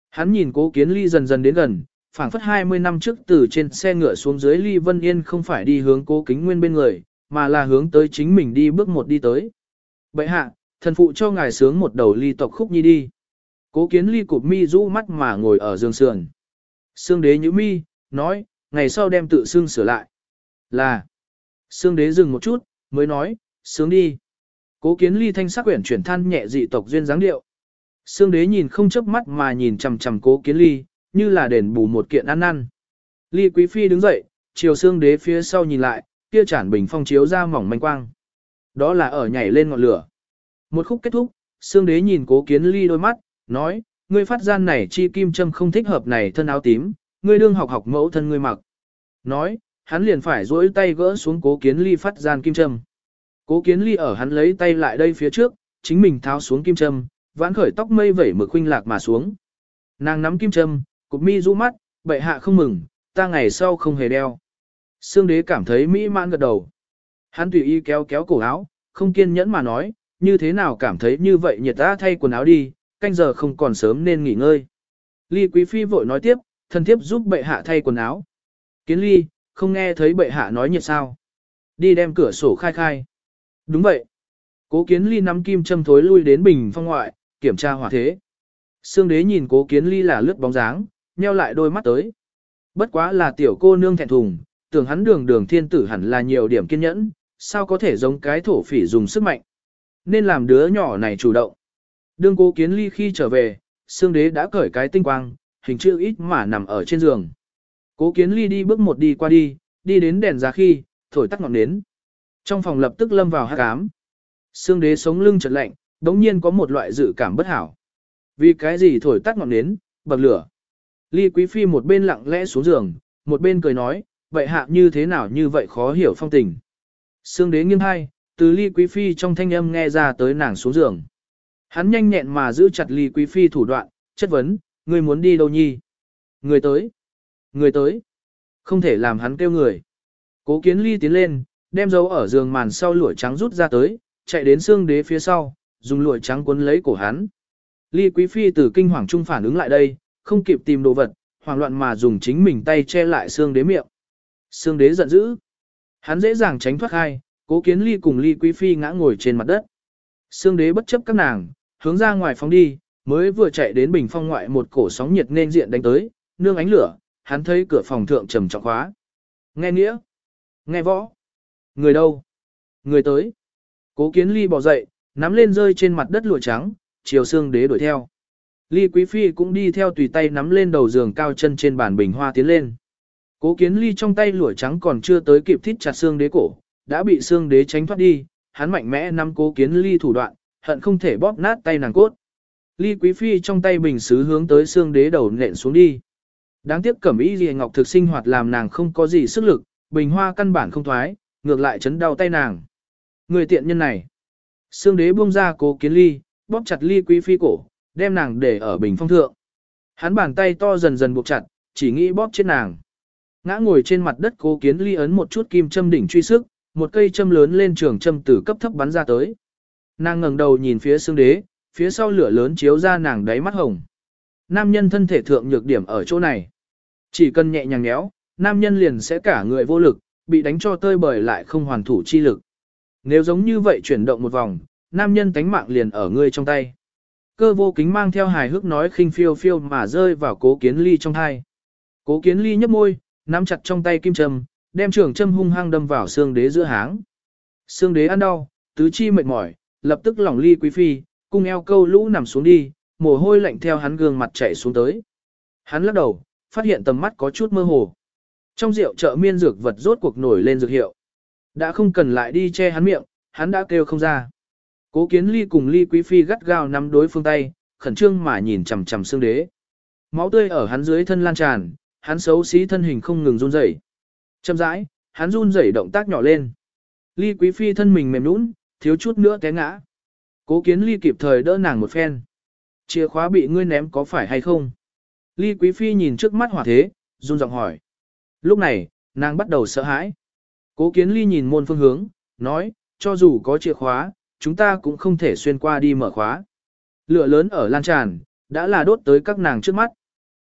Hắn nhìn Cố Kiến Ly dần dần đến gần, phảng phất 20 năm trước từ trên xe ngựa xuống dưới Ly Vân Yên không phải đi hướng Cố Kính Nguyên bên người, mà là hướng tới chính mình đi bước một đi tới. Bệ hạ, thần phụ cho ngài sướng một đầu ly tộc khúc nhi đi. Cố Kiến Ly cụp mi rũ mắt mà ngồi ở giường sườn. Sương đế nhíu mi, nói, ngày sau đem tự xưng sửa lại. Là. Sương đế dừng một chút, mới nói, sướng đi. Cố Kiến Ly thanh sắc quyển chuyển than nhẹ dị tộc duyên dáng điệu. Sương đế nhìn không chớp mắt mà nhìn chằm chằm Cố Kiến Ly, như là đền bù một kiện ăn năn. Ly Quý Phi đứng dậy, chiều Sương đế phía sau nhìn lại, kia chản bình phong chiếu ra mỏng manh quang. Đó là ở nhảy lên ngọn lửa. Một khúc kết thúc, Sương đế nhìn Cố Kiến Ly đôi mắt, nói, ngươi phát gian này chi kim châm không thích hợp này thân áo tím, ngươi đương học học mẫu thân ngươi mặc. Nói, hắn liền phải duỗi tay gỡ xuống Cố Kiến Ly phát gian kim châm. Cố Kiến Ly ở hắn lấy tay lại đây phía trước, chính mình tháo xuống kim châm, vãn khởi tóc mây vẩy mực khuynh lạc mà xuống. Nàng nắm kim châm, cụp mi rũ mắt, bệ hạ không mừng, ta ngày sau không hề đeo. Sương đế cảm thấy mỹ mãn gật đầu. Hắn tùy ý kéo kéo cổ áo, không kiên nhẫn mà nói, như thế nào cảm thấy như vậy nhiệt ta thay quần áo đi, canh giờ không còn sớm nên nghỉ ngơi. Ly Quý Phi vội nói tiếp, thần thiếp giúp bệ hạ thay quần áo. Kiến Ly, không nghe thấy bệ hạ nói nhiệt sao. Đi đem cửa sổ khai khai. Đúng vậy. Cố Kiến Ly nắm kim châm thối lui đến bình phong ngoại, kiểm tra hỏa thế. Sương đế nhìn Cố Kiến Ly là lướt bóng dáng, nheo lại đôi mắt tới. Bất quá là tiểu cô nương thẹn thùng, tưởng hắn đường thiên tử hẳn là nhiều điểm kiên nhẫn, sao có thể giống cái thổ phỉ dùng sức mạnh. Nên làm đứa nhỏ này chủ động. Đương Cố Kiến Ly khi trở về, Sương đế đã cởi cái tinh quang, hình chữ ít mà nằm ở trên giường. Cố Kiến Ly đi bước một đi qua đi đến đèn ra khi, thổi tắt ngọn nến. Trong phòng lập tức lâm vào hắc ám. Sương đế sống lưng chợt lạnh, đống nhiên có một loại dự cảm bất hảo. Vì cái gì thổi tắt ngọn nến, bậc lửa. Ly Quý Phi một bên lặng lẽ xuống giường, một bên cười nói, vậy hạ như thế nào như vậy khó hiểu phong tình. Sương đế nghiêng hai, từ Ly Quý Phi trong thanh âm nghe ra tới nàng xuống giường. Hắn nhanh nhẹn mà giữ chặt Ly Quý Phi thủ đoạn, chất vấn, ngươi muốn đi đâu nhi? Người tới. Người tới. Không thể làm hắn kêu người. Cố Kiến Ly tiến lên, đem dấu ở giường màn sau lụa trắng rút ra tới, chạy đến Sương đế phía sau, dùng lụa trắng cuốn lấy cổ hắn. Ly Quý Phi từ kinh hoàng trung phản ứng lại đây, không kịp tìm đồ vật, hoảng loạn mà dùng chính mình tay che lại Sương đế miệng. Sương đế giận dữ. Hắn dễ dàng tránh thoát khai, Cố Kiến Ly cùng Ly Quý Phi ngã ngồi trên mặt đất. Sương đế bất chấp các nàng, hướng ra ngoài phóng đi, mới vừa chạy đến bình phong ngoại một cổ sóng nhiệt nên diện đánh tới, nương ánh lửa, hắn thấy cửa phòng thượng trầm trọng khóa. Nghe nghĩa, nghe võ. Người đâu? Người tới. Cố Kiến Ly bò dậy, nắm lên rơi trên mặt đất lụa trắng, chiều Sương đế đuổi theo. Ly Quý Phi cũng đi theo tùy tay nắm lên đầu giường cao chân trên bàn bình hoa tiến lên. Cố Kiến Ly trong tay lụa trắng còn chưa tới kịp thít chặt Sương đế cổ, đã bị Sương đế tránh thoát đi, hắn mạnh mẽ nắm Cố Kiến Ly thủ đoạn, hận không thể bóp nát tay nàng cốt. Ly Quý Phi trong tay bình sứ hướng tới Sương đế đầu nện xuống đi. Đáng tiếc cẩm y liễu ngọc thực sinh hoạt làm nàng không có gì sức lực, bình hoa căn bản không thoái, ngược lại chấn đau tay nàng. Người tiện nhân này. Sương đế buông ra Cố Kiến Ly, bóp chặt Ly Quý Phi cổ, đem nàng để ở bình phong thượng. Hắn bàn tay to dần dần buộc chặt, chỉ nghĩ bóp chết nàng. Ngã ngồi trên mặt đất Cố Kiến Ly ấn một chút kim châm đỉnh truy sức, một cây châm lớn lên trường châm từ cấp thấp bắn ra tới. Nàng ngẩng đầu nhìn phía Sương đế, phía sau lửa lớn chiếu ra nàng đáy mắt hồng. Nam nhân thân thể thượng nhược điểm ở chỗ này. Chỉ cần nhẹ nhàng nhéo, nam nhân liền sẽ cả người vô lực, bị đánh cho tơi bời lại không hoàn thủ chi lực. Nếu giống như vậy chuyển động một vòng, nam nhân tánh mạng liền ở ngươi trong tay. Cơ vô kính mang theo hài hước nói khinh phiêu phiêu mà rơi vào Cố Kiến Ly trong thai. Cố Kiến Ly nhấp môi, nắm chặt trong tay kim châm, đem trường châm hung hăng đâm vào Sương đế giữa háng. Sương đế ăn đau, tứ chi mệt mỏi, lập tức lỏng Ly Quý Phi, cung eo câu lũ nằm xuống đi, mồ hôi lạnh theo hắn gương mặt chảy xuống tới. Hắn lắc đầu, phát hiện tầm mắt có chút mơ hồ. Trong rượu chợ miên dược vật rốt cuộc nổi lên dược hiệu. Đã không cần lại đi che hắn miệng, hắn đã kêu không ra. Cố Kiến Ly cùng Ly Quý Phi gắt gao nắm đối phương tay, khẩn trương mà nhìn chằm chằm Sương đế. Máu tươi ở hắn dưới thân lan tràn, hắn xấu xí thân hình không ngừng run rẩy. Chậm rãi, hắn run rẩy động tác nhỏ lên. Ly Quý Phi thân mình mềm nhũn, thiếu chút nữa té ngã. Cố Kiến Ly kịp thời đỡ nàng một phen. Chìa khóa bị ngươi ném có phải hay không? Ly Quý Phi nhìn trước mắt hỏa thế, run giọng hỏi. Lúc này, nàng bắt đầu sợ hãi. Cố Kiến Ly nhìn môn phương hướng, nói, cho dù có chìa khóa, chúng ta cũng không thể xuyên qua đi mở khóa. Lửa lớn ở lan tràn, đã là đốt tới các nàng trước mắt.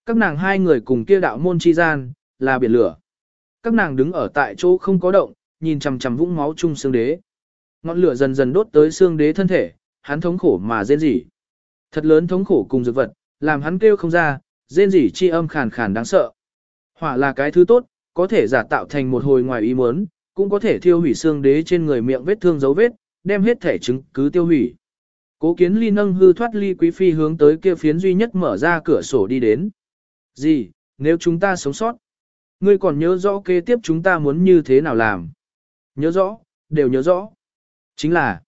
Các nàng hai người cùng kia đạo môn chi gian, là biển lửa. Các nàng đứng ở tại chỗ không có động, nhìn chằm chằm vũng máu chung xương đế. Ngọn lửa dần dần đốt tới xương đế thân thể, hắn thống khổ mà rên rỉ. Thật lớn thống khổ cùng dược vật, làm hắn kêu không ra, rên rỉ chi âm khàn khàn đáng sợ. Hỏa là cái thứ tốt, có thể giả tạo thành một hồi ngoài ý muốn, cũng có thể thiêu hủy xương đế trên người miệng vết thương dấu vết, đem hết thể chứng cứ tiêu hủy. Cố Kiến Ly nâng hư thoát Ly Quý Phi hướng tới kia phiến duy nhất mở ra cửa sổ đi đến. Gì, nếu chúng ta sống sót? Ngươi còn nhớ rõ kế tiếp chúng ta muốn như thế nào làm? Nhớ rõ, đều nhớ rõ. Chính là,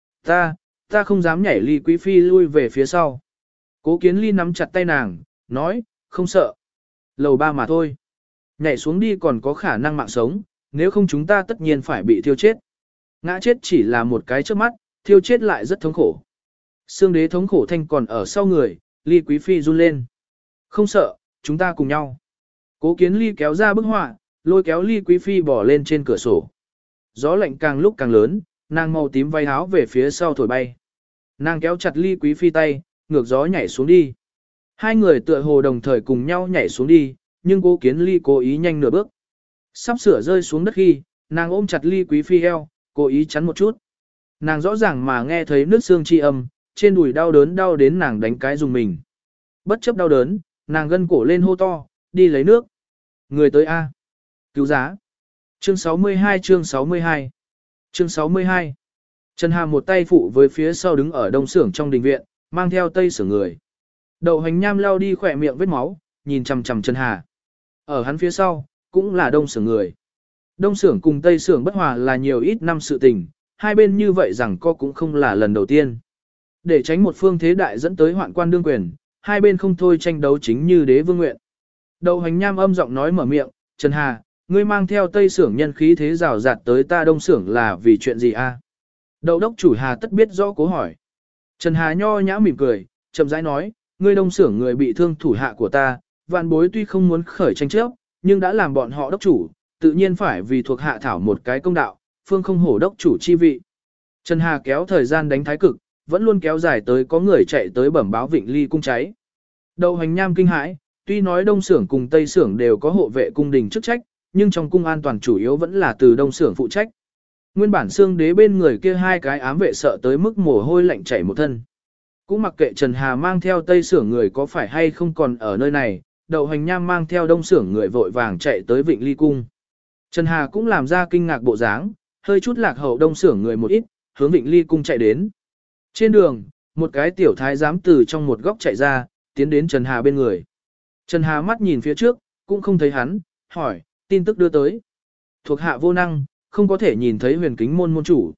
ta không dám nhảy Ly Quý Phi lui về phía sau. Cố Kiến Ly nắm chặt tay nàng, nói, không sợ. Lầu ba mà thôi. Nhảy xuống đi còn có khả năng mạng sống, nếu không chúng ta tất nhiên phải bị thiêu chết. Ngã chết chỉ là một cái trước mắt, thiêu chết lại rất thống khổ. Sương đế thống khổ thanh còn ở sau người, Ly Quý Phi run lên. Không sợ, chúng ta cùng nhau. Cố Kiến Ly kéo ra bức họa, lôi kéo Ly Quý Phi bỏ lên trên cửa sổ. Gió lạnh càng lúc càng lớn, nàng màu tím váy áo về phía sau thổi bay. Nàng kéo chặt Ly Quý Phi tay, ngược gió nhảy xuống đi. Hai người tựa hồ đồng thời cùng nhau nhảy xuống đi, nhưng Cố Kiến Ly cố ý nhanh nửa bước. Sắp sửa rơi xuống đất khi, nàng ôm chặt Ly Quý Phi eo, cố ý chắn một chút. Nàng rõ ràng mà nghe thấy nước xương chi âm, trên đùi đau đớn đau đến nàng đánh cái dùng mình. Bất chấp đau đớn, nàng gân cổ lên hô to, đi lấy nước. Người tới A. Cứu giá. Chương 62 chương 62 Chương 62 Trần Hà một tay phụ với phía sau đứng ở đông xưởng trong đình viện, mang theo tây xưởng người. Đậu Hành Nham lao đi khỏe miệng vết máu, nhìn chằm chằm Trần Hà. Ở hắn phía sau, cũng là đông xưởng người. Đông xưởng cùng tây xưởng bất hòa là nhiều ít năm sự tình, hai bên như vậy rằng co cũng không là lần đầu tiên. Để tránh một phương thế đại dẫn tới hoạn quan đương quyền, hai bên không thôi tranh đấu chính như đế vương nguyện. Đậu Hành Nham âm giọng nói mở miệng, Trần Hà, ngươi mang theo tây xưởng nhân khí thế rào rạt tới ta đông xưởng là vì chuyện gì a? Đậu đốc chủ Hà tất biết rõ cố hỏi. Trần Hà nho nhã mỉm cười, chậm rãi nói, ngươi đông xưởng người bị thương thủ hạ của ta, vạn bối tuy không muốn khởi tranh chấp, nhưng đã làm bọn họ đốc chủ, tự nhiên phải vì thuộc hạ thảo một cái công đạo, phương không hổ đốc chủ chi vị. Trần Hà kéo thời gian đánh thái cực, vẫn luôn kéo dài tới có người chạy tới bẩm báo Vịnh Ly cung cháy. Đậu Hành Nham kinh hãi, tuy nói đông xưởng cùng tây xưởng đều có hộ vệ cung đình chức trách, nhưng trong cung an toàn chủ yếu vẫn là từ đông xưởng phụ trách. Nguyên bản xương đế bên người kia hai cái ám vệ sợ tới mức mồ hôi lạnh chảy một thân. Cũng mặc kệ Trần Hà mang theo tây xưởng người có phải hay không còn ở nơi này, Đậu Hành Nham mang theo đông xưởng người vội vàng chạy tới Vịnh Ly cung. Trần Hà cũng làm ra kinh ngạc bộ dáng, hơi chút lạc hậu đông xưởng người một ít, hướng Vịnh Ly cung chạy đến. Trên đường, một cái tiểu thái giám từ trong một góc chạy ra, tiến đến Trần Hà bên người. Trần Hà mắt nhìn phía trước, cũng không thấy hắn, hỏi, tin tức đưa tới. Thuộc hạ vô năng, không có thể nhìn thấy Huyền Kính môn môn chủ.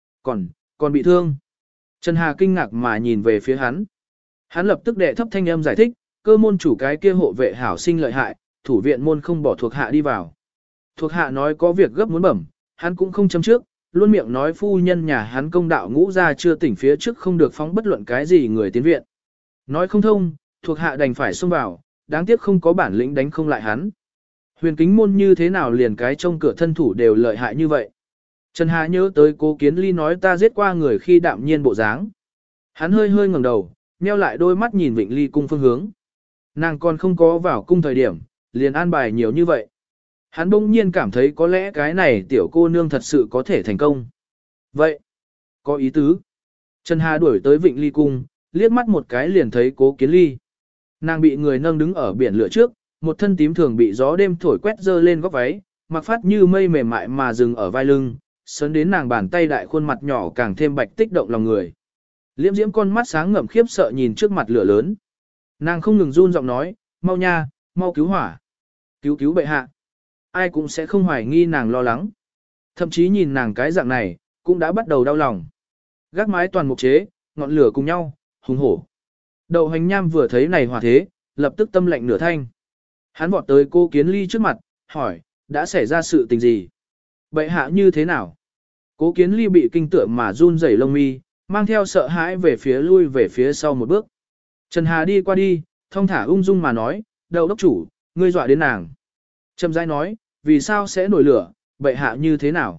Còn bị thương. Trần Hà kinh ngạc mà nhìn về phía hắn. Hắn lập tức đệ thấp thanh âm giải thích, cơ môn chủ cái kia hộ vệ hảo sinh lợi hại, thủ viện môn không bỏ thuộc hạ đi vào. Thuộc hạ nói có việc gấp muốn bẩm, hắn cũng không châm trước, luôn miệng nói phu nhân nhà hắn công đạo ngũ ra chưa tỉnh phía trước không được phóng bất luận cái gì người tiến viện. Nói không thông, thuộc hạ đành phải xông vào, đáng tiếc không có bản lĩnh đánh không lại hắn. Huyền Kính môn như thế nào liền cái trông cửa thân thủ đều lợi hại như vậy. Trần Hà nhớ tới Cố Kiến Ly nói ta giết qua người khi đạm nhiên bộ dáng. Hắn hơi hơi ngẩng đầu, nheo lại đôi mắt nhìn Vịnh Ly cung phương hướng. Nàng còn không có vào cung thời điểm, liền an bài nhiều như vậy. Hắn bỗng nhiên cảm thấy có lẽ cái này tiểu cô nương thật sự có thể thành công. Vậy, có ý tứ. Trần Hà đuổi tới Vịnh Ly cung, liếc mắt một cái liền thấy Cố Kiến Ly. Nàng bị người nâng đứng ở biển lửa trước, một thân tím thường bị gió đêm thổi quét dơ lên góc váy, mặc phát như mây mềm mại mà dừng ở vai lưng, sấn đến nàng bàn tay đại khuôn mặt nhỏ càng thêm bạch tích động lòng người. Liễm diễm con mắt sáng ngậm khiếp sợ nhìn trước mặt lửa lớn. Nàng không ngừng run giọng nói, mau nha, mau cứu hỏa. Cứu bệ hạ. Ai cũng sẽ không hoài nghi nàng lo lắng. Thậm chí nhìn nàng cái dạng này, cũng đã bắt đầu đau lòng. Gác mái toàn mục chế, ngọn lửa cùng nhau, hùng hổ. Đậu Hành Nham vừa thấy này hỏa thế, lập tức tâm lạnh nửa thanh. Hắn vọt tới Cố Kiến Ly trước mặt, hỏi, đã xảy ra sự tình gì? Bệ hạ như thế nào? Cố Kiến Ly bị kinh tượng mà run rẩy lông mi, mang theo sợ hãi lui về phía sau một bước. Trần Hà đi qua đi, thong thả ung dung mà nói, đậu đốc chủ, ngươi dọa đến nàng. Trầm rãi nói, vì sao sẽ nổi lửa, bệ hạ như thế nào?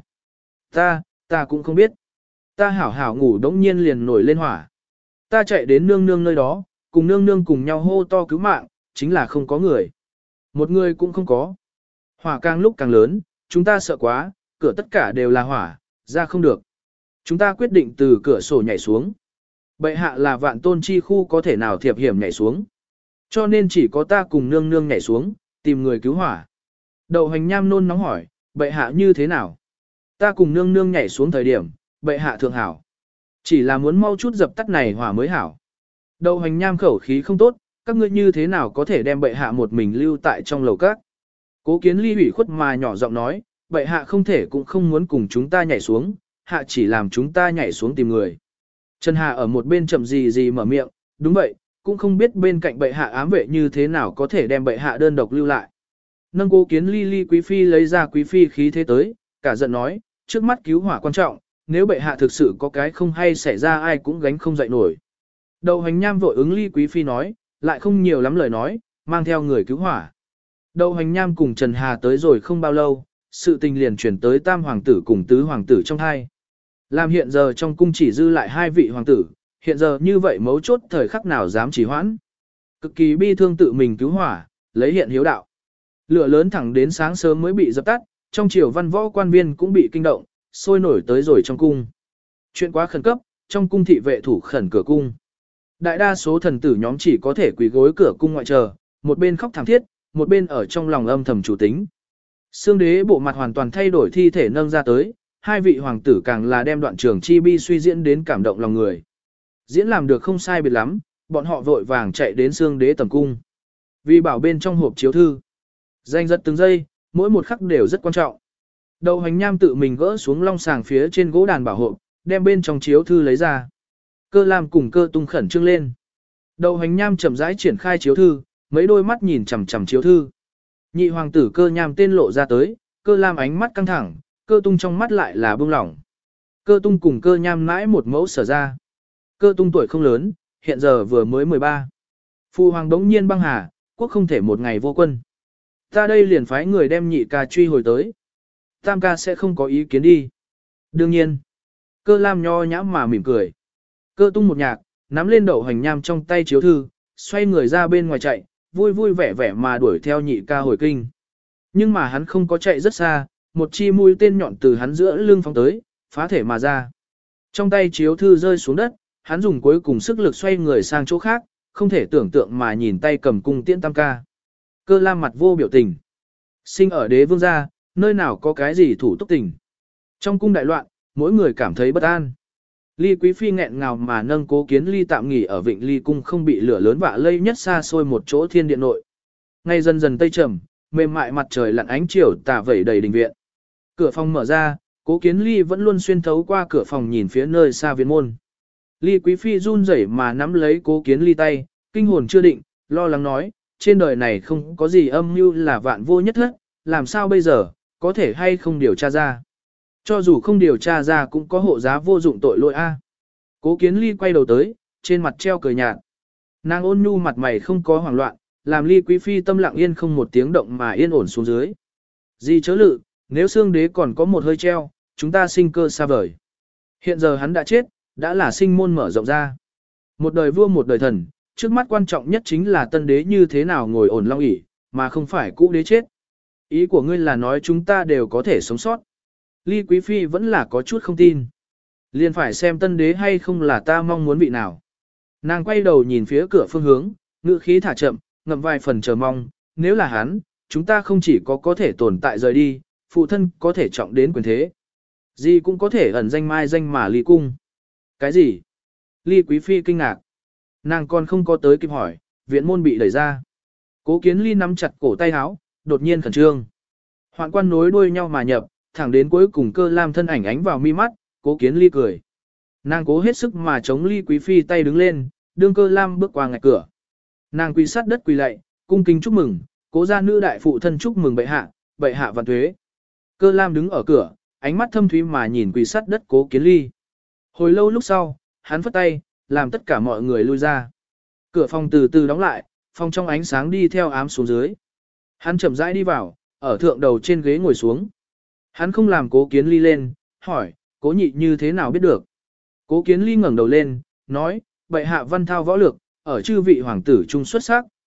Ta cũng không biết. Ta hảo hảo ngủ đống nhiên liền nổi lên hỏa. Ta chạy đến nương nương nơi đó, cùng nương nương cùng nhau hô to cứu mạng, chính là không có người. Một người cũng không có. Hỏa càng lúc càng lớn, chúng ta sợ quá, cửa tất cả đều là hỏa, ra không được. Chúng ta quyết định từ cửa sổ nhảy xuống. Bệ hạ là vạn tôn chi khu có thể nào thiệp hiểm nhảy xuống. Cho nên chỉ có ta cùng nương nương nhảy xuống, tìm người cứu hỏa. Đậu hành nham nôn nóng hỏi, bệ hạ như thế nào? Ta cùng nương nương nhảy xuống thời điểm, bệ hạ thượng hảo. Chỉ là muốn mau chút dập tắt này hỏa mới hảo. Đậu hành nham khẩu khí không tốt, các ngươi như thế nào có thể đem bệ hạ một mình lưu tại trong lầu các? Cố Kiến Ly ủy khuất mà nhỏ giọng nói, bệ hạ không thể cũng không muốn cùng chúng ta nhảy xuống, hạ chỉ làm chúng ta nhảy xuống tìm người. Trần Hà ở một bên chậm gì mở miệng, đúng vậy, cũng không biết bên cạnh bệ hạ ám vệ như thế nào có thể đem bệ hạ đơn độc lưu lại. Nâng Cố Kiến Ly quý phi lấy ra quý phi khí thế tới, cả giận nói, trước mắt cứu hỏa quan trọng, nếu bệ hạ thực sự có cái không hay xảy ra ai cũng gánh không dậy nổi. Đầu hành nham vội ứng Ly quý phi nói, lại không nhiều lắm lời nói, mang theo người cứu hỏa. Đầu hành nham cùng Trần Hà tới rồi không bao lâu, sự tình liền chuyển tới tam hoàng tử cùng tứ hoàng tử trong hai. Làm hiện giờ trong cung chỉ dư lại hai vị hoàng tử, hiện giờ như vậy mấu chốt thời khắc nào dám trì hoãn. Cực kỳ bi thương tự mình cứu hỏa, lấy hiện hiếu đạo. Lửa lớn thẳng đến sáng sớm mới bị dập tắt, trong triều văn võ quan viên cũng bị kinh động, sôi nổi tới rồi trong cung. Chuyện quá khẩn cấp, trong cung thị vệ thủ khẩn cửa cung. Đại đa số thần tử nhóm chỉ có thể quỳ gối cửa cung ngoại chờ, một bên khóc thảm thiết, một bên ở trong lòng âm thầm chủ tính. Xương đế bộ mặt hoàn toàn thay đổi thi thể nâng ra tới, hai vị hoàng tử càng là đem đoạn trường chi bi suy diễn đến cảm động lòng người. Diễn làm được không sai biệt lắm, bọn họ vội vàng chạy đến xương đế tầm cung. Vì bảo bên trong hộp chiếu thư, danh rất từng giây, mỗi một khắc đều rất quan trọng. Đầu hành nham tự mình gỡ xuống long sàng phía trên gỗ đàn bảo hộp, đem bên trong chiếu thư lấy ra. Cơ Lam cùng Cơ Tung khẩn trương lên. Đầu hành nham chậm rãi triển khai chiếu thư, mấy đôi mắt nhìn chằm chằm chiếu thư. Nhị hoàng tử Cơ Nham tên lộ ra tới, Cơ Lam ánh mắt căng thẳng, Cơ Tung trong mắt lại là bông lỏng. Cơ Tung cùng Cơ Nham mãi một mẫu sở ra. Cơ Tung tuổi không lớn, hiện giờ vừa mới 13. Phu hoàng đống nhiên băng hà, quốc không thể một ngày vô quân. Ta đây liền phái người đem nhị ca truy hồi tới. Tam ca sẽ không có ý kiến đi. Đương nhiên. Cơ Lam nho nhã mà mỉm cười. Cơ Tung một nhạc, nắm lên đậu hành nham trong tay chiếu thư, xoay người ra bên ngoài chạy, vui vui vẻ vẻ mà đuổi theo nhị ca hồi kinh. Nhưng mà hắn không có chạy rất xa, một chi mũi tên nhọn từ hắn giữa lưng phóng tới, phá thể mà ra. Trong tay chiếu thư rơi xuống đất, hắn dùng cuối cùng sức lực xoay người sang chỗ khác, không thể tưởng tượng mà nhìn tay cầm cung tiễn tam ca. Cơ Lam mặt vô biểu tình. Sinh ở đế vương gia, nơi nào có cái gì thủ túc tình. Trong cung đại loạn, mỗi người cảm thấy bất an. Ly Quý Phi nghẹn ngào mà nâng Cố Kiến Ly tạm nghỉ ở Vịnh Ly Cung không bị lửa lớn vạ lây nhất xa xôi một chỗ thiên điện nội. Ngay dần dần tây trầm, mềm mại mặt trời lặn ánh chiều tà vẩy đầy đình viện. Cửa phòng mở ra, Cố Kiến Ly vẫn luôn xuyên thấu qua cửa phòng nhìn phía nơi xa viện môn. Ly Quý Phi run rẩy mà nắm lấy Cố Kiến Ly tay, kinh hồn chưa định, lo lắng nói, trên đời này không có gì âm mưu là vạn vô nhất hết, làm sao bây giờ, có thể hay không điều tra ra. Cho dù không điều tra ra cũng có hộ giá vô dụng tội lỗi a. Cố Kiến Ly quay đầu tới, trên mặt treo cười nhạt. Nàng ôn nhu mặt mày không có hoảng loạn, làm Ly Quý Phi tâm lặng yên không một tiếng động mà yên ổn xuống dưới. Gì chớ lự, nếu xương đế còn có một hơi treo, chúng ta sinh cơ xa vời. Hiện giờ hắn đã chết, đã là sinh môn mở rộng ra. Một đời vua một đời thần, trước mắt quan trọng nhất chính là tân đế như thế nào ngồi ổn long ỷ, mà không phải cũ đế chết. Ý của ngươi là nói chúng ta đều có thể sống sót. Ly Quý Phi vẫn là có chút không tin. Liền phải xem tân đế hay không là ta mong muốn vị nào. Nàng quay đầu nhìn phía cửa phương hướng, ngữ khí thả chậm, ngậm vài phần chờ mong, nếu là hắn, chúng ta không chỉ có thể tồn tại rời đi, phụ thân có thể trọng đến quyền thế. Gì cũng có thể ẩn danh mai danh mà ly cung. Cái gì? Ly Quý Phi kinh ngạc. Nàng còn không có tới kịp hỏi, viện môn bị đẩy ra. Cố Kiến Ly nắm chặt cổ tay áo, đột nhiên khẩn trương. Hoạn quan nối đuôi nhau mà nhập, thẳng đến cuối cùng Cơ Lam thân ảnh ánh vào mi mắt, Cố Kiến Ly cười. Nàng cố hết sức mà chống Ly Quý Phi tay đứng lên, đương Cơ Lam bước qua ngạch cửa. Nàng quỳ sát đất quỳ lạy, cung kính chúc mừng, Cố gia nữ đại phụ thân chúc mừng bệ hạ vạn tuế. Cơ Lam đứng ở cửa, ánh mắt thâm thúy mà nhìn quỳ sát đất Cố Kiến Ly. Hồi lâu lúc sau, hắn phất tay, làm tất cả mọi người lui ra. Cửa phòng từ từ đóng lại, phòng trong ánh sáng đi theo ám xuống dưới. Hắn chậm rãi đi vào, ở thượng đầu trên ghế ngồi xuống. Hắn không làm Cố Kiến Ly lên, hỏi, Cố nhị như thế nào biết được. Cố Kiến Ly ngẩng đầu lên, nói, bệ hạ văn thao võ lược, ở chư vị hoàng tử trung xuất sắc,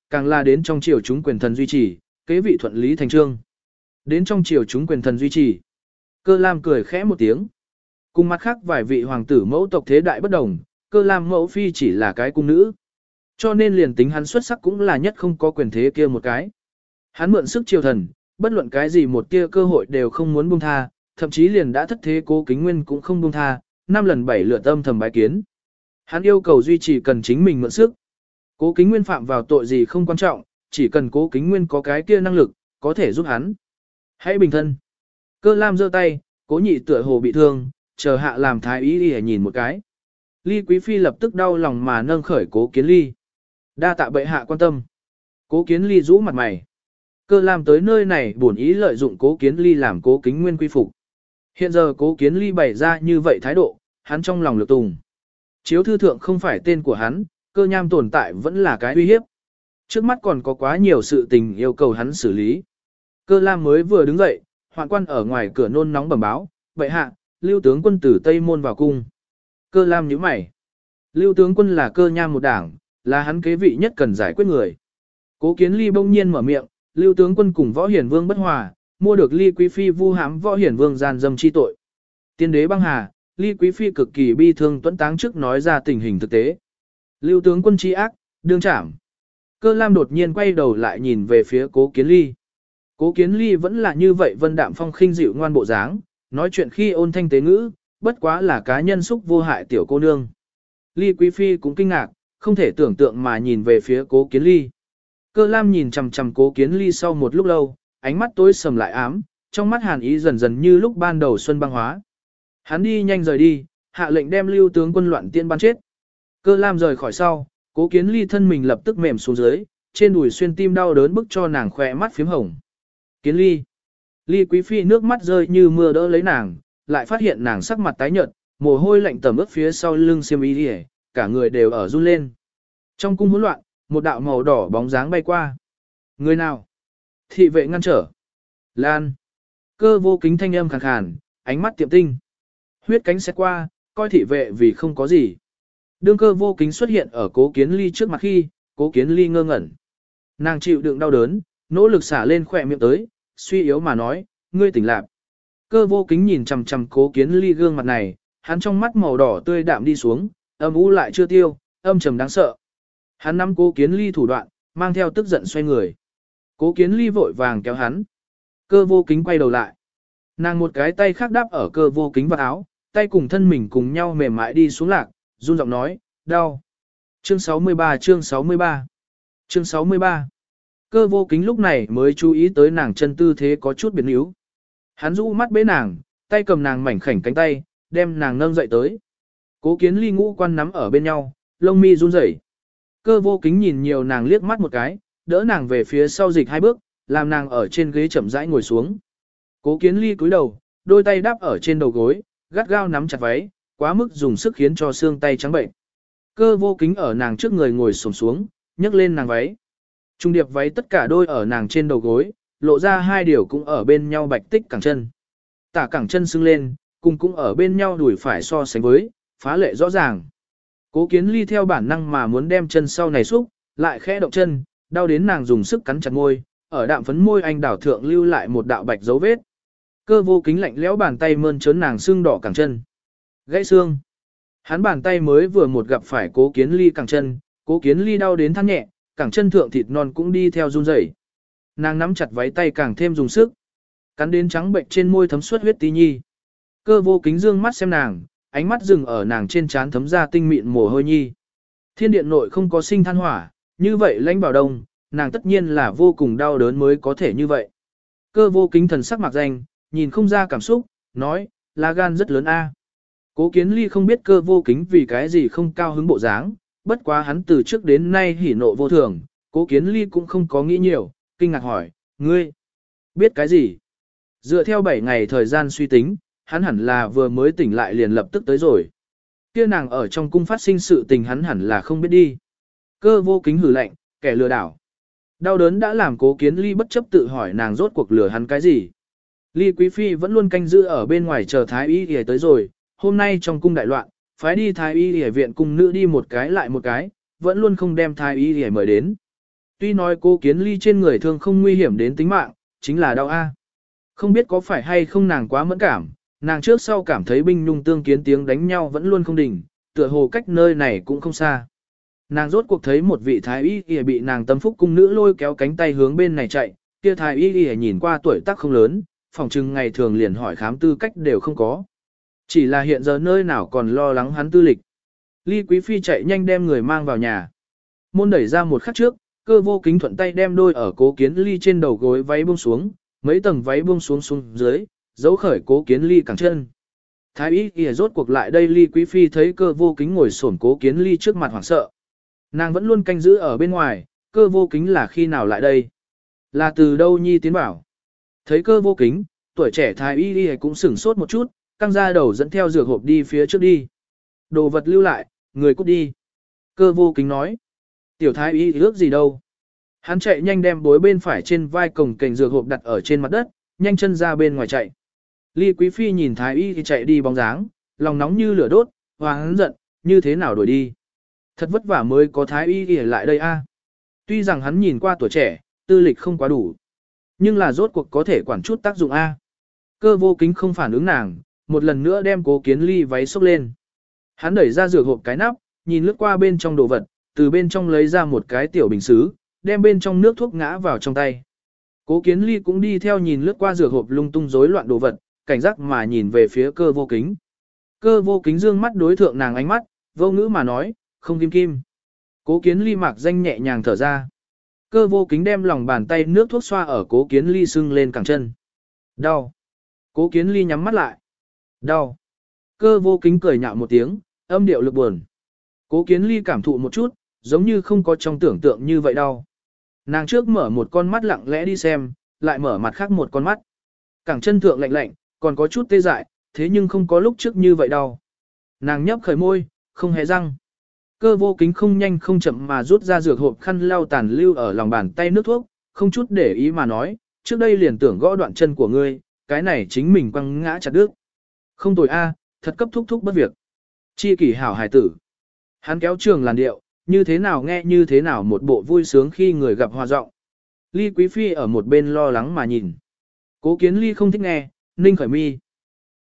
Càng là đến trong triều chúng quyền thần duy trì, kế vị thuận lý thành trương. Đến trong triều chúng quyền thần duy trì. Cơ Lam cười khẽ một tiếng. Cùng mặt khác vài vị hoàng tử mẫu tộc thế đại bất đồng, Cơ Lam mẫu phi chỉ là cái cung nữ. Cho nên liền tính hắn xuất sắc cũng là nhất không có quyền thế kia một cái. Hắn mượn sức triều thần, bất luận cái gì một tia cơ hội đều không muốn buông tha, thậm chí liền đã thất thế Cố Kính Nguyên cũng không buông tha, 5 lần 7 lượt âm thầm bái kiến. Hắn yêu cầu duy trì cần chính mình mượn sức. Cố Kính Nguyên phạm vào tội gì không quan trọng, chỉ cần Cố Kính Nguyên có cái kia năng lực, có thể giúp hắn. Hãy bình thân. Cơ Lam giơ tay, Cố Nhị tựa hồ bị thương, chờ hạ làm thái y để nhìn một cái. Ly Quý Phi lập tức đau lòng mà nâng khởi Cố Kiến Ly. Đa tạ bệ hạ quan tâm. Cố Kiến Ly rũ mặt mày. Cơ Lam tới nơi này buồn ý lợi dụng Cố Kiến Ly làm Cố Kính Nguyên quy phục. Hiện giờ Cố Kiến Ly bày ra như vậy thái độ, hắn trong lòng lực tùng. Chiếu thư thượng không phải tên của hắn, Cơ Nham tồn tại vẫn là cái uy hiếp. Trước mắt còn có quá nhiều sự tình yêu cầu hắn xử lý. Cơ Lam mới vừa đứng dậy, hoạn quan ở ngoài cửa nôn nóng bẩm báo, bệ hạ, Lưu tướng quân từ Tây Môn vào cung. Cơ Lam nhíu mày. Lưu tướng quân là Cơ Nham một đảng, là hắn kế vị nhất cần giải quyết người. Cố Kiến Ly bỗng nhiên mở miệng, Lưu tướng quân cùng Võ Hiển Vương bất hòa, mua được Ly Quý Phi vu hãm Võ Hiển Vương gian dâm chi tội. Tiên đế băng hà, Ly Quý Phi cực kỳ bi thương tuẫn táng trước nói ra tình hình thực tế. Lưu tướng quân chi ác, đương trảm. Cơ Lam đột nhiên quay đầu lại nhìn về phía Cố Kiến Ly. Cố Kiến Ly vẫn là như vậy vân đạm phong khinh dịu ngoan bộ dáng, nói chuyện khi ôn thanh tế ngữ, bất quá là cá nhân xúc vô hại tiểu cô nương. Ly Quý Phi cũng kinh ngạc, không thể tưởng tượng mà nhìn về phía Cố Kiến Ly. Cơ Lam nhìn chằm chằm Cố Kiến Ly sau một lúc lâu, ánh mắt tối sầm lại ám, trong mắt hàn ý dần dần như lúc ban đầu xuân băng hóa. Hắn đi nhanh rời đi, hạ lệnh đem Lưu tướng quân loạn tiên bắn chết. Cơ Lam rời khỏi sau, Cố Kiến Ly thân mình lập tức mềm xuống dưới, trên đùi xuyên tim đau đớn bức cho nàng khỏe mắt phím hồng. Kiến Ly. Ly Quý Phi nước mắt rơi như mưa đỡ lấy nàng, lại phát hiện nàng sắc mặt tái nhợt, mồ hôi lạnh tẩm ướt phía sau lưng xiêm y đi, cả người đều ở run lên. Trong cung hỗn loạn, một đạo màu đỏ bóng dáng bay qua. Người nào? Thị vệ ngăn trở. Lan. Cơ Vô Kính thanh âm khàn khàn, ánh mắt tiệm tinh. Huyết cánh xét qua, coi thị vệ vì không có gì. Đương Cơ Vô Kính xuất hiện ở Cố Kiến Ly trước mặt khi, Cố Kiến Ly ngơ ngẩn. Nàng chịu đựng đau đớn, nỗ lực xả lên khỏe miệng tới, suy yếu mà nói, ngươi tỉnh lạc. Cơ Vô Kính nhìn chằm chằm Cố Kiến Ly gương mặt này, hắn trong mắt màu đỏ tươi đạm đi xuống, âm u lại chưa tiêu, âm trầm đáng sợ. Hắn nắm Cố Kiến Ly thủ đoạn, mang theo tức giận xoay người. Cố Kiến Ly vội vàng kéo hắn. Cơ Vô Kính quay đầu lại. Nàng một cái tay khác đáp ở Cơ Vô Kính vào áo, tay cùng thân mình cùng nhau mềm mại đi xuống lạc, run giọng nói, đau. Chương 63 chương 63 Chương 63 Cơ Vô Kính lúc này mới chú ý tới nàng chân tư thế có chút biến yếu. Hắn rũ mắt bế nàng, tay cầm nàng mảnh khảnh cánh tay, đem nàng nâng dậy tới. Cố Kiến Ly ngũ quan nắm ở bên nhau, lông mi run rẩy. Cơ Vô Kính nhìn nhiều nàng liếc mắt một cái, đỡ nàng về phía sau dịch 2 bước, làm nàng ở trên ghế chậm rãi ngồi xuống. Cố Kiến Ly cúi đầu, đôi tay đáp ở trên đầu gối, gắt gao nắm chặt váy, quá mức dùng sức khiến cho xương tay trắng bệnh. Cơ Vô Kính ở nàng trước người ngồi xổm xuống, nhấc lên nàng váy. Trung điệp váy tất cả đôi ở nàng trên đầu gối, lộ ra 2 điều cũng ở bên nhau bạch tích cẳng chân. Tả cẳng chân sưng lên, cùng cũng ở bên nhau đùi phải so sánh với, phá lệ rõ ràng. Cố Kiến Ly theo bản năng mà muốn đem chân sau này xúc, lại khẽ động chân, đau đến nàng dùng sức cắn chặt môi, ở đạm phấn môi anh đảo thượng lưu lại một đạo bạch dấu vết. Cơ Vô Kính lạnh lẽo bàn tay mơn trớn nàng sưng đỏ cẳng chân. Gãy xương. Hắn bàn tay mới vừa một gặp phải Cố Kiến Ly cẳng chân, Cố Kiến Ly đau đến than nhẹ, cẳng chân thượng thịt non cũng đi theo run rẩy. Nàng nắm chặt váy tay càng thêm dùng sức, cắn đến trắng bệnh trên môi thấm suốt huyết tí nhi. Cơ Vô Kính dương mắt xem nàng, ánh mắt dừng ở nàng trên trán thấm ra tinh mịn mồ hôi nhi. Thiên điện nội không có sinh than hỏa, như vậy lãnh bảo đông, nàng tất nhiên là vô cùng đau đớn mới có thể như vậy. Cơ Vô Kính thần sắc mạc danh, nhìn không ra cảm xúc, nói, lá gan rất lớn a. Cố Kiến Ly không biết Cơ Vô Kính vì cái gì không cao hứng bộ dáng, bất quá hắn từ trước đến nay hỉ nộ vô thường, Cố Kiến Ly cũng không có nghĩ nhiều, kinh ngạc hỏi, ngươi biết cái gì? Dựa theo 7 ngày thời gian suy tính, hắn hẳn là vừa mới tỉnh lại liền lập tức tới rồi. Kia nàng ở trong cung phát sinh sự tình hắn hẳn là không biết đi. Cơ Vô Kính hử lạnh, kẻ lừa đảo. Đau đớn đã làm Cố Kiến Ly bất chấp tự hỏi nàng rốt cuộc lừa hắn cái gì. Ly Quý Phi vẫn luôn canh giữ ở bên ngoài chờ Thái Y Y tới rồi, hôm nay trong cung đại loạn, phái đi Thái Y Y viện cung nữ đi một cái lại một cái, vẫn luôn không đem Thái Y Y mời đến. Tuy nói Cố Kiến Ly trên người thương không nguy hiểm đến tính mạng, chính là đau a. Không biết có phải hay không nàng quá mẫn cảm, nàng trước sau cảm thấy binh nhung tương kiến tiếng đánh nhau vẫn luôn không đỉnh, tựa hồ cách nơi này cũng không xa. Nàng rốt cuộc thấy một vị thái y y bị nàng tâm phúc cung nữ lôi kéo cánh tay hướng bên này chạy, kia thái y y nhìn qua tuổi tác không lớn, phòng trừng ngày thường liền hỏi khám tư cách đều không có. Chỉ là hiện giờ nơi nào còn lo lắng hắn tư lịch. Ly Quý Phi chạy nhanh đem người mang vào nhà. Môn đẩy ra một khắc trước, Cơ Vô Kính thuận tay đem đôi ở Cố Kiến Ly trên đầu gối váy buông xuống, mấy tầng váy buông xuống xuống dưới, giấu khởi Cố Kiến Ly cẳng chân. Thái y y rốt cuộc lại đây, Ly Quý Phi thấy Cơ Vô Kính ngồi xổm Cố Kiến Ly trước mặt hoảng sợ. Nàng vẫn luôn canh giữ ở bên ngoài, Cơ Vô Kính là khi nào lại đây? Là từ đâu nhi tiến bảo? Thấy Cơ Vô Kính, tuổi trẻ thái y y cũng sửng sốt một chút, căng ra đầu dẫn theo dược hộp đi phía trước đi. Đồ vật lưu lại, người cút đi. Cơ Vô Kính nói. Tiểu thái y ước gì đâu. Hắn chạy nhanh đem bối bên phải trên vai cồng kềnh dược hộp đặt ở trên mặt đất, nhanh chân ra bên ngoài chạy. Ly Quý Phi nhìn thái y thì chạy đi bóng dáng, lòng nóng như lửa đốt, hoáng giận, như thế nào đuổi đi. Thật vất vả mới có thái y thì lại đây a. Tuy rằng hắn nhìn qua tuổi trẻ, tư lịch không quá đủ, nhưng là rốt cuộc có thể quản chút tác dụng a. Cơ Vô Kính không phản ứng nàng, một lần nữa đem Cố Kiến Ly váy xốc lên. Hắn đẩy ra dược hộp cái nắp, nhìn lướt qua bên trong đồ vật, từ bên trong lấy ra một cái tiểu bình sứ, đem bên trong nước thuốc ngã vào trong tay. Cố Kiến Ly cũng đi theo nhìn lướt qua dược hộp lung tung rối loạn đồ vật, cảnh giác mà nhìn về phía Cơ Vô Kính. Cơ Vô Kính dương mắt đối thượng nàng ánh mắt, vô ngữ mà nói, không kim kim. Cố Kiến Ly mặc danh nhẹ nhàng thở ra. Cơ Vô Kính đem lòng bàn tay nước thuốc xoa ở Cố Kiến Ly sưng lên cẳng chân. Đau. Cố Kiến Ly nhắm mắt lại. Đau. Cơ Vô Kính cười nhạo một tiếng, âm điệu lực buồn. Cố Kiến Ly cảm thụ một chút, giống như không có trong tưởng tượng như vậy đâu. Nàng trước mở một con mắt lặng lẽ đi xem, lại mở mặt khác một con mắt. Cẳng chân thượng lạnh lạnh, còn có chút tê dại, thế nhưng không có lúc trước như vậy đâu. Nàng nhấp khởi môi, không hề răng. Cơ Vô Kính không nhanh không chậm mà rút ra dược hộp khăn lau tàn lưu ở lòng bàn tay nước thuốc, không chút để ý mà nói, trước đây liền tưởng gõ đoạn chân của ngươi, cái này chính mình quăng ngã chặt đứt. Không tồi a, thật cấp thúc thúc bất việc. Chi kỷ hảo hài tử. Hắn kéo trường làn điệu, như thế nào nghe như thế nào một bộ vui sướng khi người gặp hòa giọng. Ly Quý Phi ở một bên lo lắng mà nhìn. Cố Kiến Ly không thích nghe, ninh khởi mi.